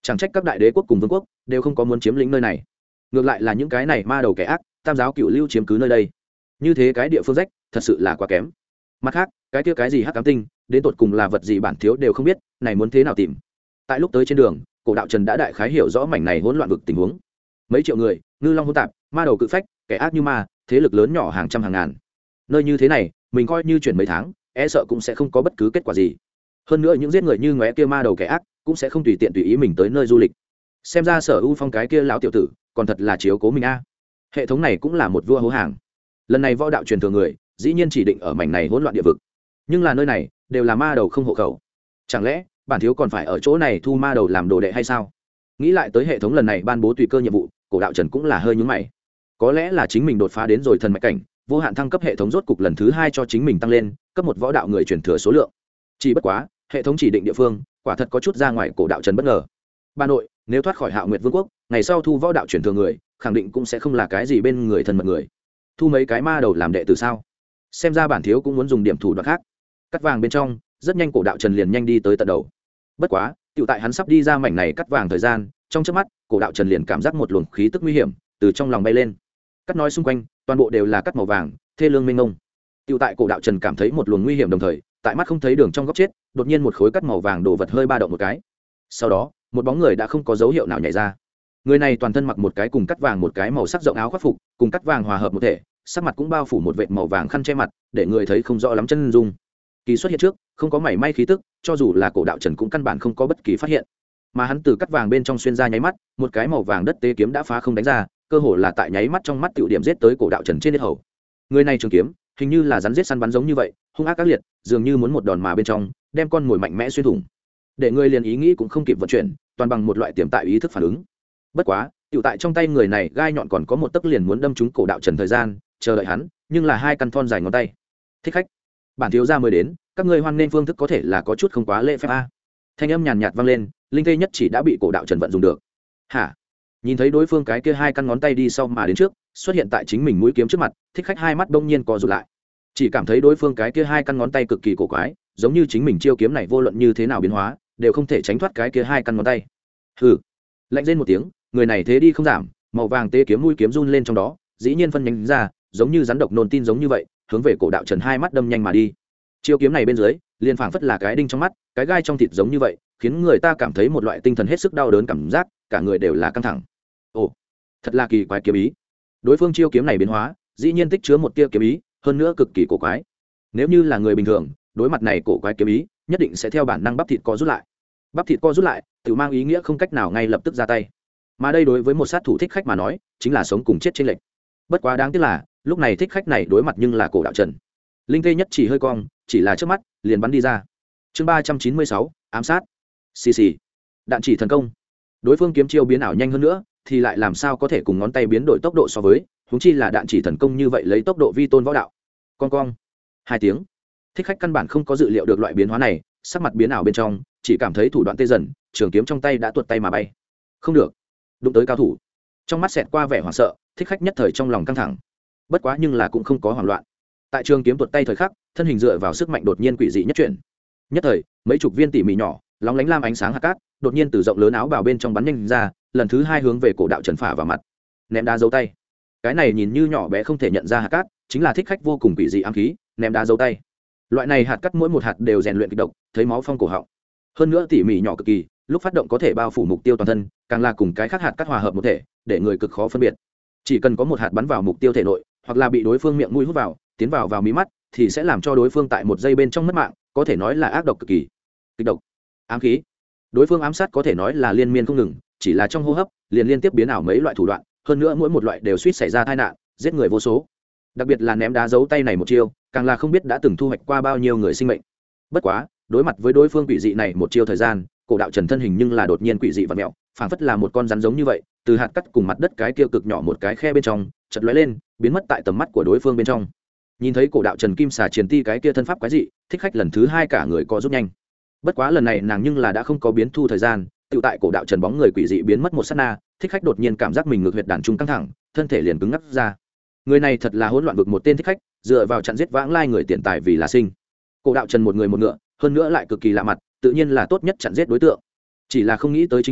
Chẳng trách các đại đế quốc cùng vương quốc đều không có muốn chiếm lĩnh nơi này, ngược lại là những cái này ma đầu kẻ ác tam giáo cựu lưu chiếm cứ nơi đây. Như thế cái địa phương rách thật sự là quá kém. Mặt khác cái kia cái gì hắc ám tinh đến tột cùng là vật gì bản thiếu đều không biết, này muốn thế nào tìm. Tại lúc tới trên đường, cổ đạo Trần đã đại khái hiểu rõ mảnh này hỗn loạn vực tình huống. Mấy triệu người, ngư long hỗn tạp, ma đầu cự phách, kẻ ác như ma, thế lực lớn nhỏ hàng trăm hàng ngàn. Nơi như thế này mình coi như chuyển mấy tháng e sợ cũng sẽ không có bất cứ kết quả gì. Hơn nữa những giết người như ngóe kia ma đầu kẻ ác cũng sẽ không tùy tiện tùy ý mình tới nơi du lịch. Xem ra Sở U Phong cái kia lão tiểu tử còn thật là chiếu cố mình a. Hệ thống này cũng là một vua hố hàng. Lần này võ đạo truyền thừa người dĩ nhiên chỉ định ở mảnh này hỗn loạn địa vực, nhưng là nơi này đều là ma đầu không hộ khẩu. Chẳng lẽ bản thiếu còn phải ở chỗ này thu ma đầu làm đồ đệ hay sao? Nghĩ lại tới hệ thống lần này ban bố tùy cơ nhiệm vụ, cổ đạo Trần cũng là hơi nhướng mày. Có lẽ là chính mình đột phá đến rồi thần mạch cảnh, vô hạn thăng cấp hệ thống rốt cục lần thứ 2 cho chính mình tăng lên cấp một võ đạo người truyền thừa số lượng. Chỉ bất quá hệ thống chỉ định địa phương quả thật có chút ra ngoài cổ đạo Trần bất ngờ. Ba nội nếu thoát khỏi Hạo Nguyệt Vương quốc, ngày sau thu võ đạo truyền thừa người khẳng định cũng sẽ không là cái gì bên người thân mật người. Thu mấy cái ma đầu làm đệ tử sao? Xem ra bản thiếu cũng muốn dùng điểm thủ đoạn khác. Cắt vàng bên trong rất nhanh cổ đạo Trần liền nhanh đi tới tận đầu. Bất quá tiểu tại hắn sắp đi ra mảnh này cắt vàng thời gian, trong chớp mắt cổ đạo Trần liền cảm giác một luồng khí tức nguy hiểm từ trong lòng bay lên. Cắt nói xung quanh toàn bộ đều là cắt màu vàng thê lương mênh mông. Tiểu tại cổ đạo Trần cảm thấy một luồng nguy hiểm đồng thời, tại mắt không thấy đường trong góc chết đột nhiên một khối cắt màu vàng đồ vật hơi ba động một cái. Sau đó một bóng người đã không có dấu hiệu nào nhảy ra. Người này toàn thân mặc một cái cùng cắt vàng một cái màu sắc rộng áo khoác phục, cùng cắt vàng hòa hợp một thể, sắc mặt cũng bao phủ một vệt màu vàng khăn che mặt, để người thấy không rõ lắm chân dung. Kỳ xuất hiện trước không có mảy may khí tức, cho dù là cổ đạo Trần cũng căn bản không có bất kỳ phát hiện. Mà hắn từ cắt vàng bên trong xuyên ra nháy mắt, một cái màu vàng đất tế kiếm đã phá không đánh ra, cơ hồ là tại nháy mắt trong mắt tiểu điểm giết tới cổ đạo Trần trên yết hầu. Người này trường kiếm hình như là rắn giết săn bắn giống như vậy, hung ác các liệt, dường như muốn một đòn mà bên trong đem con mồi mạnh mẽ xuyên thủng. Để người liền ý nghĩ cũng không kịp vận chuyển, toàn bằng một loại tiềm tại ý thức phản ứng. Bất quá tiểu tại trong tay người này gai nhọn còn có một tấc liền muốn đâm trúng cổ đạo Trần thời gian, chờ đợi hắn nhưng là hai căn thon dài ngón tay. Thích khách, bản thiếu gia mới đến, các ngươi hoan nên phương thức có thể là có chút không quá lễ phép a. Thanh âm nhàn nhạt vang lên, linh tê nhất chỉ đã bị cổ đạo Trần vận dùng được. Hả? Nhìn thấy đối phương cái kia hai căn ngón tay đi sau mà đến trước, xuất hiện tại chính mình mũi kiếm trước mặt, thích khách hai mắt đông nhiên co rụt lại. Chỉ cảm thấy đối phương cái kia hai căn ngón tay cực kỳ cổ quái, giống như chính mình chiêu kiếm này vô luận như thế nào biến hóa, đều không thể tránh thoát cái kia hai căn ngón tay. Hừ. Lạnh rên một tiếng, người này thế đi không giảm, màu vàng tê kiếm mũi kiếm run lên trong đó, dĩ nhiên phân nhánh ra, giống như rắn độc nôn tin giống như vậy, hướng về cổ đạo Trần hai mắt đâm nhanh mà đi. Chiêu kiếm này bên dưới, liền phảng phất là cái đinh trong mắt, cái gai trong thịt giống như vậy, khiến người ta cảm thấy một loại tinh thần hết sức đau đớn cảm giác, cả người đều là căng thẳng. Ồ, thật là kỳ quái kiếm ý. Đối phương chiêu kiếm này biến hóa, dĩ nhiên tích chứa một tia kiếm ý, hơn nữa cực kỳ cổ quái. Nếu như là người bình thường, đối mặt này cổ quái kiếm ý, nhất định sẽ theo bản năng bắp thịt co rút lại. Bắp thịt co rút lại, tự mang ý nghĩa không cách nào ngay lập tức ra tay. Mà đây đối với một sát thủ thích khách mà nói, chính là sống cùng chết chênh lệch. Bất quá đáng tiếc là, lúc này thích khách này đối mặt nhưng là cổ đạo Trần. Linh tê nhất chỉ hơi cong, chỉ là trước mắt, liền bắn đi ra. Chương 396, ám sát. Xì xì. Đạn chỉ thần công. Đối phương kiếm chiêu biến ảo nhanh hơn nữa, thì lại làm sao có thể cùng ngón tay biến đổi tốc độ so với, huống chi là đạn chỉ thần công như vậy lấy tốc độ vi tôn võ đạo. Con cong. Hai tiếng. Thích khách căn bản không có dự liệu được loại biến hóa này, sắc mặt biến ảo bên trong, chỉ cảm thấy thủ đoạn tê dần, trường kiếm trong tay đã tuột tay mà bay. Không được, đụng tới cao thủ. Trong mắt xẹt qua vẻ hoảng sợ, thích khách nhất thời trong lòng căng thẳng. Bất quá nhưng là cũng không có hoảng loạn. Tại trường kiếm tuột tay thời khắc, thân hình dựa vào sức mạnh đột nhiên quỷ dị nhất chuyển. Nhất thời, mấy chục viên tỉ mỉ nhỏ, lóng lánh lam ánh sáng hạt cát, đột nhiên từ rộng lớn áo bào bên trong bắn nhanh ra, lần thứ hai hướng về cổ đạo Trần phả vào mặt. Ném đá dấu tay. Cái này nhìn như nhỏ bé không thể nhận ra hạt cát, chính là thích khách vô cùng quỷ dị ám khí, ném đá dấu tay. Loại này hạt cát mỗi một hạt đều rèn luyện kịch độc, thấy máu phong cổ họng. Hơn nữa tỉ mỉ nhỏ cực kỳ, lúc phát động có thể bao phủ mục tiêu toàn thân, càng là cùng cái khác hạt cát hòa hợp một thể, để người cực khó phân biệt. Chỉ cần có một hạt bắn vào mục tiêu thể nội, hoặc là bị đối phương miệng mũi hút vào, tiến vào mí mắt, thì sẽ làm cho đối phương tại một giây bên trong mất mạng, có thể nói là ác độc cực kỳ. Kịch độc, ám khí. Đối phương ám sát có thể nói là liên miên không ngừng, chỉ là trong hô hấp, liền liên tiếp biến ảo mấy loại thủ đoạn, hơn nữa mỗi một loại đều suýt xảy ra tai nạn, giết người vô số. Đặc biệt là ném đá dấu tay này một chiêu, càng là không biết đã từng thu hoạch qua bao nhiêu người sinh mệnh. Bất quá, đối mặt với đối phương quỷ dị này một chiêu thời gian, cổ đạo Trần thân hình nhưng là đột nhiên quỷ dị và mèo, phảng phất là một con rắn giống như vậy, từ hạt cắt cùng mặt đất cái kia cực nhỏ một cái khe bên trong, chợt lóe lên, biến mất tại tầm mắt của đối phương bên trong. Nhìn thấy cổ đạo Trần kim xà chiến ti cái kia thân pháp quái dị, thích khách lần thứ hai cả người co rút nhanh. Bất quá lần này nàng nhưng là đã không có biến thu thời gian, tự tại cổ đạo Trần bóng người quỷ dị biến mất một sát na, thích khách đột nhiên cảm giác mình ngực huyệt đàn trung căng thẳng, thân thể liền cứng ngắc ra. Người này thật là hỗn loạn vực một tên thích khách, dựa vào chặn giết vãng lai người tiền tài vì là sinh. Cổ đạo Trần một người một ngựa, hơn nữa lại cực kỳ lạ mặt, tự nhiên là tốt nhất chặn giết đối tượng. Chỉ là không nghĩ tới chính là,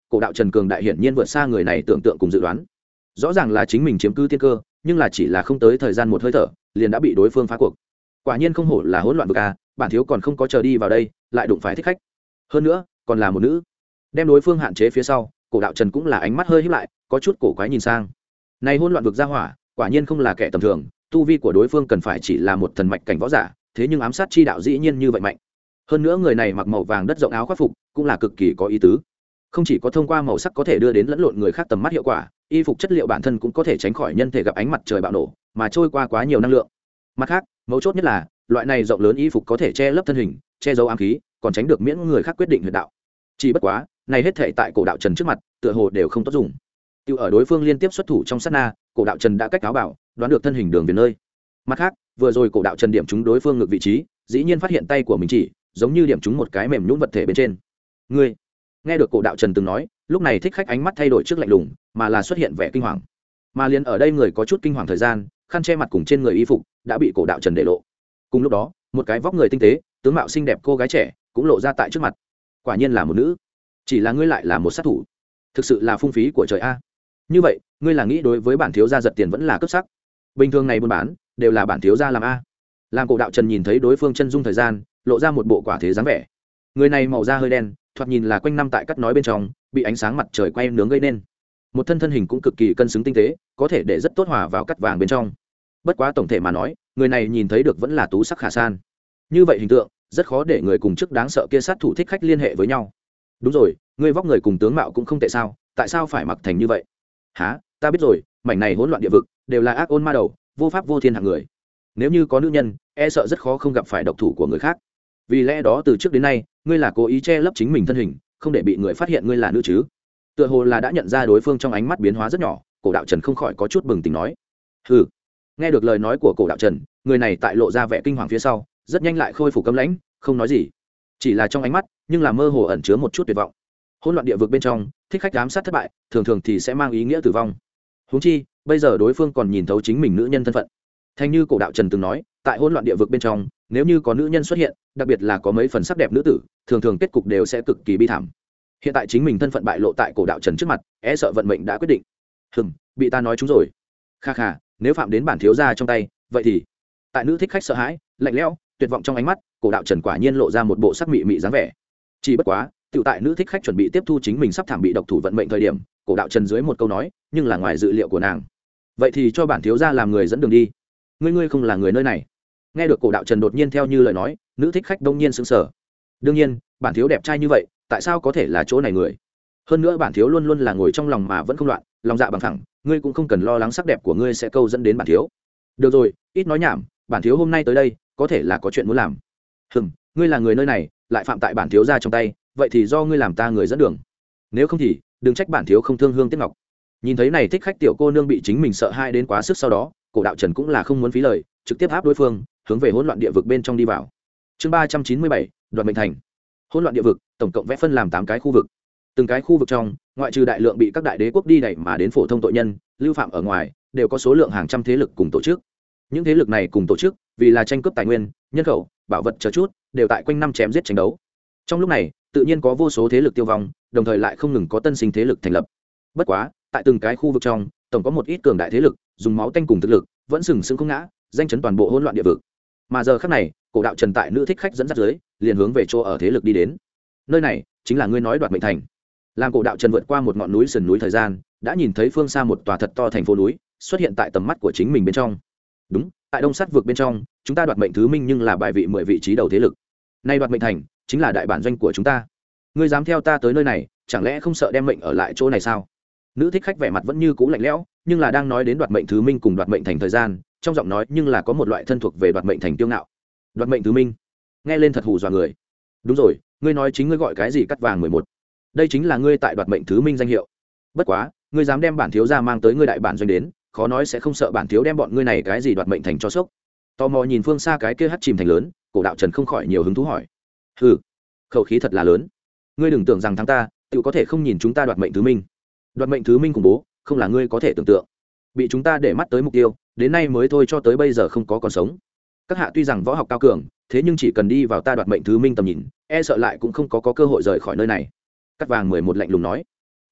cổ đạo trần cường đại hiển nhiên vượt xa người này tưởng tượng cùng dự đoán. Rõ ràng là chính mình chiếm cứ tiên cơ, nhưng là chỉ là không tới thời gian một hơi thở liền đã bị đối phương phá cuộc. Quả nhiên không hổ là hỗn loạn vực a, bản thiếu còn không có chờ đi vào đây lại đụng phải thích khách, hơn nữa còn là một nữ. Đem đối phương hạn chế phía sau, cổ đạo trần cũng là ánh mắt hơi híp lại, có chút cổ quái nhìn sang. Này hỗn loạn vực ra hỏa quả nhiên không là kẻ tầm thường, tu vi của đối phương cần phải chỉ là một thần mạch cảnh võ giả, thế nhưng ám sát chi đạo dĩ nhiên như vậy mạnh. Hơn nữa người này mặc màu vàng đất rộng áo khoác phục cũng là cực kỳ có ý tứ, không chỉ có thông qua màu sắc có thể đưa đến lẫn lộn người khác tầm mắt hiệu quả, y phục chất liệu bản thân cũng có thể tránh khỏi nhân thể gặp ánh mặt trời bạo nổ mà trôi qua quá nhiều năng lượng. Mặt khác mấu chốt nhất là loại này rộng lớn y phục có thể che lấp thân hình, che giấu ám khí, còn tránh được miễn người khác quyết định huyệt đạo. Chỉ bất quá này hết thể tại cổ đạo trần trước mặt tựa hồ đều không tốt dùng. Tiêu ở đối phương liên tiếp xuất thủ trong sát na, cổ đạo trần đã cách áo bảo đoán được thân hình đường viền nơi. Mặt khác vừa rồi cổ đạo trần điểm trúng đối phương ngược vị trí, dĩ nhiên phát hiện tay của mình chỉ giống như điểm trúng một cái mềm nhũn vật thể bên trên. Ngươi nghe được cổ đạo trần từng nói, lúc này thích khách ánh mắt thay đổi trước lạnh lùng mà là xuất hiện vẻ kinh hoàng, mà liền ở đây người có chút kinh hoàng thời gian, khăn che mặt cùng trên người y phục đã bị cổ đạo trần để lộ. Cùng lúc đó một cái vóc người tinh tế tướng mạo xinh đẹp cô gái trẻ cũng lộ ra tại trước mặt. Quả nhiên là một nữ, chỉ là ngươi lại là một sát thủ, thực sự là phung phí của trời a. Như vậy ngươi là nghĩ đối với bản thiếu gia giật tiền vẫn là cướp sắc? Bình thường này buôn bán đều là bản thiếu gia làm a. Làm cổ đạo trần nhìn thấy đối phương chân dung thời gian, lộ ra một bộ quả thế dáng vẻ. Người này màu da hơi đen, thoạt nhìn là quanh năm tại cắt nói bên trong bị ánh sáng mặt trời quay nướng gây nên. Một thân hình cũng cực kỳ cân xứng tinh tế, có thể để rất tốt hòa vào cắt vàng bên trong. Bất quá tổng thể mà nói, người này nhìn thấy được vẫn là tú sắc khả san. Như vậy hình tượng rất khó để người cùng chức đáng sợ kia sát thủ thích khách liên hệ với nhau. Đúng rồi, ngươi vóc người cùng tướng mạo cũng không tệ sao, tại sao phải mặc thành như vậy? Hả, ta biết rồi, mảnh này hỗn loạn địa vực đều là ác ôn ma đầu, vô pháp vô thiên hạng người. Nếu như có nữ nhân, e sợ rất khó không gặp phải độc thủ của người khác. Vì lẽ đó từ trước đến nay ngươi là cố ý che lấp chính mình thân hình, không để bị người phát hiện ngươi là nữ chứ? Tựa hồ là đã nhận ra đối phương trong ánh mắt biến hóa rất nhỏ, cổ đạo trần không khỏi có chút bừng tỉnh nói. Hừ. Nghe được lời nói của cổ đạo trần, người này tại lộ ra vẻ kinh hoàng phía sau, rất nhanh lại khôi phục cấm lãnh, không nói gì, chỉ là trong ánh mắt nhưng là mơ hồ ẩn chứa một chút tuyệt vọng. Hỗn loạn địa vực bên trong, thích khách ám sát thất bại thường thường thì sẽ mang ý nghĩa tử vong. Huống chi bây giờ đối phương còn nhìn thấu chính mình nữ nhân thân phận. Thanh như cổ đạo trần từng nói, tại hỗn loạn địa vực bên trong, nếu như có nữ nhân xuất hiện, đặc biệt là có mấy phần sắc đẹp nữ tử, thường thường kết cục đều sẽ cực kỳ bi thảm. Hiện tại chính mình thân phận bại lộ tại cổ đạo trần trước mặt, e sợ vận mệnh đã quyết định. Bị ta nói trúng rồi. Kha kha, nếu phạm đến bản thiếu gia trong tay, vậy thì tại nữ thích khách sợ hãi, lạnh lẽo, tuyệt vọng trong ánh mắt, cổ đạo trần quả nhiên lộ ra một bộ sắc mị mị dáng vẻ. Chỉ bất quá, tiểu tại nữ thích khách chuẩn bị tiếp thu chính mình sắp thảm bị độc thủ vận mệnh thời điểm, cổ đạo trần dưới một câu nói, nhưng là ngoài dự liệu của nàng. Vậy thì cho bản thiếu gia làm người dẫn đường đi. Ngươi không là người nơi này. Nghe được cổ đạo trần đột nhiên theo như lời nói, nữ thích khách đông nhiên sững sờ. Đương nhiên, bản thiếu đẹp trai như vậy, tại sao có thể là chỗ này người? Hơn nữa bản thiếu luôn luôn là ngồi trong lòng mà vẫn không loạn, lòng dạ bằng thẳng, ngươi cũng không cần lo lắng sắc đẹp của ngươi sẽ câu dẫn đến bản thiếu. Được rồi, ít nói nhảm, bản thiếu hôm nay tới đây, có thể là có chuyện muốn làm. Ngươi là người nơi này, lại phạm tại bản thiếu gia trong tay, vậy thì do ngươi làm ta người dẫn đường. Nếu không thì, đừng trách bản thiếu không thương hương tiếc ngọc. Nhìn thấy này thích khách tiểu cô nương bị chính mình sợ hai đến quá sức, sau đó cổ đạo trần cũng là không muốn phí lời, trực tiếp áp đối phương hướng về hỗn loạn địa vực bên trong đi vào. Chương 397, Đoạt mệnh thành. Hỗn loạn địa vực tổng cộng vẽ phân làm 8 cái khu vực. Từng cái khu vực trong, ngoại trừ đại lượng bị các đại đế quốc đi đẩy mà đến phổ thông tội nhân lưu phạm ở ngoài, đều có số lượng hàng trăm thế lực cùng tổ chức. Những thế lực này cùng tổ chức vì là tranh cướp tài nguyên, nhân khẩu, bảo vật chờ chút, đều tại quanh năm chém giết tranh đấu. Trong lúc này tự nhiên có vô số thế lực tiêu vong, đồng thời lại không ngừng có tân sinh thế lực thành lập. Bất quá tại từng cái khu vực trong, tổng có một ít cường đại thế lực dùng máu tanh cùng thực lực vẫn sừng sững không ngã, danh chấn toàn bộ hỗn loạn địa vực. Mà giờ khắc này, cổ đạo trần tại nữ thích khách dẫn dắt dưới, liền hướng về chỗ ở thế lực đi đến. Nơi này chính là ngươi nói Đoạt mệnh thành. Làm cổ đạo trần vượt qua một ngọn núi sườn núi thời gian, đã nhìn thấy phương xa một tòa thật to thành phố núi xuất hiện tại tầm mắt của chính mình bên trong. Đúng, tại đông sát vực bên trong, chúng ta Đoạt mệnh thứ minh nhưng là bài vị 10 vị trí đầu thế lực. Nay Đoạt mệnh thành chính là đại bản doanh của chúng ta. Ngươi dám theo ta tới nơi này, chẳng lẽ không sợ đem mệnh ở lại chỗ này sao? Nữ thích khách vẻ mặt vẫn như cũ lạnh lẽo, nhưng là đang nói đến Đoạt mệnh thứ minh cùng Đoạt mệnh thành thời gian, trong giọng nói nhưng là có một loại thân thuộc về Đoạt mệnh thành kiêu ngạo. Đoạt mệnh thứ minh, nghe lên thật hù dọa người. Đúng rồi, ngươi nói chính ngươi gọi cái gì cắt vàng 11? Đây chính là ngươi tại Đoạt mệnh thứ minh danh hiệu. Bất quá, ngươi dám đem bản thiếu gia mang tới ngươi đại bản doanh đến, khó nói sẽ không sợ bản thiếu đem bọn ngươi này cái gì Đoạt mệnh thành cho sốc. Tò mò nhìn phương xa cái kia hắt chìm thành lớn, cổ đạo trần không khỏi nhiều hứng thú hỏi. Hừ, khẩu khí thật là lớn. Ngươi đừng tưởng rằng thắng ta tự có thể không nhìn chúng ta Đoạt mệnh thứ minh. Đoạt mệnh thứ minh khủng bố, không là ngươi có thể tưởng tượng. Bị chúng ta để mắt tới mục tiêu, đến nay mới thôi cho tới bây giờ không có còn sống. Các hạ tuy rằng võ học cao cường, thế nhưng chỉ cần đi vào ta Đoạt mệnh thứ minh tầm nhìn, e sợ lại cũng không có cơ hội rời khỏi nơi này. Cắt vàng 11 lạnh lùng nói.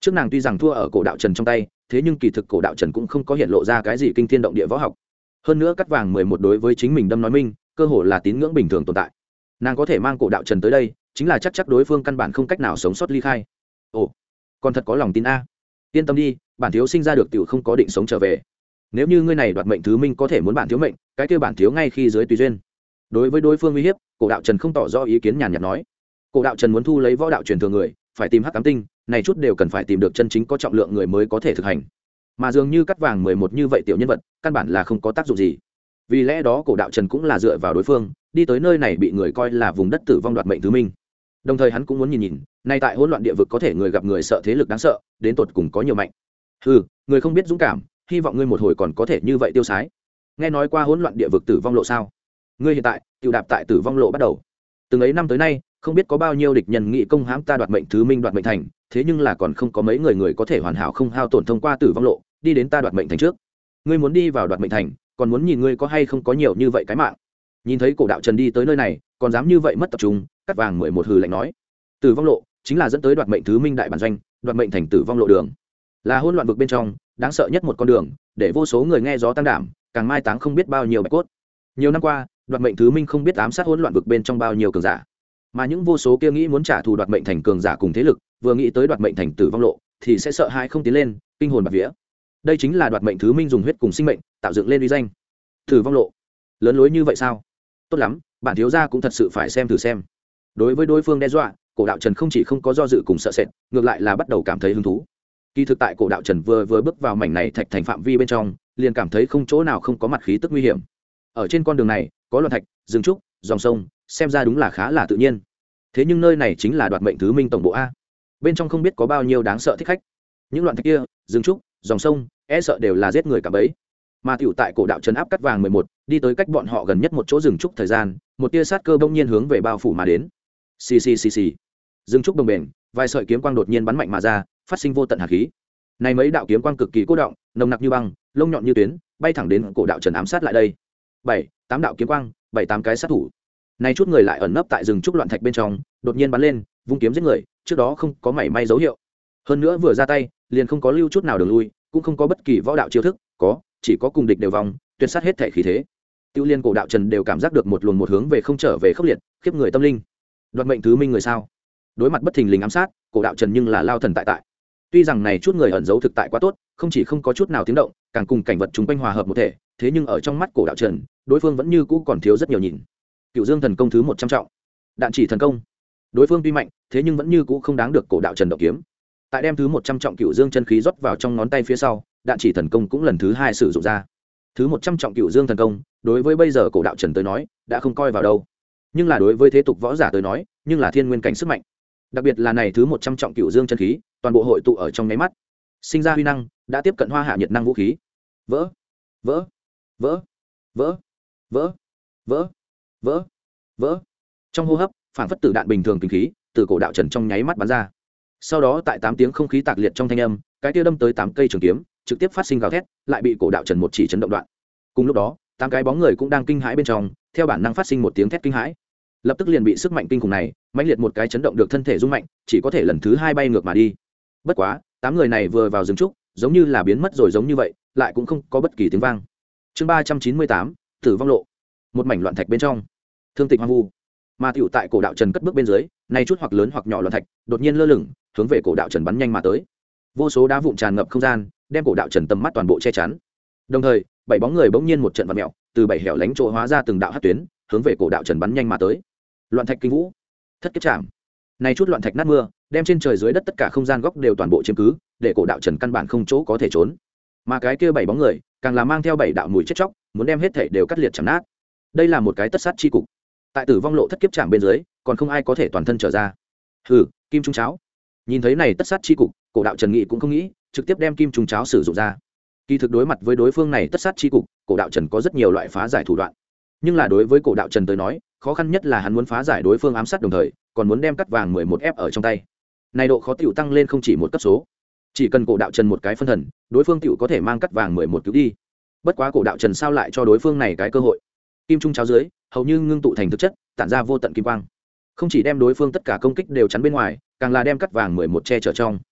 trước nàng tuy rằng thua ở cổ đạo trần trong tay, thế nhưng kỳ thực cổ đạo trần cũng không có hiện lộ ra cái gì kinh thiên động địa võ học. Hơn nữa cắt vàng 11 đối với chính mình đâm nói minh, cơ hồ là tín ngưỡng bình thường tồn tại. Nàng có thể mang cổ đạo trần tới đây, chính là chắc đối phương căn bản không cách nào sống sót ly khai. Ồ, còn thật có lòng tin a. Yên tâm đi, bản thiếu sinh ra được tiểu không có định sống trở về. Nếu như ngươi này đoạt mệnh thứ minh có thể muốn bản thiếu mệnh, cái kia bản thiếu ngay khi dưới tùy duyên. Đối với đối phương uy hiếp, cổ đạo trần không tỏ rõ ý kiến, nhàn nhạt nói. Cổ đạo trần muốn thu lấy võ đạo truyền thừa người, phải tìm hắc ám tinh, này chút đều cần phải tìm được chân chính có trọng lượng người mới có thể thực hành. Mà dường như cắt vàng 11 như vậy tiểu nhân vật, căn bản là không có tác dụng gì. Vì lẽ đó cổ đạo trần cũng là dựa vào đối phương, đi tới nơi này bị người coi là vùng đất tử vong đoạt mệnh thứ minh. Đồng thời hắn cũng muốn nhìn nhìn, nay tại hỗn loạn địa vực có thể người gặp người sợ thế lực đáng sợ, đến tột cùng có nhiều mạnh. Hừ, người không biết dũng cảm, hy vọng ngươi một hồi còn có thể như vậy tiêu sái. Nghe nói qua hỗn loạn địa vực tử vong lộ sao? Ngươi hiện tại tiêu đạp tại tử vong lộ bắt đầu. Từng ấy năm tới nay, không biết có bao nhiêu địch nhân nghị công hãm ta đoạt mệnh thứ minh đoạt mệnh thành, thế nhưng là còn không có mấy người có thể hoàn hảo không hao tổn thông qua tử vong lộ, đi đến ta đoạt mệnh thành trước. Ngươi muốn đi vào đoạt mệnh thành, còn muốn nhìn ngươi có hay không có nhiều như vậy cái mạng. Nhìn thấy cổ đạo trần đi tới nơi này, còn dám như vậy mất tập trung, cắt vàng 11 hừ lạnh nói. Tử vong lộ chính là dẫn tới đoạt mệnh thứ minh đại bản doanh, đoạt mệnh thành tử vong lộ đường, là hỗn loạn vực bên trong đáng sợ nhất một con đường, để vô số người nghe gió tăng đảm, càng mai táng không biết bao nhiêu bạch cốt. Nhiều năm qua, đoạt mệnh thứ minh không biết ám sát hỗn loạn vực bên trong bao nhiêu cường giả, mà những vô số kia nghĩ muốn trả thù đoạt mệnh thành cường giả cùng thế lực, vừa nghĩ tới đoạt mệnh thành tử vong lộ thì sẽ sợ hãi không tiến lên, kinh hồn bạt vía. Đây chính là đoạt mệnh thứ minh dùng huyết cùng sinh mệnh tạo dựng lên uy danh. Tử vong lộ lớn lối như vậy sao? Tốt lắm, bản thiếu gia cũng thật sự phải xem thử xem. Đối với đối phương đe dọa, cổ đạo trần không chỉ không có do dự cùng sợ sệt, ngược lại là bắt đầu cảm thấy hứng thú. Kỳ thực tại cổ đạo trần vừa bước vào mảnh này thạch thành phạm vi bên trong, liền cảm thấy không chỗ nào không có mặt khí tức nguy hiểm. Ở trên con đường này có loạn thạch, rừng trúc, dòng sông, xem ra đúng là khá là tự nhiên. Thế nhưng nơi này chính là đoạt mệnh thứ minh tổng bộ a, bên trong không biết có bao nhiêu đáng sợ thích khách. Những loạn thạch kia, rừng trúc, dòng sông, e sợ đều là giết người cả bấy. Mà tiểu tại cổ đạo trần áp cắt vàng 11, đi tới cách bọn họ gần nhất một chỗ rừng trúc thời gian, một tia sát cơ bỗng nhiên hướng về bao phủ mà đến. Xì xì xì xì. Rừng trúc đồng bền, vài sợi kiếm quang đột nhiên bắn mạnh mà ra, phát sinh vô tận hàn khí. Này mấy đạo kiếm quang cực kỳ cố động, nồng nặc như băng, lông nhọn như tuyến, bay thẳng đến cổ đạo trần ám sát lại đây. 7, 8 đạo kiếm quang, 7, 8 cái sát thủ. Này chút người lại ẩn nấp tại rừng trúc loạn thạch bên trong, đột nhiên bắn lên, vung kiếm giết người, trước đó không có mảy may dấu hiệu. Hơn nữa vừa ra tay, liền không có lưu chút nào đường lui, cũng không có bất kỳ võ đạo chiêu thức, chỉ có cùng địch đều vòng, tuyệt sát hết thể khí thế. Tiêu Liên cổ đạo trần đều cảm giác được một luồng một hướng về không trở về khốc liệt, khiếp người tâm linh. Đoạt mệnh thứ minh người sao? Đối mặt bất thình lình ám sát, cổ đạo trần nhưng là lao thần tại tại. Tuy rằng này chút người ẩn giấu thực tại quá tốt, không chỉ không có chút nào tiếng động, càng cùng cảnh vật chúng quanh hòa hợp một thể, thế nhưng ở trong mắt cổ đạo trần, đối phương vẫn như cũ còn thiếu rất nhiều nhìn. Cựu Dương thần công thứ 100 trọng, đạn chỉ thần công. Đối phương tuy mạnh, thế nhưng vẫn như cũ không đáng được cổ đạo trần động kiếm. Tại đem thứ 100 trọng Cựu Dương chân khí rót vào trong ngón tay phía sau, đạn chỉ thần công cũng lần thứ 2 sử dụng ra. Thứ 100 trọng Cựu Dương thần công, đối với bây giờ cổ đạo trần tới nói, đã không coi vào đâu. Nhưng là đối với thế tục võ giả tới nói, nhưng là thiên nguyên cảnh sức mạnh. Đặc biệt là này thứ 100 trọng Cựu Dương chân khí, toàn bộ hội tụ ở trong nháy mắt, sinh ra huy năng, đã tiếp cận hoa hạ nhiệt năng vũ khí. Vỡ, vỡ, vỡ, vỡ, vỡ, vỡ, vỡ, vỡ. Trong hô hấp, phản phất tử đạn bình thường kinh khí, từ cổ đạo trần trong nháy mắt bắn ra. Sau đó tại 8 tiếng không khí tạc liệt trong thanh âm, cái tia đâm tới 8 cây trường kiếm, trực tiếp phát sinh gào thét, lại bị cổ đạo trần một chỉ chấn động đoạn. Cùng lúc đó, 8 cái bóng người cũng đang kinh hãi bên trong, theo bản năng phát sinh một tiếng thét kinh hãi. Lập tức liền bị sức mạnh kinh khủng này, mãnh liệt một cái chấn động được thân thể rung mạnh, chỉ có thể lần thứ 2 bay ngược mà đi. Bất quá, 8 người này vừa vào rừng trúc, giống như là biến mất rồi giống như vậy, lại cũng không có bất kỳ tiếng vang. Chương 398, Tử vong lộ. Một mảnh loạn thạch bên trong, thương tịch hoang vu. Mà tiểu tại cổ đạo trần cất bước bên dưới, này chút hoặc lớn hoặc nhỏ loạn thạch, đột nhiên lơ lửng, hướng về cổ đạo trần bắn nhanh mà tới. Vô số đá vụn tràn ngập không gian, đem cổ đạo trần tầm mắt toàn bộ che chắn. Đồng thời, 7 bóng người bỗng nhiên một trận vặn mèo, từ 7 hẻo lánh chỗ hóa ra từng đạo hắc tuyến, hướng về cổ đạo trần bắn nhanh mà tới. Loạn thạch kinh vũ, thất kiếp chạm. Này chút loạn thạch nát mưa, đem trên trời dưới đất tất cả không gian góc đều toàn bộ chiếm cứ, để cổ đạo trần căn bản không chỗ có thể trốn. Mà cái kia 7 bóng người, càng là mang theo 7 đạo mùi chết chóc, muốn đem hết thể đều cắt liệt chém nát. Đây là một cái tất sát chi cục. Tại tử vong lộ thất kiếp chạm bên dưới, còn không ai có thể toàn thân trở ra. Hừ, kim trung cháo. Nhìn thấy này tất sát chi cục, cổ đạo trần nghĩ cũng không nghĩ, trực tiếp đem kim trung cháo sử dụng ra. Kỳ thực đối mặt với đối phương này tất sát chi cục, cổ đạo trần có rất nhiều loại phá giải thủ đoạn. Nhưng là đối với cổ đạo trần tới nói, khó khăn nhất là hắn muốn phá giải đối phương ám sát đồng thời, còn muốn đem cắt vàng 11 ép ở trong tay. Này độ khó tiểu tăng lên không chỉ một cấp số. Chỉ cần cổ đạo trần một cái phân thần, đối phương tiểu có thể mang cắt vàng 11 cứu đi. Bất quá cổ đạo trần sao lại cho đối phương này cái cơ hội. Kim trung cháo dưới, hầu như ngưng tụ thành thực chất, tản ra vô tận kim quang. Không chỉ đem đối phương tất cả công kích đều chắn bên ngoài, càng là đem cắt vàng 11 che chở trong.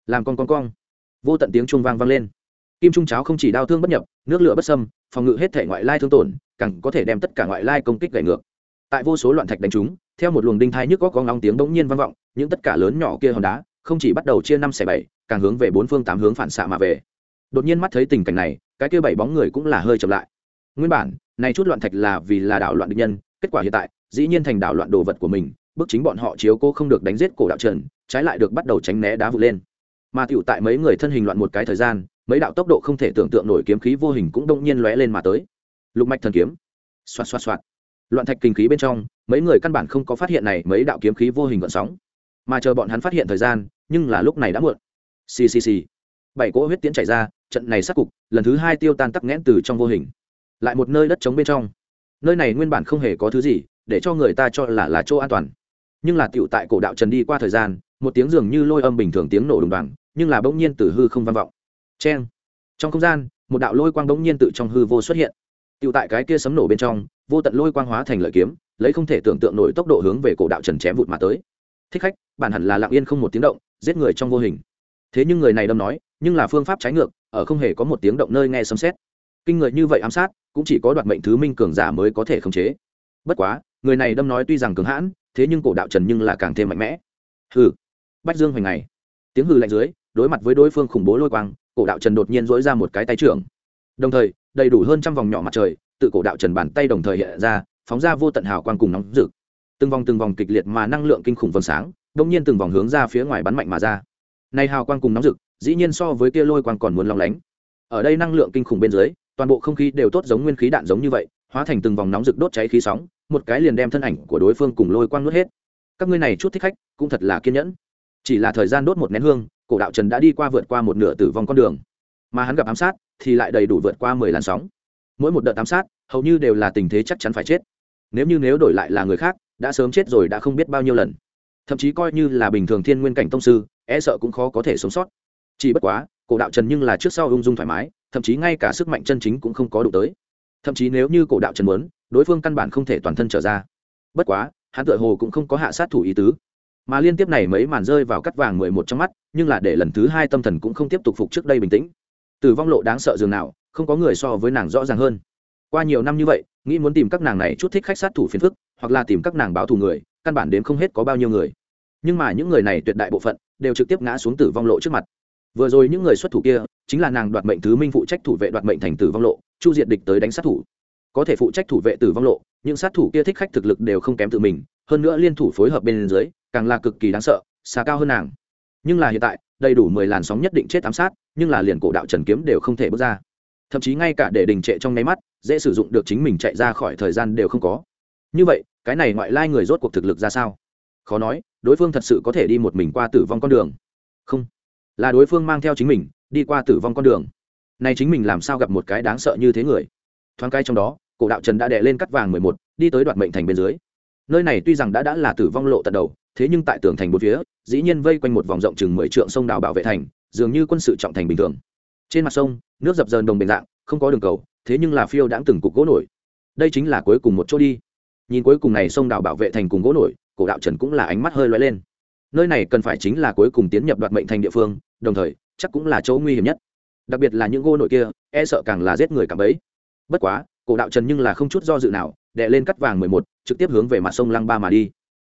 làm con cong vô tận tiếng chuông vang vang lên. Kim trung cháo không chỉ đau thương bất nhập, nước lửa bất xâm, phòng ngự hết thể ngoại lai thương tổn, càng có thể đem tất cả ngoại lai công kích gãy ngược. Tại vô số loạn thạch đánh trúng, theo một luồng đinh thai nhức góc có ngóng tiếng bỗng nhiên vang vọng, những tất cả lớn nhỏ kia hòn đá không chỉ bắt đầu chia năm xẻ bảy, càng hướng về bốn phương tám hướng phản xạ mà về. Đột nhiên mắt thấy tình cảnh này, cái kia bảy bóng người cũng là hơi chậm lại. Nguyên bản này chút loạn thạch là vì là đảo loạn địch nhân, kết quả hiện tại dĩ nhiên thành đảo loạn đồ vật của mình, bức chính bọn họ chiếu cố không được đánh giết cổ đạo trần, trái lại được bắt đầu tránh né đá vụt lên. Mà tiểu tại mấy người thân hình loạn một cái thời gian, mấy đạo tốc độ không thể tưởng tượng nổi kiếm khí vô hình cũng đông nhiên lóe lên mà tới. Lục mạch thần kiếm, xoạt xoạt xoạt. Loạn thạch kinh khí bên trong, mấy người căn bản không có phát hiện này mấy đạo kiếm khí vô hình gợn sóng, mà chờ bọn hắn phát hiện thời gian, nhưng là lúc này đã muộn. Xì xì xì. Bảy cỗ huyết tiễn chảy ra, trận này sát cục, lần thứ hai tiêu tan tắc nghẽn từ trong vô hình. Lại một nơi đất trống bên trong. Nơi này nguyên bản không hề có thứ gì, để cho người ta cho là chỗ an toàn. Nhưng là tiểu tại cổ đạo trần đi qua thời gian, một tiếng dường như lôi âm bình thường tiếng nổ đùng đoàng, nhưng là bỗng nhiên từ hư không vang vọng. Chen. Trong không gian, một đạo lôi quang bỗng nhiên tự trong hư vô xuất hiện. Tiểu tại cái kia sấm nổ bên trong, vô tận lôi quang hóa thành lợi kiếm, lấy không thể tưởng tượng nổi tốc độ hướng về cổ đạo trần chém vụt mà tới. Thích khách, bản hẳn là lặng yên không một tiếng động, giết người trong vô hình. Thế nhưng người này đâm nói, nhưng là phương pháp trái ngược, ở không hề có một tiếng động nơi nghe sấm sét. Kinh người như vậy ám sát, cũng chỉ có đoạt mệnh thứ minh cường giả mới có thể khống chế. Bất quá, người này đâm nói tuy rằng cường hãn, thế nhưng cổ đạo trần nhưng là càng thêm mạnh mẽ. Hừ. Bách Dương hoành ngày. Tiếng hừ lạnh dưới, đối mặt với đối phương khủng bố lôi quang, cổ đạo trần đột nhiên dỗi ra một cái tay trưởng. Đồng thời, đầy đủ hơn trăm vòng nhỏ mặt trời, tự cổ đạo trần bàn tay đồng thời hiện ra, phóng ra vô tận hào quang cùng nóng rực. Từng vòng kịch liệt mà năng lượng kinh khủng vầng sáng, đột nhiên từng vòng hướng ra phía ngoài bắn mạnh mà ra. Này hào quang cùng nóng rực, dĩ nhiên so với kia lôi quang còn muốn long lánh. Ở đây năng lượng kinh khủng bên dưới, toàn bộ không khí đều tốt giống nguyên khí đạn giống như vậy, hóa thành từng vòng nóng rực đốt cháy khí sóng, một cái liền đem thân ảnh của đối phương cùng lôi quang nuốt hết. Các ngươi này chút thích khách, cũng thật là kiên nhẫn. Chỉ là thời gian đốt một nén hương, cổ đạo trần đã đi qua vượt qua một nửa tử vong con đường, mà hắn gặp ám sát thì lại đầy đủ vượt qua 10 làn sóng. Mỗi một đợt ám sát hầu như đều là tình thế chắc chắn phải chết. Nếu đổi lại là người khác, đã sớm chết rồi đã không biết bao nhiêu lần. Thậm chí coi như là bình thường thiên nguyên cảnh tông sư, e sợ cũng khó có thể sống sót. Chỉ bất quá, cổ đạo trần nhưng là trước sau ung dung thoải mái, thậm chí ngay cả sức mạnh chân chính cũng không có đủ tới. Thậm chí nếu như cổ đạo trần muốn, đối phương căn bản không thể toàn thân trở ra. Bất quá, hắn tựa hồ cũng không có hạ sát thủ ý tứ, mà liên tiếp này mấy màn rơi vào cắt vàng 11 trong mắt, nhưng là để lần thứ hai tâm thần cũng không tiếp tục phục trước đây bình tĩnh. Tử vong lộ đáng sợ dường nào, không có người so với nàng rõ ràng hơn. Qua nhiều năm như vậy, nghĩ muốn tìm các nàng này chút thích khách sát thủ phiền phức, hoặc là tìm các nàng báo thù người, căn bản đến không hết có bao nhiêu người. Nhưng mà những người này tuyệt đại bộ phận đều trực tiếp ngã xuống tử vong lộ trước mặt. Vừa rồi những người xuất thủ kia, chính là nàng đoạt mệnh thứ minh phụ trách thủ vệ đoạt mệnh thành tử vong lộ, chu diệt địch tới đánh sát thủ. Có thể phụ trách thủ vệ tử vong lộ, những sát thủ kia thích khách thực lực đều không kém tự mình, hơn nữa liên thủ phối hợp bên dưới, càng là cực kỳ đáng sợ, xa cao hơn nàng. Nhưng là hiện tại, đầy đủ 10 làn sóng nhất định chết ám sát, nhưng là liền cổ đạo trần kiếm đều không thể bước ra. Thậm chí ngay cả để đình trệ trong nháy mắt, dễ sử dụng được chính mình chạy ra khỏi thời gian đều không có. Như vậy, cái này ngoại lai người rốt cuộc thực lực ra sao? Khó nói, đối phương thật sự có thể đi một mình qua tử vong con đường. Không, là đối phương mang theo chính mình đi qua tử vong con đường. Này chính mình làm sao gặp một cái đáng sợ như thế người? Thoáng cái trong đó, cổ đạo trần đã đè lên cắt vàng 11, đi tới đoạt mệnh thành bên dưới. Nơi này tuy rằng đã là tử vong lộ tận đầu, thế nhưng tại tường thành bốn phía, dĩ nhiên vây quanh một vòng rộng chừng 10 trượng sông đào bảo vệ thành, dường như quân sự trọng thành bình thường. Trên mặt sông, nước dập dờn đồng bền dạng, không có đường cầu, thế nhưng là phiêu đãng từng cục gỗ nổi. Đây chính là cuối cùng một chỗ đi. Nhìn cuối cùng này sông đào bảo vệ thành cùng gỗ nổi, cổ đạo trần cũng là ánh mắt hơi lóe lên. Nơi này cần phải chính là cuối cùng tiến nhập đoạt mệnh thành địa phương, đồng thời chắc cũng là chỗ nguy hiểm nhất. Đặc biệt là những gỗ nổi kia, e sợ càng là giết người cả bấy. Bất quá, cổ đạo trần nhưng là không chút do dự nào, đè lên cắt vàng 11, trực tiếp hướng về mặt sông Lăng Ba mà đi.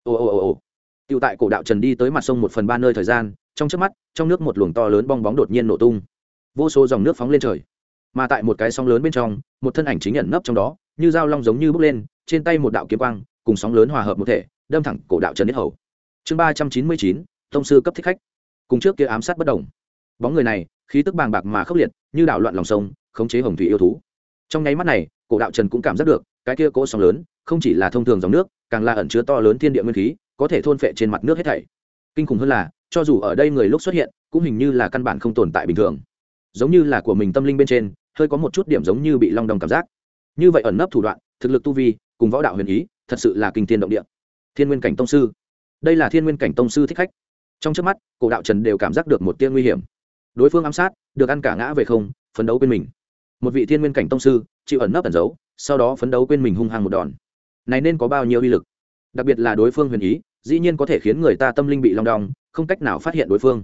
Ồ. Tiểu tại cổ đạo trần đi tới mặt sông 1/3 nơi thời gian, trong chớp mắt, trong nước một luồng to lớn bong bóng đột nhiên nổ tung. Vô số dòng nước phóng lên trời. Mà tại một cái sóng lớn bên trong, một thân ảnh chính ẩn nấp trong đó, như dao long giống như bốc lên, trên tay một đạo kiếm quang, cùng sóng lớn hòa hợp một thể, đâm thẳng cổ đạo trần yết hầu. Chương 399, tông sư cấp thích khách. Cùng trước kia ám sát bất động. Bóng người này, khí tức bàng bạc mà khốc liệt, như đảo loạn lòng sông, khống chế hồng thủy yêu thú. Trong nháy mắt này, cổ đạo trần cũng cảm giác được, cái kia cỗ sóng lớn, không chỉ là thông thường dòng nước, càng là ẩn chứa to lớn thiên địa nguyên khí, có thể thôn phệ trên mặt nước hết thảy. Kinh khủng hơn là, cho dù ở đây người lúc xuất hiện, cũng hình như là căn bản không tồn tại bình thường. Giống như là của mình tâm linh bên trên, hơi có một chút điểm giống như bị long đong cảm giác. Như vậy ẩn nấp thủ đoạn, thực lực tu vi, cùng võ đạo huyền ý, thật sự là kinh thiên động địa. Thiên nguyên cảnh tông sư. Đây là thiên nguyên cảnh tông sư thích khách. Trong chớp mắt, cổ đạo trần đều cảm giác được một tia nguy hiểm. Đối phương ám sát, được ăn cả ngã về không, phấn đấu quên mình. Một vị thiên nguyên cảnh tông sư, chịu ẩn nấp ẩn giấu, sau đó phấn đấu quên mình hung hăng một đòn. Này nên có bao nhiêu uy lực? Đặc biệt là đối phương huyền ý, dĩ nhiên có thể khiến người ta tâm linh bị long đong, không cách nào phát hiện đối phương.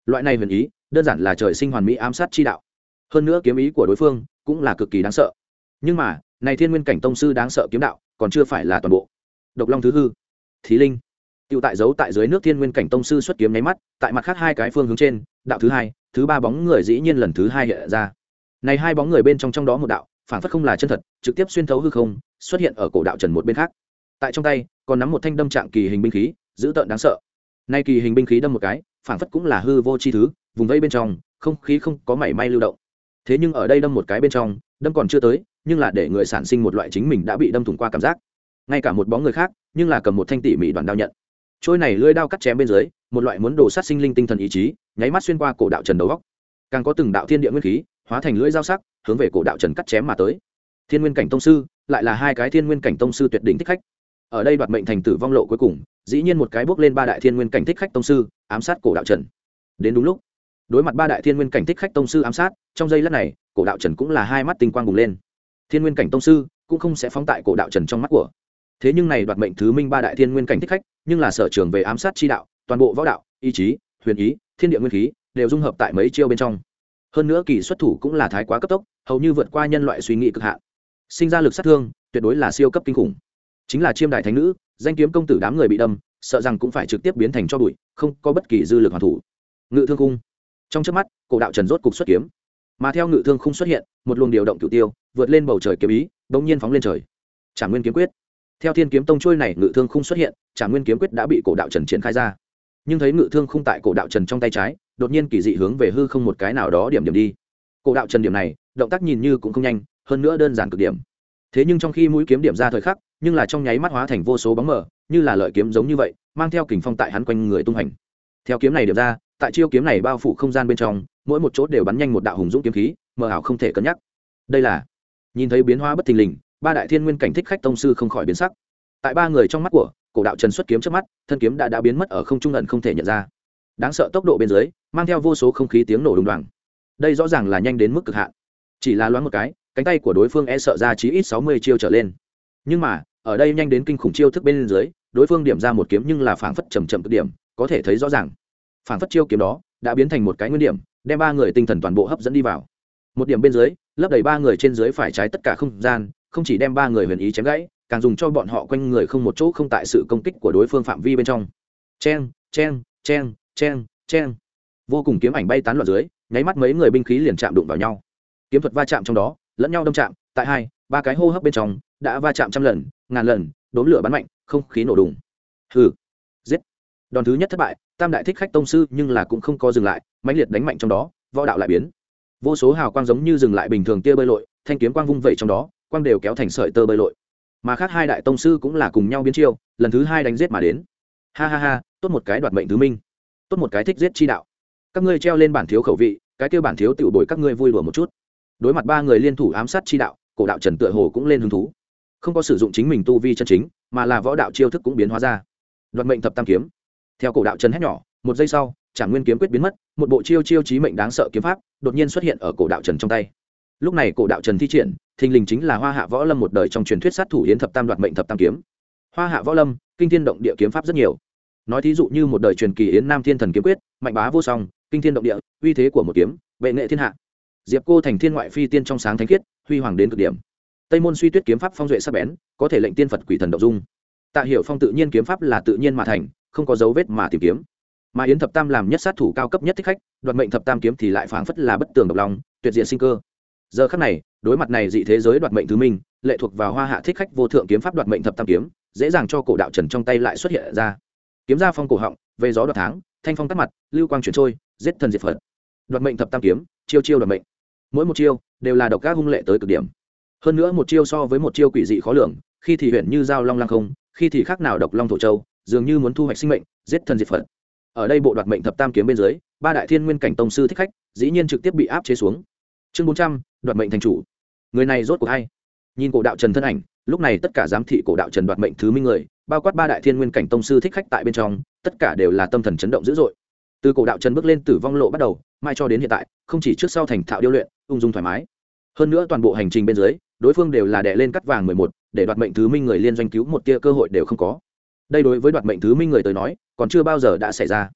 loại này huyền ý đơn giản là trời sinh hoàn mỹ ám sát chi đạo, hơn nữa kiếm ý của đối phương cũng là cực kỳ đáng sợ. Nhưng mà này thiên nguyên cảnh tông sư đáng sợ kiếm đạo còn chưa phải là toàn bộ. Độc long thứ hư, thí linh tiêu tại giấu tại dưới nước thiên nguyên cảnh tông sư xuất kiếm nháy mắt, tại mặt khác hai cái phương hướng trên, đạo thứ hai thứ ba bóng người dĩ nhiên lần thứ hai hiện ra. Này hai bóng người bên trong đó một đạo phản phất không là chân thật, trực tiếp xuyên thấu hư không xuất hiện ở cổ đạo trần một bên khác. Tại trong tay còn nắm một thanh đâm trạng kỳ hình binh khí, dữ tợn đáng sợ. Nay kỳ hình binh khí đâm một cái phản phất cũng là hư vô chi thứ, vùng vây bên trong không khí không có mảy may lưu động. Thế nhưng ở đây đâm một cái bên trong, đâm còn chưa tới, nhưng là để người sản sinh một loại chính mình đã bị đâm thủng qua cảm giác. Ngay cả một bóng người khác nhưng là cầm một thanh tỉ mỉ đoạn đao nhận, trôi này lưỡi đao cắt chém bên dưới, một loại muốn đổ sát sinh linh tinh thần ý chí nháy mắt xuyên qua cổ đạo trần đầu góc. Càng có từng đạo thiên địa nguyên khí hóa thành lưỡi dao sắc hướng về cổ đạo trần cắt chém mà tới. Thiên nguyên cảnh tông sư lại là hai cái thiên nguyên cảnh tông sư tuyệt đỉnh thích khách. Ở đây đoạt mệnh thành tử vong lộ cuối cùng, dĩ nhiên một cái bước lên ba đại thiên nguyên cảnh thích khách tông sư ám sát cổ đạo trần. Đến đúng lúc, đối mặt ba đại thiên nguyên cảnh thích khách tông sư ám sát, trong giây lát này cổ đạo trần cũng là hai mắt tinh quang bùng lên. Thiên nguyên cảnh tông sư cũng không sẽ phóng tại cổ đạo trần trong mắt của. Thế nhưng này đoạt mệnh thứ minh ba đại thiên nguyên cảnh thích khách nhưng là sở trường về ám sát chi đạo, toàn bộ võ đạo, ý chí, huyền ý, thiên địa nguyên khí đều dung hợp tại mấy chiêu bên trong. Hơn nữa kỳ xuất thủ cũng là thái quá cấp tốc, hầu như vượt qua nhân loại suy nghĩ cực hạn, sinh ra lực sát thương tuyệt đối là siêu cấp kinh khủng. Chính là chiêm đại thánh nữ, danh kiếm công tử đám người bị đâm, sợ rằng cũng phải trực tiếp biến thành cho bụi, không có bất kỳ dư lực hoàn thủ. Ngự thương khung, trong chớp mắt cổ đạo trần rốt cục xuất kiếm, mà theo ngự thương khung xuất hiện, một luồng điều động cửu tiêu vượt lên bầu trời kiếm ý bỗng nhiên phóng lên trời. Trảm Nguyên kiếm quyết, theo thiên kiếm tông trôi này ngự thương khung xuất hiện, Trảm Nguyên kiếm quyết đã bị cổ đạo trần triển khai ra. Nhưng thấy ngự thương khung tại cổ đạo trần trong tay trái đột nhiên kỳ dị hướng về hư không một cái nào đó điểm đi. Cổ đạo trần điểm này động tác nhìn như cũng không nhanh, hơn nữa đơn giản cực điểm. Thế nhưng trong khi mũi kiếm điểm ra thời khắc, nhưng là trong nháy mắt hóa thành vô số bóng mờ, như là lợi kiếm giống như vậy, mang theo kình phong tại hắn quanh người tung hành. Theo kiếm này điểm ra, tại chiêu kiếm này bao phủ không gian bên trong, mỗi một chỗ đều bắn nhanh một đạo hùng dũng kiếm khí, mờ ảo không thể cân nhắc. Đây là nhìn thấy biến hóa bất thình lình, ba đại thiên nguyên cảnh thích khách tông sư không khỏi biến sắc. Tại ba người trong mắt của cổ đạo trần xuất kiếm trước mắt, thân kiếm đã biến mất ở không trung ẩn không thể nhận ra. Đáng sợ tốc độ bên dưới, mang theo vô số không khí tiếng nổ đùng đoàng. Đây rõ ràng là nhanh đến mức cực hạn. Chỉ là loáng một cái, cánh tay của đối phương e sợ ra chí ít 60 chiêu trở lên. Nhưng mà ở đây nhanh đến kinh khủng chiêu thức bên dưới, đối phương điểm ra một kiếm nhưng là phảng phất chậm cực điểm, có thể thấy rõ ràng phảng phất chiêu kiếm đó đã biến thành một cái nguyên điểm, đem ba người tinh thần toàn bộ hấp dẫn đi vào. Một điểm bên dưới lấp đầy ba người trên dưới phải trái tất cả không gian, không chỉ đem ba người huyền ý chém gãy, càng dùng cho bọn họ quanh người không một chỗ không tại sự công kích của đối phương phạm vi bên trong. Chen chen chen chen chen, vô cùng kiếm ảnh bay tán loạn dưới, nháy mắt mấy người binh khí liền chạm đụng vào nhau. Kiếm thuật va chạm trong đó lẫn nhau đâm chạm, tại hai ba cái hô hấp bên trong đã va chạm trăm lần ngàn lần, đốm lửa bắn mạnh, không khí nổ đùng. Hừ, giết. Đòn thứ nhất thất bại, tam đại thích khách tông sư nhưng là cũng không có dừng lại, mãnh liệt đánh mạnh trong đó, võ đạo lại biến. Vô số hào quang giống như dừng lại bình thường tia bơi lội, thanh kiếm quang vung vẩy trong đó, quang đều kéo thành sợi tơ bơi lội. Mà khác hai đại tông sư cũng là cùng nhau biến chiêu, lần thứ hai đánh giết mà đến. Ha ha ha, tốt một cái đoạt mệnh thứ minh, tốt một cái thích giết chi đạo. Các ngươi treo lên bản thiếu khẩu vị, cái kia bản thiếu tiểu bồi các ngươi vui đùa một chút. Đối mặt ba người liên thủ ám sát chi đạo, cổ đạo trần tựa hồ cũng lên hứng thú, không có sử dụng chính mình tu vi chân chính, mà là võ đạo chiêu thức cũng biến hóa ra. Đoạt mệnh thập tam kiếm, theo cổ đạo trần hét nhỏ, một giây sau Trảm Nguyên kiếm quyết biến mất, một bộ chiêu chí mệnh đáng sợ kiếm pháp đột nhiên xuất hiện ở cổ đạo trần trong tay. Lúc này cổ đạo trần thi triển, thình lình chính là Hoa Hạ Võ Lâm một đời trong truyền thuyết sát thủ Yến thập tam đoạt mệnh thập tam kiếm. Hoa Hạ Võ Lâm kinh thiên động địa kiếm pháp rất nhiều, nói thí dụ như một đời truyền kỳ Yến Nam Thiên Thần kiếm quyết, mạnh bá vô song, kinh thiên động địa, uy thế của một kiếm bệ nghệ thiên hạ. Diệp Cô thành thiên ngoại phi tiên trong sáng thánh khiết, huy hoàng đến cực điểm. Tây môn suy tuyết kiếm pháp phong duệ sắc bén, có thể lệnh tiên Phật quỷ thần động dung. Tạ Hiểu Phong tự nhiên kiếm pháp là tự nhiên mà thành, không có dấu vết mà tìm kiếm. Mà Yến thập tam làm nhất sát thủ cao cấp nhất thích khách, đoạt mệnh thập tam kiếm thì lại phảng phất là bất tường độc lòng, tuyệt diệt sinh cơ. Giờ khắc này, đối mặt này dị thế giới đoạt mệnh thứ minh, lệ thuộc vào Hoa Hạ thích khách vô thượng kiếm pháp đoạt mệnh thập tam kiếm, dễ dàng cho cổ đạo trần trong tay lại xuất hiện ra. Kiếm ra phong cổ họng, về gió đoạt tháng, thanh phong tắt mặt, lưu quang chuyển trôi, giết thần diệt Phật. Đoạt mệnh thập tam kiếm, chiêu chiêu đoạt mệnh. Mỗi một chiêu đều là độc ác hung lệ tới cực điểm. Hơn nữa một chiêu so với một chiêu quỷ dị khó lường, khi thì huyền như dao long lăng không, khi thì khác nào độc long thổ châu, dường như muốn thu hoạch sinh mệnh, giết thần diệt Phật. Ở đây bộ đoạt mệnh thập tam kiếm bên dưới, ba đại thiên nguyên cảnh tông sư thích khách dĩ nhiên trực tiếp bị áp chế xuống. Chương 400, đoạt mệnh thành chủ. Người này rốt cuộc hay? Nhìn cổ đạo trần thân ảnh, lúc này tất cả giám thị cổ đạo trần đoạt mệnh thứ minh người, bao quát ba đại thiên nguyên cảnh tông sư thích khách tại bên trong, tất cả đều là tâm thần chấn động dữ dội. Từ cổ đạo trần bước lên tử vong lộ bắt đầu, mai cho đến hiện tại, không chỉ trước sau thành thạo điêu luyện, ung dung thoải mái. Hơn nữa toàn bộ hành trình bên dưới, đối phương đều là đè lên cắt vàng 11, để đoạt mệnh thứ minh người liên doanh cứu một tia cơ hội đều không có. Đây đối với đoạt mệnh thứ minh người tới nói, còn chưa bao giờ đã xảy ra.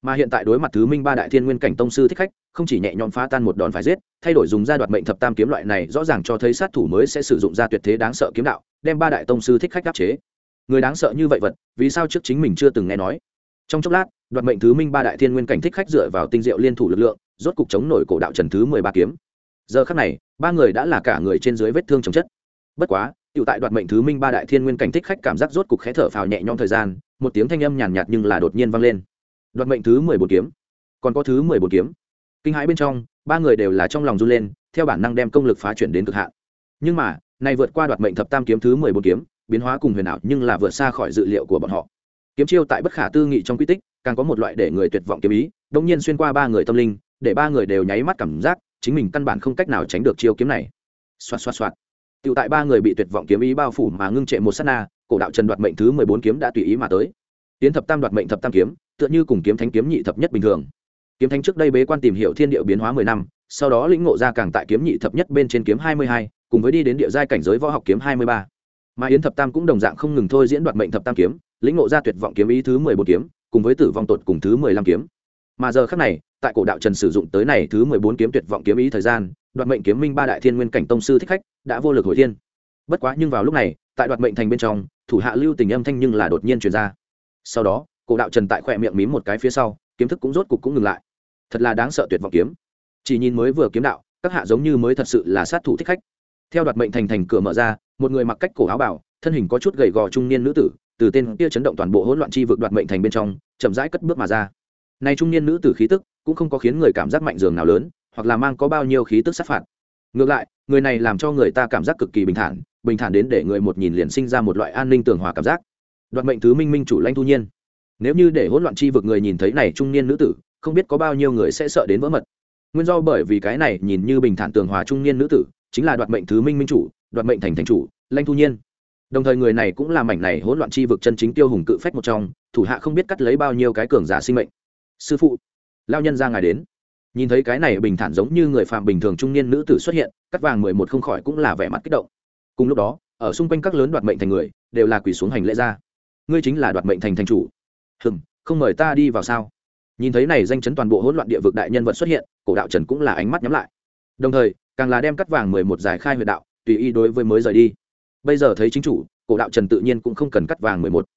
Mà hiện tại đối mặt thứ minh ba đại thiên nguyên cảnh tông sư thích khách, không chỉ nhẹ nhõm phá tan một đòn phải giết, thay đổi dùng ra đoạt mệnh thập tam kiếm loại này rõ ràng cho thấy sát thủ mới sẽ sử dụng ra tuyệt thế đáng sợ kiếm đạo, đem ba đại tông sư thích khách áp chế. Người đáng sợ như vậy vật, vì sao trước chính mình chưa từng nghe nói? Trong chốc lát, đoạt mệnh thứ minh ba đại thiên nguyên cảnh thích khách dựa vào tinh diệu liên thủ lực lượng, rốt cục chống nổi cổ đạo trần thứ 13 kiếm. Giờ khắc này, ba người đã là cả người trên dưới vết thương chồng chất. Bất quá, tiểu tại đoạt mệnh thứ minh ba đại thiên nguyên cảnh thích khách cảm giác rốt cục khẽ thở phào nhẹ nhõm thời gian, một tiếng thanh âm nhàn nhạt nhưng là đột nhiên vang lên. Đoạt mệnh thứ 14 kiếm, còn có thứ 14 kiếm. Kinh hãi bên trong, ba người đều là trong lòng run lên, theo bản năng đem công lực phá chuyển đến cực hạn. Nhưng mà, này vượt qua đoạt mệnh thập tam kiếm thứ 14 kiếm, biến hóa cùng huyền ảo nhưng là vượt xa khỏi dự liệu của bọn họ. Kiếm chiêu tại bất khả tư nghị trong quy tích, càng có một loại để người tuyệt vọng kiếm ý, đột nhiên xuyên qua ba người tâm linh, để ba người đều nháy mắt cảm giác chính mình căn bản không cách nào tránh được chiêu kiếm này. Xoạt xoạt xoạt. Tiểu tại ba người bị tuyệt vọng kiếm ý bao phủ mà ngưng trệ một sát na, cổ đạo trần đoạt mệnh thứ 14 kiếm đã tùy ý mà tới. Tiến thập tam đoạt mệnh thập tam kiếm, tựa như cùng kiếm thánh kiếm nhị thập nhất bình thường. Kiếm thánh trước đây bế quan tìm hiểu thiên địa biến hóa 10 năm, sau đó lĩnh ngộ ra càng tại kiếm nhị thập nhất bên trên kiếm 22, cùng với đi đến địa giai cảnh giới võ học kiếm 23. Mà Yến thập tam cũng đồng dạng không ngừng thôi diễn đoạt mệnh thập tam kiếm, lĩnh ngộ ra tuyệt vọng kiếm ý thứ 14 kiếm, cùng với tử vong tột cùng thứ 15 kiếm. Mà giờ khắc này, tại cổ đạo trần sử dụng tới này thứ 14 kiếm tuyệt vọng kiếm ý thời gian, đoạt mệnh kiếm minh ba đại thiên nguyên cảnh tông sư thích khách đã vô lực hồi thiên. Bất quá nhưng vào lúc này, tại đoạt mệnh thành bên trong, thủ hạ lưu tình âm thanh nhưng là đột nhiên truyền ra. Sau đó, cổ đạo trần tại khỏe miệng mím một cái phía sau, kiếm thức cũng rốt cục cũng ngừng lại. Thật là đáng sợ tuyệt vọng kiếm. Chỉ nhìn mới vừa kiếm đạo, các hạ giống như mới thật sự là sát thủ thích khách. Theo đoạt mệnh thành cửa mở ra, một người mặc cách cổ áo bào, thân hình có chút gầy gò trung niên nữ tử, từ tên kia chấn động toàn bộ hỗn loạn chi vực đoạt mệnh thành bên trong, chậm rãi cất bước mà ra. Này trung niên nữ tử khí tức cũng không có khiến người cảm giác mạnh dường nào lớn, hoặc là mang có bao nhiêu khí tức sát phạt. Ngược lại, người này làm cho người ta cảm giác cực kỳ bình thản đến để người một nhìn liền sinh ra một loại an ninh tường hòa cảm giác. Đoạt mệnh thứ minh minh chủ Lãnh Thu Nhiên. Nếu như để hỗn loạn chi vực người nhìn thấy này trung niên nữ tử, không biết có bao nhiêu người sẽ sợ đến vỡ mật. Nguyên do bởi vì cái này nhìn như bình thản tường hòa trung niên nữ tử, chính là đoạt mệnh thứ minh minh chủ, đoạt mệnh thành chủ, Lãnh Thu Nhiên. Đồng thời người này cũng là mảnh này hỗn loạn chi vực chân chính tiêu hùng cự phách một trong, thủ hạ không biết cắt lấy bao nhiêu cái cường giả sinh mệnh. Sư phụ, lao nhân ra ngài đến. Nhìn thấy cái này bình thản giống như người phàm bình thường trung niên nữ tử xuất hiện, Cắt Vàng 11 không khỏi cũng là vẻ mặt kích động. Cùng lúc đó, ở xung quanh các lớn đoạt mệnh thành người, đều là quỳ xuống hành lễ ra. Ngươi chính là đoạt mệnh thành chủ. Không mời ta đi vào sao? Nhìn thấy này danh chấn toàn bộ hỗn loạn địa vực đại nhân vật xuất hiện, cổ đạo trần cũng là ánh mắt nhắm lại. Đồng thời, càng là đem Cắt Vàng 11 giải khai huyệt đạo, tùy ý đối với mới rời đi. Bây giờ thấy chính chủ, cổ đạo trần tự nhiên cũng không cần Cắt Vàng 11.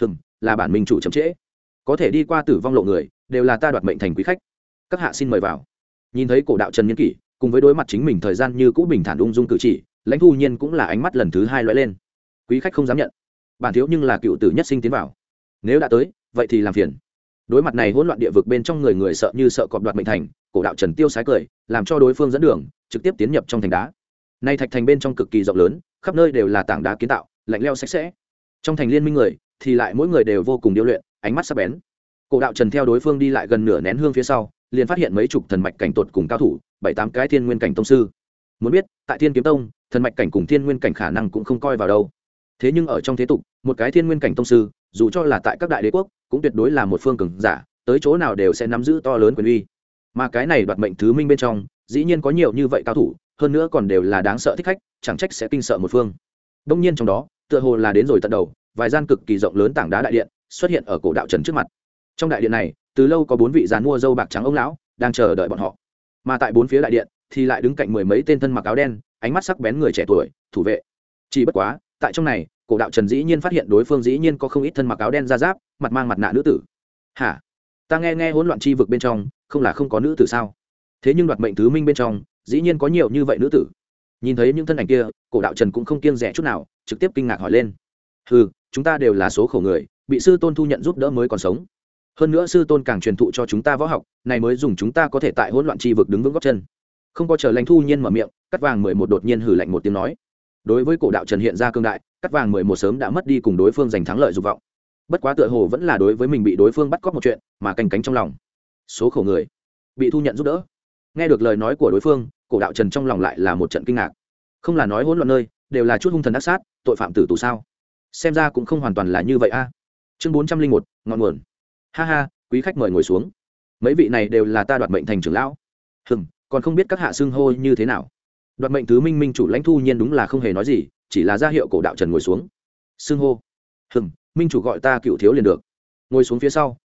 Là bản minh chủ chậm trễ. Có thể đi qua tử vong lộ người, đều là ta đoạt mệnh thành quý khách. Các hạ xin mời vào. Nhìn thấy cổ đạo trần niên kỷ, cùng với đối mặt chính mình thời gian như cũ bình thản ung dung cử chỉ, Lãnh Thu Nhiên cũng là ánh mắt lần thứ hai lóe lên. Quý khách không dám nhận, bản thiếu nhưng là cựu tử nhất sinh tiến vào. Nếu đã tới, vậy thì làm phiền. Đối mặt này hỗn loạn địa vực bên trong người sợ như sợ cọp đoạt mệnh thành, cổ đạo trần tiêu sái cười, làm cho đối phương dẫn đường, trực tiếp tiến nhập trong thành đá. Nay thạch thành bên trong cực kỳ rộng lớn, khắp nơi đều là tảng đá kiến tạo, lạnh lẽo sạch sẽ. Trong thành liên minh người, thì lại mỗi người đều vô cùng điêu luyện, ánh mắt sắc bén. Cổ đạo trần theo đối phương đi lại gần nửa nén hương phía sau, liền phát hiện mấy chục thần mạch cảnh tột cùng cao thủ, 7-8 cái thiên nguyên cảnh tông sư. Muốn biết, tại Thiên Kiếm Tông, thần mạch cảnh cùng thiên nguyên cảnh khả năng cũng không coi vào đâu. Thế nhưng ở trong thế tục, một cái thiên nguyên cảnh tông sư, dù cho là tại các đại đế quốc, cũng tuyệt đối là một phương cường giả, tới chỗ nào đều sẽ nắm giữ to lớn quyền uy. Mà cái này đoạt mệnh thứ minh bên trong, dĩ nhiên có nhiều như vậy cao thủ, hơn nữa còn đều là đáng sợ thích khách, chẳng trách sẽ kinh sợ một phương. Đông nhiên trong đó, tựa hồ là đến rồi tận đầu, vài gian cực kỳ rộng lớn tảng đá đại điện xuất hiện ở cổ đạo trần trước mặt. Trong đại điện này, từ lâu có 4 vị giàn mua râu bạc trắng ông lão đang chờ đợi bọn họ. Mà tại 4 phía đại điện thì lại đứng cạnh 10 mấy tên thân mặc áo đen, ánh mắt sắc bén người trẻ tuổi, thủ vệ. Chỉ bất quá, tại trong này, cổ đạo trần dĩ nhiên phát hiện đối phương dĩ nhiên có không ít thân mặc áo đen da giáp, mặt mang mặt nạ nữ tử. Hả? Ta nghe hỗn loạn chi vực bên trong, không là không có nữ tử sao? Thế nhưng đoạt mệnh thứ minh bên trong, dĩ nhiên có nhiều như vậy nữ tử. Nhìn thấy những thân ảnh kia, cổ đạo trần cũng không kiêng dè chút nào, trực tiếp kinh ngạc hỏi lên. Chúng ta đều là số khổ người, bị sư tôn thu nhận giúp đỡ mới còn sống. Hơn nữa sư tôn càng truyền thụ cho chúng ta võ học, này mới dùng chúng ta có thể tại hỗn loạn chi vực đứng vững gót chân. Không có chờ Lãnh Thu Nhiên mở miệng, Cắt Vàng 11 đột nhiên hừ lạnh một tiếng nói. Đối với cổ đạo trần hiện ra cương đại, Cắt Vàng 11 sớm đã mất đi cùng đối phương giành thắng lợi dục vọng. Bất quá tựa hồ vẫn là đối với mình bị đối phương bắt cóc một chuyện mà canh cánh trong lòng. Số khổ người bị thu nhận giúp đỡ. Nghe được lời nói của đối phương, cổ đạo trần trong lòng lại là một trận kinh ngạc. Không là nói hỗn loạn nơi đều là chút hung thần ác sát, tội phạm tử tù sao? Xem ra cũng không hoàn toàn là như vậy a. Chương 401, ngọn nguồn. Ha ha, quý khách mời ngồi xuống. Mấy vị này đều là ta đoạt mệnh thành trưởng lão. Còn không biết các hạ xưng hô như thế nào. Đoạt mệnh thứ minh minh chủ Lãnh Thu Nhiên đúng là không hề nói gì, chỉ là ra hiệu cổ đạo trần ngồi xuống. Xưng hô. Minh chủ gọi ta Cựu thiếu liền được. Ngồi xuống phía sau,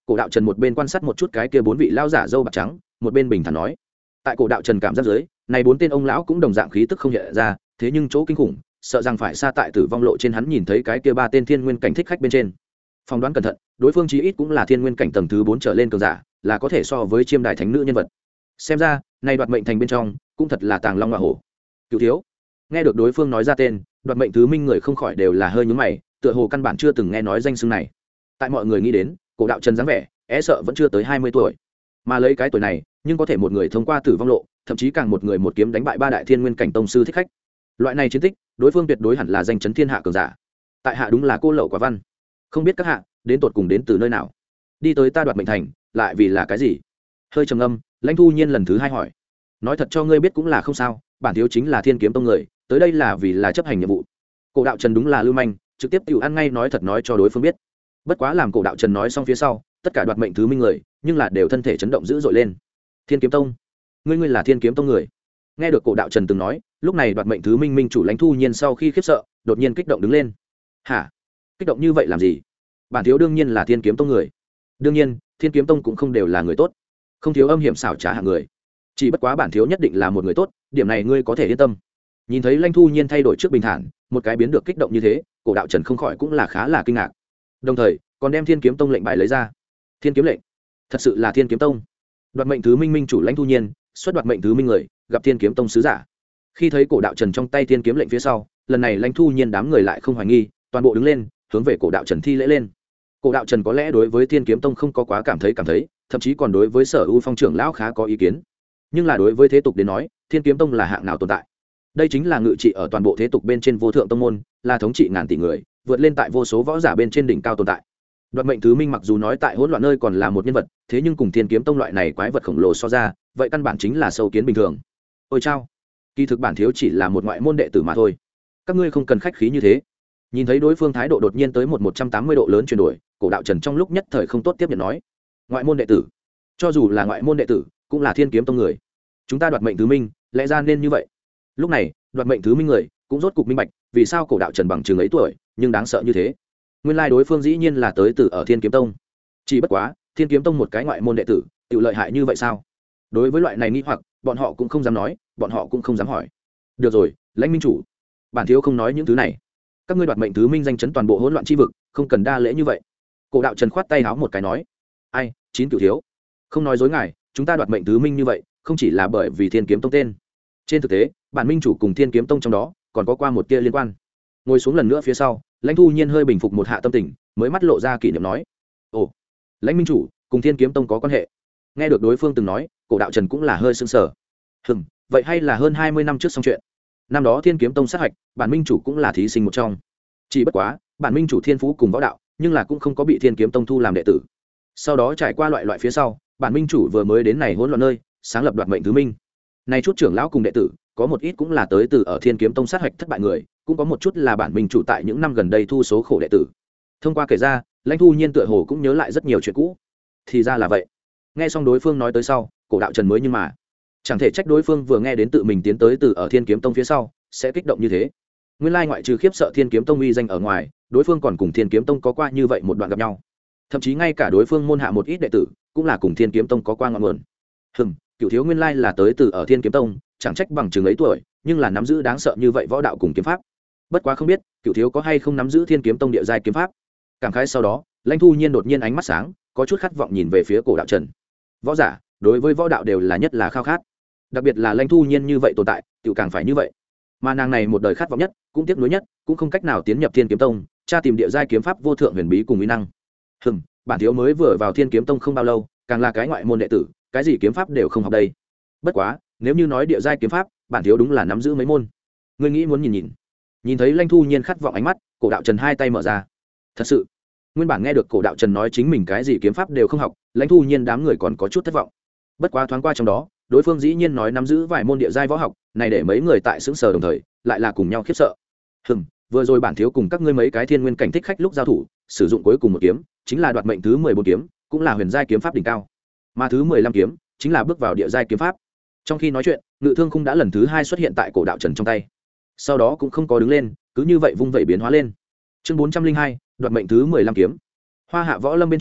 Cổ đạo trần một bên quan sát một chút cái kia 4 vị lao giả râu bạc trắng, một bên bình thản nói. Tại cổ đạo trần cảm giác dưới, này 4 tên ông lão cũng đồng dạng khí tức không hiện ra, thế nhưng chỗ kinh khủng, sợ rằng phải xa tại tử vong lộ trên hắn nhìn thấy cái kia 3 tên thiên nguyên cảnh thích khách bên trên. Phỏng đoán cẩn thận, đối phương chí ít cũng là thiên nguyên cảnh tầng thứ 4 trở lên cường giả, là có thể so với chiêm đại thánh nữ nhân vật. Xem ra, này đoạt mệnh thành bên trong, cũng thật là tàng long ngọa hổ. Cửu thiếu. Nghe được đối phương nói ra tên, đoạt mệnh thứ minh người không khỏi đều là hơi nhướng mày, tựa hồ căn bản chưa từng nghe nói danh xưng này. Tại mọi người nghĩ đến, cổ đạo trần dáng vẻ, sợ vẫn chưa tới 20 tuổi. Mà lấy cái tuổi này, nhưng có thể một người thông qua tử vong lộ, thậm chí càng một người một kiếm đánh bại 3 đại thiên nguyên cảnh tông sư thích khách. Loại này chiến tích, đối phương tuyệt đối hẳn là danh chấn thiên hạ cường giả. Tại hạ đúng là cô lậu quả văn, không biết các hạ đến tột cùng đến từ nơi nào, đi tới ta đoạt mệnh thành lại vì là cái gì? Hơi trầm ngâm, Lãnh Thu Nhiên lần thứ 2 hỏi. Nói thật cho ngươi biết cũng là không sao, bản thiếu chính là Thiên Kiếm Tông người, tới đây là vì là chấp hành nhiệm vụ. Cổ đạo Trần đúng là lưu manh, trực tiếp tiểu ăn ngay nói thật nói cho đối phương biết. Bất quá làm cổ đạo Trần nói xong phía sau, tất cả đoạt mệnh thứ minh người, nhưng là đều thân thể chấn động dữ dội lên. Thiên Kiếm Tông, ngươi là Thiên Kiếm Tông người? Nghe được cổ đạo Trần từng nói, lúc này đoạt mệnh thứ minh minh chủ Lãnh Thu Nhiên sau khi khiếp sợ, đột nhiên kích động đứng lên. Hả? Kích động như vậy làm gì? Bản thiếu đương nhiên là Thiên Kiếm Tông người. Đương nhiên, Thiên Kiếm Tông cũng không đều là người tốt, không thiếu âm hiểm xảo trá hạng người. Chỉ bất quá bản thiếu nhất định là một người tốt, điểm này ngươi có thể yên tâm. Nhìn thấy Lãnh Thu Nhiên thay đổi trước bình thản, một cái biến được kích động như thế, cổ đạo Trần không khỏi cũng là khá là kinh ngạc. Đồng thời, còn đem Thiên Kiếm Tông lệnh bài lấy ra. Thiên Kiếm lệnh, thật sự là Thiên Kiếm Tông. Đoạt mệnh thứ minh minh chủ Lãnh Thu Nhiên, xuất đoạt mệnh thứ minh người, gặp Thiên Kiếm Tông sứ giả. Khi thấy cổ đạo Trần trong tay Thiên Kiếm lệnh phía sau, lần này Lãnh Thu Nhiên đám người lại không hoài nghi, toàn bộ đứng lên, hướng về cổ đạo Trần thi lễ lên. Cổ đạo Trần có lẽ đối với Thiên Kiếm Tông không có quá cảm thấy, thậm chí còn đối với Sở U Phong trưởng lão khá có ý kiến. Nhưng là đối với thế tục đến nói, Thiên Kiếm Tông là hạng nào tồn tại? Đây chính là ngự trị ở toàn bộ thế tục bên trên vô thượng tông môn, là thống trị ngàn tỷ người, vượt lên tại vô số võ giả bên trên đỉnh cao tồn tại. Đoạt mệnh thứ minh mặc dù nói tại hỗn loạn nơi còn là một nhân vật, thế nhưng cùng Thiên Kiếm Tông loại này quái vật khổng lồ so ra, vậy căn bản chính là sâu kiến bình thường. Ôi chao, kỳ thực bản thiếu chỉ là một ngoại môn đệ tử mà thôi, các ngươi không cần khách khí như thế. Nhìn thấy đối phương thái độ đột nhiên tới 180 độ lớn chuyển đổi, cổ đạo Trần trong lúc nhất thời không tốt tiếp nhận nói. Ngoại môn đệ tử? Cho dù là ngoại môn đệ tử, cũng là Thiên Kiếm Tông người. Chúng ta đoạt mệnh thứ minh, lẽ ra nên như vậy. Lúc này, đoạt mệnh thứ minh người cũng rốt cục minh bạch, vì sao cổ đạo Trần bằng chừng ấy tuổi, nhưng đáng sợ như thế. Nguyên lai đối phương dĩ nhiên là tới từ ở Thiên Kiếm Tông. Chỉ bất quá, Thiên Kiếm Tông một cái ngoại môn đệ tử, tự lợi hại như vậy sao? Đối với loại này nghi hoặc, bọn họ cũng không dám nói, bọn họ cũng không dám hỏi. Được rồi, Lãnh minh chủ, bản thiếu không nói những thứ này. Các ngươi đoạt mệnh thứ minh danh chấn toàn bộ hỗn loạn chi vực, không cần đa lễ như vậy. Cổ đạo Trần khoát tay háo một cái nói. Ai, chín cửu thiếu, không nói dối ngài, chúng ta đoạt mệnh thứ minh như vậy, không chỉ là bởi vì Thiên Kiếm Tông tên. Trên thực tế, bản minh chủ cùng Thiên Kiếm Tông trong đó còn có qua một tia liên quan. Ngồi xuống lần nữa phía sau, Lãnh Thu Nhiên hơi bình phục một hạ tâm tình, mới mắt lộ ra kỷ niệm nói. Ồ, Lãnh minh chủ cùng Thiên Kiếm Tông có quan hệ? Nghe được đối phương từng nói, cổ đạo Trần cũng là hơi sững sờ. Vậy hay là hơn 20 năm trước xong chuyện. Năm đó Thiên Kiếm Tông sát hạch, bản minh chủ cũng là thí sinh một trong. Chỉ bất quá, bản minh chủ thiên phú cùng võ đạo, nhưng là cũng không có bị Thiên Kiếm Tông thu làm đệ tử. Sau đó trải qua loại phía sau, bản minh chủ vừa mới đến này hỗn loạn nơi, sáng lập đoạt mệnh thứ minh. Này chút trưởng lão cùng đệ tử, có một ít cũng là tới từ ở Thiên Kiếm Tông sát hạch thất bại người, cũng có một chút là bản minh chủ tại những năm gần đây thu số khổ đệ tử. Thông qua kể ra, Lãnh Thu Nhiên tựa hồ cũng nhớ lại rất nhiều chuyện cũ. Thì ra là vậy. Nghe xong đối phương nói tới sau, cổ đạo Trần mới nhưng mà chẳng thể trách đối phương vừa nghe đến tự mình tiến tới từ ở Thiên Kiếm Tông phía sau, sẽ kích động như thế. Nguyên lai ngoại trừ khiếp sợ Thiên Kiếm Tông uy danh ở ngoài, đối phương còn cùng Thiên Kiếm Tông có qua như vậy một đoạn gặp nhau. Thậm chí ngay cả đối phương môn hạ một ít đệ tử, cũng là cùng Thiên Kiếm Tông có qua ngọn nguồn. Cửu thiếu nguyên lai là tới từ ở Thiên Kiếm Tông, chẳng trách bằng chừng ấy tuổi, nhưng là nắm giữ đáng sợ như vậy võ đạo cùng kiếm pháp. Bất quá không biết, Cửu thiếu có hay không nắm giữ Thiên Kiếm Tông địa giai kiếm pháp. Cảm khái sau đó, Lãnh Thu Nhiên đột nhiên ánh mắt sáng, có chút khát vọng nhìn về phía cổ đạo Trần. Võ giả, đối với võ đạo đều là nhất là khao khát. Đặc biệt là Lãnh Thu Nhiên như vậy tồn tại, tiểu càng phải như vậy. Mà nàng này một đời khát vọng nhất, cũng tiếc nuối nhất, cũng không cách nào tiến nhập Thiên Kiếm Tông, tra tìm địa giai kiếm pháp vô thượng huyền bí cùng uy năng. Bản thiếu mới vừa vào Thiên Kiếm Tông không bao lâu, càng là cái ngoại môn đệ tử, cái gì kiếm pháp đều không học đây. Bất quá, nếu như nói địa giai kiếm pháp, bản thiếu đúng là nắm giữ mấy môn. Ngươi nghĩ muốn nhìn thấy Lãnh Thu Nhiên khát vọng ánh mắt, cổ đạo Trần hai tay mở ra. Thật sự, nguyên bản nghe được cổ đạo Trần nói chính mình cái gì kiếm pháp đều không học, Lãnh Thu Nhiên đám người còn có chút thất vọng. Bất quá thoáng qua trong đó, đối phương dĩ nhiên nói nắm giữ vài môn địa giai võ học, này để mấy người tại sững sờ đồng thời, lại là cùng nhau khiếp sợ. Vừa rồi bản thiếu cùng các ngươi mấy cái thiên nguyên cảnh thích khách lúc giao thủ, sử dụng cuối cùng một kiếm, chính là đoạt mệnh thứ 14 kiếm, cũng là huyền giai kiếm pháp đỉnh cao. Mà thứ 15 kiếm, chính là bước vào địa giai kiếm pháp. Trong khi nói chuyện, Ngự Thương Khung đã lần thứ 2 xuất hiện tại cổ đạo Trần trong tay. Sau đó cũng không có đứng lên, cứ như vậy vung vẩy biến hóa lên. Chương 402, đoạt mệnh thứ 15 kiếm. Hoa Hạ võ lâm bên trong,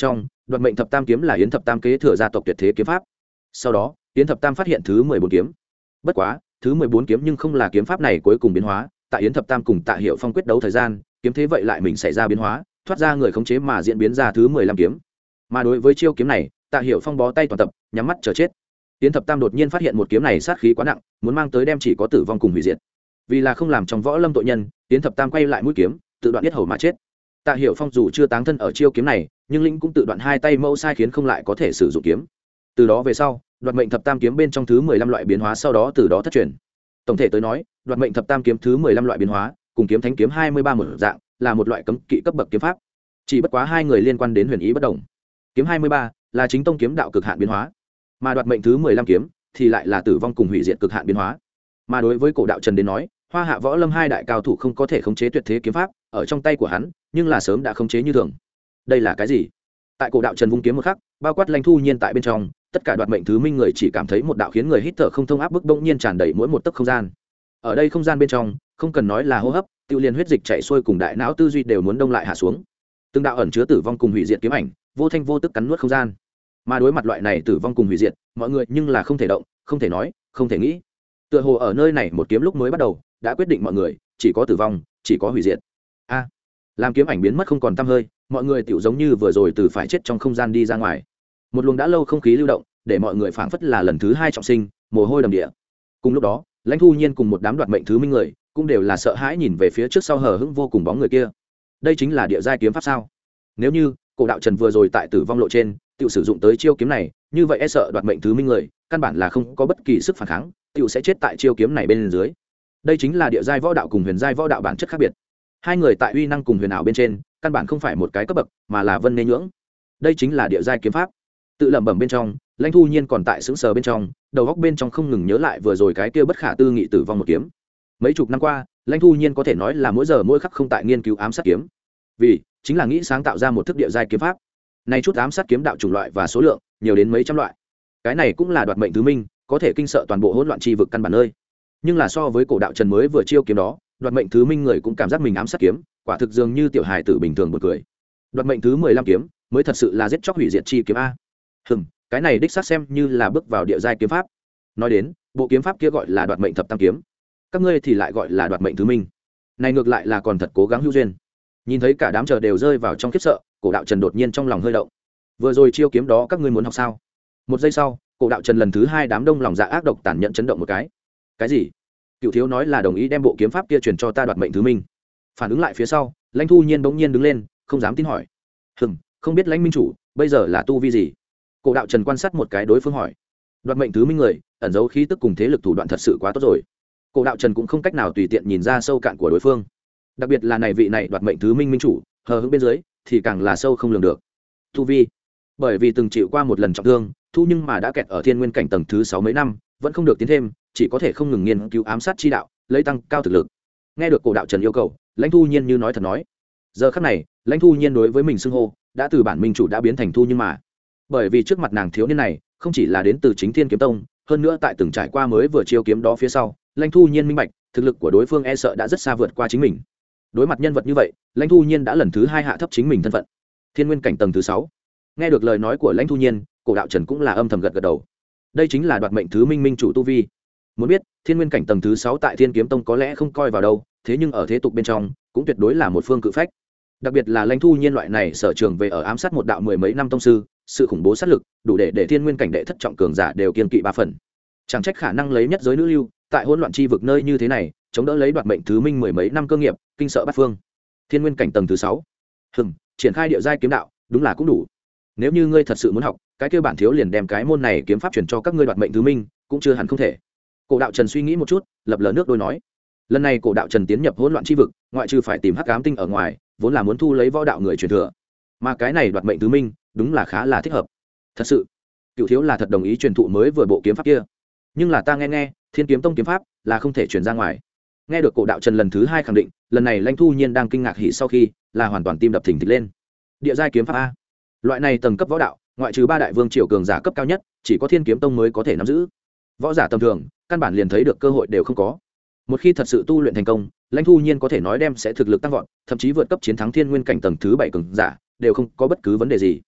đoạt mệnh thập tam kiếm là yến thập tam kế thừa gia tộc tuyệt thế kiếm pháp. Sau đó yến thập tam phát hiện thứ 14 kiếm. Bất quá thứ 14 kiếm nhưng không là kiếm pháp này cuối cùng biến hóa, tại yến thập tam cùng Tạ Hiệu Phong quyết đấu thời gian, kiếm thế vậy lại mình xảy ra biến hóa, thoát ra người khống chế mà diễn biến ra thứ 15 kiếm. Mà đối với chiêu kiếm này, Tạ Hiệu Phong bó tay toàn tập, nhắm mắt chờ chết. Yến thập tam đột nhiên phát hiện một kiếm này sát khí quá nặng, muốn mang tới đem chỉ có tử vong cùng hủy diệt. Vì là không làm trong võ lâm tội nhân, Yến thập tam quay lại mũi kiếm, tự đoạn yết hầu mà chết. Tạ Hiệu Phong dù chưa táng thân ở chiêu kiếm này, nhưng linh cũng tự đoạn hai tay mẫu sai khiến không lại có thể sử dụng kiếm. Từ đó về sau, đoạt mệnh thập tam kiếm bên trong thứ 15 loại biến hóa sau đó từ đó thất truyền. Tổng thể tới nói, đoạt mệnh thập tam kiếm thứ 15 loại biến hóa, cùng kiếm thánh kiếm 23 một dạng, là một loại cấm kỵ cấp bậc kiếm pháp. Chỉ bất quá hai người liên quan đến huyền ý bất đồng. Kiếm 23 là chính tông kiếm đạo cực hạn biến hóa, mà đoạt mệnh thứ 15 kiếm thì lại là tử vong cùng hủy diệt cực hạn biến hóa. Mà đối với cổ đạo Trần đến nói, Hoa Hạ võ lâm hai đại cao thủ không có thể khống chế tuyệt thế kiếm pháp, ở trong tay của hắn, nhưng là sớm đã khống chế như thường. Đây là cái gì? Tại cổ đạo Trần vung kiếm một khắc, bao quát Lãnh Thu Nhiên tại bên trong, tất cả đoạt mệnh thứ minh người chỉ cảm thấy một đạo khiến người hít thở không thông áp bức bỗng nhiên tràn đầy mỗi một tấc không gian. Ở đây không gian bên trong, không cần nói là hô hấp, tiêu liên huyết dịch chảy xuôi cùng đại não tư duy đều muốn đông lại hạ xuống. Từng đạo ẩn chứa tử vong cùng hủy diệt kiếm ảnh, vô thanh vô tức cắn nuốt không gian. Mà đối mặt loại này tử vong cùng hủy diệt, mọi người nhưng là không thể động, không thể nói, không thể nghĩ. Tựa hồ ở nơi này một kiếm lúc mới bắt đầu, đã quyết định mọi người, chỉ có tử vong, chỉ có hủy diệt. A, làm kiếm ảnh biến mất không còn tăm hơi, mọi người tiểu giống như vừa rồi từ phải chết trong không gian đi ra ngoài. Một luồng đã lâu không khí lưu động, để mọi người phảng phất là lần thứ hai trọng sinh, mồ hôi đầm địa. Cùng lúc đó, Lãnh Thu Nhiên cùng một đám đoạt mệnh thứ minh người, cũng đều là sợ hãi nhìn về phía trước sau hờ hững vô cùng bóng người kia. Đây chính là địa giai kiếm pháp sao? Nếu như cổ đạo Trần vừa rồi tại tử vong lộ trên, tự sử dụng tới chiêu kiếm này, như vậy e sợ đoạt mệnh thứ minh người, căn bản là không có bất kỳ sức phản kháng, tự sẽ chết tại chiêu kiếm này bên dưới. Đây chính là địa giai võ đạo cùng huyền giai võ đạo bản chất khác biệt. Hai người tại uy năng cùng huyền ảo bên trên, căn bản không phải một cái cấp bậc, mà là vân nê nhưỡng. Đây chính là địa giai kiếm pháp. Tự lẩm bẩm bên trong, Lãnh Thu Nhiên còn tại sững sờ bên trong, đầu óc bên trong không ngừng nhớ lại vừa rồi cái kia bất khả tư nghị tử vong một kiếm. Mấy chục năm qua, Lãnh Thu Nhiên có thể nói là mỗi giờ mỗi khắc không tại nghiên cứu ám sát kiếm, vì chính là nghĩ sáng tạo ra một thức địa giai kiếm pháp. Này chút ám sát kiếm đạo chủng loại và số lượng nhiều đến mấy trăm loại. Cái này cũng là đoạt mệnh thứ minh, có thể kinh sợ toàn bộ hỗn loạn chi vực căn bản ơi. Nhưng là so với cổ đạo Trần mới vừa chiêu kiếm đó, đoạt mệnh thứ minh người cũng cảm giác mình ám sát kiếm, quả thực dường như tiểu hài tử bình thường buồn cười. Đoạt mệnh thứ 15 kiếm mới thật sự là giết chóc hủy diệt chi kiếm a. Cái này đích xác xem như là bước vào địa giai kiếm pháp. Nói đến, bộ kiếm pháp kia gọi là đoạt mệnh thập tam kiếm, các ngươi thì lại gọi là đoạt mệnh thứ minh. Này ngược lại là còn thật cố gắng hữu duyên. Nhìn thấy cả đám chờ đều rơi vào trong khiếp sợ, cổ đạo Trần đột nhiên trong lòng hơi động. Vừa rồi chiêu kiếm đó các ngươi muốn học sao? Một giây sau, cổ đạo Trần lần thứ hai đám đông lòng dạ ác độc tàn nhẫn chấn động một cái. Cái gì? Cựu thiếu nói là đồng ý đem bộ kiếm pháp kia truyền cho ta đoạt mệnh thứ minh. Phản ứng lại phía sau, Lãnh Thu Nhiên bỗng nhiên đứng lên, không dám tin hỏi. Không biết Lãnh minh chủ bây giờ là tu vi gì? Cổ đạo Trần quan sát một cái đối phương hỏi. Đoạt mệnh thứ minh người ẩn giấu khí tức cùng thế lực thủ đoạn thật sự quá tốt rồi. Cổ đạo Trần cũng không cách nào tùy tiện nhìn ra sâu cạn của đối phương, đặc biệt là này vị này đoạt mệnh thứ minh minh chủ hờ hững bên dưới thì càng là sâu không lường được. Tu vi, bởi vì từng chịu qua một lần trọng thương, thu nhưng mà đã kẹt ở thiên nguyên cảnh tầng thứ 6 mấy năm, vẫn không được tiến thêm, chỉ có thể không ngừng nghiên cứu ám sát chi đạo, lấy tăng cao thực lực. Nghe được cổ đạo Trần yêu cầu, Lãnh Thu Nhiên như nói thật nói. Giờ khắc này, Lãnh Thu Nhiên đối với mình xưng hô đã từ bản minh chủ đã biến thành thu nhưng mà. Bởi vì trước mặt nàng thiếu niên này không chỉ là đến từ chính Thiên Kiếm Tông, hơn nữa tại từng trải qua mới vừa chiêu kiếm đó phía sau, Lãnh Thu Nhiên minh bạch, thực lực của đối phương e sợ đã rất xa vượt qua chính mình. Đối mặt nhân vật như vậy, Lãnh Thu Nhiên đã lần thứ hai hạ thấp chính mình thân phận. Thiên nguyên cảnh tầng thứ 6. Nghe được lời nói của Lãnh Thu Nhiên, cổ đạo Trần cũng là âm thầm gật gật đầu. Đây chính là đoạt mệnh thứ minh minh chủ tu vi. Muốn biết, thiên nguyên cảnh tầng thứ 6 tại Thiên Kiếm Tông có lẽ không coi vào đâu, thế nhưng ở thế tục bên trong, cũng tuyệt đối là một phương cự phách. Đặc biệt là Lãnh Thu Nhiên loại này sở trường về ở ám sát một đạo mười mấy năm tông sư, sự khủng bố sát lực, đủ để thiên nguyên cảnh đệ thất trọng cường giả đều kiên kỵ 3 phần. Chẳng trách khả năng lấy nhất giới nữ lưu, tại hỗn loạn chi vực nơi như thế này, chống đỡ lấy đoạt mệnh thứ minh mười mấy năm cơ nghiệp, kinh sợ bát phương. Thiên nguyên cảnh tầng thứ 6. Triển khai địa giai kiếm đạo, đúng là cũng đủ. Nếu như ngươi thật sự muốn học, cái kia bản thiếu liền đem cái môn này kiếm pháp truyền cho các ngươi đoạt mệnh thứ minh, cũng chưa hẳn không thể. Cổ đạo Trần suy nghĩ một chút, lập lờ nước đôi nói. Lần này cổ đạo Trần tiến nhập hỗn loạn chi vực, ngoại trừ phải tìm hắc ám tinh ở ngoài, vốn là muốn thu lấy võ đạo người truyền thừa. Mà cái này đoạt mệnh thứ minh, đúng là khá là thích hợp. Thật sự, Cựu thiếu là thật đồng ý truyền thụ mới vừa bộ kiếm pháp kia. Nhưng là ta nghe, Thiên Kiếm Tông kiếm pháp là không thể truyền ra ngoài. Nghe được cổ đạo Trần lần thứ hai khẳng định, lần này Lãnh Thu Nhiên đang kinh ngạc hỉ sau khi, là hoàn toàn tim đập thình thịch lên. Địa giai kiếm pháp a, loại này tầng cấp võ đạo, ngoại trừ 3 đại vương triều cường giả cấp cao nhất, chỉ có Thiên Kiếm Tông mới có thể nắm giữ. Võ giả tầm thường, căn bản liền thấy được cơ hội đều không có. Một khi thật sự tu luyện thành công, Lãnh Thu Nhiên có thể nói đem sẽ thực lực tăng vọt, thậm chí vượt cấp chiến thắng thiên nguyên cảnh tầng thứ 7 cường giả, đều không có bất cứ vấn đề gì.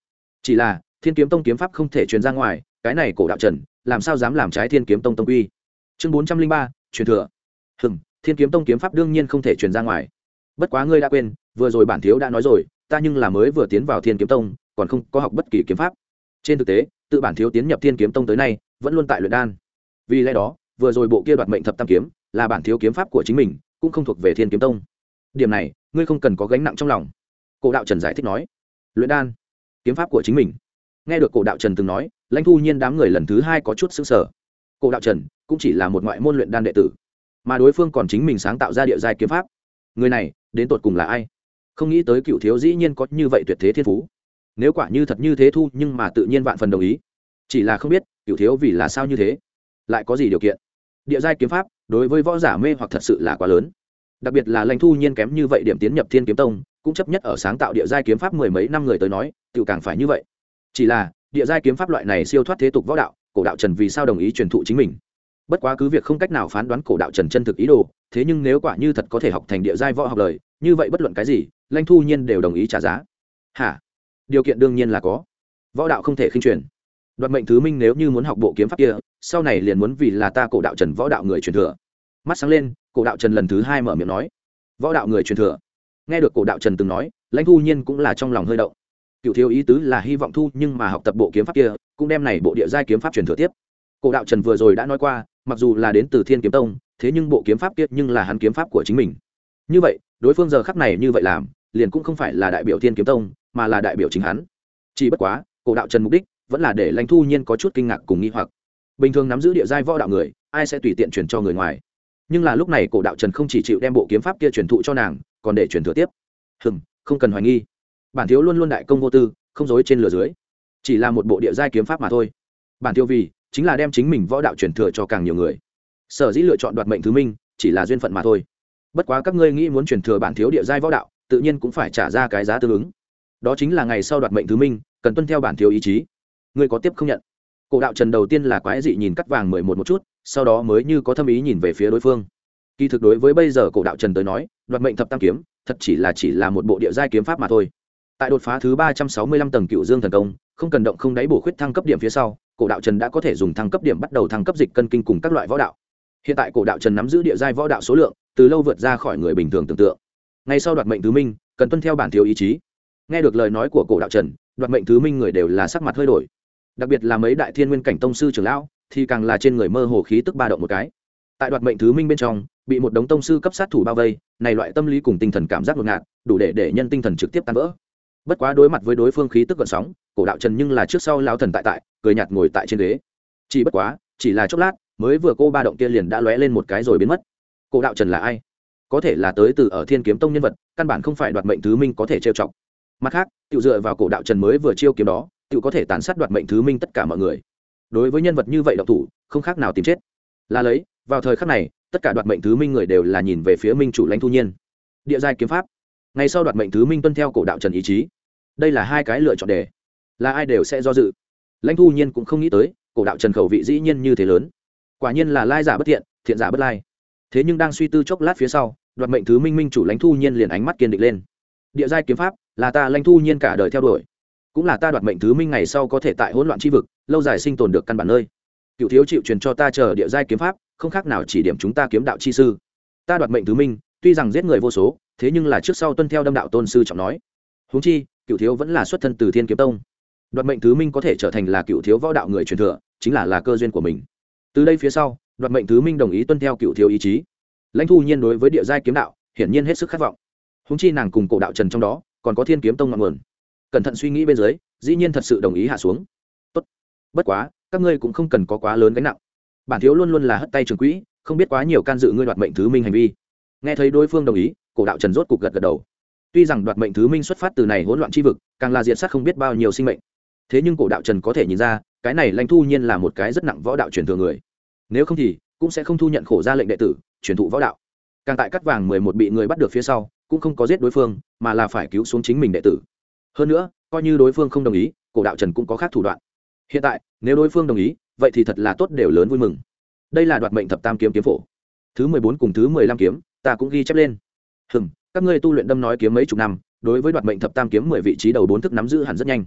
chỉ là thiên kiếm tông kiếm pháp không thể truyền ra ngoài, cái này cổ đạo trần làm sao dám làm trái thiên kiếm tông tông quy. Chương 403, truyền thừa. Thiên kiếm tông kiếm pháp đương nhiên không thể truyền ra ngoài. Bất quá ngươi đã quên, vừa rồi bản thiếu đã nói rồi, ta nhưng là mới vừa tiến vào thiên kiếm tông, còn không có học bất kỳ kiếm pháp. Trên thực tế, tự bản thiếu tiến nhập thiên kiếm tông tới nay vẫn luôn tại luyện đan. Vì lẽ đó, vừa rồi bộ kia đoạt mệnh thập tam kiếm là bản thiếu kiếm pháp của chính mình, cũng không thuộc về thiên kiếm tông. Điểm này ngươi không cần có gánh nặng trong lòng. Cổ đạo trần giải thích nói. Luyện đan, kiếm pháp của chính mình. Nghe được cổ đạo trần từng nói, Lãnh Thu Nhiên đám người lần thứ hai có chút sững sờ. Cổ đạo trần cũng chỉ là một ngoại môn luyện đan đệ tử, mà đối phương còn chính mình sáng tạo ra địa giai kiếm pháp. Người này đến tột cùng là ai? Không nghĩ tới cựu thiếu dĩ nhiên có như vậy tuyệt thế thiên phú. Nếu quả như thật như thế thu, nhưng mà tự nhiên vạn phần đồng ý. Chỉ là không biết cựu thiếu vì là sao như thế, lại có gì điều kiện? Địa giai kiếm pháp đối với võ giả mê hoặc thật sự là quá lớn, đặc biệt là Lãnh Thu Nhiên kém như vậy điểm tiến nhập thiên kiếm tông, cũng chấp nhất ở sáng tạo địa giai kiếm pháp mười mấy năm người tới nói, tự càng phải như vậy. Chỉ là địa giai kiếm pháp loại này siêu thoát thế tục võ đạo, cổ đạo trần vì sao đồng ý truyền thụ chính mình? Bất quá cứ việc không cách nào phán đoán cổ đạo trần chân thực ý đồ, thế nhưng nếu quả như thật có thể học thành địa giai võ học lời, như vậy bất luận cái gì, Lãnh Thu Nhiên đều đồng ý trả giá. Hả? Điều kiện đương nhiên là có. Võ đạo không thể khinh truyền. Đoạt mệnh thứ minh nếu như muốn học bộ kiếm pháp kia, sau này liền muốn vì là ta cổ đạo trần võ đạo người truyền thừa. Mắt sáng lên, cổ đạo trần lần thứ hai mở miệng nói, võ đạo người truyền thừa. Nghe được cổ đạo trần từng nói, Lãnh Thu Nhiên cũng là trong lòng hơi động. Cựu thiếu ý tứ là hy vọng thu, nhưng mà học tập bộ kiếm pháp kia, cũng đem này bộ địa giai kiếm pháp truyền thừa tiếp. Cổ đạo trần vừa rồi đã nói qua, mặc dù là đến từ thiên kiếm tông, thế nhưng bộ kiếm pháp kia nhưng là hắn kiếm pháp của chính mình. Như vậy đối phương giờ khắc này như vậy làm, liền cũng không phải là đại biểu thiên kiếm tông, mà là đại biểu chính hắn. Chỉ bất quá cổ đạo trần mục đích vẫn là để Lãnh Thu Nhiên có chút kinh ngạc cùng nghi hoặc. Bình thường nắm giữ địa giai võ đạo người, ai sẽ tùy tiện truyền cho người ngoài? Nhưng là lúc này cổ đạo trần không chỉ chịu đem bộ kiếm pháp kia truyền thụ cho nàng, còn để truyền thừa tiếp. Không cần hoài nghi, bản thiếu luôn luôn đại công vô tư, không dối trên lửa dưới, chỉ là một bộ địa giai kiếm pháp mà thôi. Bản thiếu vì chính là đem chính mình võ đạo truyền thừa cho càng nhiều người. Sở dĩ lựa chọn đoạt mệnh thứ minh chỉ là duyên phận mà thôi. Bất quá các ngươi nghĩ muốn truyền thừa bản thiếu địa giai võ đạo, tự nhiên cũng phải trả ra cái giá tương ứng. Đó chính là ngày sau đoạt mệnh thứ minh cần tuân theo bản thiếu ý chí. Ngươi có tiếp không nhận? Cổ đạo trần đầu tiên là quái dị nhìn cắt vàng 11 một chút, sau đó mới như có thâm ý nhìn về phía đối phương. Kỳ thực đối với bây giờ cổ đạo trần tới nói, đoạt mệnh thập tam kiếm thật chỉ là một bộ địa giai kiếm pháp mà thôi. Tại đột phá thứ 365 tầng Cựu Dương thần công, không cần động không đáy bổ khuyết thăng cấp điểm phía sau, cổ đạo trần đã có thể dùng thăng cấp điểm bắt đầu thăng cấp dịch cân kinh cùng các loại võ đạo. Hiện tại cổ đạo trần nắm giữ địa giai võ đạo số lượng từ lâu vượt ra khỏi người bình thường tưởng tượng. Ngay sau đoạt mệnh thứ minh cần tuân theo bản thiếu ý chí. Nghe được lời nói của cổ đạo trần, đoạt mệnh thứ minh người đều là sắc mặt hơi đổi, đặc biệt là mấy đại thiên nguyên cảnh tông sư trưởng lão thì càng là trên người mơ hồ khí tức ba động một cái. Tại đoạt mệnh thứ minh bên trong bị một đống tông sư cấp sát thủ bao vây, này loại tâm lý cùng tinh thần cảm giác ngột ngạt đủ để nhân tinh thần trực tiếp tan vỡ. Bất quá đối mặt với đối phương khí tức gợn sóng, cổ đạo trần nhưng là trước sau lão thần tại cười nhạt ngồi tại trên ghế. Chỉ bất quá chỉ là chốc lát, mới vừa cô ba động kia liền đã lóe lên một cái rồi biến mất. Cổ đạo trần là ai? Có thể là tới từ ở thiên kiếm tông nhân vật, căn bản không phải đoạt mệnh thứ minh có thể trêu chọc. Mặt khác tự dựa vào cổ đạo trần mới vừa chiêu kiếm đó, tự có thể tàn sát đoạt mệnh thứ minh tất cả mọi người. Đối với nhân vật như vậy động thủ không khác nào tìm chết. Là lấy vào thời khắc này, tất cả đoạt mệnh thứ minh người đều là nhìn về phía minh chủ Lãnh Thu Nhiên. Địa giai kiếm pháp, ngay sau đoạt mệnh thứ minh tuân theo cổ đạo trần ý chí. Đây là hai cái lựa chọn đề, là ai đều sẽ do dự. Lãnh Thu Nhiên cũng không nghĩ tới cổ đạo trần khẩu vị dĩ nhiên như thế lớn. Quả nhiên là lai giả bất thiện, thiện giả bất lai. Thế nhưng đang suy tư chốc lát phía sau, đoạt mệnh thứ minh minh chủ Lãnh Thu Nhiên liền ánh mắt kiên định lên. Địa giai kiếm pháp là ta Lãnh Thu Nhiên cả đời theo đuổi, cũng là ta đoạt mệnh thứ minh ngày sau có thể tại hỗn loạn chi vực lâu dài sinh tồn được căn bản nơi. Cựu thiếu chịu truyền cho ta chờ địa giai kiếm pháp, không khác nào chỉ điểm chúng ta kiếm đạo chi sư. Ta đoạt mệnh thứ minh tuy rằng giết người vô số, thế nhưng là trước sau tuân theo đâm đạo tôn sư trọng nói. Huống chi cựu thiếu vẫn là xuất thân từ thiên kiếm tông, đoạt mệnh thứ minh có thể trở thành là cựu thiếu võ đạo người truyền thừa, chính là cơ duyên của mình. Từ đây phía sau, đoạt mệnh thứ minh đồng ý tuân theo cựu thiếu ý chí. Lãnh Thu Nhiên đối với địa giai kiếm đạo hiển nhiên hết sức khát vọng. Huống chi nàng cùng cổ đạo trần trong đó còn có thiên kiếm tông ngọn nguồn. Cẩn thận suy nghĩ bên dưới, dĩ nhiên thật sự đồng ý hạ xuống. Tốt, bất quá các ngươi cũng không cần có quá lớn gánh nặng. Bản thiếu luôn luôn là hất tay trường quỹ, không biết quá nhiều can dự ngươi đoạt mệnh thứ minh hành vi. Nghe thấy đối phương đồng ý, cổ đạo trần rốt cục gật đầu. Tuy rằng đoạt mệnh thứ minh xuất phát từ này hỗn loạn chi vực, càng là diệt sát không biết bao nhiêu sinh mệnh, thế nhưng cổ đạo trần có thể nhìn ra, cái này Lãnh Thu Nhiên là một cái rất nặng võ đạo truyền thừa người. Nếu không thì cũng sẽ không thu nhận khổ gia lệnh đệ tử truyền thụ võ đạo. Càng tại cắt vàng 11 bị người bắt được phía sau, cũng không có giết đối phương, mà là phải cứu xuống chính mình đệ tử. Hơn nữa, coi như đối phương không đồng ý, cổ đạo trần cũng có khác thủ đoạn. Hiện tại nếu đối phương đồng ý, vậy thì thật là tốt, đều lớn vui mừng. Đây là đoạt mệnh thập tam kiếm kiếm phổ, thứ 14 cùng thứ 15 kiếm ta cũng ghi chép lên. Các ngươi tu luyện đâm nói kiếm mấy chục năm, đối với đoạt mệnh thập tam kiếm 10 vị trí đầu 4 thức nắm giữ hẳn rất nhanh.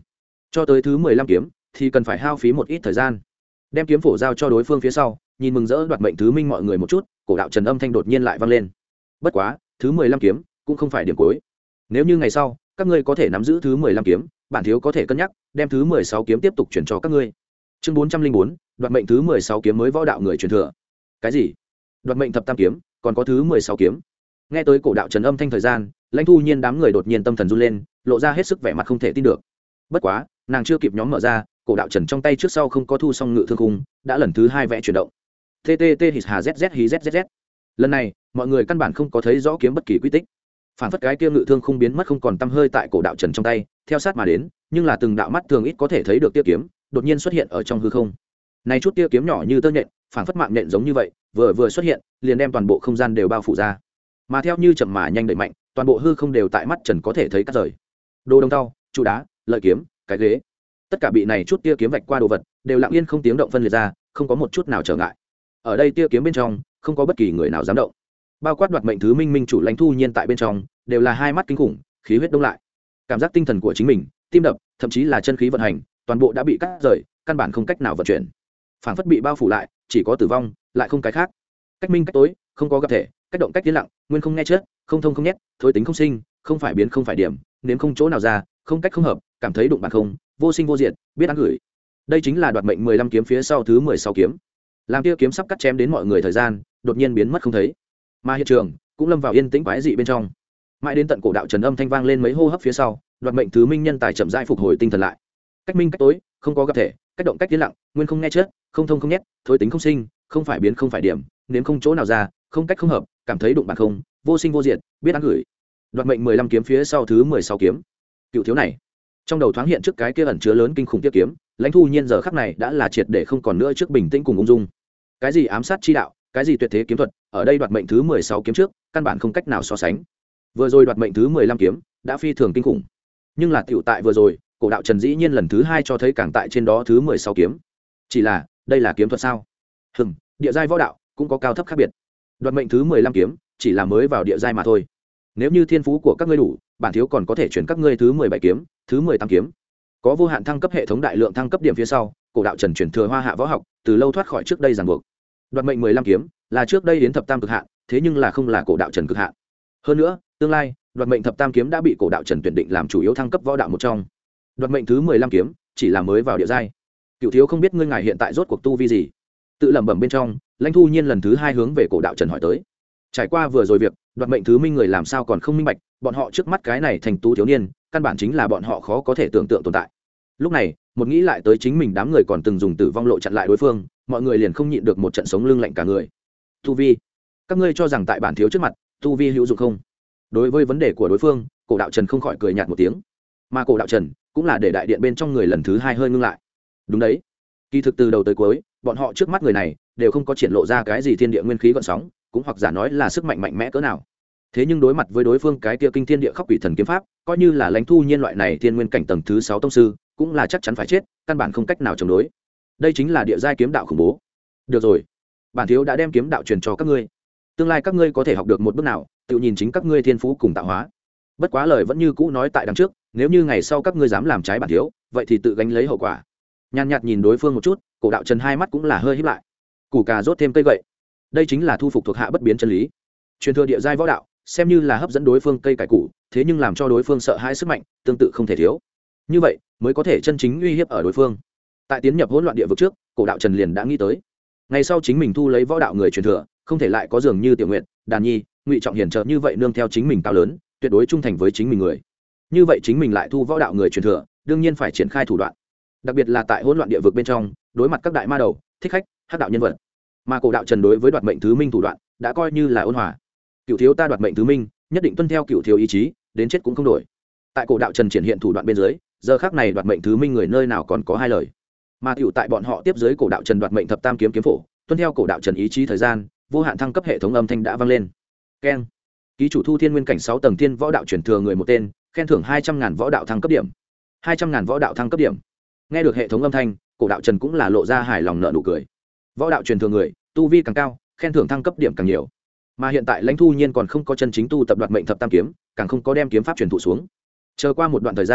cho tới thứ 15 kiếm thì cần phải hao phí một ít thời gian. Đem kiếm phổ giao cho đối phương phía sau, nhìn mừng rỡ đoạt mệnh thứ minh mọi người một chút, cổ đạo trần âm thanh đột nhiên lại vang lên. Bất quá thứ 15 kiếm cũng không phải điểm cuối. Nếu như ngày sau các ngươi có thể nắm giữ thứ 15 kiếm, bản thiếu có thể cân nhắc đem thứ 16 kiếm tiếp tục chuyển cho các ngươi. Chương 404, đoạt mệnh thứ 16 kiếm mới võ đạo người truyền thừa. Cái gì? Đoạt mệnh thập tam kiếm, còn có thứ 16 kiếm? Nghe tới cổ đạo trần âm thanh thời gian, Lãnh Thu Nhiên đám người đột nhiên tâm thần run lên, lộ ra hết sức vẻ mặt không thể tin được. Bất quá nàng chưa kịp nhóm mở ra, cổ đạo trần trong tay trước sau không có thu xong ngự thương khung, đã lần thứ 2 vẽ chuyển động. TTT hít hà ZZ hí ZZZ. Lần này mọi người căn bản không có thấy rõ kiếm bất kỳ quy tích, phản phất cái kia ngự thương không biến mất không còn tăm hơi tại cổ đạo trần trong tay, theo sát mà đến, nhưng là từng đạo mắt thường ít có thể thấy được tia kiếm đột nhiên xuất hiện ở trong hư không. Này chút tia kiếm nhỏ như tơ nhện, phản phất mạng nhện giống như vậy, vừa xuất hiện liền đem toàn bộ không gian đều bao phủ ra, mà theo như chậm mà nhanh đẩy mạnh, toàn bộ hư không đều tại mắt trần có thể thấy cắt rời. Đồ đồng tàu, trụ đá, lợi kiếm, cái ghế, tất cả bị này chút tia kiếm vạch qua đồ vật đều lặng yên không tiếng động phân liệt ra, không có một chút nào trở ngại. Ở đây tia kiếm bên trong không có bất kỳ người nào dám động, bao quát đoạt mệnh thứ minh minh chủ Lãnh Thu Nhiên tại bên trong đều là hai mắt kinh khủng, khí huyết đông lại, cảm giác tinh thần của chính mình, tim đập, thậm chí là chân khí vận hành, toàn bộ đã bị cắt rời, căn bản không cách nào vận chuyển, phảng phất bị bao phủ lại, chỉ có tử vong, lại không cái khác. Cách minh cách tối, không có gặp thể, cách động cách tiến lặng, nguyên không nghe chết, không thông không nhét, thối tính không sinh, không phải biến không phải điểm, nếm không chỗ nào ra, không cách không hợp, cảm thấy đụng bản không, vô sinh vô diệt, biết ăn gửi. Đây chính là đoạt mệnh 15 kiếm phía sau thứ 16 kiếm. Làm tia kiếm sắp cắt chém đến mọi người thời gian, đột nhiên biến mất không thấy, mà hiện trường cũng lâm vào yên tĩnh quái dị bên trong. Mãi đến tận cổ đạo trần âm thanh vang lên mấy hô hấp phía sau, đoạt mệnh thứ minh nhân tài chậm rãi phục hồi tinh thần lại. Cách minh cách tối, không có gặp thể, cách động cách tiến lặng, nguyên không nghe chết, không thông không nhét, thối tính không sinh, không phải biến không phải điểm, nếm không chỗ nào ra, không cách không hợp, cảm thấy đụng bản không, vô sinh vô diệt, biết ăn gửi. Đoạt mệnh 15 kiếm phía sau thứ 16 kiếm. Cựu thiếu này, trong đầu thoáng hiện trước cái kia ẩn chứa lớn kinh khủng tiếp kiếm, Lãnh Thu Nhiên giờ khắc này đã là triệt để không còn nữa trước bình tĩnh cùng ung dung. Cái gì ám sát chi đạo, cái gì tuyệt thế kiếm thuật, ở đây đoạt mệnh thứ 16 kiếm trước, căn bản không cách nào so sánh. Vừa rồi đoạt mệnh thứ 15 kiếm đã phi thường kinh khủng, nhưng là tiểu tại vừa rồi, cổ đạo trần dĩ nhiên lần thứ 2 cho thấy càng tại trên đó thứ 16 kiếm. Chỉ là, đây là kiếm thuật sao? Địa giai võ đạo cũng có cao thấp khác biệt. Đoạt mệnh thứ 15 kiếm chỉ là mới vào địa giai mà thôi. Nếu như thiên phú của các ngươi đủ, bản thiếu còn có thể chuyển các ngươi thứ 17 kiếm, thứ 18 kiếm. Có vô hạn thăng cấp hệ thống đại lượng thăng cấp điểm phía sau, cổ đạo trần chuyển thừa hoa hạ võ học, từ lâu thoát khỏi trước đây ràng buộc. Đoạt mệnh 15 kiếm là trước đây đến thập tam cực hạn, thế nhưng là không là cổ đạo trần cực hạn. Hơn nữa, tương lai, đoạt mệnh thập tam kiếm đã bị cổ đạo trần tuyển định làm chủ yếu thăng cấp võ đạo một trong. Đoạt mệnh thứ 15 kiếm chỉ là mới vào địa giai. Cửu thiếu không biết ngươi ngài hiện tại rốt cuộc tu vi gì? Tự lẩm bẩm bên trong, Lãnh Thu Nhiên lần thứ 2 hướng về cổ đạo trần hỏi tới. Trải qua vừa rồi việc, đoạt mệnh thứ minh người làm sao còn không minh bạch, bọn họ trước mắt cái này thành tú thiếu niên, căn bản chính là bọn họ khó có thể tưởng tượng tồn tại. Lúc này, một nghĩ lại tới chính mình đám người còn từng dùng tử vong lộ chặn lại đối phương, mọi người liền không nhịn được một trận sống lưng lạnh cả người. Tu vi, các ngươi cho rằng tại bản thiếu trước mặt, tu vi hữu dụng không? Đối với vấn đề của đối phương, cổ đạo trần không khỏi cười nhạt một tiếng, mà cổ đạo trần cũng là để đại điện bên trong người lần thứ 2 hơi ngưng lại. Đúng đấy, kỳ thực từ đầu tới cuối, bọn họ trước mắt người này đều không có triển lộ ra cái gì thiên địa nguyên khí gợn sóng, cũng hoặc giả nói là sức mạnh mạnh mẽ cỡ nào. Thế nhưng đối mặt với đối phương cái kia kinh thiên địa khóc quỷ thần kiếm pháp, coi như là Lãnh Thu Nhiên loại này thiên nguyên cảnh tầng thứ 6 tông sư, cũng là chắc chắn phải chết, căn bản không cách nào chống đối. Đây chính là địa giai kiếm đạo khủng bố. Được rồi, bản thiếu đã đem kiếm đạo truyền cho các ngươi. Tương lai các ngươi có thể học được một bước nào, tự nhìn chính các ngươi thiên phú cùng tạo hóa. Bất quá lời vẫn như cũ nói tại đằng trước, nếu như ngày sau các ngươi dám làm trái bản thiếu, vậy thì tự gánh lấy hậu quả. Nhàn nhạt nhìn đối phương một chút, cổ đạo trần hai mắt cũng là hơi híp lại. Củ cà rốt thêm cây gậy, đây chính là thu phục thuộc hạ bất biến chân lý. Truyền thừa địa giai võ đạo, xem như là hấp dẫn đối phương cây cải củ, thế nhưng làm cho đối phương sợ hãi sức mạnh, tương tự không thể thiếu. Như vậy mới có thể chân chính uy hiếp ở đối phương. Tại tiến nhập hỗn loạn địa vực trước, cổ đạo trần liền đã nghĩ tới, ngày sau chính mình thu lấy võ đạo người truyền thừa, không thể lại có dường như Tiểu Nguyệt, Đàn Nhi, Ngụy Trọng Hiền trợ như vậy nương theo chính mình cao lớn, tuyệt đối trung thành với chính mình người. Như vậy chính mình lại thu võ đạo người truyền thừa, đương nhiên phải triển khai thủ đoạn. Đặc biệt là tại hỗn loạn địa vực bên trong, đối mặt các đại ma đầu, thích khách, hắc đạo nhân vật. Mà cổ đạo trần đối với đoạt mệnh thứ minh thủ đoạn, đã coi như là ôn hòa. Cửu thiếu ta đoạt mệnh thứ minh, nhất định tuân theo cửu thiếu ý chí, đến chết cũng không đổi. Tại cổ đạo trần triển hiện thủ đoạn bên dưới, giờ khắc này đoạt mệnh thứ minh người nơi nào còn có hai lời. Mà tiểu tại bọn họ tiếp dưới cổ đạo trần đoạt mệnh thập tam kiếm kiếm phổ, tuân theo cổ đạo trần ý chí thời gian, vô hạn thăng cấp hệ thống âm thanh đã vang lên. Keng. Ký chủ thu thiên nguyên cảnh 6 tầng thiên võ đạo truyền thừa người một tên, khen thưởng 200.000 võ đạo thăng cấp điểm. 200.000 võ đạo thăng cấp điểm. Nghe được hệ thống âm thanh, cổ đạo trần cũng là lộ ra hài lòng nở nụ cười. Võ đạo truyền thừa người, tu vi càng cao, khen thưởng thăng cấp điểm càng nhiều. Mà hiện tại Lãnh Thu Nhiên còn không có chân chính tu tập đoạt mệnh thập tam kiếm, càng không có đem kiếm pháp truyền thụ xuống. Chờ qua một đoạn thời gian,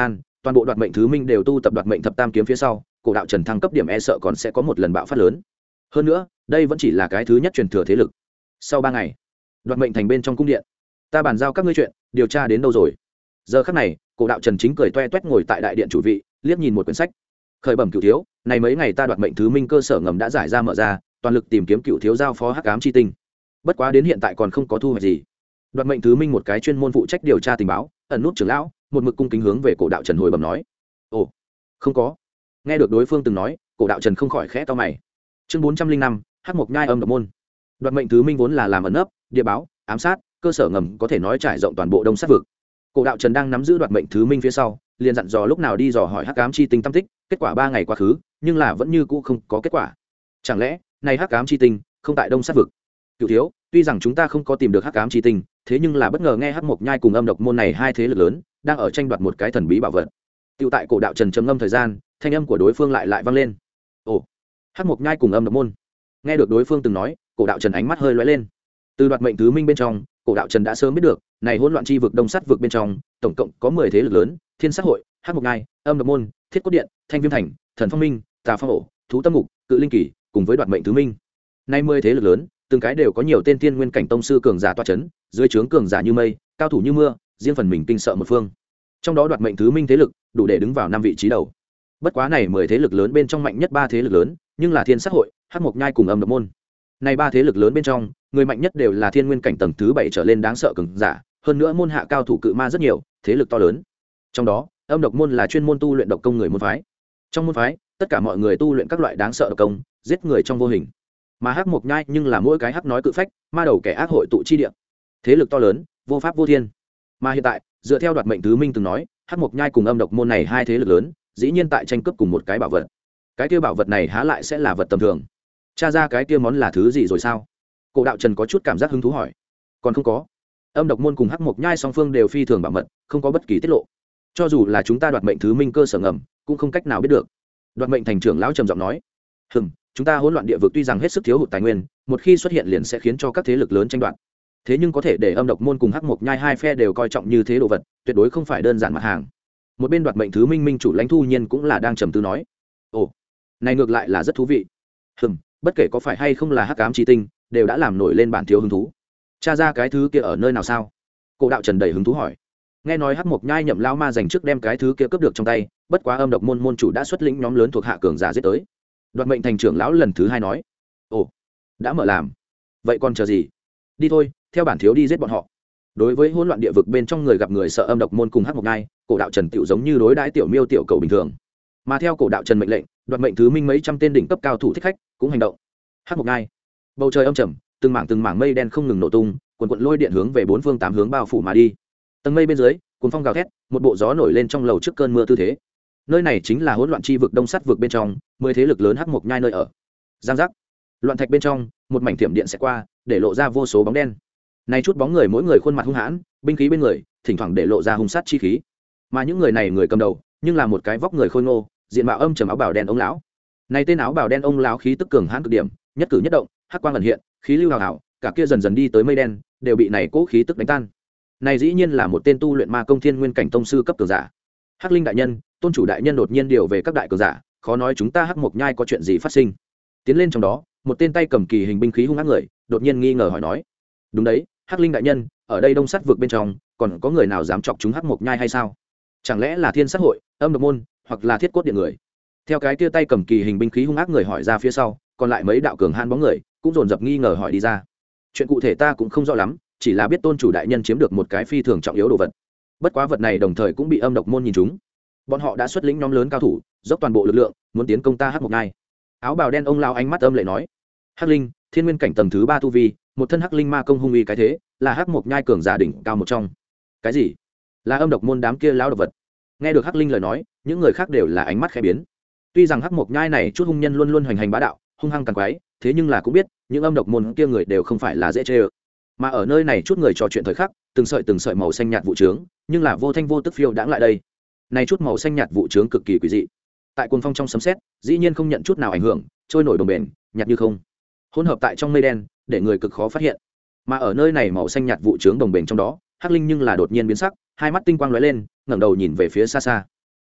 toàn bộ đoạt mệnh thứ minh đều tu tập đoạt mệnh thập tam kiếm phía sau, cổ đạo trần thăng cấp điểm e sợ còn sẽ có một lần bạo phát lớn. Hơn nữa đây vẫn chỉ là cái thứ nhất truyền thừa thế lực. Sau 3 ngày, đoạt mệnh thành bên trong cung điện, ta bàn giao các ngươi chuyện, điều tra đến đâu rồi? Giờ khắc này cổ đạo trần chính cười toe toét ngồi tại đại điện chủ vị, liếc nhìn một quyển sách. Khởi bẩm cửu thiếu, này mấy ngày ta đoạt mệnh thứ minh cơ sở ngầm đã giải ra mở ra, toàn lực tìm kiếm cửu thiếu giao phó hắc ám chi tinh. Bất quá đến hiện tại còn không có thu hoạch gì. Đoạt mệnh thứ minh một cái chuyên môn phụ trách điều tra tình báo, ẩn nút trưởng lão, một mực cung kính hướng về cổ đạo trần hồi bẩm nói. Ồ, không có. Nghe được đối phương từng nói, cổ đạo trần không khỏi khẽ to mày. Chương 405, hắc mộc nhai âm độc môn. Đoạt mệnh thứ minh vốn là làm ẩn nấp, địa báo, ám sát, cơ sở ngầm có thể nói trải rộng toàn bộ đông sát vực. Cổ đạo trần đang nắm giữ đoạt mệnh thứ minh phía sau, liền dặn dò lúc nào đi dò hỏi hắc ám chi tinh tâm tích. Kết quả 3 ngày quá khứ, nhưng là vẫn như cũ không có kết quả. Chẳng lẽ này hắc ám chi tinh không tại đông sát vực? Cửu thiếu, tuy rằng chúng ta không có tìm được hắc ám chi tinh, thế nhưng là bất ngờ nghe hắc mộc nhai cùng âm độc môn này hai thế lực lớn đang ở tranh đoạt một cái thần bí bảo vật. Tiểu tại cổ đạo trần trầm ngâm thời gian, thanh âm của đối phương lại vang lên. Ồ, hắc mộc nhai cùng âm độc môn. Nghe được đối phương từng nói, cổ đạo trần ánh mắt hơi lóe lên. Từ đoạt mệnh thứ minh bên trong, cổ đạo trần đã sớm biết được, này hỗn loạn chi vực đông sát vực bên trong, tổng cộng có 10 thế lực lớn, Thiên Sát hội, hắc mộc nhai, âm độc môn, Thiết cốt điện, Thanh viêm thành, Thần phong minh, Tà phong ổ, Thú tâm ngục, Cự linh kỳ, cùng với đoạt mệnh thứ minh. Nay 10 thế lực lớn, từng cái đều có nhiều tên tiên nguyên cảnh tông sư cường giả tọa chấn, dưới trướng cường giả như mây, cao thủ như mưa, riêng phần mình kinh sợ một phương. Trong đó đoạt mệnh thứ minh thế lực đủ để đứng vào 5 vị trí đầu. Bất quá này 10 thế lực lớn bên trong mạnh nhất 3 thế lực lớn, nhưng là Thiên Sát hội, hắc mộc nhai cùng âm độc môn. Này 3 thế lực lớn bên trong, người mạnh nhất đều là thiên nguyên cảnh tầng thứ 7 trở lên đáng sợ cường giả, hơn nữa môn hạ cao thủ cự ma rất nhiều, thế lực to lớn. Trong đó, âm độc môn là chuyên môn tu luyện độc công người môn phái. Trong môn phái, tất cả mọi người tu luyện các loại đáng sợ độc công, giết người trong vô hình. Mà hắc mộc nhai nhưng là mỗi cái hắc nói cự phách, ma đầu kẻ ác hội tụ chi địa. Thế lực to lớn, vô pháp vô thiên. Mà hiện tại, dựa theo đoạt mệnh thứ minh từng nói, hắc mộc nhai cùng âm độc môn này hai thế lực lớn, dĩ nhiên tại tranh cướp cùng một cái bảo vật. Cái kia bảo vật này há lại sẽ là vật tầm thường? Tra ra cái kia món là thứ gì rồi sao? Cổ đạo trần có chút cảm giác hứng thú hỏi. Còn không có. Âm độc môn cùng hắc mộc nhai song phương đều phi thường bảo mật, không có bất kỳ tiết lộ. Cho dù là chúng ta đoạt mệnh thứ minh cơ sở ngầm, cũng không cách nào biết được. Đoạt mệnh thành trưởng lão trầm giọng nói. Chúng ta hỗn loạn địa vực tuy rằng hết sức thiếu hụt tài nguyên, một khi xuất hiện liền sẽ khiến cho các thế lực lớn tranh đoạt. Thế nhưng có thể để âm độc môn cùng hắc mộc nhai hai phe đều coi trọng như thế đồ vật, tuyệt đối không phải đơn giản mặt hàng. Một bên đoạt mệnh thứ minh minh chủ lãnh thu nhiên cũng là đang trầm tư nói. Ồ, này ngược lại là rất thú vị. Bất kể có phải hay không là hắc ám chi tinh, đều đã làm nổi lên bản thiếu hứng thú. Tra ra cái thứ kia ở nơi nào sao? Cổ đạo trần đầy hứng thú hỏi. Nghe nói hắc mộc nhai nhậm lao ma dành trước đem cái thứ kia cướp được trong tay, bất quá âm độc môn môn chủ đã xuất lĩnh nhóm lớn thuộc hạ cường giả giết tới. Đoạt mệnh thành trưởng lão lần thứ 2 nói. Ồ, đã mở làm. Vậy còn chờ gì? Đi thôi, theo bản thiếu đi giết bọn họ. Đối với hỗn loạn địa vực bên trong người gặp người sợ âm độc môn cùng hắc mộc nhai, cổ đạo trần tiểu giống như đối đãi tiểu miêu tiểu cầu bình thường. Mà theo cổ đạo trần mệnh lệnh, đoạt mệnh thứ minh mấy trăm tên đỉnh cấp cao thủ thích khách cũng hành động. Hắc mộc nhai, bầu trời âm trầm, từng mảng mây đen không ngừng nổ tung, quần quần lôi điện hướng về 4 phương 8 hướng bao phủ mà đi. Tầng mây bên dưới, cuồng phong gào thét, một bộ gió nổi lên trong lầu trước cơn mưa tư thế. Nơi này chính là hỗn loạn chi vực đông sát vực bên trong, 10 thế lực lớn hắc mộc nhai nơi ở. Giang giác, loạn thạch bên trong, một mảnh thiểm điện sẽ qua, để lộ ra vô số bóng đen. Này chút bóng người mỗi người khuôn mặt hung hãn, binh khí bên người, thỉnh thoảng để lộ ra hung sát chi khí. Mà những người này người cầm đầu, nhưng là một cái vóc người khôi ngô, diện mạo âm trầm áo bào đen ông lão. Này tên áo bào đen ông lão khí tức cường hãn cực điểm, nhất cử nhất động, hắc quang ẩn hiện, khí lưu hào hào, cả kia dần dần đi tới mây đen, đều bị này cố khí tức đánh tan. Này dĩ nhiên là một tên tu luyện ma công thiên nguyên cảnh tông sư cấp cường giả. Hắc Linh đại nhân, tôn chủ đại nhân đột nhiên điều về các đại cường giả, khó nói chúng ta hắc mộc nhai có chuyện gì phát sinh. Tiến lên trong đó, một tên tay cầm kỳ hình binh khí hung ác người, đột nhiên nghi ngờ hỏi nói. Đúng đấy, Hắc Linh đại nhân, ở đây đông sát vực bên trong, còn có người nào dám chọc chúng hắc mộc nhai hay sao? Chẳng lẽ là Thiên Sát hội, âm độc môn, hoặc là Thiết cốt điện người? Theo cái kia tay cầm kỳ hình binh khí hung ác người hỏi ra phía sau, còn lại mấy đạo cường han bóng người cũng dồn dập nghi ngờ hỏi đi ra. Chuyện cụ thể ta cũng không rõ lắm, chỉ là biết tôn chủ đại nhân chiếm được một cái phi thường trọng yếu đồ vật. Bất quá vật này đồng thời cũng bị âm độc môn nhìn trúng. Bọn họ đã xuất lĩnh nhóm lớn cao thủ, dốc toàn bộ lực lượng, muốn tiến công ta hắc mộc nhai. Áo bào đen ông lão ánh mắt âm lệ nói. Hắc Linh, thiên nguyên cảnh tầng thứ 3 tu vi, một thân hắc linh ma công hung uy cái thế, là hắc mộc nhai cường giả đỉnh cao một trong. Cái gì? Là âm độc môn đám kia lão độc vật? Nghe được Hắc Linh lời nói, những người khác đều là ánh mắt khẽ biến. Tuy rằng hắc mộc nhai này chút hung nhân luôn luôn hoành hành bá đạo, hung hăng càng quái, thế nhưng là cũng biết, những âm độc môn kia người đều không phải là dễ chơi. Mà ở nơi này chút người trò chuyện thời khắc, từng sợi màu xanh nhạt vụ trướng, nhưng là vô thanh vô tức phiêu đãng lại đây. Này chút màu xanh nhạt vụ trướng cực kỳ quỷ dị. Tại cuồng phong trong sấm sét, dĩ nhiên không nhận chút nào ảnh hưởng, trôi nổi đồng bền, nhạt như không. Hỗn hợp tại trong mây đen, để người cực khó phát hiện. Mà ở nơi này màu xanh nhạt vụ trướng đồng bền trong đó, Hắc Linh nhưng là đột nhiên biến sắc, hai mắt tinh quang lóe lên, ngẩng đầu nhìn về phía xa xa.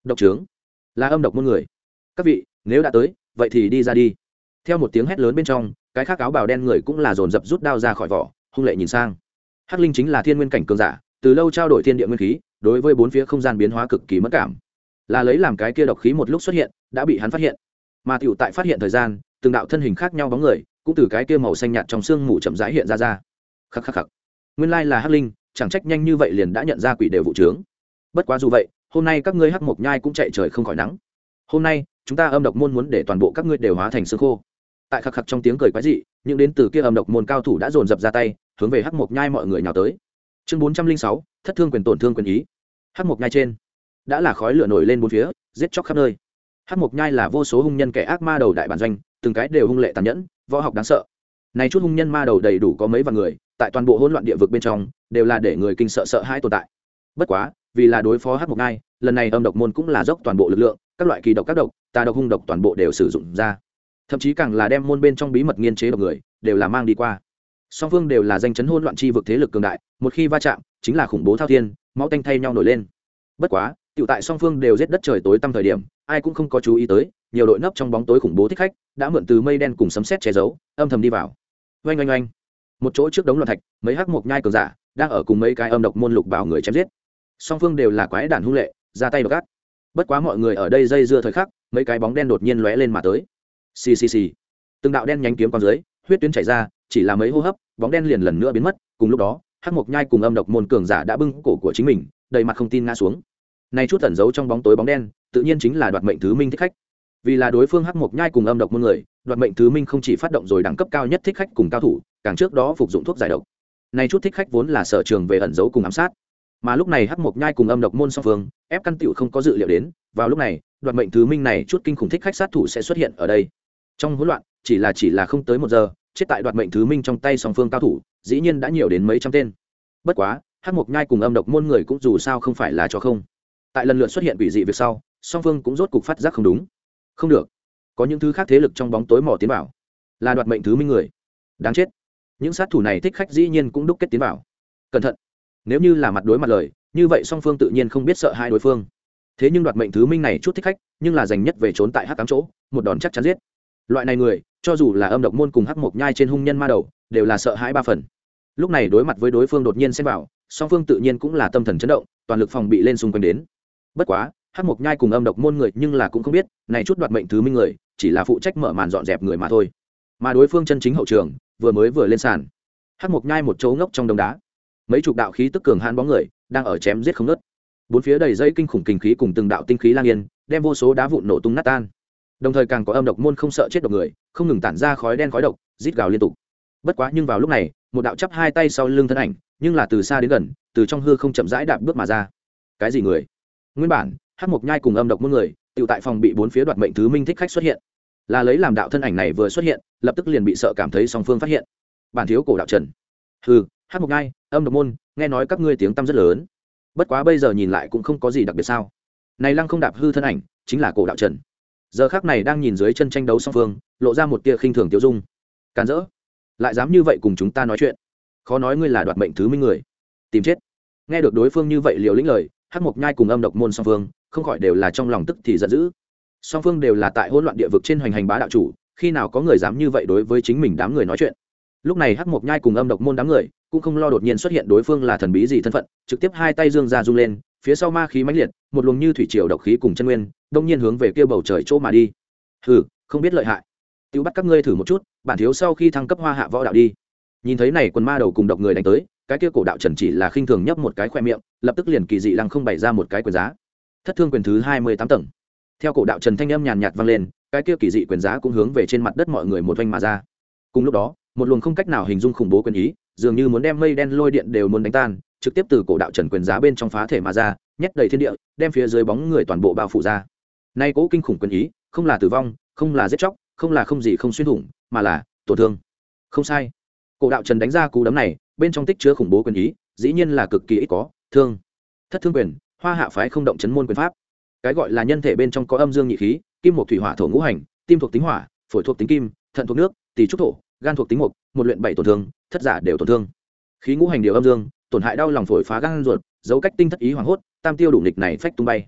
độc trướng là âm độc môn người. Các vị nếu đã tới vậy thì đi ra đi. Theo một tiếng hét lớn bên trong, cái khác áo bào đen người cũng là dồn dập rút đao ra khỏi vỏ, hung lệ nhìn sang. Hắc linh chính là thiên nguyên cảnh cường giả, từ lâu trao đổi thiên địa nguyên khí, đối với bốn phía không gian biến hóa cực kỳ mất cảm, là lấy làm cái kia độc khí một lúc xuất hiện đã bị hắn phát hiện, mà tiểu tại phát hiện thời gian, từng đạo thân hình khác nhau bóng người cũng từ cái kia màu xanh nhạt trong xương mù chậm rãi hiện ra. Khắc khắc khắc, nguyên lai là hắc linh, chẳng trách nhanh như vậy liền đã nhận ra quỷ đều vụ trướng. Bất quá dù vậy, hôm nay các ngươi hắc mộc nhai cũng chạy trời không khỏi nắng. Hôm nay chúng ta âm độc môn muốn để toàn bộ các ngươi đều hóa thành xương khô. Tại khắc khắc trong tiếng cười quái dị, những đến từ kia âm độc môn cao thủ đã dồn dập ra tay, hướng về hắc mộc nhai mọi người nhào tới. Chương 406, thất thương quyền tổn thương quyền ý. Hắc mộc nhai trên đã là khói lửa nổi lên bốn phía, giết chóc khắp nơi. Hắc mộc nhai là vô số hung nhân kẻ ác ma đầu đại bản doanh, từng cái đều hung lệ tàn nhẫn, võ học đáng sợ. Này chút hung nhân ma đầu đầy đủ có mấy vạn người, tại toàn bộ hỗn loạn địa vực bên trong, đều là để người kinh sợ sợ hãi tồn tại. Bất quá, vì là đối phó hắc mộc nhai, lần này âm độc môn cũng là dốc toàn bộ lực lượng, các loại kỳ độc các độc, tà độc hung độc toàn bộ đều sử dụng ra. Thậm chí càng là đem môn bên trong bí mật nghiên chế độc người, đều là mang đi qua. Song phương đều là danh chấn hỗn loạn chi vực thế lực cường đại, một khi va chạm, chính là khủng bố thao thiên, máu tanh thay nhau nổi lên. Bất quá, tiểu tại song phương đều giết đất trời tối tăm thời điểm, ai cũng không có chú ý tới, nhiều đội nấp trong bóng tối khủng bố thích khách đã mượn từ mây đen cùng sấm sét che giấu, âm thầm đi vào. Oanh oanh oanh. Một chỗ trước đống loạn thạch, mấy hắc mộc nhai cường giả đang ở cùng mấy cái âm độc môn lục bảo người chém giết. Song phương đều là quái đản hung lệ, ra tay độc ác. Bất quá mọi người ở đây dây dưa thời khắc, mấy cái bóng đen đột nhiên lóe lên mà tới. Xì xì xì. Từng đạo đen nhánh kiếm qua dưới, huyết tuyến chảy ra, chỉ là mấy hô hấp, bóng đen liền lần nữa biến mất. Cùng lúc đó, hắc mộc nhai cùng âm độc môn cường giả đã bưng cổ của chính mình, đầy mặt không tin ngã xuống. Này chút ẩn giấu trong bóng tối bóng đen, tự nhiên chính là đoạt mệnh thứ minh thích khách. Vì là đối phương hắc mộc nhai cùng âm độc môn người, đoạt mệnh thứ minh không chỉ phát động rồi đẳng cấp cao nhất thích khách cùng cao thủ, càng trước đó phục dụng thuốc giải độc. Này chút thích khách vốn là sở trường về ẩn giấu cùng ám sát, mà lúc này hắc mộc nhai cùng âm độc môn song phương ép căn tiểu không có dự liệu đến, vào lúc này đoạt mệnh thứ minh này chút kinh khủng thích khách sát thủ sẽ xuất hiện ở đây. Trong hỗn loạn, chỉ là không tới 1 giờ, chết tại đoạt mệnh thứ minh trong tay song phương cao thủ, dĩ nhiên đã nhiều đến mấy trăm tên. Bất quá, hắc mộc nhai cùng âm độc môn người cũng dù sao không phải là cho không. Tại lần lượt xuất hiện quỷ dị việc sau, song phương cũng rốt cục phát giác không đúng. Không được, có những thứ khác thế lực trong bóng tối mò tiến vào, là đoạt mệnh thứ minh người. Đáng chết, những sát thủ này thích khách dĩ nhiên cũng đúc kết tiến vào. Cẩn thận, nếu như là mặt đối mặt lời, như vậy song phương tự nhiên không biết sợ hai đối phương. Thế nhưng đoạt mệnh thứ minh này chút thích khách, nhưng là dành nhất về trốn tại hắc ám chỗ, một đòn chắc chắn giết. Loại này người, cho dù là âm độc môn cùng hắc mộc nhai trên hung nhân ma đầu, đều là sợ hãi 3 phần. Lúc này đối mặt với đối phương đột nhiên xen vào, song phương tự nhiên cũng là tâm thần chấn động, toàn lực phòng bị lên xung quanh đến. Bất quá, hắc mộc nhai cùng âm độc môn người nhưng là cũng không biết, này chút đoạt mệnh thứ minh người, chỉ là phụ trách mở màn dọn dẹp người mà thôi. Mà đối phương chân chính hậu trường, vừa lên sàn. Hắc mộc nhai một chỗ ngốc trong đống đá, mấy chục đạo khí tức cường hãn bóng người đang ở chém giết không ngớt. Bốn phía đầy dây kinh khủng kinh khí cùng từng đạo tinh khí lang yên, đem vô số đá vụn nổ tung nát tan. Đồng thời càng có âm độc môn không sợ chết độc người, không ngừng tản ra khói đen khói độc, rít gào liên tục. Bất quá nhưng vào lúc này, một đạo chắp hai tay sau lưng thân ảnh, nhưng là từ xa đến gần, từ trong hư không chậm rãi đạp bước mà ra. Cái gì người? Nguyên bản, hắc mộc nhai cùng âm độc môn người, tiểu tại phòng bị bốn phía đoạt mệnh thứ minh thích khách xuất hiện. Là lấy làm đạo thân ảnh này vừa xuất hiện, lập tức liền bị sợ cảm thấy song phương phát hiện. Bản thiếu cổ đạo trần. Hừ, hắc mộc nhai, âm độc môn, nghe nói các ngươi tiếng tăm rất lớn. Bất quá bây giờ nhìn lại cũng không có gì đặc biệt sao? Này lăng không đạp hư thân ảnh, chính là cổ đạo trần. Giờ khắc này đang nhìn dưới chân tranh đấu song phương, lộ ra một tia khinh thường tiêu dung. Càn rỡ, lại dám như vậy cùng chúng ta nói chuyện? Khó nói ngươi là đoạt mệnh thứ minh người, tìm chết. Nghe được đối phương như vậy liều lĩnh lời, hắc mộc nhai cùng âm độc môn song phương không khỏi đều là trong lòng tức thì giận dữ. Song phương đều là tại hỗn loạn địa vực trên hoành hành bá đạo chủ, khi nào có người dám như vậy đối với chính mình đám người nói chuyện? Lúc này hắc mộc nhai cùng âm độc môn đám người cũng không lo đột nhiên xuất hiện đối phương là thần bí gì thân phận, trực tiếp hai tay dương ra rung lên, phía sau ma khí mãnh liệt, một luồng như thủy triều độc khí cùng chân nguyên, đông nhiên hướng về kia bầu trời chỗ mà đi. Hừ, không biết lợi hại, tiêu bắt các ngươi thử một chút, bản thiếu sau khi thăng cấp hoa hạ võ đạo đi. Nhìn thấy này quần ma đầu cùng độc người đánh tới, cái kia cổ đạo trần chỉ là khinh thường nhấp một cái khoe miệng, lập tức liền kỳ dị lăng không bày ra một cái quyền giá. Thất thương quyền thứ 28 tầng. Theo cổ đạo trần thanh âm nhàn nhạt vang lên, cái kia kỳ dị quyền giá cũng hướng về trên mặt đất mọi người một vành mà ra. Cùng lúc đó, một luồng không cách nào hình dung khủng bố quyền ý, dường như muốn đem mây đen lôi điện đều muốn đánh tan, trực tiếp từ cổ đạo trần quyền giá bên trong phá thể mà ra, nhét đầy thiên địa, đem phía dưới bóng người toàn bộ bao phủ ra. Nay cố kinh khủng quyền ý, không là tử vong, không là giết chóc, không là không gì không xuyên thủng, mà là tổn thương. Không sai. Cổ đạo trần đánh ra cú đấm này, bên trong tích chứa khủng bố quyền ý, dĩ nhiên là cực kỳ ít có, thương. Thất thương quyền, hoa hạ phái không động chấn môn quyền pháp. Cái gọi là nhân thể bên trong có âm dương nhị khí, kim một thủy hỏa thổ ngũ hành, tim thuộc tính hỏa, phổi thuộc tính kim, thận thuộc nước, tỳ trúc thổ, gan thuộc tính mộc, một luyện 7 tổn thương, thất giả đều tổn thương. Khí ngũ hành điều âm dương, tổn hại đau lòng phổi phá gan ruột, dấu cách tinh thất ý hoàng hốt, tam tiêu đủ nghịch này phách tung bay.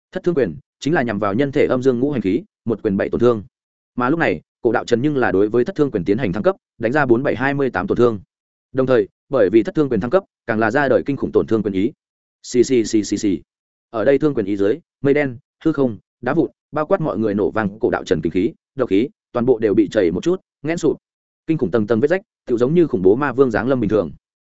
Thất thương quyền chính là nhằm vào nhân thể âm dương ngũ hành khí, một quyền 7 tổn thương. Mà lúc này cổ đạo trần nhưng là đối với thất thương quyền tiến hành thăng cấp, đánh ra 4728 tổn thương. Đồng thời bởi vì thất thương quyền thăng cấp càng là ra đời kinh khủng tổn thương quyền ý. Xì. Ở đây thương quyền ý dưới, mây đen, hư không, đá vụn, bao quát mọi người nổ vang cổ đạo trần kinh khí, độc khí, toàn bộ đều bị chảy một chút, nghẽn sụp. Kinh khủng tầng tầng vết rách, tựu giống như khủng bố ma vương giáng lâm bình thường.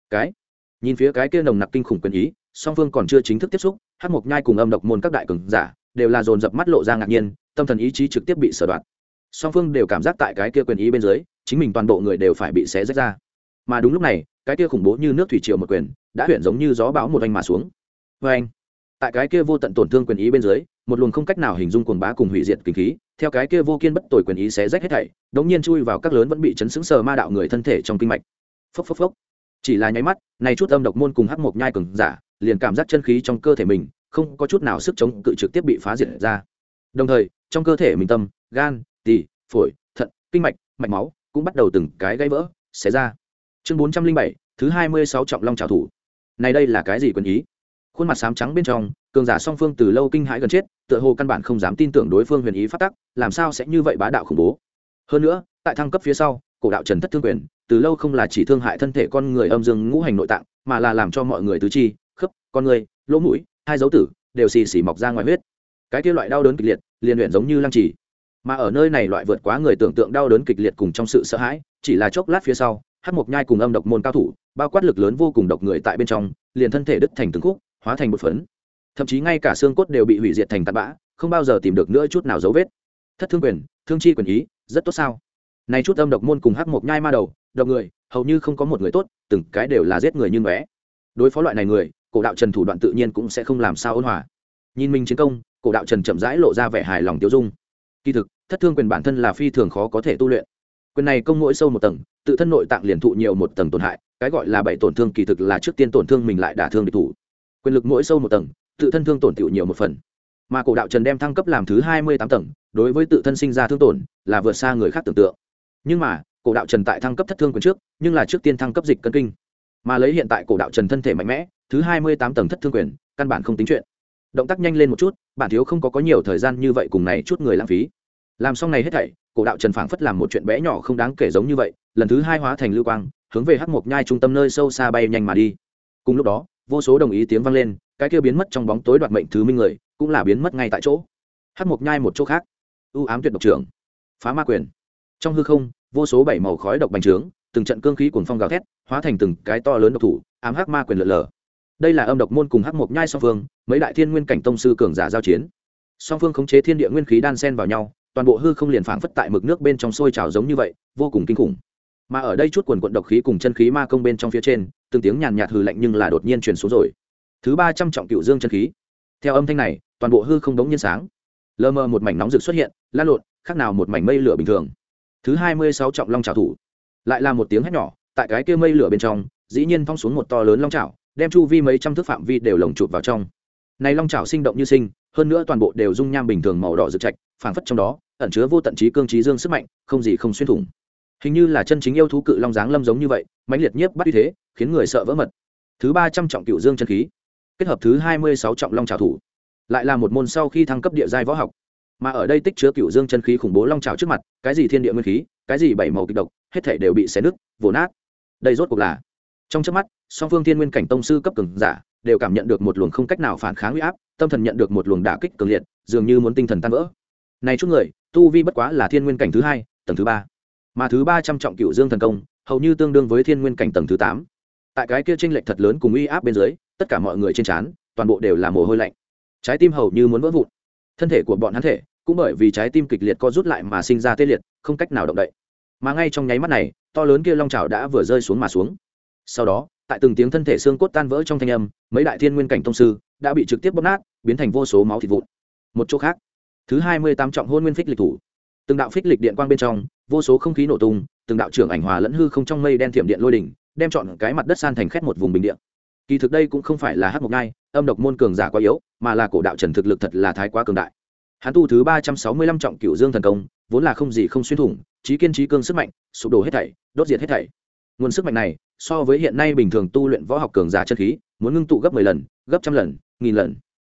Nhìn phía cái kia nồng nặc kinh khủng quyền ý, song phương còn chưa chính thức tiếp xúc, Hắc Mộc Nhai cùng Âm Độc Môn các đại cường giả đều là dồn dập mắt lộ ra ngạc nhiên, tâm thần ý chí trực tiếp bị sở đoạt. Song phương đều cảm giác tại cái kia quyền ý bên dưới, chính mình toàn bộ người đều phải bị xé rách ra. Mà đúng lúc này, cái kia khủng bố như nước thủy triều một quyền, đã huyền giống như gió bão một anh mà xuống. Oeng! Tại cái kia vô tận tổn thương quyền ý bên dưới, một luồng không cách nào hình dung cuồng bá cùng hủy diệt kinh khí, theo cái kia vô kiên bất tồi quyền ý xé rách hết thảy, đống nhiên chui vào các lớn vẫn bị chấn sững sờ ma đạo người thân thể trong kinh mạch. Phốc. Chỉ là nháy mắt, này chút Âm Độc Môn cùng Hắc Mộc Nhai cường giả, liền cảm giác chân khí trong cơ thể mình không có chút nào sức chống cự, trực tiếp bị phá diệt ra. Đồng thời, trong cơ thể mình tâm, gan, tỳ, phổi, thận, kinh mạch, mạch máu cũng bắt đầu từng cái gãy vỡ, xé ra. Chương 407, thứ 26 trọng long trảo thủ. Này đây là cái gì quyền ý? Khuôn mặt xám trắng bên trong, cường giả song phương từ lâu kinh hãi gần chết, tựa hồ căn bản không dám tin tưởng đối phương huyền ý pháp tắc, làm sao sẽ như vậy bá đạo khủng bố. Hơn nữa, tại thăng cấp phía sau, cổ đạo trần thất thương quyền, từ lâu không là chỉ thương hại thân thể con người âm dương ngũ hành nội tạng, mà là làm cho mọi người tứ chi, khớp, con người, lỗ mũi, hai dấu tử đều xì mọc ra ngoài huyết. Cái kia loại đau đớn kịch liệt, liền luyện giống như lăng trì. Mà ở nơi này loại vượt quá người tưởng tượng đau đớn kịch liệt cùng trong sự sợ hãi, chỉ là chốc lát phía sau, Hắc Mộc Nhai cùng Âm Độc Môn cao thủ, bao quát lực lớn vô cùng độc người tại bên trong, liền thân thể đứt thành từng khúc, hóa thành một phấn. Thậm chí ngay cả xương cốt đều bị hủy diệt thành tạt bã, không bao giờ tìm được nữa chút nào dấu vết. Thất thương quyền, thương chi quyền ý, rất tốt sao? Này chút Âm Độc Môn cùng Hắc Mộc Nhai ma đầu, độc người, hầu như không có một người tốt, từng cái đều là giết người như ngóe. Đối phó loại này người, cổ đạo trần thủ đoạn tự nhiên cũng sẽ không làm sao ôn hòa. Nhìn mình chiến công, cổ đạo trần chậm rãi lộ ra vẻ hài lòng tiêu dung. Kỳ thực, thất thương quyền bản thân là phi thường khó có thể tu luyện. Quyền này công mỗi sâu một tầng, tự thân nội tạng liền thụ nhiều một tầng tổn hại, cái gọi là 7 tổn thương kỳ thực là trước tiên tổn thương mình lại đả thương địch thủ. Quyền lực mỗi sâu một tầng, tự thân thương tổn tiểu nhiều một phần. Mà cổ đạo trần đem thăng cấp làm thứ 28 tầng, đối với tự thân sinh ra thương tổn là vượt xa người khác tưởng tượng. Nhưng mà, cổ đạo trần tại thăng cấp thất thương quyền trước, nhưng là trước tiên thăng cấp dịch cân kinh. Mà lấy hiện tại cổ đạo trần thân thể mạnh mẽ, thứ 28 tầng thất thương quyền, căn bản không tính chuyện. Động tác nhanh lên một chút, bản thiếu không có nhiều thời gian như vậy cùng này chút người lãng phí. Làm xong này hết thảy, cổ đạo trần phảng phất làm một chuyện bé nhỏ không đáng kể giống như vậy, lần thứ 2 hóa thành lưu quang, hướng về Hắc Mộc Nhai trung tâm nơi sâu xa bay nhanh mà đi. Cùng lúc đó, vô số đồng ý tiếng vang lên, cái kia biến mất trong bóng tối đoạt mệnh thứ minh người, cũng là biến mất ngay tại chỗ. Hắc Mộc Nhai một chỗ khác, u ám tuyệt độc trưởng, phá ma quyền. Trong hư không, vô số bảy màu khói độc bành trướng, từng trận cương khí cuồng phong gào thét, hóa thành từng cái to lớn độc thủ, ám hắc ma quyền lượn lờ. Đây là Âm Độc Môn cùng Hắc Mộc Nhai song phương, mấy đại thiên nguyên cảnh tông sư cường giả giao chiến. Song phương khống chế thiên địa nguyên khí đan xen vào nhau, toàn bộ hư không liền phảng phất tại mực nước bên trong sôi trào giống như vậy, vô cùng kinh khủng. Mà ở đây chút quần quần độc khí cùng chân khí ma công bên trong phía trên, từng tiếng nhàn nhạt hừ lạnh nhưng là đột nhiên truyền xuống rồi. Thứ 300 trọng cựu dương chân khí. Theo âm thanh này, toàn bộ hư không đống nhiên sáng. Lơ mơ một mảnh nóng rực xuất hiện, lan lộn, khác nào một mảnh mây lửa bình thường. Thứ 26 trọng long trảo thủ. Lại là một tiếng hét nhỏ, tại cái kia mây lửa bên trong, dĩ nhiên phong xuống một to lớn long trảo, đem chu vi mấy trăm thước phạm vi đều lồng chụp vào trong. Này long trảo sinh động như sinh, hơn nữa toàn bộ đều dung nham bình thường màu đỏ rực trạch, phảng phất trong đó ẩn chứa vô tận trí cương trí dương sức mạnh, không gì không xuyên thủng. Hình như là chân chính yêu thú cự long dáng lâm giống như vậy, mãnh liệt nhiếp bắt uy thế, khiến người sợ vỡ mật. Thứ 300 trọng cựu dương chân khí, kết hợp thứ 26 trọng long trảo thủ, lại là một môn sau khi thăng cấp địa giai võ học. Mà ở đây tích chứa cựu dương chân khí khủng bố long trảo trước mặt, cái gì thiên địa nguyên khí, cái gì bảy màu kịch độc, hết thảy đều bị xé nứt, vồ nát. Đây rốt cuộc là. Trong chớp mắt, song phương thiên nguyên cảnh tông sư cấp cường giả đều cảm nhận được một luồng không cách nào phản kháng uy áp, tâm thần nhận được một luồng đả kích cường liệt, dường như muốn tinh thần tan vỡ. Này chút người, tu vi bất quá là thiên nguyên cảnh thứ 2, tầng thứ 3. Mà thứ 300 trọng cựu dương thần công, hầu như tương đương với thiên nguyên cảnh tầng thứ 8. Tại cái kia chênh lệch thật lớn cùng uy áp bên dưới, tất cả mọi người trên trán, toàn bộ đều là mồ hôi lạnh. Trái tim hầu như muốn vỡ vụn. Thân thể của bọn hắn thể, cũng bởi vì trái tim kịch liệt co rút lại mà sinh ra tê liệt, không cách nào động đậy. Mà ngay trong nháy mắt này, to lớn kia long trảo đã vừa rơi xuống mà xuống. Sau đó, tại từng tiếng thân thể xương cốt tan vỡ trong thanh âm, mấy đại thiên nguyên cảnh tông sư đã bị trực tiếp bóp nát, biến thành vô số máu thịt vụn. Một chỗ khác, thứ 28 trọng hôn nguyên phích lịch thủ, từng đạo phích lịch điện quang bên trong, vô số không khí nổ tung, từng đạo trưởng ảnh hòa lẫn hư không trong mây đen thiểm điện lôi đỉnh, đem trọn cái mặt đất san thành khét một vùng bình địa. Kỳ thực đây cũng không phải là Hắc Mộc Nhai, Âm Độc Môn cường giả quá yếu, mà là cổ đạo trần thực lực thật là thái quá cường đại. Hắn tu thứ 365 trọng cửu dương thần công, vốn là không gì không xuyên thủng, chí kiên chí cương sức mạnh, sụp đổ hết thảy, đốt diệt hết thảy. Nguồn sức mạnh này, so với hiện nay bình thường tu luyện võ học cường giả chân khí, muốn ngưng tụ gấp 10 lần, gấp trăm lần, nghìn lần.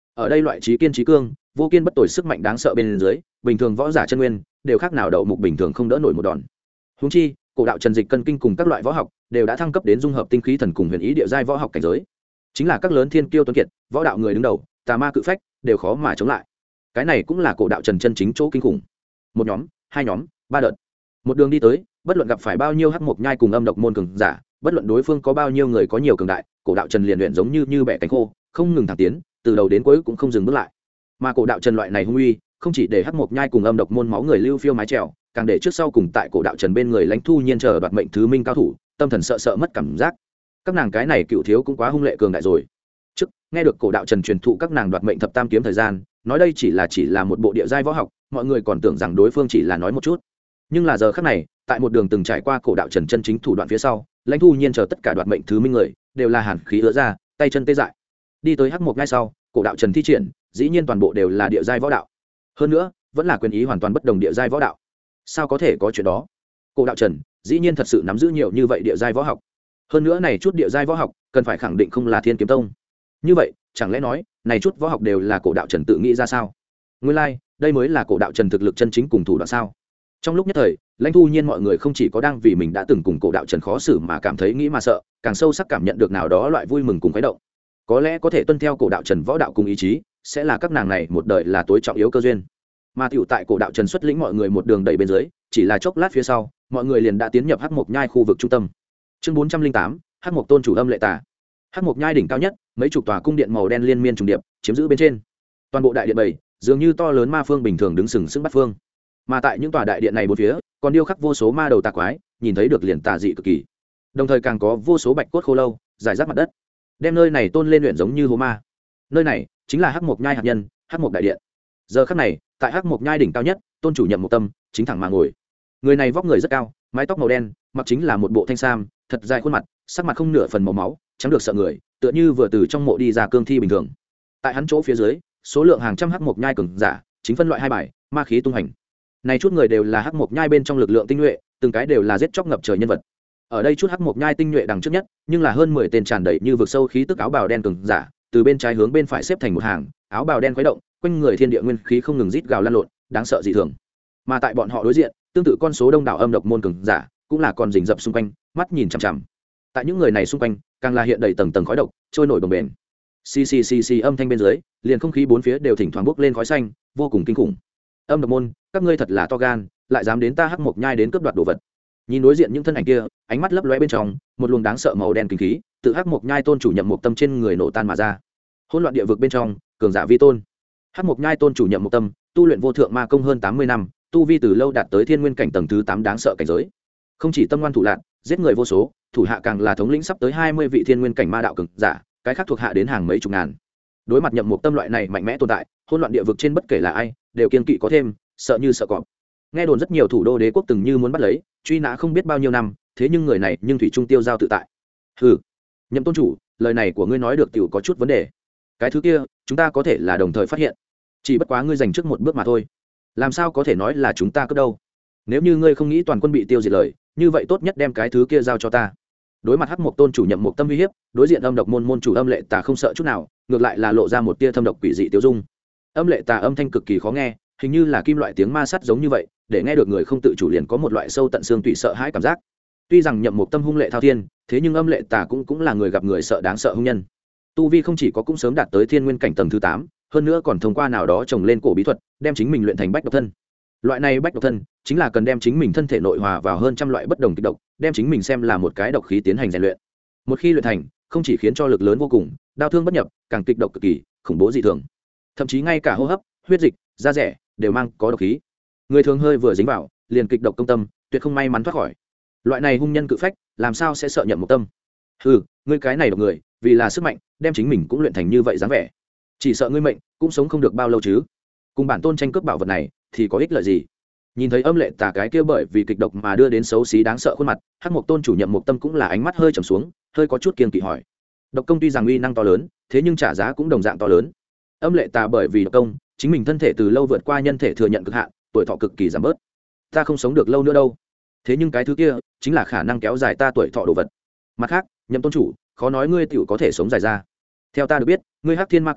ở đây loại trí kiên trí cương vô kiên bất tồi sức mạnh đáng sợ bên dưới bình thường võ giả chân nguyên đều khác nào đậu mục bình thường không đỡ nổi một đòn. Huống chi cổ đạo Trần Dịch cân kinh cùng các loại võ học đều đã thăng cấp đến dung hợp tinh khí thần cùng huyền ý địa giai võ học cảnh giới, chính là các lớn thiên kiêu tuấn kiệt võ đạo người đứng đầu tà ma cự phách đều khó mà chống lại. Cái này cũng là cổ đạo Trần chân chính chỗ kinh khủng. Một nhóm, hai nhóm, ba đợt, một đường đi tới, bất luận gặp phải bao nhiêu hắc mộc nhai cùng âm độc môn cường giả, bất luận đối phương có bao nhiêu người có nhiều cường đại, cổ đạo Trần liền luyện giống như bẻ cánh khô, không ngừng thẳng tiến, từ đầu đến cuối cũng không dừng bước lại. Mà cổ đạo Trần loại này hung uy, không chỉ để hắc mộc nhai cùng âm độc môn máu người lưu phiêu mái trèo, càng để trước sau cùng tại cổ đạo Trần bên người Lãnh Thu Nhiên chờ đoạt mệnh thứ minh cao thủ, tâm thần sợ mất cảm giác. Các nàng cái này cựu thiếu cũng quá hung lệ cường đại rồi. Trước nghe được cổ đạo Trần truyền thụ các nàng đoạt mệnh thập tam kiếm thời gian, nói đây chỉ là một bộ địa giai võ học, mọi người còn tưởng rằng đối phương chỉ là nói một chút. Nhưng là giờ khắc này, tại một đường từng trải qua cổ đạo Trần chân chính thủ đoạn phía sau, Lãnh Thu Nhiên chờ tất cả đoạt mệnh thứ minh người đều là hàn khí ứa ra, tay chân tê dại. Đi tới hắc mộc ngay sau, cổ đạo Trần thi triển, dĩ nhiên toàn bộ đều là địa giai võ đạo. Hơn nữa, vẫn là quyền ý hoàn toàn bất đồng địa giai võ đạo. Sao có thể có chuyện đó? Cổ đạo Trần dĩ nhiên thật sự nắm giữ nhiều như vậy địa giai võ học. Hơn nữa này chút địa giai võ học, cần phải khẳng định không là Thiên Kiếm Tông. Như vậy, chẳng lẽ nói, này chút võ học đều là cổ đạo Trần tự nghĩ ra sao? Nguyên lai, đây mới là cổ đạo Trần thực lực chân chính cùng thủ đoạn sao? Trong lúc nhất thời, Lãnh Thu Nhiên mọi người không chỉ có đang vì mình đã từng cùng cổ đạo Trần khó xử mà cảm thấy nghĩ mà sợ, càng sâu sắc cảm nhận được nào đó loại vui mừng cùng khuấy động. Có lẽ có thể tuân theo cổ đạo Trần võ đạo cùng ý chí, sẽ là các nàng này một đời là tối trọng yếu cơ duyên. Mà tiểu tại cổ đạo Trần xuất lĩnh mọi người một đường đẩy bên dưới, chỉ là chốc lát phía sau, mọi người liền đã tiến nhập hắc mộc nhai khu vực trung tâm. Chương 408, hắc mộc tôn chủ âm lệ tà. Hắc mộc nhai đỉnh cao nhất, mấy chục tòa cung điện màu đen liên miên trùng điệp, chiếm giữ bên trên. Toàn bộ đại điện bảy, dường như to lớn ma phương bình thường đứng sừng sững bắt phương. Mà tại những tòa đại điện này bốn phía, còn điêu khắc vô số ma đầu tà quái, nhìn thấy được liền tà dị cực kỳ. Đồng thời càng có vô số bạch cốt khô lâu, rải rác mặt đất, đem nơi này tôn lên luyện giống như hố ma. Nơi này chính là hắc mộc nhai hạt nhân, hắc mộc đại điện. Giờ khắc này, tại hắc mộc nhai đỉnh cao nhất, tôn chủ Nhậm Mộc Tâm chính thẳng mà ngồi. Người này vóc người rất cao, mái tóc màu đen, mặc chính là một bộ thanh sam, thật dài khuôn mặt, sắc mặt không nửa phần màu máu, trắng được sợ người, tựa như vừa từ trong mộ đi ra cương thi bình thường. Tại hắn chỗ phía dưới, số lượng hàng trăm hắc mộc nhai cường giả, chính phân loại hai bài, ma khí tung hành. Này chút người đều là hắc mộc nhai bên trong lực lượng tinh nhuệ, từng cái đều là giết chóc ngập trời nhân vật. Ở đây chút hắc mộc nhai tinh nhuệ đằng trước nhất, nhưng là hơn 10 tên tràn đầy như vực sâu khí tức áo bào đen cường giả, từ bên trái hướng bên phải xếp thành một hàng, áo bào đen khuấy động, quanh người thiên địa nguyên khí không ngừng rít gào lan lộn, đáng sợ dị thường. Mà tại bọn họ đối diện, tương tự con số đông đảo âm độc môn cường giả, cũng là còn rình rập xung quanh, mắt nhìn chằm chằm. Tại những người này xung quanh, càng là hiện đầy tầng tầng khói độc, trôi nổi bồng bềnh. Xì xì xì xì âm thanh bên dưới, liền không khí bốn phía đều thỉnh thoảng bốc lên khói xanh, vô cùng kinh khủng. Âm độc môn, các ngươi thật là to gan, lại dám đến ta hắc mộc nhai đến cướp đoạt đồ vật. Nhìn đối diện những thân ảnh kia, ánh mắt lấp lóe bên trong, một luồng đáng sợ màu đen kinh khí, tự hắc mộc nhai tôn chủ Nhậm Mộc Tâm trên người nổ tan mà ra. Hỗn loạn địa vực bên trong, cường giả vi tôn. Hắc mộc nhai tôn chủ Nhậm Mộc Tâm, tu luyện vô thượng ma công hơn 80 năm, tu vi từ lâu đạt tới thiên nguyên cảnh tầng thứ 8 đáng sợ cảnh giới. Không chỉ tâm ngoan thủ lạn, giết người vô số, thủ hạ càng là thống lĩnh sắp tới 20 vị thiên nguyên cảnh ma đạo cường giả, cái khác thuộc hạ đến hàng mấy chục ngàn. Đối mặt Nhậm Mộc Tâm loại này mạnh mẽ tồn tại, hỗn loạn địa vực trên bất kể là ai, đều kiêng kỵ có thêm, sợ như sợ cọp. Nghe đồn rất nhiều thủ đô đế quốc từng như muốn bắt lấy, truy nã không biết bao nhiêu năm, thế nhưng người này nhưng thủy trung tiêu giao tự tại. Hừ, Nhậm tôn chủ, lời này của ngươi nói được tiểu có chút vấn đề. Cái thứ kia, chúng ta có thể là đồng thời phát hiện, chỉ bất quá ngươi giành trước một bước mà thôi. Làm sao có thể nói là chúng ta cướp đâu? Nếu như ngươi không nghĩ toàn quân bị tiêu diệt lời, như vậy tốt nhất đem cái thứ kia giao cho ta. Đối mặt hắc mộc tôn chủ Nhậm Mộc Tâm uy hiếp, đối diện âm độc môn môn chủ âm lệ tà không sợ chút nào, ngược lại là lộ ra một tia thâm độc quỷ dị tiêu dung. Âm lệ tà âm thanh cực kỳ khó nghe, hình như là kim loại tiếng ma sắt giống như vậy, để nghe được người không tự chủ liền có một loại sâu tận xương tủy sợ hãi cảm giác. Tuy rằng Nhậm Mộc Tâm hung lệ thao thiên, thế nhưng âm lệ tà cũng là người gặp người sợ đáng sợ hung nhân. Tu vi không chỉ có cũng sớm đạt tới thiên nguyên cảnh tầng thứ 8, hơn nữa còn thông qua nào đó trồng lên cổ bí thuật, đem chính mình luyện thành bách độc thân. Loại này bách độc thân chính là cần đem chính mình thân thể nội hòa vào hơn trăm loại bất đồng kịch độc, đem chính mình xem là một cái độc khí tiến hành rèn luyện. Một khi luyện thành, không chỉ khiến cho lực lớn vô cùng, đau thương bất nhập, càng kịch độc cực kỳ, khủng bố dị thường. Thậm chí ngay cả hô hấp, huyết dịch, da rẻ đều mang có độc khí. Người thường hơi vừa dính vào, liền kịch độc công tâm, tuyệt không may mắn thoát khỏi. Loại này hung nhân cự phách, làm sao sẽ sợ Nhậm Mộc Tâm? Hừ, ngươi cái này độc người, vì là sức mạnh, đem chính mình cũng luyện thành như vậy dáng vẻ. Chỉ sợ ngươi mệnh cũng sống không được bao lâu chứ. Cùng bản tôn tranh cướp bảo vật này, thì có ích lợi gì? Nhìn thấy âm lệ tà cái kia bởi vì kịch độc mà đưa đến xấu xí đáng sợ khuôn mặt, hắc mộc tôn chủ Nhậm Mộc Tâm cũng là ánh mắt hơi trầm xuống, hơi có chút kiêng kỵ hỏi. Độc công tuy rằng uy năng to lớn, thế nhưng trả giá cũng đồng dạng to lớn. Âm lệ tà bởi vì độc công, chính mình thân thể từ lâu vượt qua nhân thể thừa nhận cực hạn, tuổi thọ cực kỳ giảm bớt. Ta không sống được lâu nữa đâu. Thế nhưng cái thứ kia, chính là khả năng kéo dài ta tuổi thọ đồ vật. Mặt khác, Nhậm tôn chủ, khó nói ngươi tiểu có thể sống dài ra. Theo ta được biết, ngươi hắc thiên ma công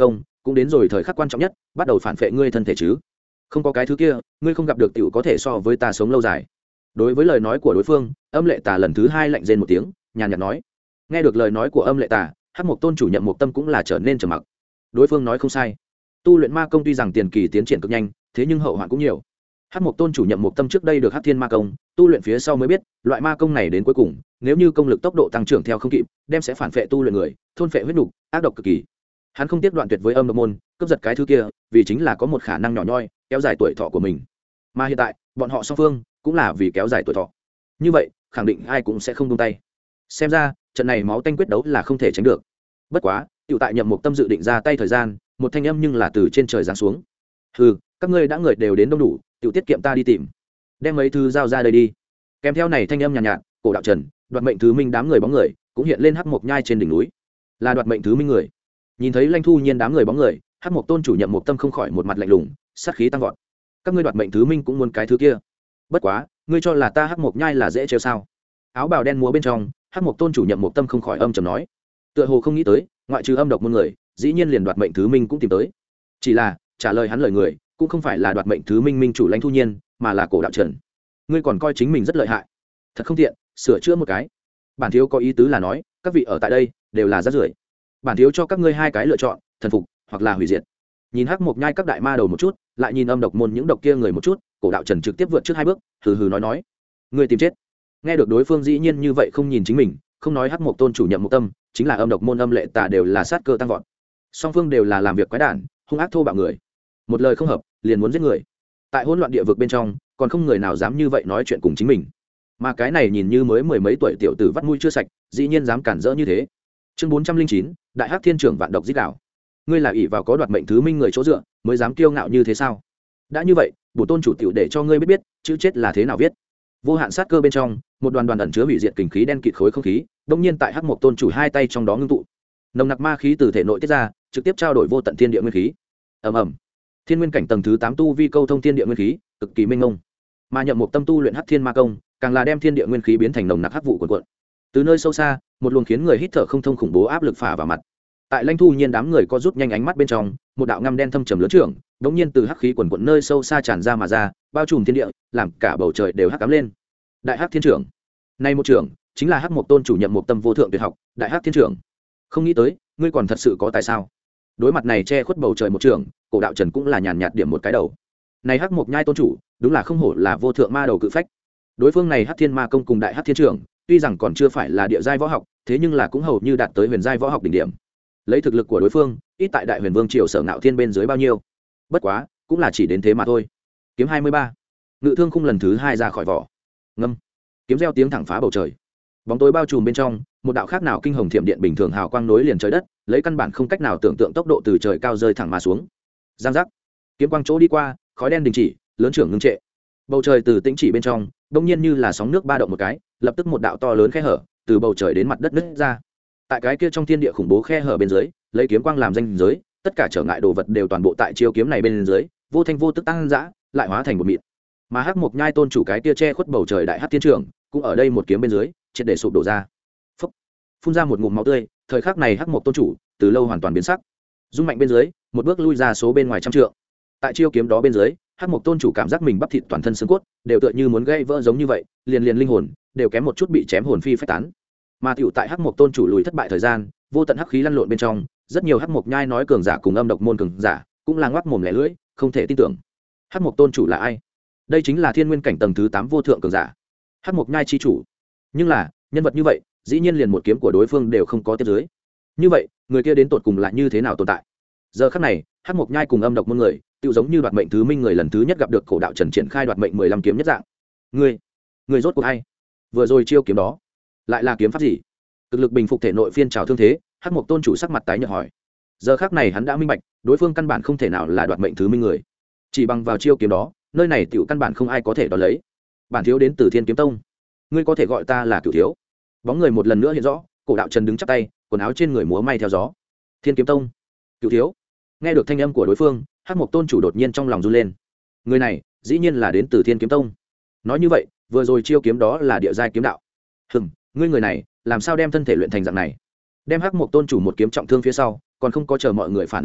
cũng đến rồi thời khắc quan trọng nhất, bắt đầu phản phệ ngươi thân thể chứ. Không có cái thứ kia, ngươi không gặp được tiểu có thể so với ta sống lâu dài. Đối với lời nói của đối phương, Âm Lệ Tà lần thứ hai lạnh rên một tiếng, nhàn nhạt nói. Nghe được lời nói của Âm Lệ Tà, Hắc Mộc Tôn chủ Nhậm Mộc Tâm cũng là trở nên trầm mặc. Đối phương nói không sai, tu luyện ma công tuy rằng tiền kỳ tiến triển cực nhanh, thế nhưng hậu hoạn cũng nhiều. Hắc Mộc Tôn chủ Nhậm Mộc Tâm trước đây được Hắc Thiên ma công tu luyện phía sau mới biết, loại ma công này đến cuối cùng, nếu như công lực tốc độ tăng trưởng theo không kịp, đem sẽ phản phệ tu luyện người, thôn phệ huyết nục, ác độc cực kỳ. Hắn không tiếc đoạn tuyệt với âm độc môn, cướp giật cái thứ kia, vì chính là có một khả năng nhỏ nhoi, kéo dài tuổi thọ của mình. Mà hiện tại, bọn họ song phương cũng là vì kéo dài tuổi thọ. Như vậy, khẳng định ai cũng sẽ không buông tay. Xem ra, trận này máu tanh quyết đấu là không thể tránh được. Bất quá, tiểu tại Nhậm Mộc Tâm dự định ra tay thời gian, một thanh âm nhưng là từ trên trời giáng xuống. Hừ, các ngươi đã người đều đến đông đủ, tiểu tiết kiệm ta đi tìm. Đem mấy thứ giao ra đây đi. Kèm theo này thanh âm nhàn nhạt, Cổ Đạo Trần, Đoạt Mệnh Thứ Minh đám người bóng người cũng hiện lên Hắc Mộc Nhai trên đỉnh núi. Là Đoạt Mệnh Thứ Minh người. Nhìn thấy Lãnh Thu Nhiên đám người bóng người, Hắc Mộc Tôn chủ Nhậm Mộc Tâm không khỏi một mặt lạnh lùng, sát khí tăng vọt. Các ngươi Đoạt Mệnh Thứ Minh cũng muốn cái thứ kia. Bất quá, ngươi cho là ta Hắc Mộc Nhai là dễ trêu sao? Áo bào đen múa bên trong, Hắc Mộc Tôn chủ Nhậm Mộc Tâm không khỏi âm trầm nói. Tựa hồ không nghĩ tới, ngoại trừ âm độc môn người, dĩ nhiên liền Đoạt Mệnh Thứ Minh cũng tìm tới. Chỉ là, trả lời hắn lời người, cũng không phải là Đoạt Mệnh Thứ Minh minh chủ Lãnh Thu Nhiên, mà là Cổ Đạo Trần. Ngươi còn coi chính mình rất lợi hại, thật không tiện, sửa chữa một cái. Bản thiếu có ý tứ là nói, các vị ở tại đây đều là rác rưởi. Bản thiếu cho các ngươi hai cái lựa chọn, thần phục hoặc là hủy diệt. Nhìn Hắc Mộc Nhai các đại ma đầu một chút, lại nhìn âm độc môn những độc kia người một chút, Cổ Đạo Trần trực tiếp vượt trước hai bước, hừ hừ nói, ngươi tìm chết. Nghe được đối phương dĩ nhiên như vậy không nhìn chính mình, không nói Hắc Mộc Tôn chủ Nhậm Mộc Tâm, chính là âm độc môn Âm Lệ Tà đều là sát cơ tăng vọt. Song phương đều là làm việc quái đản, hung ác thô bạo người. Một lời không hợp, liền muốn giết người. Tại hỗn loạn địa vực bên trong, còn không người nào dám như vậy nói chuyện cùng chính mình. Mà cái này nhìn như mới mười mấy tuổi tiểu tử vắt mũi chưa sạch, dĩ nhiên dám cản rỡ như thế. Chương 409, Đại Hắc Thiên trưởng vạn độc giết đảo. Ngươi là ỷ vào có Đoạt Mệnh Thứ Minh người chỗ dựa, mới dám kiêu ngạo như thế sao? Đã như vậy, bổ tôn chủ tiểu để cho ngươi biết chữ chết là thế nào viết. Vô hạn sát cơ bên trong, một đoàn ẩn chứa hủy diệt kình khí đen kịt khối không khí, đột nhiên tại Hắc Mộc Tôn chủ hai tay trong đó ngưng tụ. Nồng nặc ma khí từ thể nội tiết ra, trực tiếp trao đổi vô tận thiên địa nguyên khí. Ầm ầm. Thiên nguyên cảnh tầng thứ 8 tu vi câu thông thiên địa nguyên khí, cực kỳ mênh mông. Mà Nhậm Mộc Tâm tu luyện Hắc Thiên ma công, càng là đem thiên địa nguyên khí biến thành nồng nặc hắc vụ cuồn cuộn. Từ nơi sâu xa, một luồng khiến người hít thở không thông khủng bố áp lực phả vào mặt. Tại Lãnh Thu Nhiên đám người có rút nhanh ánh mắt bên trong, một đạo ngăm đen thâm trầm lớn trưởng, đống nhiên từ hắc khí cuồn cuộn nơi sâu xa tràn ra mà ra, bao trùm thiên địa, làm cả bầu trời đều hắc ám lên. Đại Hắc Thiên trưởng. Nay một trưởng, chính là Hắc Mộc Tôn chủ Nhậm Mộc Tâm vô thượng tuyệt học, Đại Hắc Thiên trưởng. Không nghĩ tới, ngươi còn thật sự có tài sao? Đối mặt này che khuất bầu trời một trưởng, Cổ Đạo Trần cũng là nhàn nhạt điểm một cái đầu. Này Hắc Mộc Nhai tôn chủ, đúng là không hổ là vô thượng ma đầu cự phách. Đối phương này Hắc Thiên ma công cùng Đại Hắc Thiên trưởng, tuy rằng còn chưa phải là địa giai võ học, thế nhưng là cũng hầu như đạt tới huyền giai võ học đỉnh điểm. Lấy thực lực của đối phương, ít tại Đại Huyền Vương triều Sở Ngạo Thiên bên dưới bao nhiêu. Bất quá, cũng là chỉ đến thế mà thôi. Kiếm 23. Ngự thương khung lần thứ 2 ra khỏi vỏ. Ngâm. Kiếm reo tiếng thẳng phá bầu trời. Bóng tối bao trùm bên trong, một đạo khác nào kinh hồng thiểm điện bình thường hào quang nối liền trời đất, lấy căn bản không cách nào tưởng tượng tốc độ từ trời cao rơi thẳng mà xuống. Giang giác. Kiếm quang chỗ đi qua, khói đen đình chỉ, lớn trưởng ngưng trệ. Bầu trời từ tĩnh chỉ bên trong, đông nhiên như là sóng nước ba động một cái, lập tức một đạo to lớn khe hở từ bầu trời đến mặt đất nứt ra. Tại cái kia trong thiên địa khủng bố khe hở bên dưới, lấy kiếm quang làm danh giới, tất cả trở ngại đồ vật đều toàn bộ tại chiêu kiếm này bên dưới, vô thanh vô tức tăng dã, lại hóa thành một mịn. Mà Hắc Mộc Nhai tôn chủ cái kia che khuất bầu trời Đại Hắc Thiên trưởng, cũng ở đây một kiếm bên dưới, triệt để sụp đổ ra. Phốc. Phun ra một ngụm máu tươi, thời khắc này Hắc Mộc tôn chủ, từ lâu hoàn toàn biến sắc. Dung mạnh bên dưới, một bước lui ra số bên ngoài trăm trượng. Tại chiêu kiếm đó bên dưới, Hắc Mộc tôn chủ cảm giác mình bắp thịt toàn thân xương cốt đều tựa như muốn gãy vỡ giống như vậy, liền linh hồn đều kém một chút bị chém hồn phi phách tán. Mà tiểu tại Hắc Mộc tôn chủ lùi thất bại thời gian, vô tận hắc khí lăn lộn bên trong, rất nhiều Hắc Mộc Nhai nói cường giả cùng âm độc môn cường giả, cũng là ngoác mồm lẻ lưỡi, không thể tin tưởng. Hắc Mộc tôn chủ là ai? Đây chính là thiên nguyên cảnh tầng thứ 8 vô thượng cường giả, Hắc Mộc Nhai chi chủ. Nhưng là, nhân vật như vậy, dĩ nhiên liền một kiếm của đối phương đều không có tiếp dưới. Như vậy, người kia đến tột cùng là như thế nào tồn tại? Giờ khắc này, Hắc Mộc Nhai cùng âm độc môn người, tiêu giống như Đoạt Mệnh Thứ Minh người lần thứ nhất gặp được Cổ Đạo Trần triển khai Đoạt Mệnh 15 kiếm nhất dạng. Người rốt cuộc ai? Vừa rồi chiêu kiếm đó, lại là kiếm pháp gì? Cực lực bình phục thể nội phiên trào thương thế, Hắc Mộc tôn chủ sắc mặt tái nhợt hỏi. Giờ khắc này hắn đã minh bạch, đối phương căn bản không thể nào là Đoạt Mệnh Thứ Minh người. Chỉ bằng vào chiêu kiếm đó, nơi này tiểu căn bản không ai có thể đón lấy. Bản thiếu đến từ Thiên Kiếm Tông, ngươi có thể gọi ta là Cửu thiếu. Bóng người một lần nữa hiện rõ, Cổ Đạo Trần đứng chắp tay, quần áo trên người múa may theo gió. Thiên Kiếm Tông, Cửu thiếu. Nghe được thanh âm của đối phương, Hắc Mộc tôn chủ đột nhiên trong lòng run lên. Người này, dĩ nhiên là đến từ Thiên Kiếm Tông. Nói như vậy, vừa rồi chiêu kiếm đó là địa giai kiếm đạo. Ngươi người này, làm sao đem thân thể luyện thành dạng này? Đem Hắc Mộc tôn chủ một kiếm trọng thương phía sau, còn không có chờ mọi người phản ứng lại,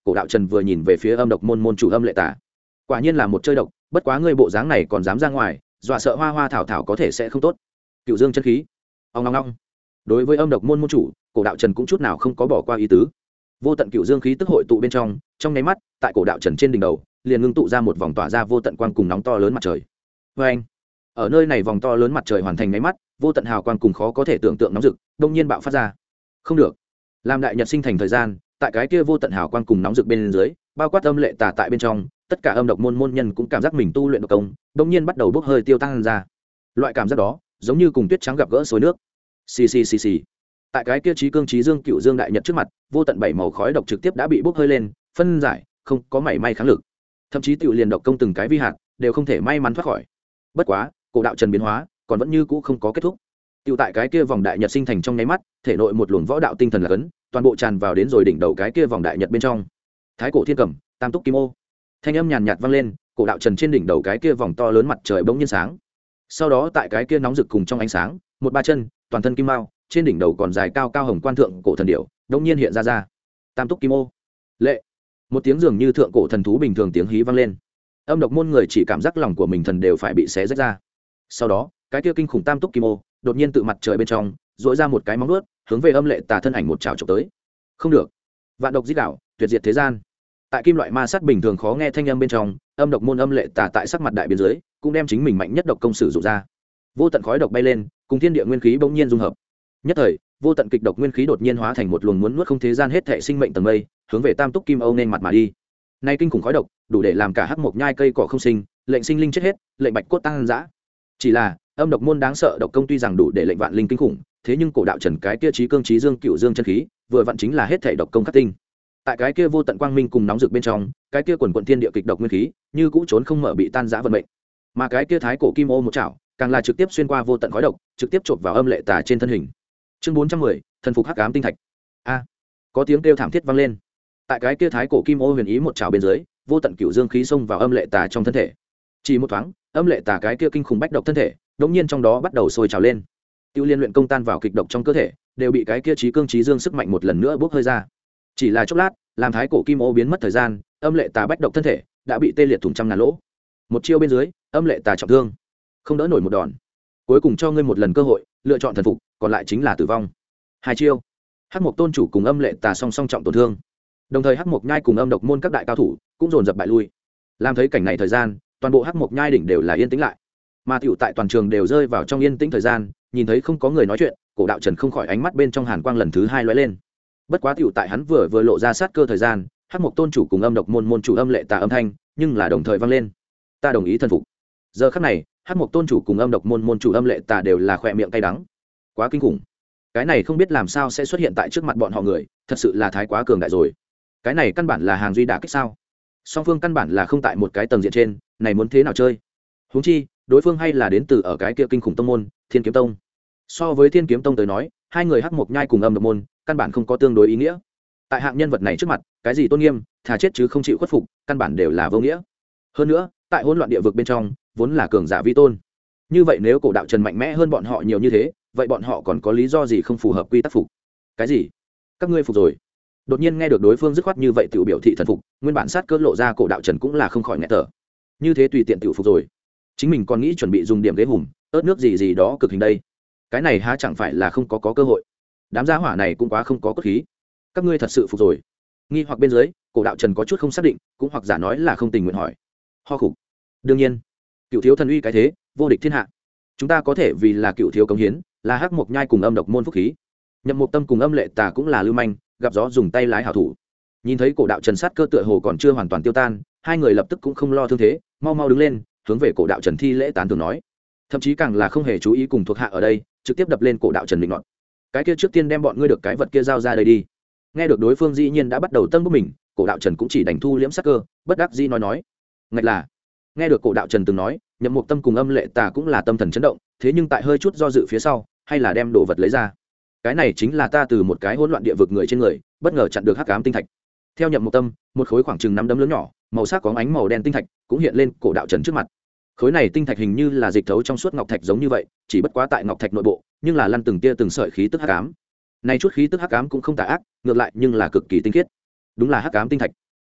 cổ đạo trần vừa nhìn về phía âm độc môn môn chủ âm lệ tà. Quả nhiên là một chơi độc, bất quá ngươi bộ dáng này còn dám ra ngoài, dọa sợ hoa hoa thảo thảo có thể sẽ không tốt. Cựu dương chân khí. Ong long long. Đối với âm độc môn môn chủ, cổ đạo trần cũng chút nào không có bỏ qua ý tứ. Vô tận cựu dương khí tức hội tụ bên trong nháy mắt, tại cổ đạo trần trên đỉnh đầu liền ngưng tụ ra một vòng tỏa ra vô tận quang cùng nóng to lớn mặt trời. Vê anh, ở nơi này vòng to lớn mặt trời hoàn thành nháy mắt, vô tận hào quang cùng khó có thể tưởng tượng nóng rực đông nhiên bạo phát ra. Không được, làm đại nhật sinh thành thời gian, tại cái kia vô tận hào quang cùng nóng rực bên dưới, bao quát âm lệ tà tại bên trong, tất cả âm độc môn môn nhân cũng cảm giác mình tu luyện độc công đông nhiên bắt đầu bốc hơi tiêu tan ra. Loại cảm giác đó giống như cùng tuyết trắng gặp gỡ suối nước. Xì xì xì xì. Tại cái kia trí cương trí dương cựu dương đại nhật trước mặt, vô tận bảy màu khói độc trực tiếp đã bị bốc hơi lên, phân giải, không có mảy may kháng lực. Thậm chí tiểu liền độc công từng cái vi hạt đều không thể may mắn thoát khỏi. Bất quá, cổ đạo trần biến hóa còn vẫn như cũ không có kết thúc. Tiểu tại cái kia vòng đại nhật sinh thành trong nháy mắt, thể nội một luồng võ đạo tinh thần là cấn, toàn bộ tràn vào đến rồi đỉnh đầu cái kia vòng đại nhật bên trong. Thái cổ thiên cầm, tam túc kim ô. Thanh âm nhàn nhạt vang lên, cổ đạo trần trên đỉnh đầu cái kia vòng to lớn mặt trời bỗng nhiên sáng. Sau đó tại cái kia nóng rực cùng trong ánh sáng, một ba chân, toàn thân kim mao, trên đỉnh đầu còn dài cao cao hồng quan thượng cổ thần điểu đông nhiên hiện ra tam túc kim ô. Lệ. Một tiếng dường như thượng cổ thần thú bình thường tiếng hí vang lên. Âm độc môn người chỉ cảm giác lòng của mình thần đều phải bị xé rách ra. Sau đó cái kia kinh khủng tam túc kim ô đột nhiên tự mặt trời bên trong dỗi ra một cái móng vuốt hướng về âm lệ tà thân ảnh một chảo chụp tới. Không được, vạn độc giết đảo, tuyệt diệt thế gian. Tại kim loại ma sát bình thường khó nghe thanh âm bên trong, âm độc môn âm lệ tà tại sắc mặt đại biến dưới cũng đem chính mình mạnh nhất độc công sử dụng ra. Vô tận khói độc bay lên, cùng thiên địa nguyên khí bỗng nhiên dung hợp. Nhất thời, vô tận kịch độc nguyên khí đột nhiên hóa thành một luồng muốn nuốt không thế gian hết thảy sinh mệnh tầng mây, hướng về tam túc kim âu nên mặt mà đi. Nay kinh khủng khói độc, đủ để làm cả hắc mộc nhai cây cỏ không sinh, lệnh sinh linh chết hết, lệnh bạch cốt tăng dã. Chỉ là, âm độc môn đáng sợ độc công tuy rằng đủ để lệnh vạn linh kinh khủng, thế nhưng cổ đạo trần cái kia trí cương trí dương cựu dương chân khí, vừa vặn chính là hết thảy độc công khắc tinh. Tại cái kia vô tận quang minh cùng nóng rực bên trong, cái kia quần quần thiên địa kịch độc nguyên khí, như cũ trốn không mở bị tan rã vận mệnh. Mà cái kia thái cổ kim ô một chảo, càng là trực tiếp xuyên qua vô tận khói độc, trực tiếp chộp vào âm lệ tà trên thân hình. Chương 410, thần phục hắc ám tinh thạch. A, có tiếng kêu thảm thiết vang lên. Tại cái kia thái cổ kim ô huyền ý một chảo bên dưới, vô tận cựu dương khí xông vào âm lệ tà trong thân thể. Chỉ một thoáng, âm lệ tà cái kia kinh khủng bách độc thân thể, đột nhiên trong đó bắt đầu sôi trào lên. Tiêu liên luyện công tan vào kịch độc trong cơ thể, đều bị cái kia trí cương trí dương sức mạnh một lần nữa bốc hơi ra. Chỉ là chốc lát, làm thái cổ kim ô biến mất thời gian, âm lệ tà bách độc thân thể đã bị tê liệt thủng trăm ngàn lỗ. Một chiêu bên dưới, âm lệ tà trọng thương, không đỡ nổi một đòn. Cuối cùng cho ngươi một lần cơ hội, lựa chọn thần phục, còn lại chính là tử vong. Hai chiêu, hắc mộc tôn chủ cùng âm lệ tà song song trọng tổn thương, đồng thời hắc mộc nhai cùng âm độc môn các đại cao thủ cũng dồn dập bại lui. Làm thấy cảnh này thời gian, toàn bộ hắc mộc nhai đỉnh đều là yên tĩnh lại, mà tiểu tại toàn trường đều rơi vào trong yên tĩnh thời gian, nhìn thấy không có người nói chuyện, cổ đạo trần không khỏi ánh mắt bên trong hàn quang lần thứ hai lóe lên. Bất quá tiểu tại hắn vừa lộ ra sát cơ thời gian, hắc mộc tôn chủ cùng âm độc môn môn chủ âm lệ tà âm thanh nhưng là đồng thời vang lên. Ta đồng ý thần phục. Giờ khắc này, hắc mộc tôn chủ cùng âm độc môn môn chủ âm lệ tà đều là khỏe miệng cay đắng. Quá kinh khủng, cái này không biết làm sao sẽ xuất hiện tại trước mặt bọn họ người, thật sự là thái quá cường đại rồi. Cái này căn bản là hàng duy đả kích sao? Song phương căn bản là không tại một cái tầng diện trên, này muốn thế nào chơi? Huống chi, đối phương hay là đến từ ở cái kia kinh khủng tông môn, Thiên Kiếm Tông. So với Thiên Kiếm Tông tới nói, hai người hắc mộc nhai cùng âm độc môn, căn bản không có tương đối ý nghĩa. Tại hạng nhân vật này trước mặt, cái gì tôn nghiêm, thà chết chứ không chịu khuất phục, căn bản đều là vô nghĩa. Hơn nữa, tại hỗn loạn địa vực bên trong, vốn là cường giả vi tôn. Như vậy nếu cổ đạo trần mạnh mẽ hơn bọn họ nhiều như thế, vậy bọn họ còn có lý do gì không phù hợp quy tắc phục? Cái gì? Các ngươi phục rồi? Đột nhiên nghe được đối phương dứt khoát như vậy tiểu biểu thị thần phục, nguyên bản sát cơ lộ ra cổ đạo trần cũng là không khỏi nghẹt thở. Như thế tùy tiện tiểu phục rồi, chính mình còn nghĩ chuẩn bị dùng điểm ghế hùm, ớt nước gì gì đó cực hình đây. Cái này há chẳng phải là không có cơ hội? Đám gia hỏa này cũng quá không có cốt khí. Các ngươi thật sự phục rồi? Nghi hoặc bên dưới, cổ đạo trần có chút không xác định, cũng hoặc giả nói là không tình nguyện hỏi. Ho khục. Đương nhiên, cựu thiếu thần uy cái thế, vô địch thiên hạ. Chúng ta có thể vì là cựu thiếu cống hiến, là hắc mộc nhai cùng âm độc môn phúc khí. Nhậm Mộc Tâm cùng âm lệ tà cũng là lưu manh, gặp gió dùng tay lái hảo thủ. Nhìn thấy cổ đạo trần sát cơ tựa hồ còn chưa hoàn toàn tiêu tan, hai người lập tức cũng không lo thương thế, mau mau đứng lên, hướng về cổ đạo trần thi lễ tán thưởng nói. Thậm chí càng là không hề chú ý cùng thuộc hạ ở đây, trực tiếp đập lên cổ đạo trần định nọt. Cái kia trước tiên đem bọn ngươi được cái vật kia giao ra đây đi. Nghe được đối phương dĩ nhiên đã bắt đầu tân bốc mình, cổ đạo trần cũng chỉ đành thu liễm sát cơ, bất đắc dĩ nói. Ngạch là, nghe được cổ đạo trần từng nói, Nhậm Mộc Tâm cùng âm lệ tà cũng là tâm thần chấn động, thế nhưng tại hơi chút do dự phía sau, hay là đem đồ vật lấy ra. Cái này chính là ta từ một cái hỗn loạn địa vực người trên người, bất ngờ chặn được hắc ám tinh thạch. Theo Nhậm Mộc Tâm, một khối khoảng chừng 5 đấm lớn nhỏ, màu sắc có ánh màu đen tinh thạch cũng hiện lên cổ đạo trần trước mặt. Khối này tinh thạch hình như là dịch thấu trong suốt ngọc thạch giống như vậy, chỉ bất quá tại ngọc thạch nội bộ, nhưng là lăn từng tia từng sợi khí tức hắc ám. Này chút khí tức hắc ám cũng không tà ác, ngược lại nhưng là cực kỳ tinh khiết. Đúng là hắc ám tinh thạch.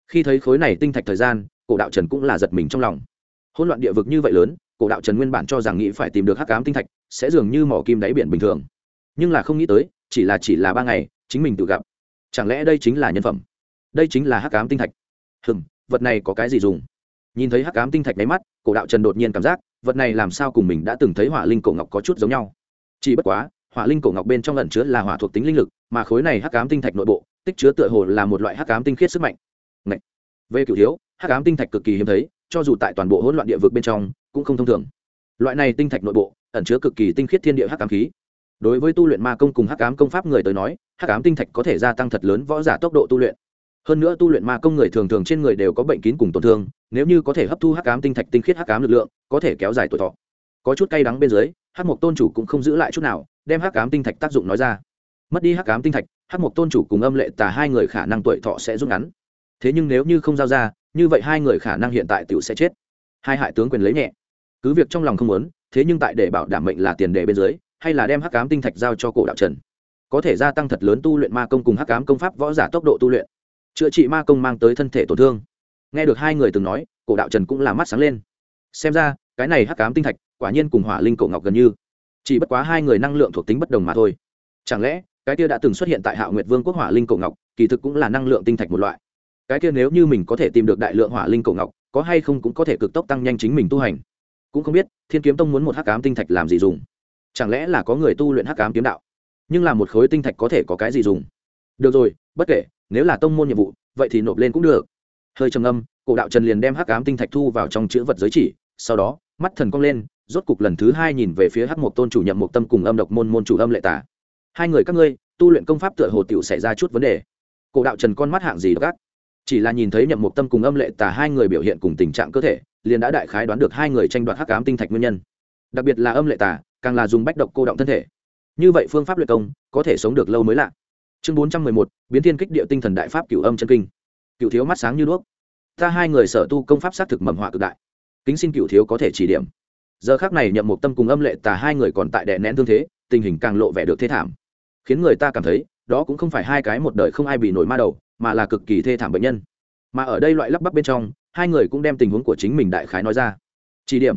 Khi thấy khối này tinh thạch thời gian, cổ đạo trần cũng là giật mình trong lòng. Hỗn loạn địa vực như vậy lớn, cổ đạo trần nguyên bản cho rằng nghĩ phải tìm được hắc ám tinh thạch sẽ dường như mỏ kim đáy biển bình thường, nhưng là không nghĩ tới chỉ là 3 ngày chính mình tự gặp. Chẳng lẽ đây chính là nhân phẩm? Đây chính là hắc ám tinh thạch? Vật này có cái gì dùng? Nhìn thấy hắc ám tinh thạch đáy mắt, cổ đạo trần đột nhiên cảm giác vật này làm sao cùng mình đã từng thấy hỏa linh cổ ngọc có chút giống nhau. Chỉ bất quá hỏa linh cổ ngọc bên trong ẩn chứa là hỏa thuộc tính linh lực, mà khối này hắc ám tinh thạch nội bộ tích chứa tựa hồ là một loại hắc ám tinh khiết sức mạnh. Ngậy! Về Cửu thiếu, hắc ám tinh thạch cực kỳ hiếm thấy, cho dù tại toàn bộ hỗn loạn địa vực bên trong cũng không thông thường. Loại này tinh thạch nội bộ ẩn chứa cực kỳ tinh khiết thiên địa hắc ám khí. Đối với tu luyện ma công cùng hắc ám công pháp người tới nói, hắc ám tinh thạch có thể gia tăng thật lớn võ giả tốc độ tu luyện. Hơn nữa tu luyện ma công người thường thường trên người đều có bệnh kín cùng tổn thương, nếu như có thể hấp thu hắc ám tinh thạch tinh khiết hắc ám lực lượng, có thể kéo dài tuổi thọ. Có chút cay đắng bên dưới, Hắc Mộc tôn chủ cũng không giữ lại chút nào, đem hắc ám tinh thạch tác dụng nói ra. Mất đi hắc ám tinh thạch, Hắc Mộc tôn chủ cùng Âm Lệ Tà hai người khả năng tuổi thọ sẽ rút ngắn. Thế nhưng nếu như không giao ra, như vậy hai người khả năng hiện tại tiểu sẽ chết. Hai hại tướng quyền lấy nhẹ. Cứ việc trong lòng không muốn, thế nhưng tại để bảo đảm mệnh là tiền đề bên dưới, hay là đem hắc ám tinh thạch giao cho cổ đạo trần, có thể gia tăng thật lớn tu luyện ma công cùng hắc ám công pháp võ giả tốc độ tu luyện, chữa trị ma công mang tới thân thể tổn thương. Nghe được hai người từng nói, cổ đạo trần cũng là mắt sáng lên. Xem ra cái này hắc ám tinh thạch quả nhiên cùng hỏa linh cổ ngọc gần như, chỉ bất quá hai người năng lượng thuộc tính bất đồng mà thôi. Chẳng lẽ cái kia đã từng xuất hiện tại Hạo Nguyệt Vương quốc hỏa linh cổ ngọc kỳ thực cũng là năng lượng tinh thạch một loại? Cái kia nếu như mình có thể tìm được đại lượng hỏa linh cổ ngọc, có hay không cũng có thể cực tốc tăng nhanh chính mình tu hành. Cũng không biết Thiên Kiếm Tông muốn một hắc ám tinh thạch làm gì dùng? Chẳng lẽ là có người tu luyện hắc ám kiếm đạo? Nhưng là một khối tinh thạch có thể có cái gì dùng? Được rồi, bất kể, nếu là tông môn nhiệm vụ, vậy thì nộp lên cũng được. Hơi trầm ngâm, cổ đạo trần liền đem hắc ám tinh thạch thu vào trong chữ vật giới chỉ, sau đó mắt thần cong lên, rốt cục lần thứ 2 nhìn về phía Hắc Mộc tôn chủ Nhậm Mộc Tâm cùng Âm Độc môn môn chủ Âm Lệ Tà. Hai người các ngươi tu luyện công pháp tựa hồ tiểu xảy ra chút vấn đề. Cổ đạo trần con mắt hạng gì gắt, chỉ là nhìn thấy Nhậm Mộc Tâm cùng Âm Lệ Tà hai người biểu hiện cùng tình trạng cơ thể, liền đã đại khái đoán được hai người tranh đoạt hắc ám tinh thạch nguyên nhân. Đặc biệt là Âm Lệ Tà, càng là dùng bách độc cô động thân thể. Như vậy phương pháp luyện công có thể sống được lâu mới lạ. Chương 411, biến thiên kích địa tinh thần đại pháp Cửu Âm chân kinh. Cửu thiếu mắt sáng như đuốc. Ta hai người sở tu công pháp xác thực mầm họa cực đại, kính xin Cửu thiếu có thể chỉ điểm. Giờ khắc này Nhậm Mộc Tâm cùng Âm Lệ Tà hai người còn tại đè nén thương thế, tình hình càng lộ vẻ được thê thảm, khiến người ta cảm thấy đó cũng không phải hai cái một đời không ai bị nổi ma đầu, mà là cực kỳ thê thảm bệnh nhân. Mà ở đây loại lắp bắp bên trong, hai người cũng đem tình huống của chính mình đại khái nói ra. Chỉ điểm?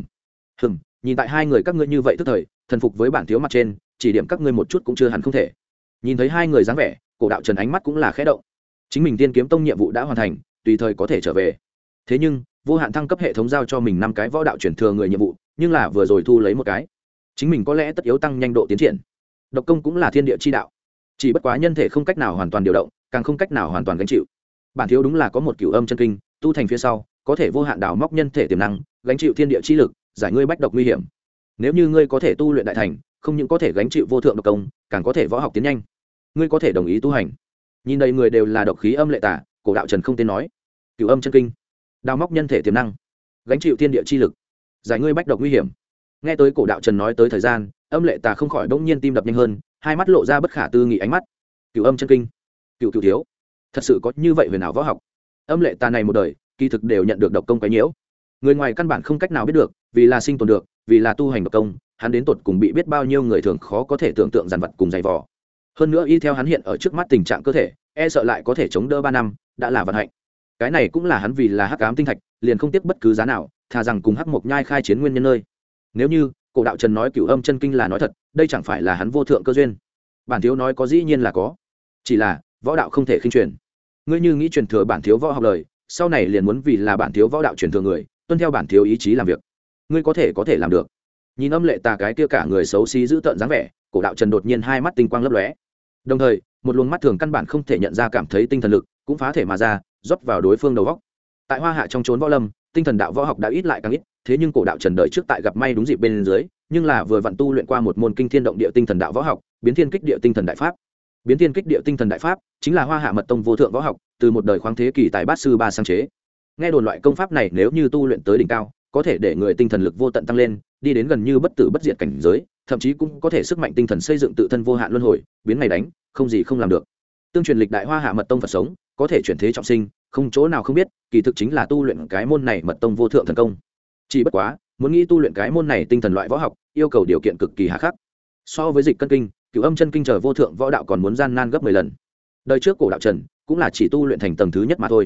Nhìn tại hai người các ngươi như vậy tức thời, thần phục với bản thiếu mặt trên, chỉ điểm các ngươi một chút cũng chưa hẳn không thể. Nhìn thấy hai người dáng vẻ, cổ đạo trần ánh mắt cũng là khẽ động. Chính mình Tiên Kiếm Tông nhiệm vụ đã hoàn thành, tùy thời có thể trở về. Thế nhưng vô hạn thăng cấp hệ thống giao cho mình 5 cái võ đạo truyền thừa người nhiệm vụ, nhưng là vừa rồi thu lấy một cái, chính mình có lẽ tất yếu tăng nhanh độ tiến triển. Độc công cũng là thiên địa chi đạo, chỉ bất quá nhân thể không cách nào hoàn toàn điều động, càng không cách nào hoàn toàn gánh chịu. Bản thiếu đúng là có một Cửu Âm chân kinh, tu thành phía sau có thể vô hạn đào móc nhân thể tiềm năng, gánh chịu thiên địa chi lực, giải ngươi bách độc nguy hiểm. Nếu như ngươi có thể tu luyện đại thành, không những có thể gánh chịu vô thượng độc công, càng có thể võ học tiến nhanh. Ngươi có thể đồng ý tu hành? Nhìn đây người đều là độc khí Âm Lệ Tà, cổ đạo trần không tên nói. Cửu Âm chân kinh, đào móc nhân thể tiềm năng, gánh chịu thiên địa chi lực, giải ngươi bách độc nguy hiểm. Nghe tới cổ đạo trần nói tới thời gian, Âm Lệ Tà không khỏi bỗng nhiên tim đập nhanh hơn, hai mắt lộ ra bất khả tư nghị ánh mắt. Cửu Âm chân kinh, Cửu thiếu, thật sự có như vậy huyền ảo võ học? Âm Lệ Tà này một đời kỳ thực đều nhận được độc công quấy nhiễu, người ngoài căn bản không cách nào biết được, vì là sinh tồn được, vì là tu hành độc công, hắn đến tột cùng bị biết bao nhiêu người thường khó có thể tưởng tượng dằn vặt cùng dày vò. Hơn nữa y theo hắn hiện ở trước mắt tình trạng cơ thể, e sợ lại có thể chống đỡ 3 năm, đã là vận hạnh. Cái này cũng là hắn vì là hắc ám tinh thạch, liền không tiếc bất cứ giá nào, thà rằng cùng Hắc Mộc Nhai khai chiến nguyên nhân nơi. Nếu như cổ đạo trần nói Cửu Âm chân kinh là nói thật, đây chẳng phải là hắn vô thượng cơ duyên? Bản thiếu nói có dĩ nhiên là có, chỉ là võ đạo không thể khinh truyền. Ngươi như nghĩ truyền thừa bản thiếu võ học lời, sau này liền muốn vì là bản thiếu võ đạo truyền thừa người, tuân theo bản thiếu ý chí làm việc. Ngươi có thể làm được. Nhìn Âm Lệ Tà cái kia cả người xấu xí giữ tợn dáng vẻ, cổ đạo trần đột nhiên hai mắt tinh quang lấp lóe, đồng thời một luồng mắt thường căn bản không thể nhận ra cảm thấy tinh thần lực cũng phá thể mà ra, rót vào đối phương đầu góc. Tại Hoa Hạ trong chốn võ lâm, tinh thần đạo võ học đã ít lại càng ít, thế nhưng cổ đạo trần đời trước tại gặp may đúng dịp bên dưới, nhưng là vừa vặn tu luyện qua một môn kinh thiên động địa tinh thần đạo võ học, biến thiên kích địa tinh thần đại pháp. Biến thiên kích địa tinh thần đại pháp chính là Hoa Hạ mật tông vô thượng võ học, từ một đời khoáng thế kỷ tài bát sư ba sáng chế. Nghe đồn loại công pháp này nếu như tu luyện tới đỉnh cao, có thể để người tinh thần lực vô tận tăng lên, đi đến gần như bất tử bất diệt cảnh giới, thậm chí cũng có thể sức mạnh tinh thần xây dựng tự thân vô hạn luân hồi, biến ngày đánh, không gì không làm được. Tương truyền lịch đại Hoa Hạ mật tông Phật sống, có thể chuyển thế trọng sinh, không chỗ nào không biết, kỳ thực chính là tu luyện cái môn này mật tông vô thượng thần công. Chỉ bất quá, muốn nghĩ tu luyện cái môn này tinh thần loại võ học, yêu cầu điều kiện cực kỳ hà khắc. So với Dịch Cân kinh, Cửu Âm chân kinh chờ vô thượng võ đạo còn muốn gian nan gấp 10 lần. Đời trước cổ đạo trần cũng là chỉ tu luyện thành tầng thứ nhất mà thôi.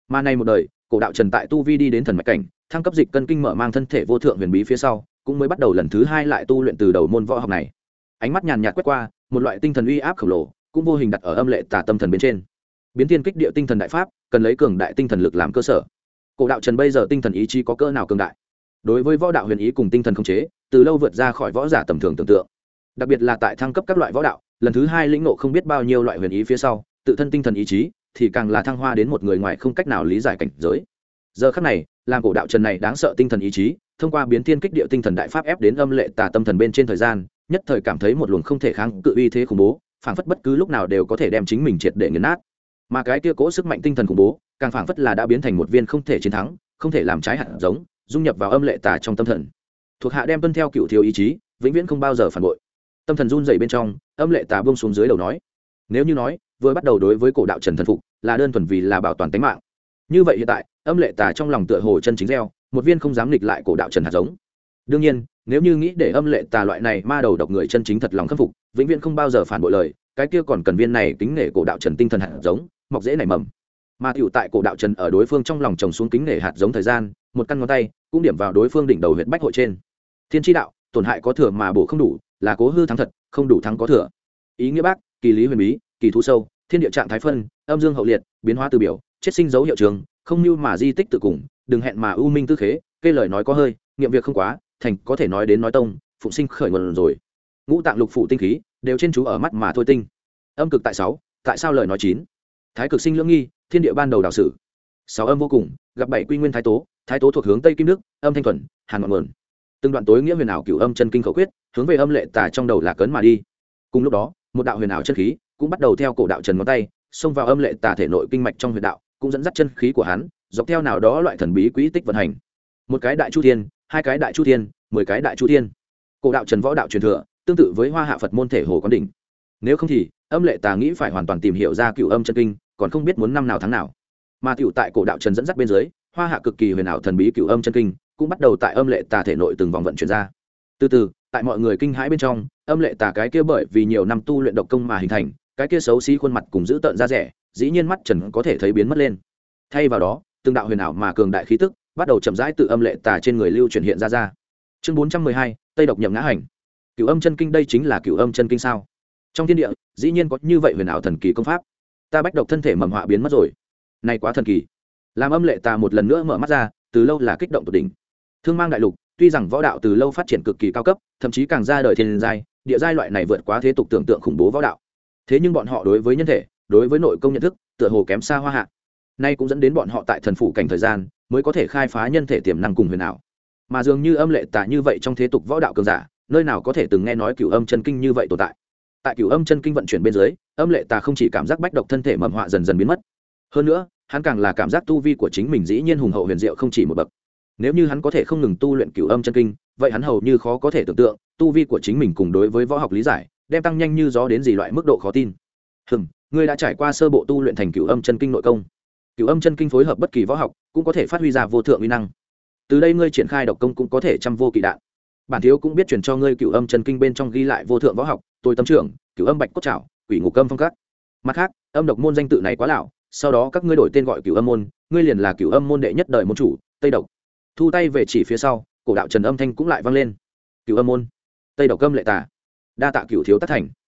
mà này một đời cổ đạo trần tại tu vi đi đến thần mạch cảnh thăng cấp dịch cân kinh mở mang thân thể vô thượng huyền bí phía sau cũng mới bắt đầu lần thứ hai lại tu luyện từ đầu môn võ học này. Ánh mắt nhàn nhạt quét qua một loại tinh thần uy áp khổng lồ cũng vô hình đặt ở âm lệ tà tâm thần bên trên. Biến thiên kích địa tinh thần đại pháp cần lấy cường đại tinh thần lực làm cơ sở. Cổ đạo trần bây giờ tinh thần ý chí có cỡ nào cường đại, đối với võ đạo huyền ý cùng tinh thần khống chế từ lâu vượt ra khỏi võ giả tầm thường tưởng tượng. Đặc biệt là tại thăng cấp các loại võ đạo lần thứ hai lĩnh ngộ không biết bao nhiêu loại huyền ý phía sau, tự thân tinh thần ý chí thì càng là thăng hoa đến một người ngoài không cách nào lý giải cảnh giới. Giờ khắc này làm cổ đạo trần này đáng sợ tinh thần ý chí thông qua biến thiên kích địa tinh thần đại pháp ép đến âm lệ tà tâm thần bên trên thời gian, nhất thời cảm thấy một luồng không thể kháng cự uy thế khủng bố, phảng phất bất cứ lúc nào đều có thể đem chính mình triệt để nghiền nát. Mà cái kia cố sức mạnh tinh thần khủng bố càng phảng phất là đã biến thành một viên không thể chiến thắng không thể làm trái hạt giống, dung nhập vào âm lệ tà trong tâm thần. Thuộc hạ đem tuân theo cựu thiếu ý chí, vĩnh viễn không bao giờ phản bội. Tâm thần run rẩy bên trong, âm lệ tà buông xuống dưới đầu nói: nếu như nói vừa bắt đầu đối với cổ đạo trần thần phục là đơn thuần vì là bảo toàn tính mạng, như vậy hiện tại âm lệ tà trong lòng tựa hồ chân chính gieo một viên không dám nghịch lại cổ đạo trần hạt giống. Đương nhiên nếu như nghĩ để âm lệ tà loại này ma đầu độc người chân chính thật lòng khâm phục, vĩnh viễn không bao giờ phản bội lời, cái kia còn cần viên này kính nể cổ đạo trần tinh thần hạt giống mọc dễ nảy mầm. Mà tiểu tại cổ đạo trần ở đối phương trong lòng trồng xuống kính nể hạt giống thời gian, một căn ngón tay cũng điểm vào đối phương đỉnh đầu huyệt bách hội trên. Thiên chi đạo, tổn hại có thừa mà bổ không đủ, là cố hư thắng thật, không đủ thắng có thừa. Ý nghĩa bác, kỳ lý huyền bí, kỳ thú sâu, thiên địa trạng thái phân, âm dương hậu liệt, biến hóa từ biểu, chết sinh dấu hiệu trường, không lưu mà di tích tự cùng, đừng hẹn mà ưu minh tư khế, kê lời nói có hơi, nghiệm việc không quá, thành có thể nói đến nói tông, phụng sinh khởi nguồn rồi. Ngũ tạng lục phủ tinh khí đều trên chú ở mắt mà thôi tinh. Âm cực tại 6, tại sao lời nói 9? Thái cực sinh lưỡng nghi, thiên địa ban đầu đào sử. 6 âm vô cùng, gặp 7 quy nguyên thái tố thuộc hướng tây kim nước, âm thanh thuần, hàn ngọn nguồn. Từng đoạn tối nghĩa huyền ảo cửu âm chân kinh khẩu quyết, hướng về âm lệ tà trong đầu là cấn mà đi. Cùng lúc đó, một đạo huyền ảo chân khí cũng bắt đầu theo cổ đạo trần ngón tay, xông vào âm lệ tà thể nội kinh mạch trong huyệt đạo, cũng dẫn dắt chân khí của hắn, dọc theo nào đó loại thần bí quỹ tích vận hành. Một cái đại chu thiên, hai cái đại chu thiên, 10 cái đại chu thiên. Cổ đạo trần võ đạo truyền thừa, tương tự với Hoa Hạ Phật môn thể hồ quán đỉnh. Nếu không thì, âm lệ tà nghĩ phải hoàn toàn tìm hiểu ra cửu âm chân kinh, còn không biết muốn năm nào tháng nào. Mà tiểu tại cổ đạo trần dẫn dắt bên dưới, Hoa Hạ cực kỳ huyền ảo thần bí cửu âm chân kinh, cũng bắt đầu tại âm lệ tà thể nội từng vòng vận chuyển ra. Từ từ, tại mọi người kinh hãi bên trong, âm lệ tà cái kia bởi vì nhiều năm tu luyện độc công mà hình thành, cái kia xấu xí khuôn mặt cùng giữ tợn da rẻ, dĩ nhiên mắt trần có thể thấy biến mất lên. Thay vào đó, từng đạo huyền ảo mà cường đại khí tức, bắt đầu chậm rãi tự âm lệ tà trên người lưu chuyển hiện ra. Chương 412, Tây độc nhậm ngã hành. Cửu âm chân kinh, đây chính là cửu âm chân kinh sao? Trong thiên địa, dĩ nhiên có như vậy huyền ảo thần kỳ công pháp. Ta bách độc thân thể mầm họa biến mất rồi. Này quá thần kỳ. Làm âm lệ tà một lần nữa mở mắt ra, từ lâu là kích động tột đỉnh. Thương mang đại lục, tuy rằng võ đạo từ lâu phát triển cực kỳ cao cấp, thậm chí càng ra đời thiên giai, địa giai loại này vượt quá thế tục tưởng tượng khủng bố võ đạo. Thế nhưng bọn họ đối với nhân thể, đối với nội công nhận thức, tựa hồ kém xa Hoa Hạ. Nay cũng dẫn đến bọn họ tại thần phủ cảnh thời gian, mới có thể khai phá nhân thể tiềm năng cùng huyền ảo. Mà dường như âm lệ tà như vậy trong thế tục võ đạo cường giả, nơi nào có thể từng nghe nói cửu âm chân kinh như vậy tồn tại. Tại cửu âm chân kinh vận chuyển bên dưới, âm lệ tà không chỉ cảm giác bách độc thân thể mầm họa dần dần biến mất, hơn nữa hắn càng là cảm giác tu vi của chính mình dĩ nhiên hùng hậu huyền diệu không chỉ một bậc. Nếu như hắn có thể không ngừng tu luyện cửu âm chân kinh, vậy hắn hầu như khó có thể tưởng tượng tu vi của chính mình cùng đối với võ học lý giải đem tăng nhanh như gió đến gì loại mức độ khó tin. Ngươi đã trải qua sơ bộ tu luyện thành cửu âm chân kinh nội công. Cửu âm chân kinh phối hợp bất kỳ võ học cũng có thể phát huy ra vô thượng uy năng. Từ đây ngươi triển khai độc công cũng có thể trăm vô kỵ đạn. Bản thiếu cũng biết truyền cho ngươi cửu âm chân kinh bên trong ghi lại vô thượng võ học, tôi tâm trưởng, cửu âm bạch cốt trảo, quỷ ngục âm phong các. Mặt khác, âm độc môn danh tự này quá lão, sau đó các ngươi đổi tên gọi cửu âm môn, ngươi liền là cửu âm môn đệ nhất đời môn chủ, Tây Độc. Thu tay về chỉ phía sau, cổ đạo trần âm thanh cũng lại vang lên. Cửu âm môn, Tây Độc âm lệ tà, đa tạ cửu thiếu tác thành.